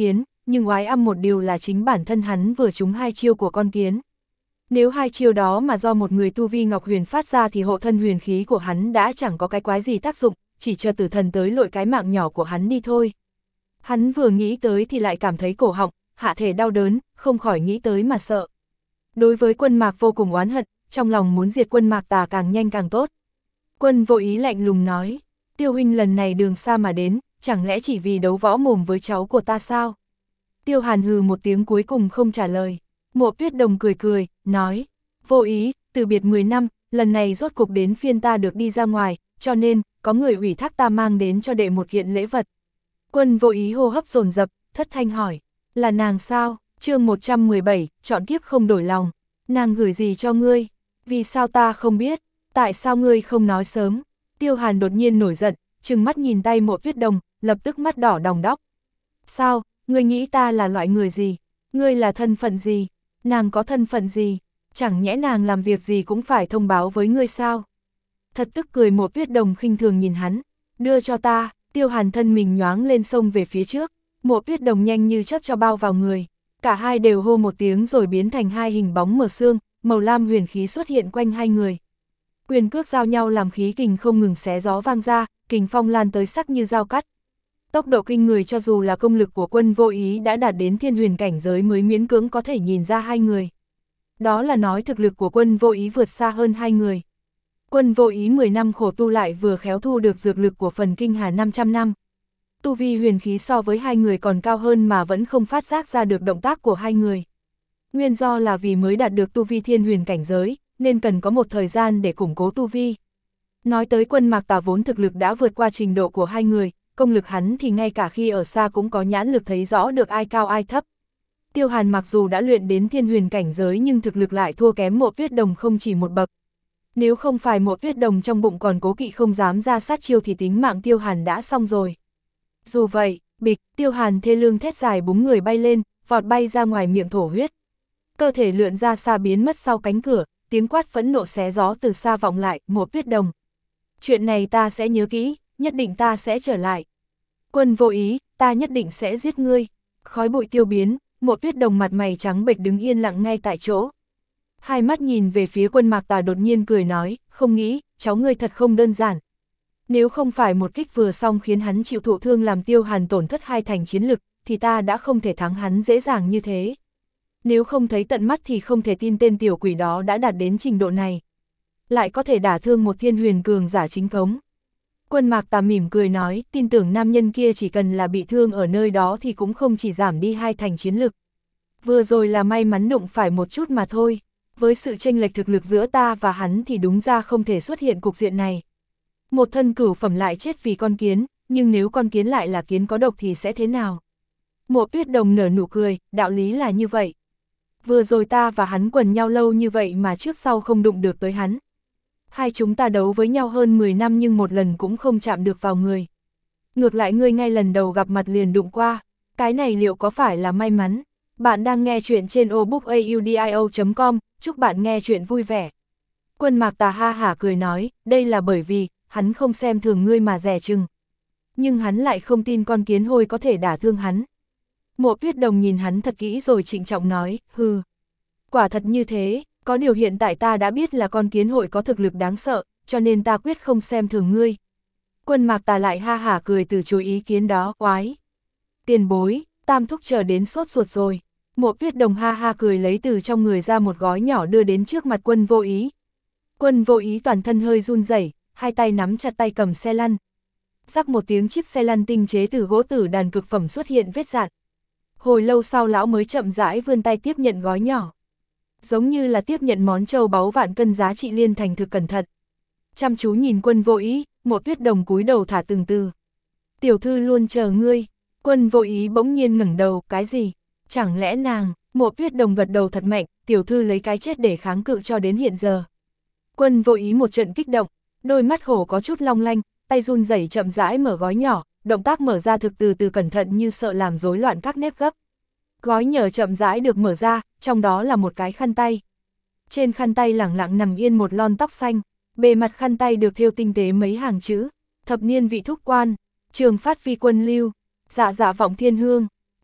nhưng oái âm một điều là chính bản thân hắn vừa trúng 2 chiêu của con kiến. Nếu 2 chiêu đó mà do một người tu vi Ngọc Huyền phát ra thì hộ thân huyền khí của hắn đã chẳng có cái quái gì tác dụng, chỉ chờ tử thần tới lội cái mạng nhỏ của hắn đi thôi. Hắn vừa nghĩ tới thì lại cảm thấy cổ họng, hạ thể đau đớn, không khỏi nghĩ tới mà sợ. Đối với Quân Mạc vô cùng oán hận, trong lòng muốn diệt Quân Mạc Tà càng nhanh càng tốt. Quân Vô Ý lạnh lùng nói, Tiêu huynh lần này đường xa mà đến, chẳng lẽ chỉ vì đấu võ mồm với cháu của ta sao? Tiêu Hàn hừ một tiếng cuối cùng không trả lời. Mộ Tuyết Đồng cười cười, nói, Vô Ý, từ biệt 10 năm, lần này rốt cục đến phiên ta được đi ra ngoài, cho nên, có người ủy thác ta mang đến cho đệ một kiện lễ vật. Quân Vô Ý hô hấp dồn dập, thất thanh hỏi, là nàng sao? Chương 117, chọn kiếp không đổi lòng. Nàng gửi gì cho ngươi? Vì sao ta không biết? Tại sao ngươi không nói sớm? Tiêu Hàn đột nhiên nổi giận, trừng mắt nhìn tay Mộ Tuyết Đồng, lập tức mắt đỏ đòng đóc. Sao? Ngươi nghĩ ta là loại người gì? Ngươi là thân phận gì? Nàng có thân phận gì? Chẳng nhẽ nàng làm việc gì cũng phải thông báo với ngươi sao? Thật tức cười. Mộ Tuyết Đồng khinh thường nhìn hắn. Đưa cho ta. Tiêu Hàn thân mình nhoáng lên sông về phía trước. Mộ Tuyết Đồng nhanh như chớp cho bao vào người. Cả hai đều hô một tiếng rồi biến thành 2 hình bóng mờ sương, màu lam huyền khí xuất hiện quanh hai người. Quyền cước giao nhau làm khí kình không ngừng xé gió vang ra, kình phong lan tới sắc như dao cắt. Tốc độ kinh người, cho dù là công lực của Quân Vô Ý đã đạt đến thiên huyền cảnh giới mới miễn cưỡng có thể nhìn ra hai người. Đó là nói thực lực của Quân Vô Ý vượt xa hơn hai người. Quân Vô Ý 10 năm khổ tu lại vừa khéo thu được dược lực của phần kinh hà 500 năm. Tu vi huyền khí so với hai người còn cao hơn mà vẫn không phát giác ra được động tác của hai người. Nguyên do là vì mới đạt được tu vi thiên huyền cảnh giới, nên cần có một thời gian để củng cố tu vi. Nói tới Quân Mạc Tà vốn thực lực đã vượt qua trình độ của hai người, công lực hắn thì ngay cả khi ở xa cũng có nhãn lực thấy rõ được ai cao ai thấp. Tiêu Hàn mặc dù đã luyện đến thiên huyền cảnh giới nhưng thực lực lại thua kém Mộ Tuyết Đồng không chỉ một bậc. Nếu không phải Mộ Tuyết Đồng trong bụng còn cố kỵ không dám ra sát chiêu thì tính mạng Tiêu Hàn đã xong rồi. Dù vậy, bịch, Tiêu Hàn thê lương thét dài búng người bay lên, vọt bay ra ngoài miệng thổ huyết. Cơ thể lượn ra xa biến mất sau cánh cửa, tiếng quát phẫn nộ xé gió từ xa vọng lại, Mộ Tuyết Đồng. Chuyện này ta sẽ nhớ kỹ, nhất định ta sẽ trở lại. Quân Vô Ý, ta nhất định sẽ giết ngươi. Khói bụi tiêu biến, Mộ Tuyết Đồng mặt mày trắng bệch đứng yên lặng ngay tại chỗ. Hai mắt nhìn về phía Quân Mạc Tà đột nhiên cười nói, không nghĩ, cháu ngươi thật không đơn giản. Nếu không phải một kích vừa xong khiến hắn chịu thụ thương làm Tiêu Hàn tổn thất 2 thành chiến lực, thì ta đã không thể thắng hắn dễ dàng như thế. Nếu không thấy tận mắt thì không thể tin tên tiểu quỷ đó đã đạt đến trình độ này. Lại có thể đả thương một thiên huyền cường giả chính cống. Quân Mạc Tà mỉm cười nói, tin tưởng nam nhân kia chỉ cần là bị thương ở nơi đó thì cũng không chỉ giảm đi 2 thành chiến lực. Vừa rồi là may mắn đụng phải một chút mà thôi. Với sự chênh lệch thực lực giữa ta và hắn thì đúng ra không thể xuất hiện cục diện này. Một thân cửu phẩm lại chết vì con kiến, nhưng nếu con kiến lại là kiến có độc thì sẽ thế nào? Mộ Tuyết Đồng nở nụ cười, đạo lý là như vậy. Vừa rồi ta và hắn quần nhau lâu như vậy mà trước sau không đụng được tới hắn. Hai chúng ta đấu với nhau hơn 10 năm nhưng một lần cũng không chạm được vào người. Ngược lại ngươi ngay lần đầu gặp mặt liền đụng qua, cái này liệu có phải là may mắn? Bạn đang nghe chuyện trên obookaudio.com, chúc bạn nghe chuyện vui vẻ. Quân Mạc Tà ha hả cười nói, đây là bởi vì, hắn không xem thường ngươi mà dè chừng. Nhưng hắn lại không tin con kiến hôi có thể đả thương hắn. Mộ Tuyết Đồng nhìn hắn thật kỹ rồi trịnh trọng nói, hừ. Quả thật như thế, có điều hiện tại ta đã biết là con kiến hội có thực lực đáng sợ, cho nên ta quyết không xem thường ngươi. Quân Mạc Tà lại ha hả cười từ chối ý kiến đó, oái. Tiền bối, Tam thúc chờ đến sốt ruột rồi. Mộ Tuyết Đồng ha ha cười lấy từ trong người ra một gói nhỏ đưa đến trước mặt Quân Vô Ý. Quân Vô Ý toàn thân hơi run rẩy, hai tay nắm chặt tay cầm xe lăn. Rắc một tiếng chiếc xe lăn tinh chế từ gỗ tử đàn cực phẩm xuất hiện vết rạn. Hồi lâu sau lão mới chậm rãi vươn tay tiếp nhận gói nhỏ. Giống như là tiếp nhận món châu báu vạn cân giá trị liên thành thực cẩn thận. Chăm chú nhìn Quân Vô Ý, Mộ Tuyết Đồng cúi đầu thả từng từ. Tiểu thư luôn chờ ngươi. Quân Vô Ý bỗng nhiên ngẩng đầu, cái gì? Chẳng lẽ nàng? Mộ Tuyết Đồng gật đầu thật mạnh, tiểu thư lấy cái chết để kháng cự cho đến hiện giờ. Quân Vô Ý một trận kích động, đôi mắt hổ có chút long lanh, tay run rẩy chậm rãi mở gói nhỏ, động tác mở ra thực từ cẩn thận như sợ làm rối loạn các nếp gấp. Gói nhờ chậm rãi được mở ra, trong đó là một cái khăn tay. Trên khăn tay lẳng lặng nằm yên một lon tóc xanh, bề mặt khăn tay được thêu tinh tế mấy hàng chữ, thập niên vị thúc quan, trường phát vi quân lưu, dạ dạ vọng thiên hương,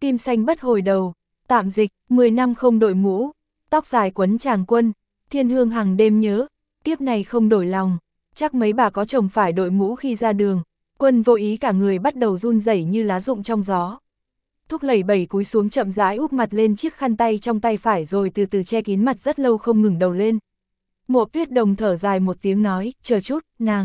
Tim xanh bất hồi đầu, tạm dịch, 10 năm không đội mũ, tóc dài quấn tràng quân, thiên hương hằng đêm nhớ, kiếp này không đổi lòng, chắc mấy bà có chồng phải đội mũ khi ra đường. Quân Vô Ý cả người bắt đầu run rẩy như lá rụng trong gió. Thúc lẩy bẩy cúi xuống chậm rãi úp mặt lên chiếc khăn tay trong tay phải rồi từ từ che kín mặt rất lâu không ngừng đầu lên. Mộ Tuyết Đồng thở dài một tiếng nói, chờ chút,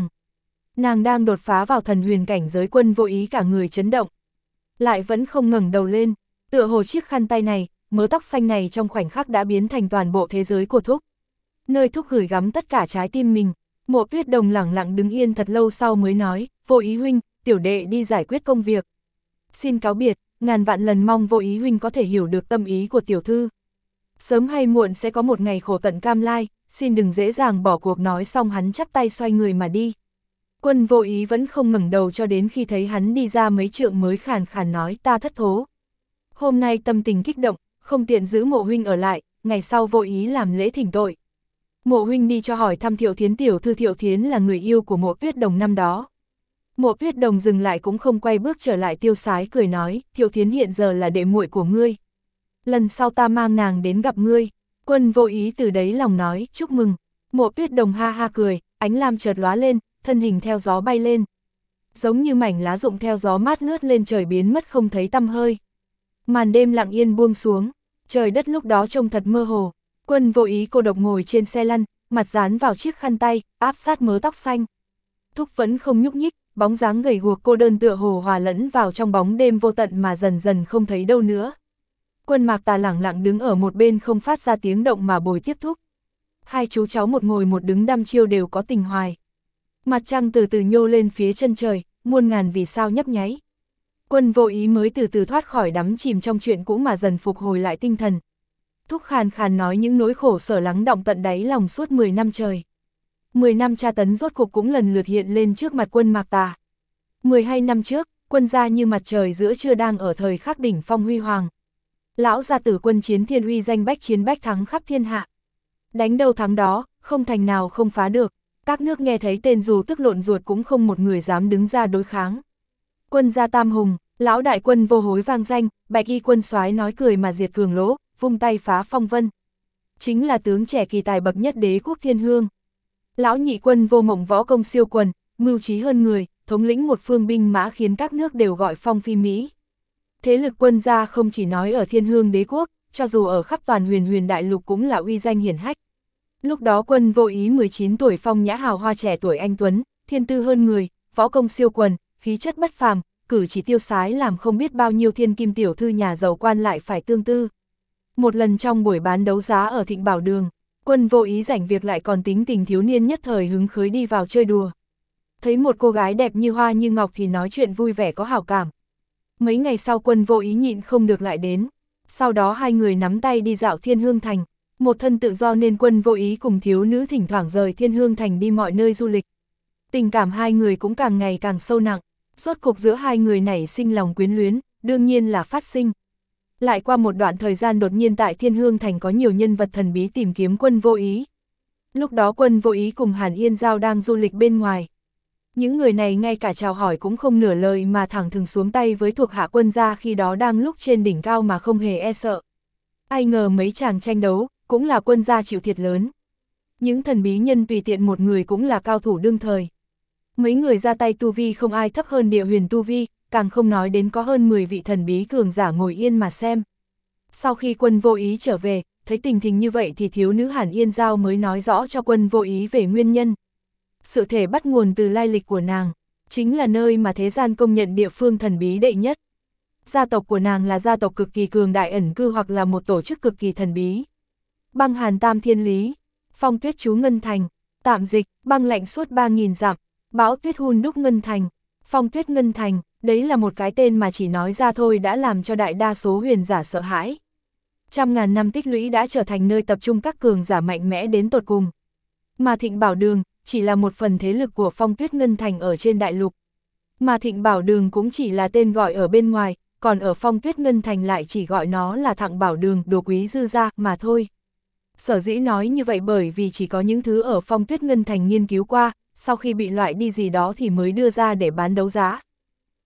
nàng đang đột phá vào thần huyền cảnh giới. Quân Vô Ý cả người chấn động, lại vẫn không ngẩng đầu lên, tựa hồ chiếc khăn tay này, mớ tóc xanh này trong khoảnh khắc đã biến thành toàn bộ thế giới của Thúc. Nơi Thúc gửi gắm tất cả trái tim mình. Mộ Tuyết Đồng lẳng lặng đứng yên thật lâu sau mới nói, Vô Ý huynh, tiểu đệ đi giải quyết công việc. Xin cáo biệt, ngàn vạn lần mong Vô Ý huynh có thể hiểu được tâm ý của tiểu thư. Sớm hay muộn sẽ có một ngày khổ tận cam lai, xin đừng dễ dàng bỏ cuộc. Nói xong hắn chắp tay xoay người mà đi. Quân Vô Ý vẫn không ngẩng đầu cho đến khi thấy hắn đi ra mấy trượng mới khàn khàn nói, ta thất thố. Hôm nay tâm tình kích động, không tiện giữ Mộ huynh ở lại, ngày sau Vô Ý làm lễ thỉnh tội. Mộ huynh đi cho hỏi thăm Thiệu Thiến tiểu thư. Thiệu Thiến là người yêu của Mộ Tuyết Đồng năm đó. Mộ Tuyết Đồng dừng lại cũng không quay bước trở lại, tiêu sái cười nói, Thiệu Thiến hiện giờ là đệ muội của ngươi. Lần sau ta mang nàng đến gặp ngươi. Quân Vô Ý từ đấy lòng nói, chúc mừng. Mộ Tuyết Đồng ha ha cười, ánh lam chợt lóa lên, thân hình theo gió bay lên. Giống như mảnh lá rụng theo gió mát lướt lên trời biến mất không thấy tăm hơi. Màn đêm lặng yên buông xuống, trời đất lúc đó trông thật mơ hồ. Quân Vô Ý cô độc ngồi trên xe lăn, mặt dán vào chiếc khăn tay, áp sát mớ tóc xanh. Thúc vẫn không nhúc nhích, bóng dáng gầy guộc cô đơn tựa hồ hòa lẫn vào trong bóng đêm vô tận mà dần dần không thấy đâu nữa. Quân Mạc Tà lẳng lặng đứng ở một bên không phát ra tiếng động mà bồi tiếp Thúc. Hai chú cháu một ngồi một đứng đăm chiêu đều có tình hoài. Mặt trăng từ từ nhô lên phía chân trời, muôn ngàn vì sao nhấp nháy. Quân Vô Ý mới từ từ thoát khỏi đắm chìm trong chuyện cũ mà dần phục hồi lại tinh thần. Thúc khàn khàn nói những nỗi khổ sở lắng đọng tận đáy lòng suốt 10 năm trời. 10 năm tra tấn rốt cục cũng lần lượt hiện lên trước mặt Quân Mạc Tà. 12 năm trước, Quân gia như mặt trời giữa trưa đang ở thời khắc đỉnh phong huy hoàng. Lão gia tử Quân Chiến Thiên uy danh bách chiến bách thắng khắp thiên hạ. Đánh đâu thắng đó, không thành nào không phá được. Các nước nghe thấy tên dù tức lộn ruột cũng không một người dám đứng ra đối kháng. Quân gia tam hùng, lão đại quân vô hối vang danh, bạch y quân soái nói cười mà diệt cường lỗ, vung tay phá phong vân. Chính là tướng trẻ kỳ tài bậc nhất đế quốc thiên hương. Lão nhị quân vô mộng võ công siêu quần, mưu trí hơn người, thống lĩnh một phương binh mã khiến các nước đều gọi phong phi Mỹ. Thế lực quân gia không chỉ nói ở thiên hương đế quốc, cho dù ở khắp toàn huyền đại lục cũng là uy danh hiển hách. Lúc đó Quân Vô Ý 19 tuổi phong nhã hào hoa trẻ tuổi anh tuấn, thiên tư hơn người, võ công siêu quần, khí chất bất phàm, cử chỉ tiêu sái làm không biết bao nhiêu thiên kim tiểu thư nhà giàu quan lại phải tương tư. Một lần trong buổi bán đấu giá ở Thịnh Bảo Đường, Quân Vô Ý rảnh việc lại còn tính tình thiếu niên nhất thời hứng khởi đi vào chơi đùa. Thấy một cô gái đẹp như hoa như ngọc thì nói chuyện vui vẻ có hảo cảm. Mấy ngày sau Quân Vô Ý nhịn không được lại đến, sau đó hai người nắm tay đi dạo Thiên Hương Thành. Một thân tự do nên Quân Vô Ý cùng thiếu nữ thỉnh thoảng rời Thiên Hương Thành đi mọi nơi du lịch. Tình cảm hai người cũng càng ngày càng sâu nặng, rốt cục giữa hai người nảy sinh lòng quyến luyến, đương nhiên là phát sinh. Lại qua một đoạn thời gian đột nhiên tại Thiên Hương Thành có nhiều nhân vật thần bí tìm kiếm Quân Vô Ý. Lúc đó Quân Vô Ý cùng Hàn Yên Giao đang du lịch bên ngoài. Những người này ngay cả chào hỏi cũng không nửa lời mà thẳng thừng xuống tay với thuộc hạ Quân gia khi đó đang lúc trên đỉnh cao mà không hề e sợ. Ai ngờ mấy chàng tranh đấu, cũng là Quân gia chịu thiệt lớn. Những thần bí nhân tùy tiện một người cũng là cao thủ đương thời. Mấy người ra tay tu vi không ai thấp hơn Địa Huyền tu vi, càng không nói đến có hơn 10 vị thần bí cường giả ngồi yên mà xem. Sau khi Quân Vô Ý trở về, thấy tình hình như vậy thì thiếu nữ Hàn Yên Giao mới nói rõ cho Quân Vô Ý về nguyên nhân. Sự thể bắt nguồn từ lai lịch của nàng, chính là nơi mà thế gian công nhận địa phương thần bí đệ nhất. Gia tộc của nàng là gia tộc cực kỳ cường đại ẩn cư hoặc là một tổ chức cực kỳ thần bí. Băng hàn tam thiên lý, phong tuyết trú ngân thành, tạm dịch, băng lạnh suốt 3.000 dặm, bão tuyết hun đúc ngân thành, phong tuyết ngân thành, đấy là một cái tên mà chỉ nói ra thôi đã làm cho đại đa số huyền giả sợ hãi. Trăm ngàn năm tích lũy đã trở thành nơi tập trung các cường giả mạnh mẽ đến tột cùng. Mà Thịnh Bảo Đường chỉ là một phần thế lực của phong tuyết ngân thành ở trên đại lục. Mà Thịnh Bảo Đường cũng chỉ là tên gọi ở bên ngoài, còn ở phong tuyết ngân thành lại chỉ gọi nó là Thặng Bảo Đường, đồ quý dư gia mà thôi. Sở dĩ nói như vậy bởi vì chỉ có những thứ ở phong tuyết ngân thành nghiên cứu qua, sau khi bị loại đi gì đó thì mới đưa ra để bán đấu giá.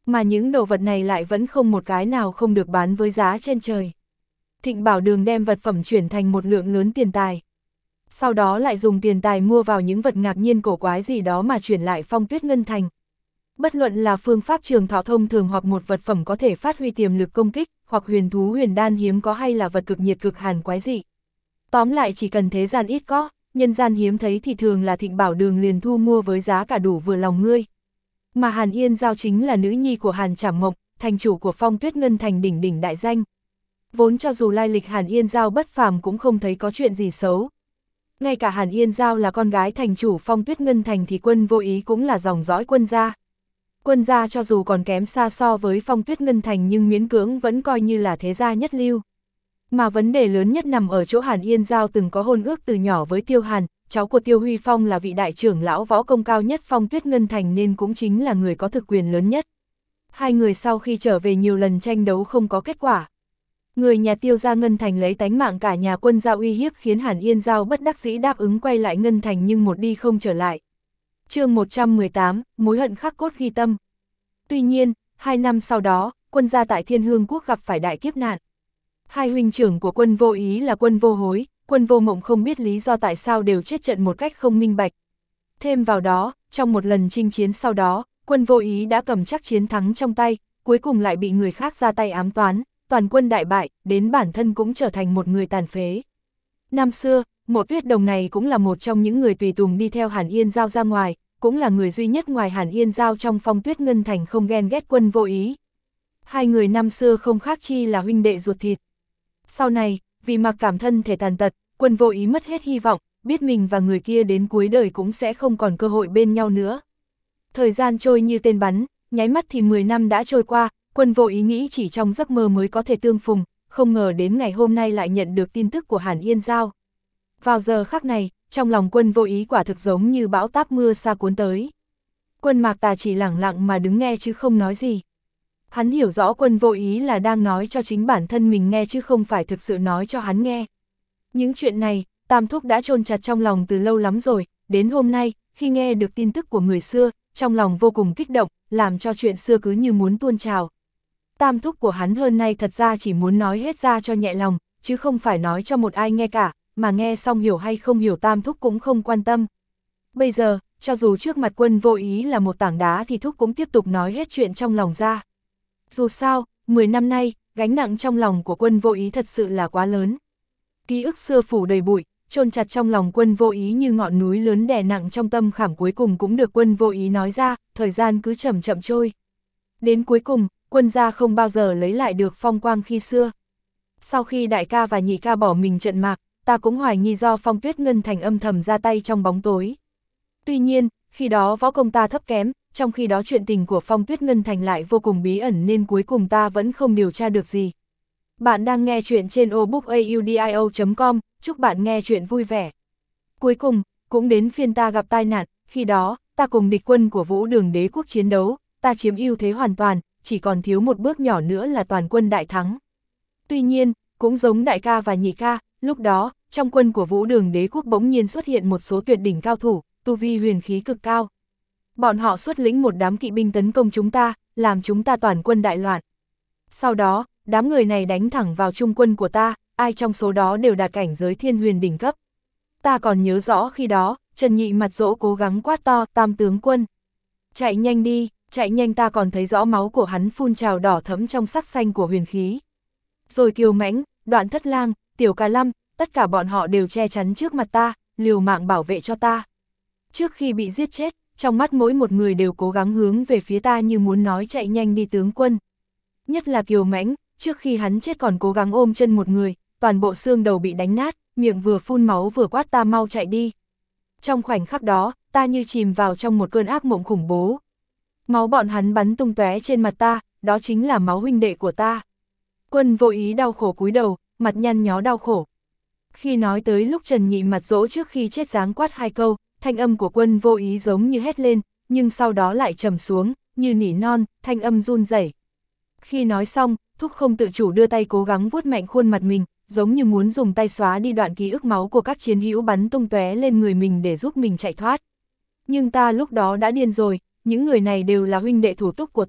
Mà những đồ vật này lại vẫn không một cái nào không được bán với giá trên trời. Thịnh Bảo Đường đem vật phẩm chuyển thành một lượng lớn tiền tài. Sau đó lại dùng tiền tài mua vào những vật ngạc nhiên cổ quái gì đó mà chuyển lại Phong Tuyết Ngân Thành. Bất luận là phương pháp trường thọ thông thường hoặc một vật phẩm có thể phát huy tiềm lực công kích, hoặc huyền thú huyền đan hiếm có hay là vật cực nhiệt cực hàn quái dị. Tóm lại chỉ cần thế gian ít có, nhân gian hiếm thấy thì thường là Thịnh Bảo Đường liền thu mua với giá cả đủ vừa lòng ngươi. Mà Hàn Yên Giao chính là nữ nhi của Hàn Trảm Mộng, thành chủ của Phong Tuyết Ngân Thành đỉnh đỉnh đại danh. Vốn cho dù lai lịch Hàn Yên Giao bất phàm cũng không thấy có chuyện gì xấu. Ngay cả Hàn Yên Giao là con gái thành chủ Phong Tuyết Ngân Thành thì Quân Vô Ý cũng là dòng dõi Quân gia. Quân gia cho dù còn kém xa so với Phong Tuyết Ngân Thành nhưng miễn cưỡng vẫn coi như là thế gia nhất lưu. Mà vấn đề lớn nhất nằm ở chỗ Hàn Yên Giao từng có hôn ước từ nhỏ với Tiêu Hàn, cháu của Tiêu Huy Phong là vị đại trưởng lão võ công cao nhất Phong Tuyết Ngân Thành nên cũng chính là người có thực quyền lớn nhất. Hai người sau khi trở về nhiều lần tranh đấu không có kết quả. Người nhà Tiêu gia Ngân Thành lấy tánh mạng cả nhà Quân gia uy hiếp khiến Hàn Yên Giao bất đắc dĩ đáp ứng quay lại Ngân Thành nhưng một đi không trở lại. Chương 118, mối hận khắc cốt ghi tâm. Tuy nhiên, 2 năm sau đó, Quân gia tại Thiên Hương Quốc gặp phải đại kiếp nạn. Hai huynh trưởng của Quân Vô Ý là Quân Vô Hối, Quân Vô Mộng không biết lý do tại sao đều chết trận một cách không minh bạch. Thêm vào đó, trong một lần chinh chiến sau đó, Quân Vô Ý đã cầm chắc chiến thắng trong tay, cuối cùng lại bị người khác ra tay ám toán, toàn quân đại bại, đến bản thân cũng trở thành một người tàn phế. Năm xưa, Mộ Tuyết Đồng này cũng là một trong những người tùy tùng đi theo Hàn Yên Giao ra ngoài, cũng là người duy nhất ngoài Hàn Yên Giao trong Phong Tuyết Ngân Thành không ghen ghét Quân Vô Ý. Hai người năm xưa không khác chi là huynh đệ ruột thịt. Sau này, vì mặc cảm thân thể tàn tật, Quân Vô Ý mất hết hy vọng, biết mình và người kia đến cuối đời cũng sẽ không còn cơ hội bên nhau nữa. Thời gian trôi như tên bắn, nháy mắt thì 10 năm đã trôi qua, Quân Vô Ý nghĩ chỉ trong giấc mơ mới có thể tương phùng, không ngờ đến ngày hôm nay lại nhận được tin tức của Hàn Yên Giao. Vào giờ khắc này, trong lòng Quân Vô Ý quả thực giống như bão táp mưa sa cuốn tới. Quân Mạc Tà chỉ lẳng lặng mà đứng nghe chứ không nói gì. Hắn hiểu rõ Quân Vô Ý là đang nói cho chính bản thân mình nghe chứ không phải thực sự nói cho hắn nghe. Những chuyện này, Tam Thúc đã chôn chặt trong lòng từ lâu lắm rồi, đến hôm nay, khi nghe được tin tức của người xưa, trong lòng vô cùng kích động, làm cho chuyện xưa cứ như muốn tuôn trào. Tam Thúc của hắn hơn nay thật ra chỉ muốn nói hết ra cho nhẹ lòng, chứ không phải nói cho một ai nghe cả, mà nghe xong hiểu hay không hiểu Tam Thúc cũng không quan tâm. Bây giờ, cho dù trước mặt Quân Vô Ý là một tảng đá thì Thúc cũng tiếp tục nói hết chuyện trong lòng ra. Dù sao, 10 năm nay, gánh nặng trong lòng của Quân Vô Ý thật sự là quá lớn. Ký ức xưa phủ đầy bụi, chôn chặt trong lòng Quân Vô Ý như ngọn núi lớn đè nặng trong tâm khảm cuối cùng cũng được Quân Vô Ý nói ra, thời gian cứ chậm chậm trôi. Đến cuối cùng, Quân gia không bao giờ lấy lại được phong quang khi xưa. Sau khi đại ca và nhị ca bỏ mình trận mạc, ta cũng hoài nghi do Phong Tuyết Ngân Thành âm thầm ra tay trong bóng tối. Tuy nhiên, khi đó võ công ta thấp kém, trong khi đó chuyện tình của Phong Tuyết Ngân Thành lại vô cùng bí ẩn nên cuối cùng ta vẫn không điều tra được gì. Bạn đang nghe chuyện trên obookaudio.com, chúc bạn nghe chuyện vui vẻ. Cuối cùng, cũng đến phiên ta gặp tai nạn, khi đó, ta cùng địch quân của Vũ Đường Đế quốc chiến đấu, ta chiếm ưu thế hoàn toàn, chỉ còn thiếu một bước nhỏ nữa là toàn quân đại thắng. Tuy nhiên, cũng giống đại ca và nhị ca, lúc đó, trong quân của Vũ Đường Đế quốc bỗng nhiên xuất hiện một số tuyệt đỉnh cao thủ, tu vi huyền khí cực cao. Bọn họ xuất lĩnh một đám kỵ binh tấn công chúng ta, làm chúng ta toàn quân đại loạn. Sau đó, đám người này đánh thẳng vào trung quân của ta, ai trong số đó đều đạt cảnh giới thiên huyền đỉnh cấp. Ta còn nhớ rõ khi đó, Trần Nhị Mặt Dỗ cố gắng quát to, Tam tướng quân. Chạy nhanh đi, chạy nhanh, ta còn thấy rõ máu của hắn phun trào đỏ thẫm trong sắc xanh của huyền khí. Rồi Kiều Mãnh, Đoạn Thất Lang, Tiểu Cà Lâm, tất cả bọn họ đều che chắn trước mặt ta, liều mạng bảo vệ cho ta. Trước khi bị giết chết, trong mắt mỗi một người đều cố gắng hướng về phía ta như muốn nói chạy nhanh đi tướng quân. Nhất là Kiều Mãnh, trước khi hắn chết còn cố gắng ôm chân một người, toàn bộ xương đầu bị đánh nát, miệng vừa phun máu vừa quát ta mau chạy đi. Trong khoảnh khắc đó, ta như chìm vào trong một cơn ác mộng khủng bố. Máu bọn hắn bắn tung tóe trên mặt ta, đó chính là máu huynh đệ của ta. Quân Vô Ý đau khổ cúi đầu, mặt nhăn nhó đau khổ. Khi nói tới lúc Trần Nhị Mặt Dỗ trước khi chết giáng quát 2 câu, thanh âm của Quân Vô Ý giống như hét lên, nhưng sau đó lại trầm xuống, như nỉ non, thanh âm run rẩy. Khi nói xong, Thúc không tự chủ đưa tay cố gắng vuốt mạnh khuôn mặt mình, giống như muốn dùng tay xóa đi đoạn ký ức máu của các chiến hữu bắn tung tóe lên người mình để giúp mình chạy thoát. Nhưng ta lúc đó đã điên rồi, những người này đều là huynh đệ thủ túc của ta,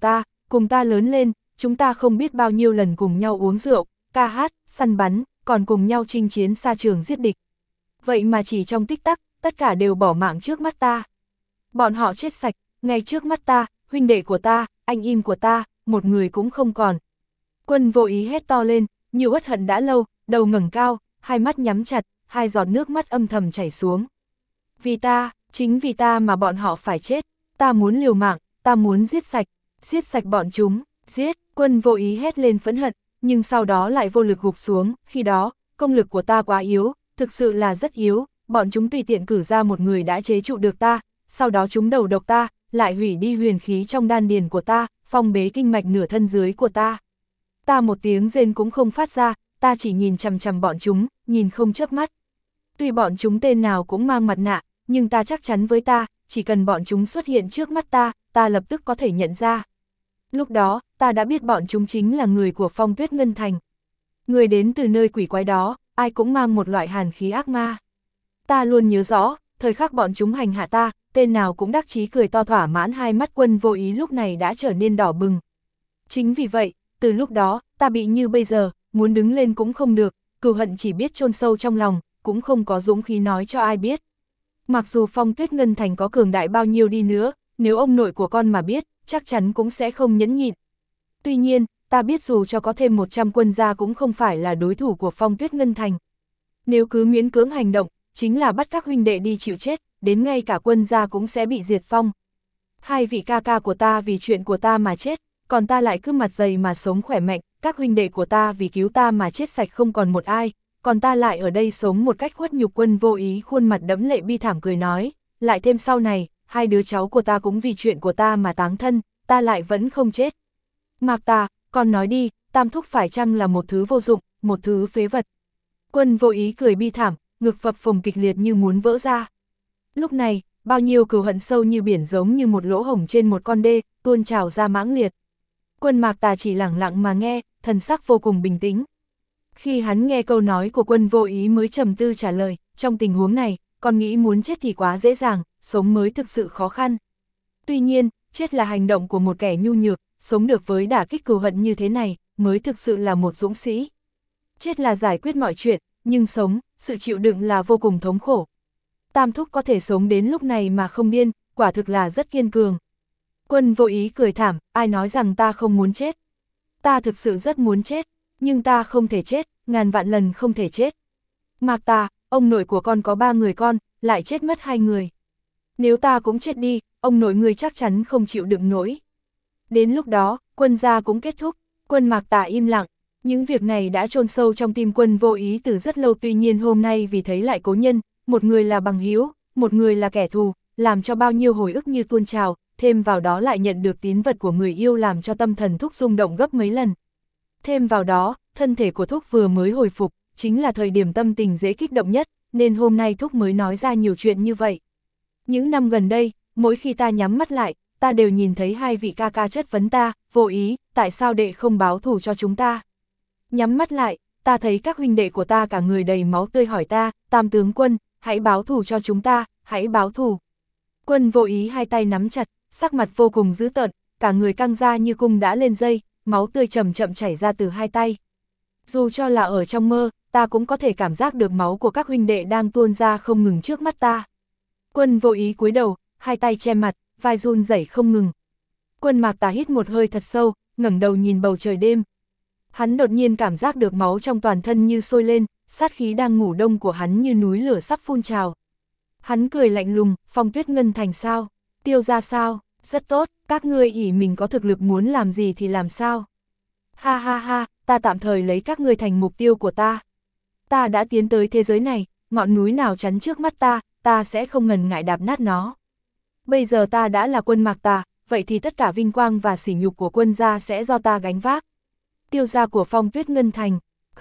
cùng ta lớn lên, chúng ta không biết bao nhiêu lần cùng nhau uống rượu, ca hát, săn bắn, còn cùng nhau chinh chiến xa trường giết địch. Vậy mà chỉ trong tích tắc, tất cả đều bỏ mạng trước mắt ta. Bọn họ chết sạch, ngay trước mắt ta, huynh đệ của ta, anh em của ta, một người cũng không còn. Quân Vô Ý hét to lên, như uất hận đã lâu, đầu ngẩng cao, hai mắt nhắm chặt, hai giọt nước mắt âm thầm chảy xuống. Vì ta, chính vì ta mà bọn họ phải chết, ta muốn liều mạng, ta muốn giết sạch bọn chúng, giết. Quân Vô Ý hét lên phẫn hận, nhưng sau đó lại vô lực gục xuống, khi đó, công lực của ta quá yếu, thực sự là rất yếu, bọn chúng tùy tiện cử ra một người đã chế trụ được ta, sau đó chúng đầu độc ta, lại hủy đi huyền khí trong đan điền của ta, phong bế kinh mạch nửa thân dưới của ta. Ta một tiếng rên cũng không phát ra, ta chỉ nhìn chằm chằm bọn chúng, nhìn không chớp mắt. Tuy bọn chúng tên nào cũng mang mặt nạ, nhưng ta chắc chắn với ta, chỉ cần bọn chúng xuất hiện trước mắt ta lập tức có thể nhận ra. Lúc đó, ta đã biết bọn chúng chính là người của Phong Tuyết Ngân Thành. Người đến từ nơi quỷ quái đó, ai cũng mang một loại hàn khí ác ma. Ta luôn nhớ rõ, thời khắc bọn chúng hành hạ ta, tên nào cũng đắc chí cười to thỏa mãn, hai mắt Quân Vô Ý lúc này đã trở nên đỏ bừng. Chính vì vậy, từ lúc đó, ta bị như bây giờ, muốn đứng lên cũng không được, cừu hận chỉ biết chôn sâu trong lòng, cũng không có dũng khí nói cho ai biết. Mặc dù Phong Tuyết Ngân Thành có cường đại bao nhiêu đi nữa, nếu ông nội của con mà biết, chắc chắn cũng sẽ không nhẫn nhịn. Tuy nhiên, ta biết dù cho có thêm 100 quân gia cũng không phải là đối thủ của Phong Tuyết Ngân Thành. Nếu cứ miễn cưỡng hành động, chính là bắt các huynh đệ đi chịu chết, đến ngay cả quân gia cũng sẽ bị diệt phong. Hai vị ca ca của ta vì chuyện của ta mà chết, còn ta lại cứ mặt dày mà sống khỏe mạnh, các huynh đệ của ta vì cứu ta mà chết sạch không còn một ai, còn ta lại ở đây sống một cách khuất nhục. Quân Vô Ý khuôn mặt đẫm lệ bi thảm cười nói, lại thêm sau này, hai đứa cháu của ta cũng vì chuyện của ta mà táng thân, ta lại vẫn không chết. Mạc Tà, con nói đi, Tam thúc phải chăng là một thứ vô dụng, một thứ phế vật? Quân Vô Ý cười bi thảm, ngực phập phồng kịch liệt như muốn vỡ ra. Lúc này, bao nhiêu cừu hận sâu như biển giống như một lỗ hổng trên một con đê, tuôn trào ra mãng liệt. Quân Mạc Tà chỉ lẳng lặng mà nghe, thần sắc vô cùng bình tĩnh. Khi hắn nghe câu nói của Quân Vô Ý mới trầm tư trả lời, trong tình huống này, con nghĩ muốn chết thì quá dễ dàng, sống mới thực sự khó khăn. Tuy nhiên, chết là hành động của một kẻ nhu nhược, sống được với đả kích cừu hận như thế này, mới thực sự là một dũng sĩ. Chết là giải quyết mọi chuyện, nhưng sống, sự chịu đựng là vô cùng thống khổ. Tam thúc có thể sống đến lúc này mà không điên, quả thực là rất kiên cường. Quân Vô Ý cười thảm, ai nói rằng ta không muốn chết. Ta thực sự rất muốn chết, nhưng ta không thể chết, ngàn vạn lần không thể chết. Mạc Tà, ông nội của con có 3 người con, lại chết mất 2 người. Nếu ta cũng chết đi, ông nội người chắc chắn không chịu đựng nổi. Đến lúc đó, quân gia cũng kết thúc. Quân Mạc Tà im lặng, những việc này đã chôn sâu trong tim Quân Vô Ý từ rất lâu, tuy nhiên hôm nay vì thấy lại cố nhân, một người là bằng hữu, một người là kẻ thù, làm cho bao nhiêu hồi ức như tuôn trào, thêm vào đó lại nhận được tín vật của người yêu làm cho tâm thần Thúc rung động gấp mấy lần. Thêm vào đó, thân thể của Thúc vừa mới hồi phục, chính là thời điểm tâm tình dễ kích động nhất, nên hôm nay Thúc mới nói ra nhiều chuyện như vậy. Những năm gần đây, mỗi khi ta nhắm mắt lại, ta đều nhìn thấy hai vị ca ca chất vấn ta, Vô Ý, tại sao đệ không báo thù cho chúng ta? Nhắm mắt lại, ta thấy các huynh đệ của ta cả người đầy máu tươi hỏi ta, Tam tướng quân, hãy báo thù cho chúng ta, hãy báo thù. Quân Vô Ý hai tay nắm chặt, sắc mặt vô cùng dữ tợn, cả người căng ra như cung đã lên dây, máu tươi chậm chậm chảy ra từ hai tay. Dù cho là ở trong mơ, ta cũng có thể cảm giác được máu của các huynh đệ đang tuôn ra không ngừng trước mắt ta. Quân Vô Ý cúi đầu, hai tay che mặt, vai run rẩy không ngừng. Quân Mạc Tà hít một hơi thật sâu, ngẩng đầu nhìn bầu trời đêm. Hắn đột nhiên cảm giác được máu trong toàn thân như sôi lên, sát khí đang ngủ đông của hắn như núi lửa sắp phun trào. Hắn cười lạnh lùng, Phong Tuyết Ngân Thành sao? Tiêu gia sao? Rất tốt, các ngươi ỷ mình có thực lực muốn làm gì thì làm sao? Ha ha ha, ta tạm thời lấy các ngươi thành mục tiêu của ta. Ta đã tiến tới thế giới này, ngọn núi nào chắn trước mắt ta sẽ không ngần ngại đạp nát nó. Bây giờ ta đã là Quân Mạc Tà, vậy thì tất cả vinh quang và sỉ nhục của quân gia sẽ do ta gánh vác. Tiêu gia của Phong Tuyết Ngân Thành,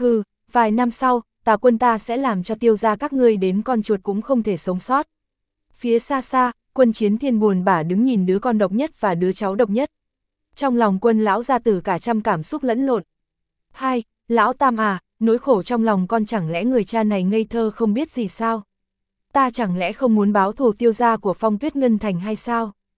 vài năm sau, Tà quân ta sẽ làm cho tiêu gia các ngươi đến con chuột cũng không thể sống sót. Phía xa xa, Quân Chiến Thiên buồn bã đứng nhìn đứa con độc nhất và đứa cháu độc nhất. Trong lòng Quân lão gia tử cả trăm cảm xúc lẫn lộn. Hai, lão Tam à, nỗi khổ trong lòng con chẳng lẽ người cha này ngây thơ không biết gì sao? Ta chẳng lẽ không muốn báo thù tiêu gia của Phong Tuyết Ngân Thành hay sao?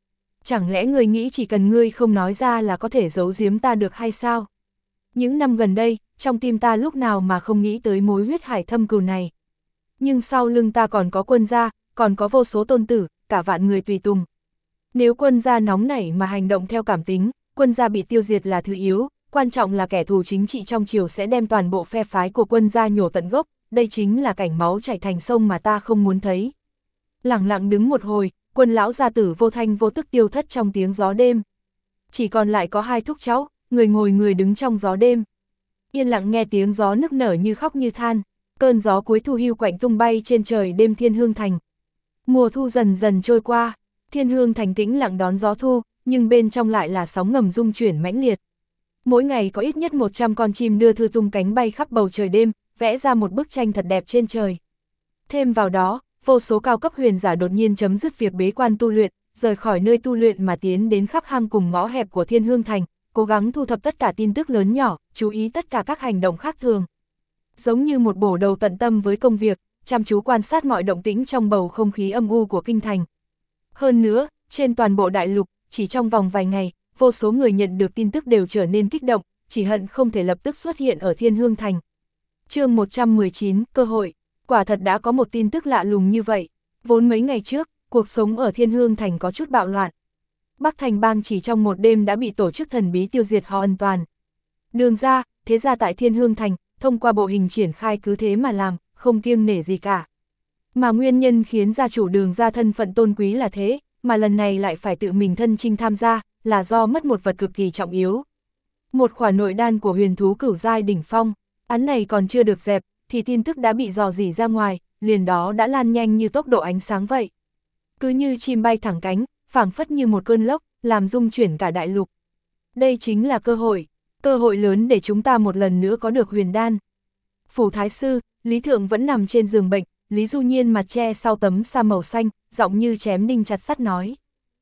Chẳng lẽ ngươi nghĩ chỉ cần ngươi không nói ra là có thể giấu giếm ta được hay sao? Những năm gần đây, trong tim ta lúc nào mà không nghĩ tới mối huyết hải thâm cừu này. Nhưng sau lưng ta còn có quân gia, còn có vô số tôn tử, cả vạn người tùy tùng. Nếu quân gia nóng nảy mà hành động theo cảm tính, quân gia bị tiêu diệt là thứ yếu, quan trọng là kẻ thù chính trị trong triều sẽ đem toàn bộ phe phái của quân gia nhổ tận gốc, đây chính là cảnh máu chảy thành sông mà ta không muốn thấy. Lẳng lặng đứng một hồi, quân lão gia tử vô thanh vô tức tiêu thất trong tiếng gió đêm. Chỉ còn lại có hai thúc cháu, người ngồi người đứng trong gió đêm. Yên lặng nghe tiếng gió nức nở như khóc như than, cơn gió cuối thu hiu quạnh tung bay trên trời đêm Thiên Hương Thành. Mùa thu dần dần trôi qua, Thiên Hương Thành tĩnh lặng đón gió thu, nhưng bên trong lại là sóng ngầm rung chuyển mãnh liệt. Mỗi ngày có ít nhất 100 con chim đưa thư tung cánh bay khắp bầu trời đêm, vẽ ra một bức tranh thật đẹp trên trời. Thêm vào đó, vô số cao cấp huyền giả đột nhiên chấm dứt việc bế quan tu luyện, rời khỏi nơi tu luyện mà tiến đến khắp hang cùng ngõ hẹp của Thiên Hương Thành, cố gắng thu thập tất cả tin tức lớn nhỏ, chú ý tất cả các hành động khác thường. Giống như một bổ đầu tận tâm với công việc, chăm chú quan sát mọi động tĩnh trong bầu không khí âm u của kinh thành. Hơn nữa, trên toàn bộ đại lục, chỉ trong vòng vài ngày, vô số người nhận được tin tức đều trở nên kích động, chỉ hận không thể lập tức xuất hiện ở Thiên Hương Thành. Chương 119, cơ hội. Quả thật đã có một tin tức lạ lùng như vậy. Vốn mấy ngày trước, cuộc sống ở Thiên Hương Thành có chút bạo loạn. Bắc Thành Bang chỉ trong một đêm đã bị tổ chức thần bí tiêu diệt hoàn toàn. Đường ra, thế ra tại Thiên Hương Thành, thông qua bộ hình triển khai cứ thế mà làm, không kiêng nể gì cả. Mà nguyên nhân khiến gia chủ Đường ra thân phận tôn quý là thế, mà lần này lại phải tự mình thân chinh tham gia, là do mất một vật cực kỳ trọng yếu. Một khỏa nội đan của huyền thú cửu giai đỉnh phong, án này còn chưa được dẹp, thì tin tức đã bị dò dỉ ra ngoài, liền đó đã lan nhanh như tốc độ ánh sáng vậy. Cứ như chim bay thẳng cánh, phảng phất như một cơn lốc, làm rung chuyển cả đại lục. Đây chính là cơ hội lớn để chúng ta một lần nữa có được huyền đan. Phủ Thái Sư, Lý Thượng vẫn nằm trên giường bệnh, Lý Du Nhiên mặt che sau tấm sa màu xanh, giọng như chém đinh chặt sắt nói.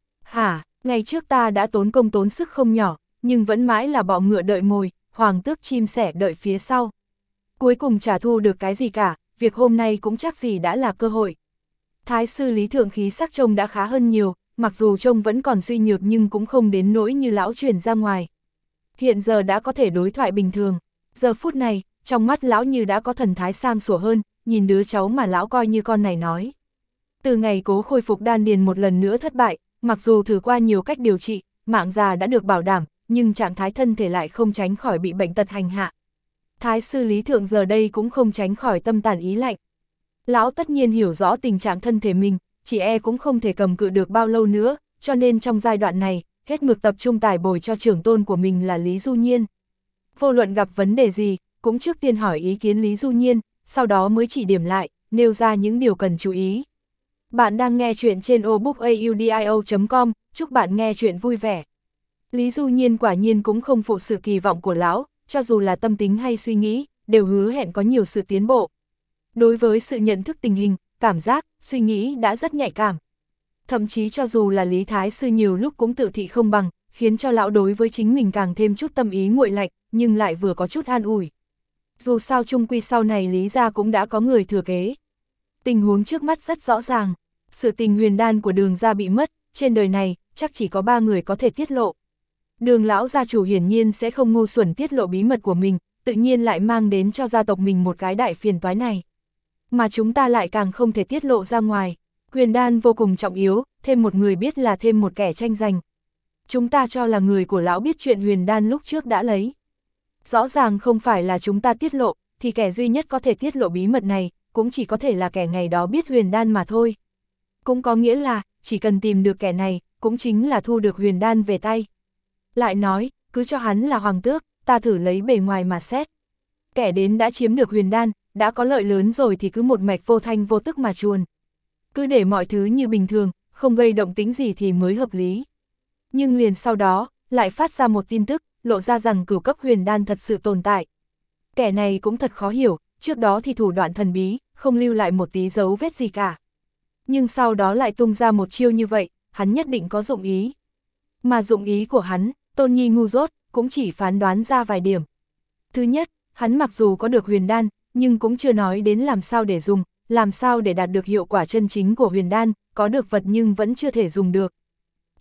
Hả, ngày trước ta đã tốn công tốn sức không nhỏ, nhưng vẫn mãi là bọ ngựa đợi mồi, hoàng tước chim sẻ đợi phía sau. Cuối cùng chả thu được cái gì cả, việc hôm nay cũng chắc gì đã là cơ hội. Thái sư Lý Thượng khí sắc trông đã khá hơn nhiều, mặc dù trông vẫn còn suy nhược nhưng cũng không đến nỗi như lão truyền ra ngoài. Hiện giờ đã có thể đối thoại bình thường, giờ phút này, trong mắt lão như đã có thần thái sang sủa hơn, nhìn đứa cháu mà lão coi như con này nói. Từ ngày cố khôi phục đan điền một lần nữa thất bại, mặc dù thử qua nhiều cách điều trị, mạng già đã được bảo đảm, nhưng trạng thái thân thể lại không tránh khỏi bị bệnh tật hành hạ. Thái sư Lý Thượng giờ đây cũng không tránh khỏi tâm tàn ý lạnh. Lão tất nhiên hiểu rõ tình trạng thân thể mình, chỉ e cũng không thể cầm cự được bao lâu nữa, cho nên trong giai đoạn này, hết mực tập trung tải bồi cho trưởng tôn của mình là Lý Du Nhiên. Vô luận gặp vấn đề gì, cũng trước tiên hỏi ý kiến Lý Du Nhiên, sau đó mới chỉ điểm lại, nêu ra những điều cần chú ý. Bạn đang nghe chuyện trên obookaudio.com, chúc bạn nghe chuyện vui vẻ. Lý Du Nhiên quả nhiên cũng không phụ sự kỳ vọng của lão, cho dù là tâm tính hay suy nghĩ, đều hứa hẹn có nhiều sự tiến bộ. Đối với sự nhận thức tình hình, cảm giác, suy nghĩ đã rất nhạy cảm. Thậm chí cho dù là Lý Thái Sư nhiều lúc cũng tự thị không bằng, khiến cho lão đối với chính mình càng thêm chút tâm ý nguội lạnh, nhưng lại vừa có chút an ủi. Dù sao chung quy sau này Lý gia cũng đã có người thừa kế. Tình huống trước mắt rất rõ ràng, sự tình huyền đan của Đường gia bị mất, trên đời này, chắc chỉ có 3 người có thể tiết lộ. Đường lão gia chủ hiển nhiên sẽ không ngu xuẩn tiết lộ bí mật của mình, tự nhiên lại mang đến cho gia tộc mình một cái đại phiền toái này. Mà chúng ta lại càng không thể tiết lộ ra ngoài. Huyền đan vô cùng trọng yếu, thêm một người biết là thêm một kẻ tranh giành. Chúng ta cho là người của lão biết chuyện huyền đan lúc trước đã lấy. Rõ ràng không phải là chúng ta tiết lộ, thì kẻ duy nhất có thể tiết lộ bí mật này, cũng chỉ có thể là kẻ ngày đó biết huyền đan mà thôi. Cũng có nghĩa là, chỉ cần tìm được kẻ này, cũng chính là thu được huyền đan về tay. Lại nói, cứ cho hắn là hoàng tước, ta thử lấy bề ngoài mà xét. Kẻ đến đã chiếm được huyền đan, đã có lợi lớn rồi thì cứ một mạch vô thanh vô tức mà chuồn. Cứ để mọi thứ như bình thường, không gây động tĩnh gì thì mới hợp lý. Nhưng liền sau đó, lại phát ra một tin tức, lộ ra rằng cửu cấp huyền đan thật sự tồn tại. Kẻ này cũng thật khó hiểu, trước đó thì thủ đoạn thần bí, không lưu lại một tí dấu vết gì cả. Nhưng sau đó lại tung ra một chiêu như vậy, hắn nhất định có dụng ý. Mà dụng ý của hắn, Tôn Nhi ngu dốt, cũng chỉ phán đoán ra vài điểm. Thứ nhất, hắn mặc dù có được huyền đan, nhưng cũng chưa nói đến làm sao để dùng, làm sao để đạt được hiệu quả chân chính của huyền đan, có được vật nhưng vẫn chưa thể dùng được.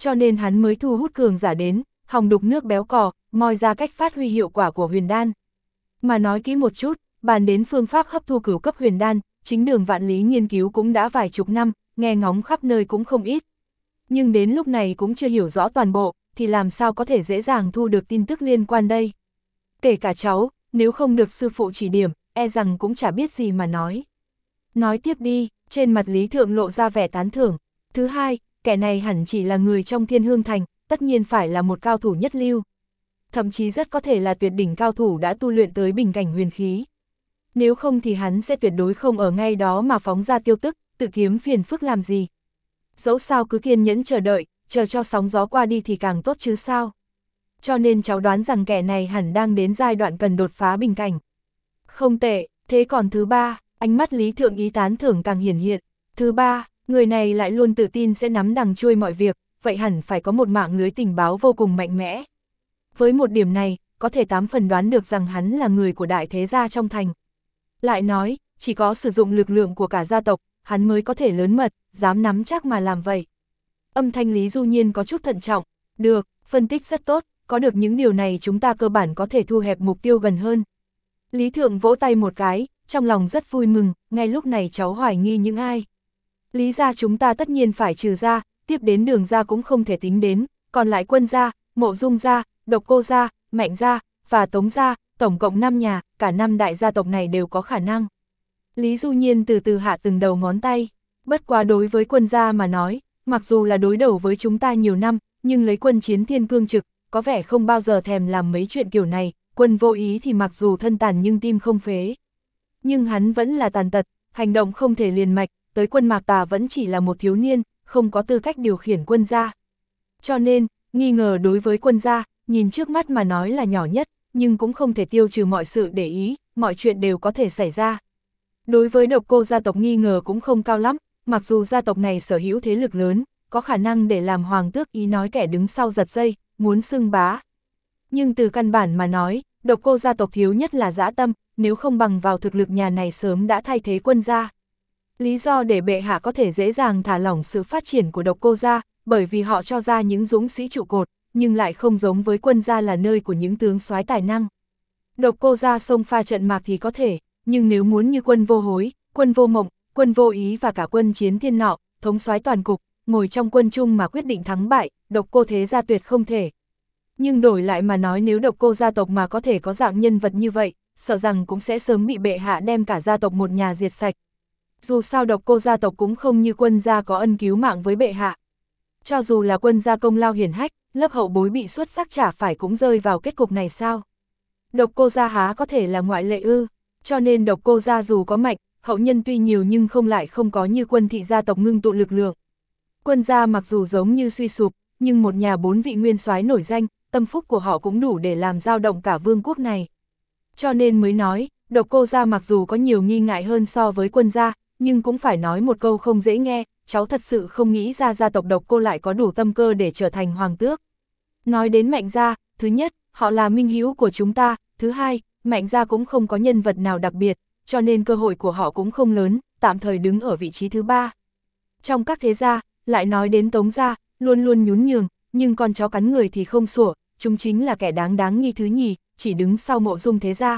cho nên hắn mới thu hút cường giả đến, hòng đục nước béo cò, moi ra cách phát huy hiệu quả của huyền đan. Mà nói kỹ một chút, bàn đến phương pháp hấp thu cửu cấp huyền đan, chính Đường Vạn Lý nghiên cứu cũng đã vài chục năm, nghe ngóng khắp nơi cũng không ít. Nhưng đến lúc này cũng chưa hiểu rõ toàn bộ, thì làm sao có thể dễ dàng thu được tin tức liên quan đây. Kể cả cháu, nếu không được sư phụ chỉ điểm, e rằng cũng chả biết gì mà nói. Nói tiếp đi, trên mặt Lý Thượng lộ ra vẻ tán thưởng. Thứ hai, kẻ này hẳn chỉ là người trong Thiên Hương Thành, tất nhiên phải là một cao thủ nhất lưu. Thậm chí rất có thể là tuyệt đỉnh cao thủ đã tu luyện tới bình cảnh huyền khí. Nếu không thì hắn sẽ tuyệt đối không ở ngay đó mà phóng ra tiêu tức, tự kiếm phiền phức làm gì. Dẫu sao cứ kiên nhẫn chờ đợi, chờ cho sóng gió qua đi thì càng tốt chứ sao. Cho nên cháu đoán rằng kẻ này hẳn đang đến giai đoạn cần đột phá bình cảnh. Không tệ, thế còn thứ ba, ánh mắt Lý Thượng ý tán thưởng càng hiển hiện. Thứ ba, người này lại luôn tự tin sẽ nắm đằng chui mọi việc, vậy hẳn phải có một mạng lưới tình báo vô cùng mạnh mẽ. Với một điểm này, có thể 8 phần đoán được rằng hắn là người của đại thế gia trong thành. Lại nói, chỉ có sử dụng lực lượng của cả gia tộc, hắn mới có thể lớn mật, dám nắm chắc mà làm vậy. Âm thanh Lý Du Nhiên có chút thận trọng. Được, phân tích rất tốt, có được những điều này chúng ta cơ bản có thể thu hẹp mục tiêu gần hơn. Lý Thượng vỗ tay một cái, trong lòng rất vui mừng, ngay lúc này cháu hoài nghi những ai. Lý gia chúng ta tất nhiên phải trừ ra, tiếp đến Đường gia cũng không thể tính đến, còn lại Quân gia, Mộ Dung gia, Độc Cô gia, Mạnh gia, và Tống gia, tổng cộng 5 nhà, cả 5 đại gia tộc này đều có khả năng. Lý Du Nhiên từ từ hạ từng đầu ngón tay, bất quá đối với Quân gia mà nói, mặc dù là đối đầu với chúng ta nhiều năm, nhưng lấy quân chiến thiên cương trực, có vẻ không bao giờ thèm làm mấy chuyện kiểu này, Quân vô ý thì mặc dù thân tàn nhưng tim không phế. Nhưng hắn vẫn là tàn tật, hành động không thể liền mạch, tới Quân Mạc Tà vẫn chỉ là một thiếu niên, không có tư cách điều khiển Quân gia. Cho nên, nghi ngờ đối với Quân gia, nhìn trước mắt mà nói là nhỏ nhất, nhưng cũng không thể tiêu trừ mọi sự để ý, mọi chuyện đều có thể xảy ra. Đối với Độc Cô gia tộc nghi ngờ cũng không cao lắm, mặc dù gia tộc này sở hữu thế lực lớn, có khả năng để làm hoàng tước ý nói kẻ đứng sau giật dây, muốn xưng bá. Nhưng từ căn bản mà nói, Độc Cô gia tộc thiếu nhất là dã tâm, nếu không bằng vào thực lực nhà này sớm đã thay thế Quân gia. Lý do để bệ hạ có thể dễ dàng thả lỏng sự phát triển của Độc Cô gia, bởi vì họ cho ra những dũng sĩ trụ cột, nhưng lại không giống với Quân gia là nơi của những tướng soái tài năng. Độc Cô gia xông pha trận mạc thì có thể, nhưng nếu muốn như Quân vô hối, Quân vô mộng, Quân vô ý và cả Quân chiến thiên nọ, thống soái toàn cục, ngồi trong quân chung mà quyết định thắng bại, Độc Cô thế gia tuyệt không thể. Nhưng đổi lại mà nói, nếu Độc Cô gia tộc mà có thể có dạng nhân vật như vậy, sợ rằng cũng sẽ sớm bị bệ hạ đem cả gia tộc một nhà diệt sạch. Dù sao Độc Cô gia tộc cũng không như Quân gia có ân cứu mạng với bệ hạ. Cho dù là Quân gia công lao hiển hách, lớp hậu bối bị xuất sắc chả phải cũng rơi vào kết cục này sao? Độc Cô gia há có thể là ngoại lệ ư? Cho nên Độc Cô gia dù có mạnh, hậu nhân tuy nhiều nhưng không có như Quân thị gia tộc ngưng tụ lực lượng. Quân gia mặc dù giống như suy sụp, nhưng một nhà 4 vị nguyên soái nổi danh, tâm phúc của họ cũng đủ để làm dao động cả vương quốc này. Cho nên mới nói, Độc Cô gia mặc dù có nhiều nghi ngại hơn so với Quân gia, nhưng cũng phải nói một câu không dễ nghe, cháu thật sự không nghĩ ra gia tộc Độc Cô lại có đủ tâm cơ để trở thành hoàng tước. Nói đến Mạnh gia, thứ nhất, họ là minh hữu của chúng ta, thứ hai, Mạnh gia cũng không có nhân vật nào đặc biệt, cho nên cơ hội của họ cũng không lớn, tạm thời đứng ở vị trí thứ 3. Trong các thế gia, lại nói đến Tống gia, luôn luôn nhún nhường, nhưng con chó cắn người thì không sủa, chúng chính là kẻ đáng nghi thứ nhì, chỉ đứng sau Mộ Dung thế gia.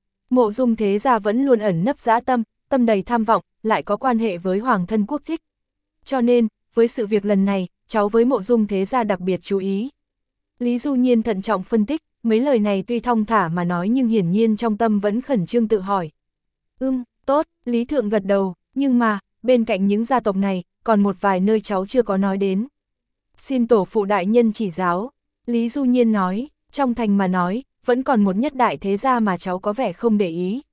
Mộ Dung thế gia vẫn luôn ẩn nấp dã tâm, tâm đầy tham vọng, lại có quan hệ với hoàng thân quốc thích. Cho nên, với sự việc lần này, cháu với Mộ Dung thế gia đặc biệt chú ý. Lý Du Nhiên thận trọng phân tích, mấy lời này tuy thong thả mà nói nhưng hiển nhiên trong tâm vẫn khẩn trương tự hỏi. Tốt, Lý Thượng gật đầu, nhưng mà, bên cạnh những gia tộc này, còn một vài nơi cháu chưa có nói đến. Xin tổ phụ đại nhân chỉ giáo, Lý Du Nhiên nói, trong thành mà nói, vẫn còn một nhất đại thế gia mà cháu có vẻ không để ý.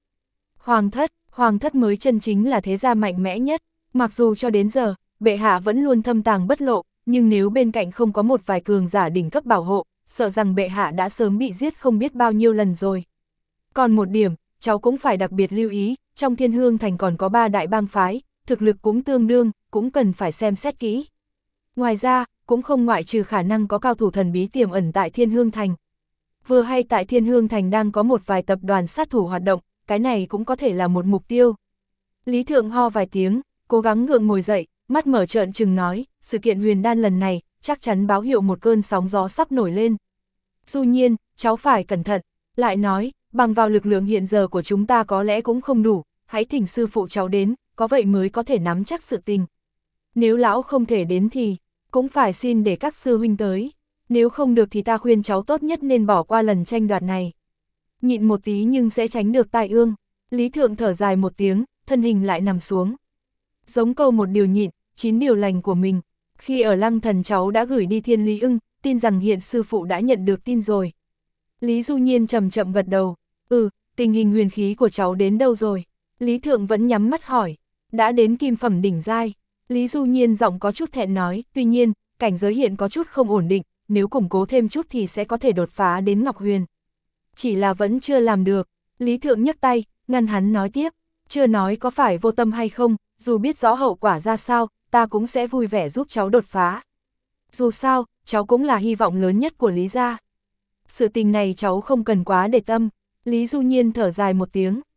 Hoàng thất mới chân chính là thế gia mạnh mẽ nhất, mặc dù cho đến giờ, bệ hạ vẫn luôn thâm tàng bất lộ, nhưng nếu bên cạnh không có một vài cường giả đỉnh cấp bảo hộ, sợ rằng bệ hạ đã sớm bị giết không biết bao nhiêu lần rồi. Còn một điểm, cháu cũng phải đặc biệt lưu ý, trong Thiên Hương Thành còn có 3 đại bang phái, thực lực cũng tương đương, cũng cần phải xem xét kỹ. Ngoài ra, cũng không ngoại trừ khả năng có cao thủ thần bí tiềm ẩn tại Thiên Hương Thành. Vừa hay tại Thiên Hương Thành đang có một vài tập đoàn sát thủ hoạt động, cái này cũng có thể là một mục tiêu. Lý Thượng ho vài tiếng, cố gắng gượng ngồi dậy, mắt mở trợn trừng nói, sự kiện huyền đan lần này, chắc chắn báo hiệu một cơn sóng gió sắp nổi lên. Du Nhiên, cháu phải cẩn thận, lại nói, bằng vào lực lượng hiện giờ của chúng ta có lẽ cũng không đủ, hãy thỉnh sư phụ cháu đến, có vậy mới có thể nắm chắc sự tình. Nếu lão không thể đến thì, cũng phải xin để các sư huynh tới, nếu không được thì ta khuyên cháu tốt nhất nên bỏ qua lần tranh đoạt này. Nhịn một tí nhưng sẽ tránh được tai ương. Lý Thượng thở dài một tiếng, thân hình lại nằm xuống. Giống câu một điều nhịn, 9 điều lành của mình. Khi ở Lăng Thần cháu đã gửi đi Thiên Lý Ưng, tin rằng hiện sư phụ đã nhận được tin rồi. Lý Du Nhiên chậm chậm gật đầu. Tình hình huyền khí của cháu đến đâu rồi? Lý Thượng vẫn nhắm mắt hỏi. Đã đến kim phẩm đỉnh giai. Lý Du Nhiên giọng có chút thẹn nói, tuy nhiên, cảnh giới hiện có chút không ổn định, nếu củng cố thêm chút thì sẽ có thể đột phá đến Ngọc Huyền. Chỉ là vẫn chưa làm được. Lý Thượng nhấc tay, ngăn hắn nói tiếp, chưa nói có phải vô tâm hay không, dù biết rõ hậu quả ra sao, ta cũng sẽ vui vẻ giúp cháu đột phá. Dù sao, cháu cũng là hy vọng lớn nhất của Lý gia. Sự tình này cháu không cần quá để tâm. Lý Du Nhiên thở dài một tiếng,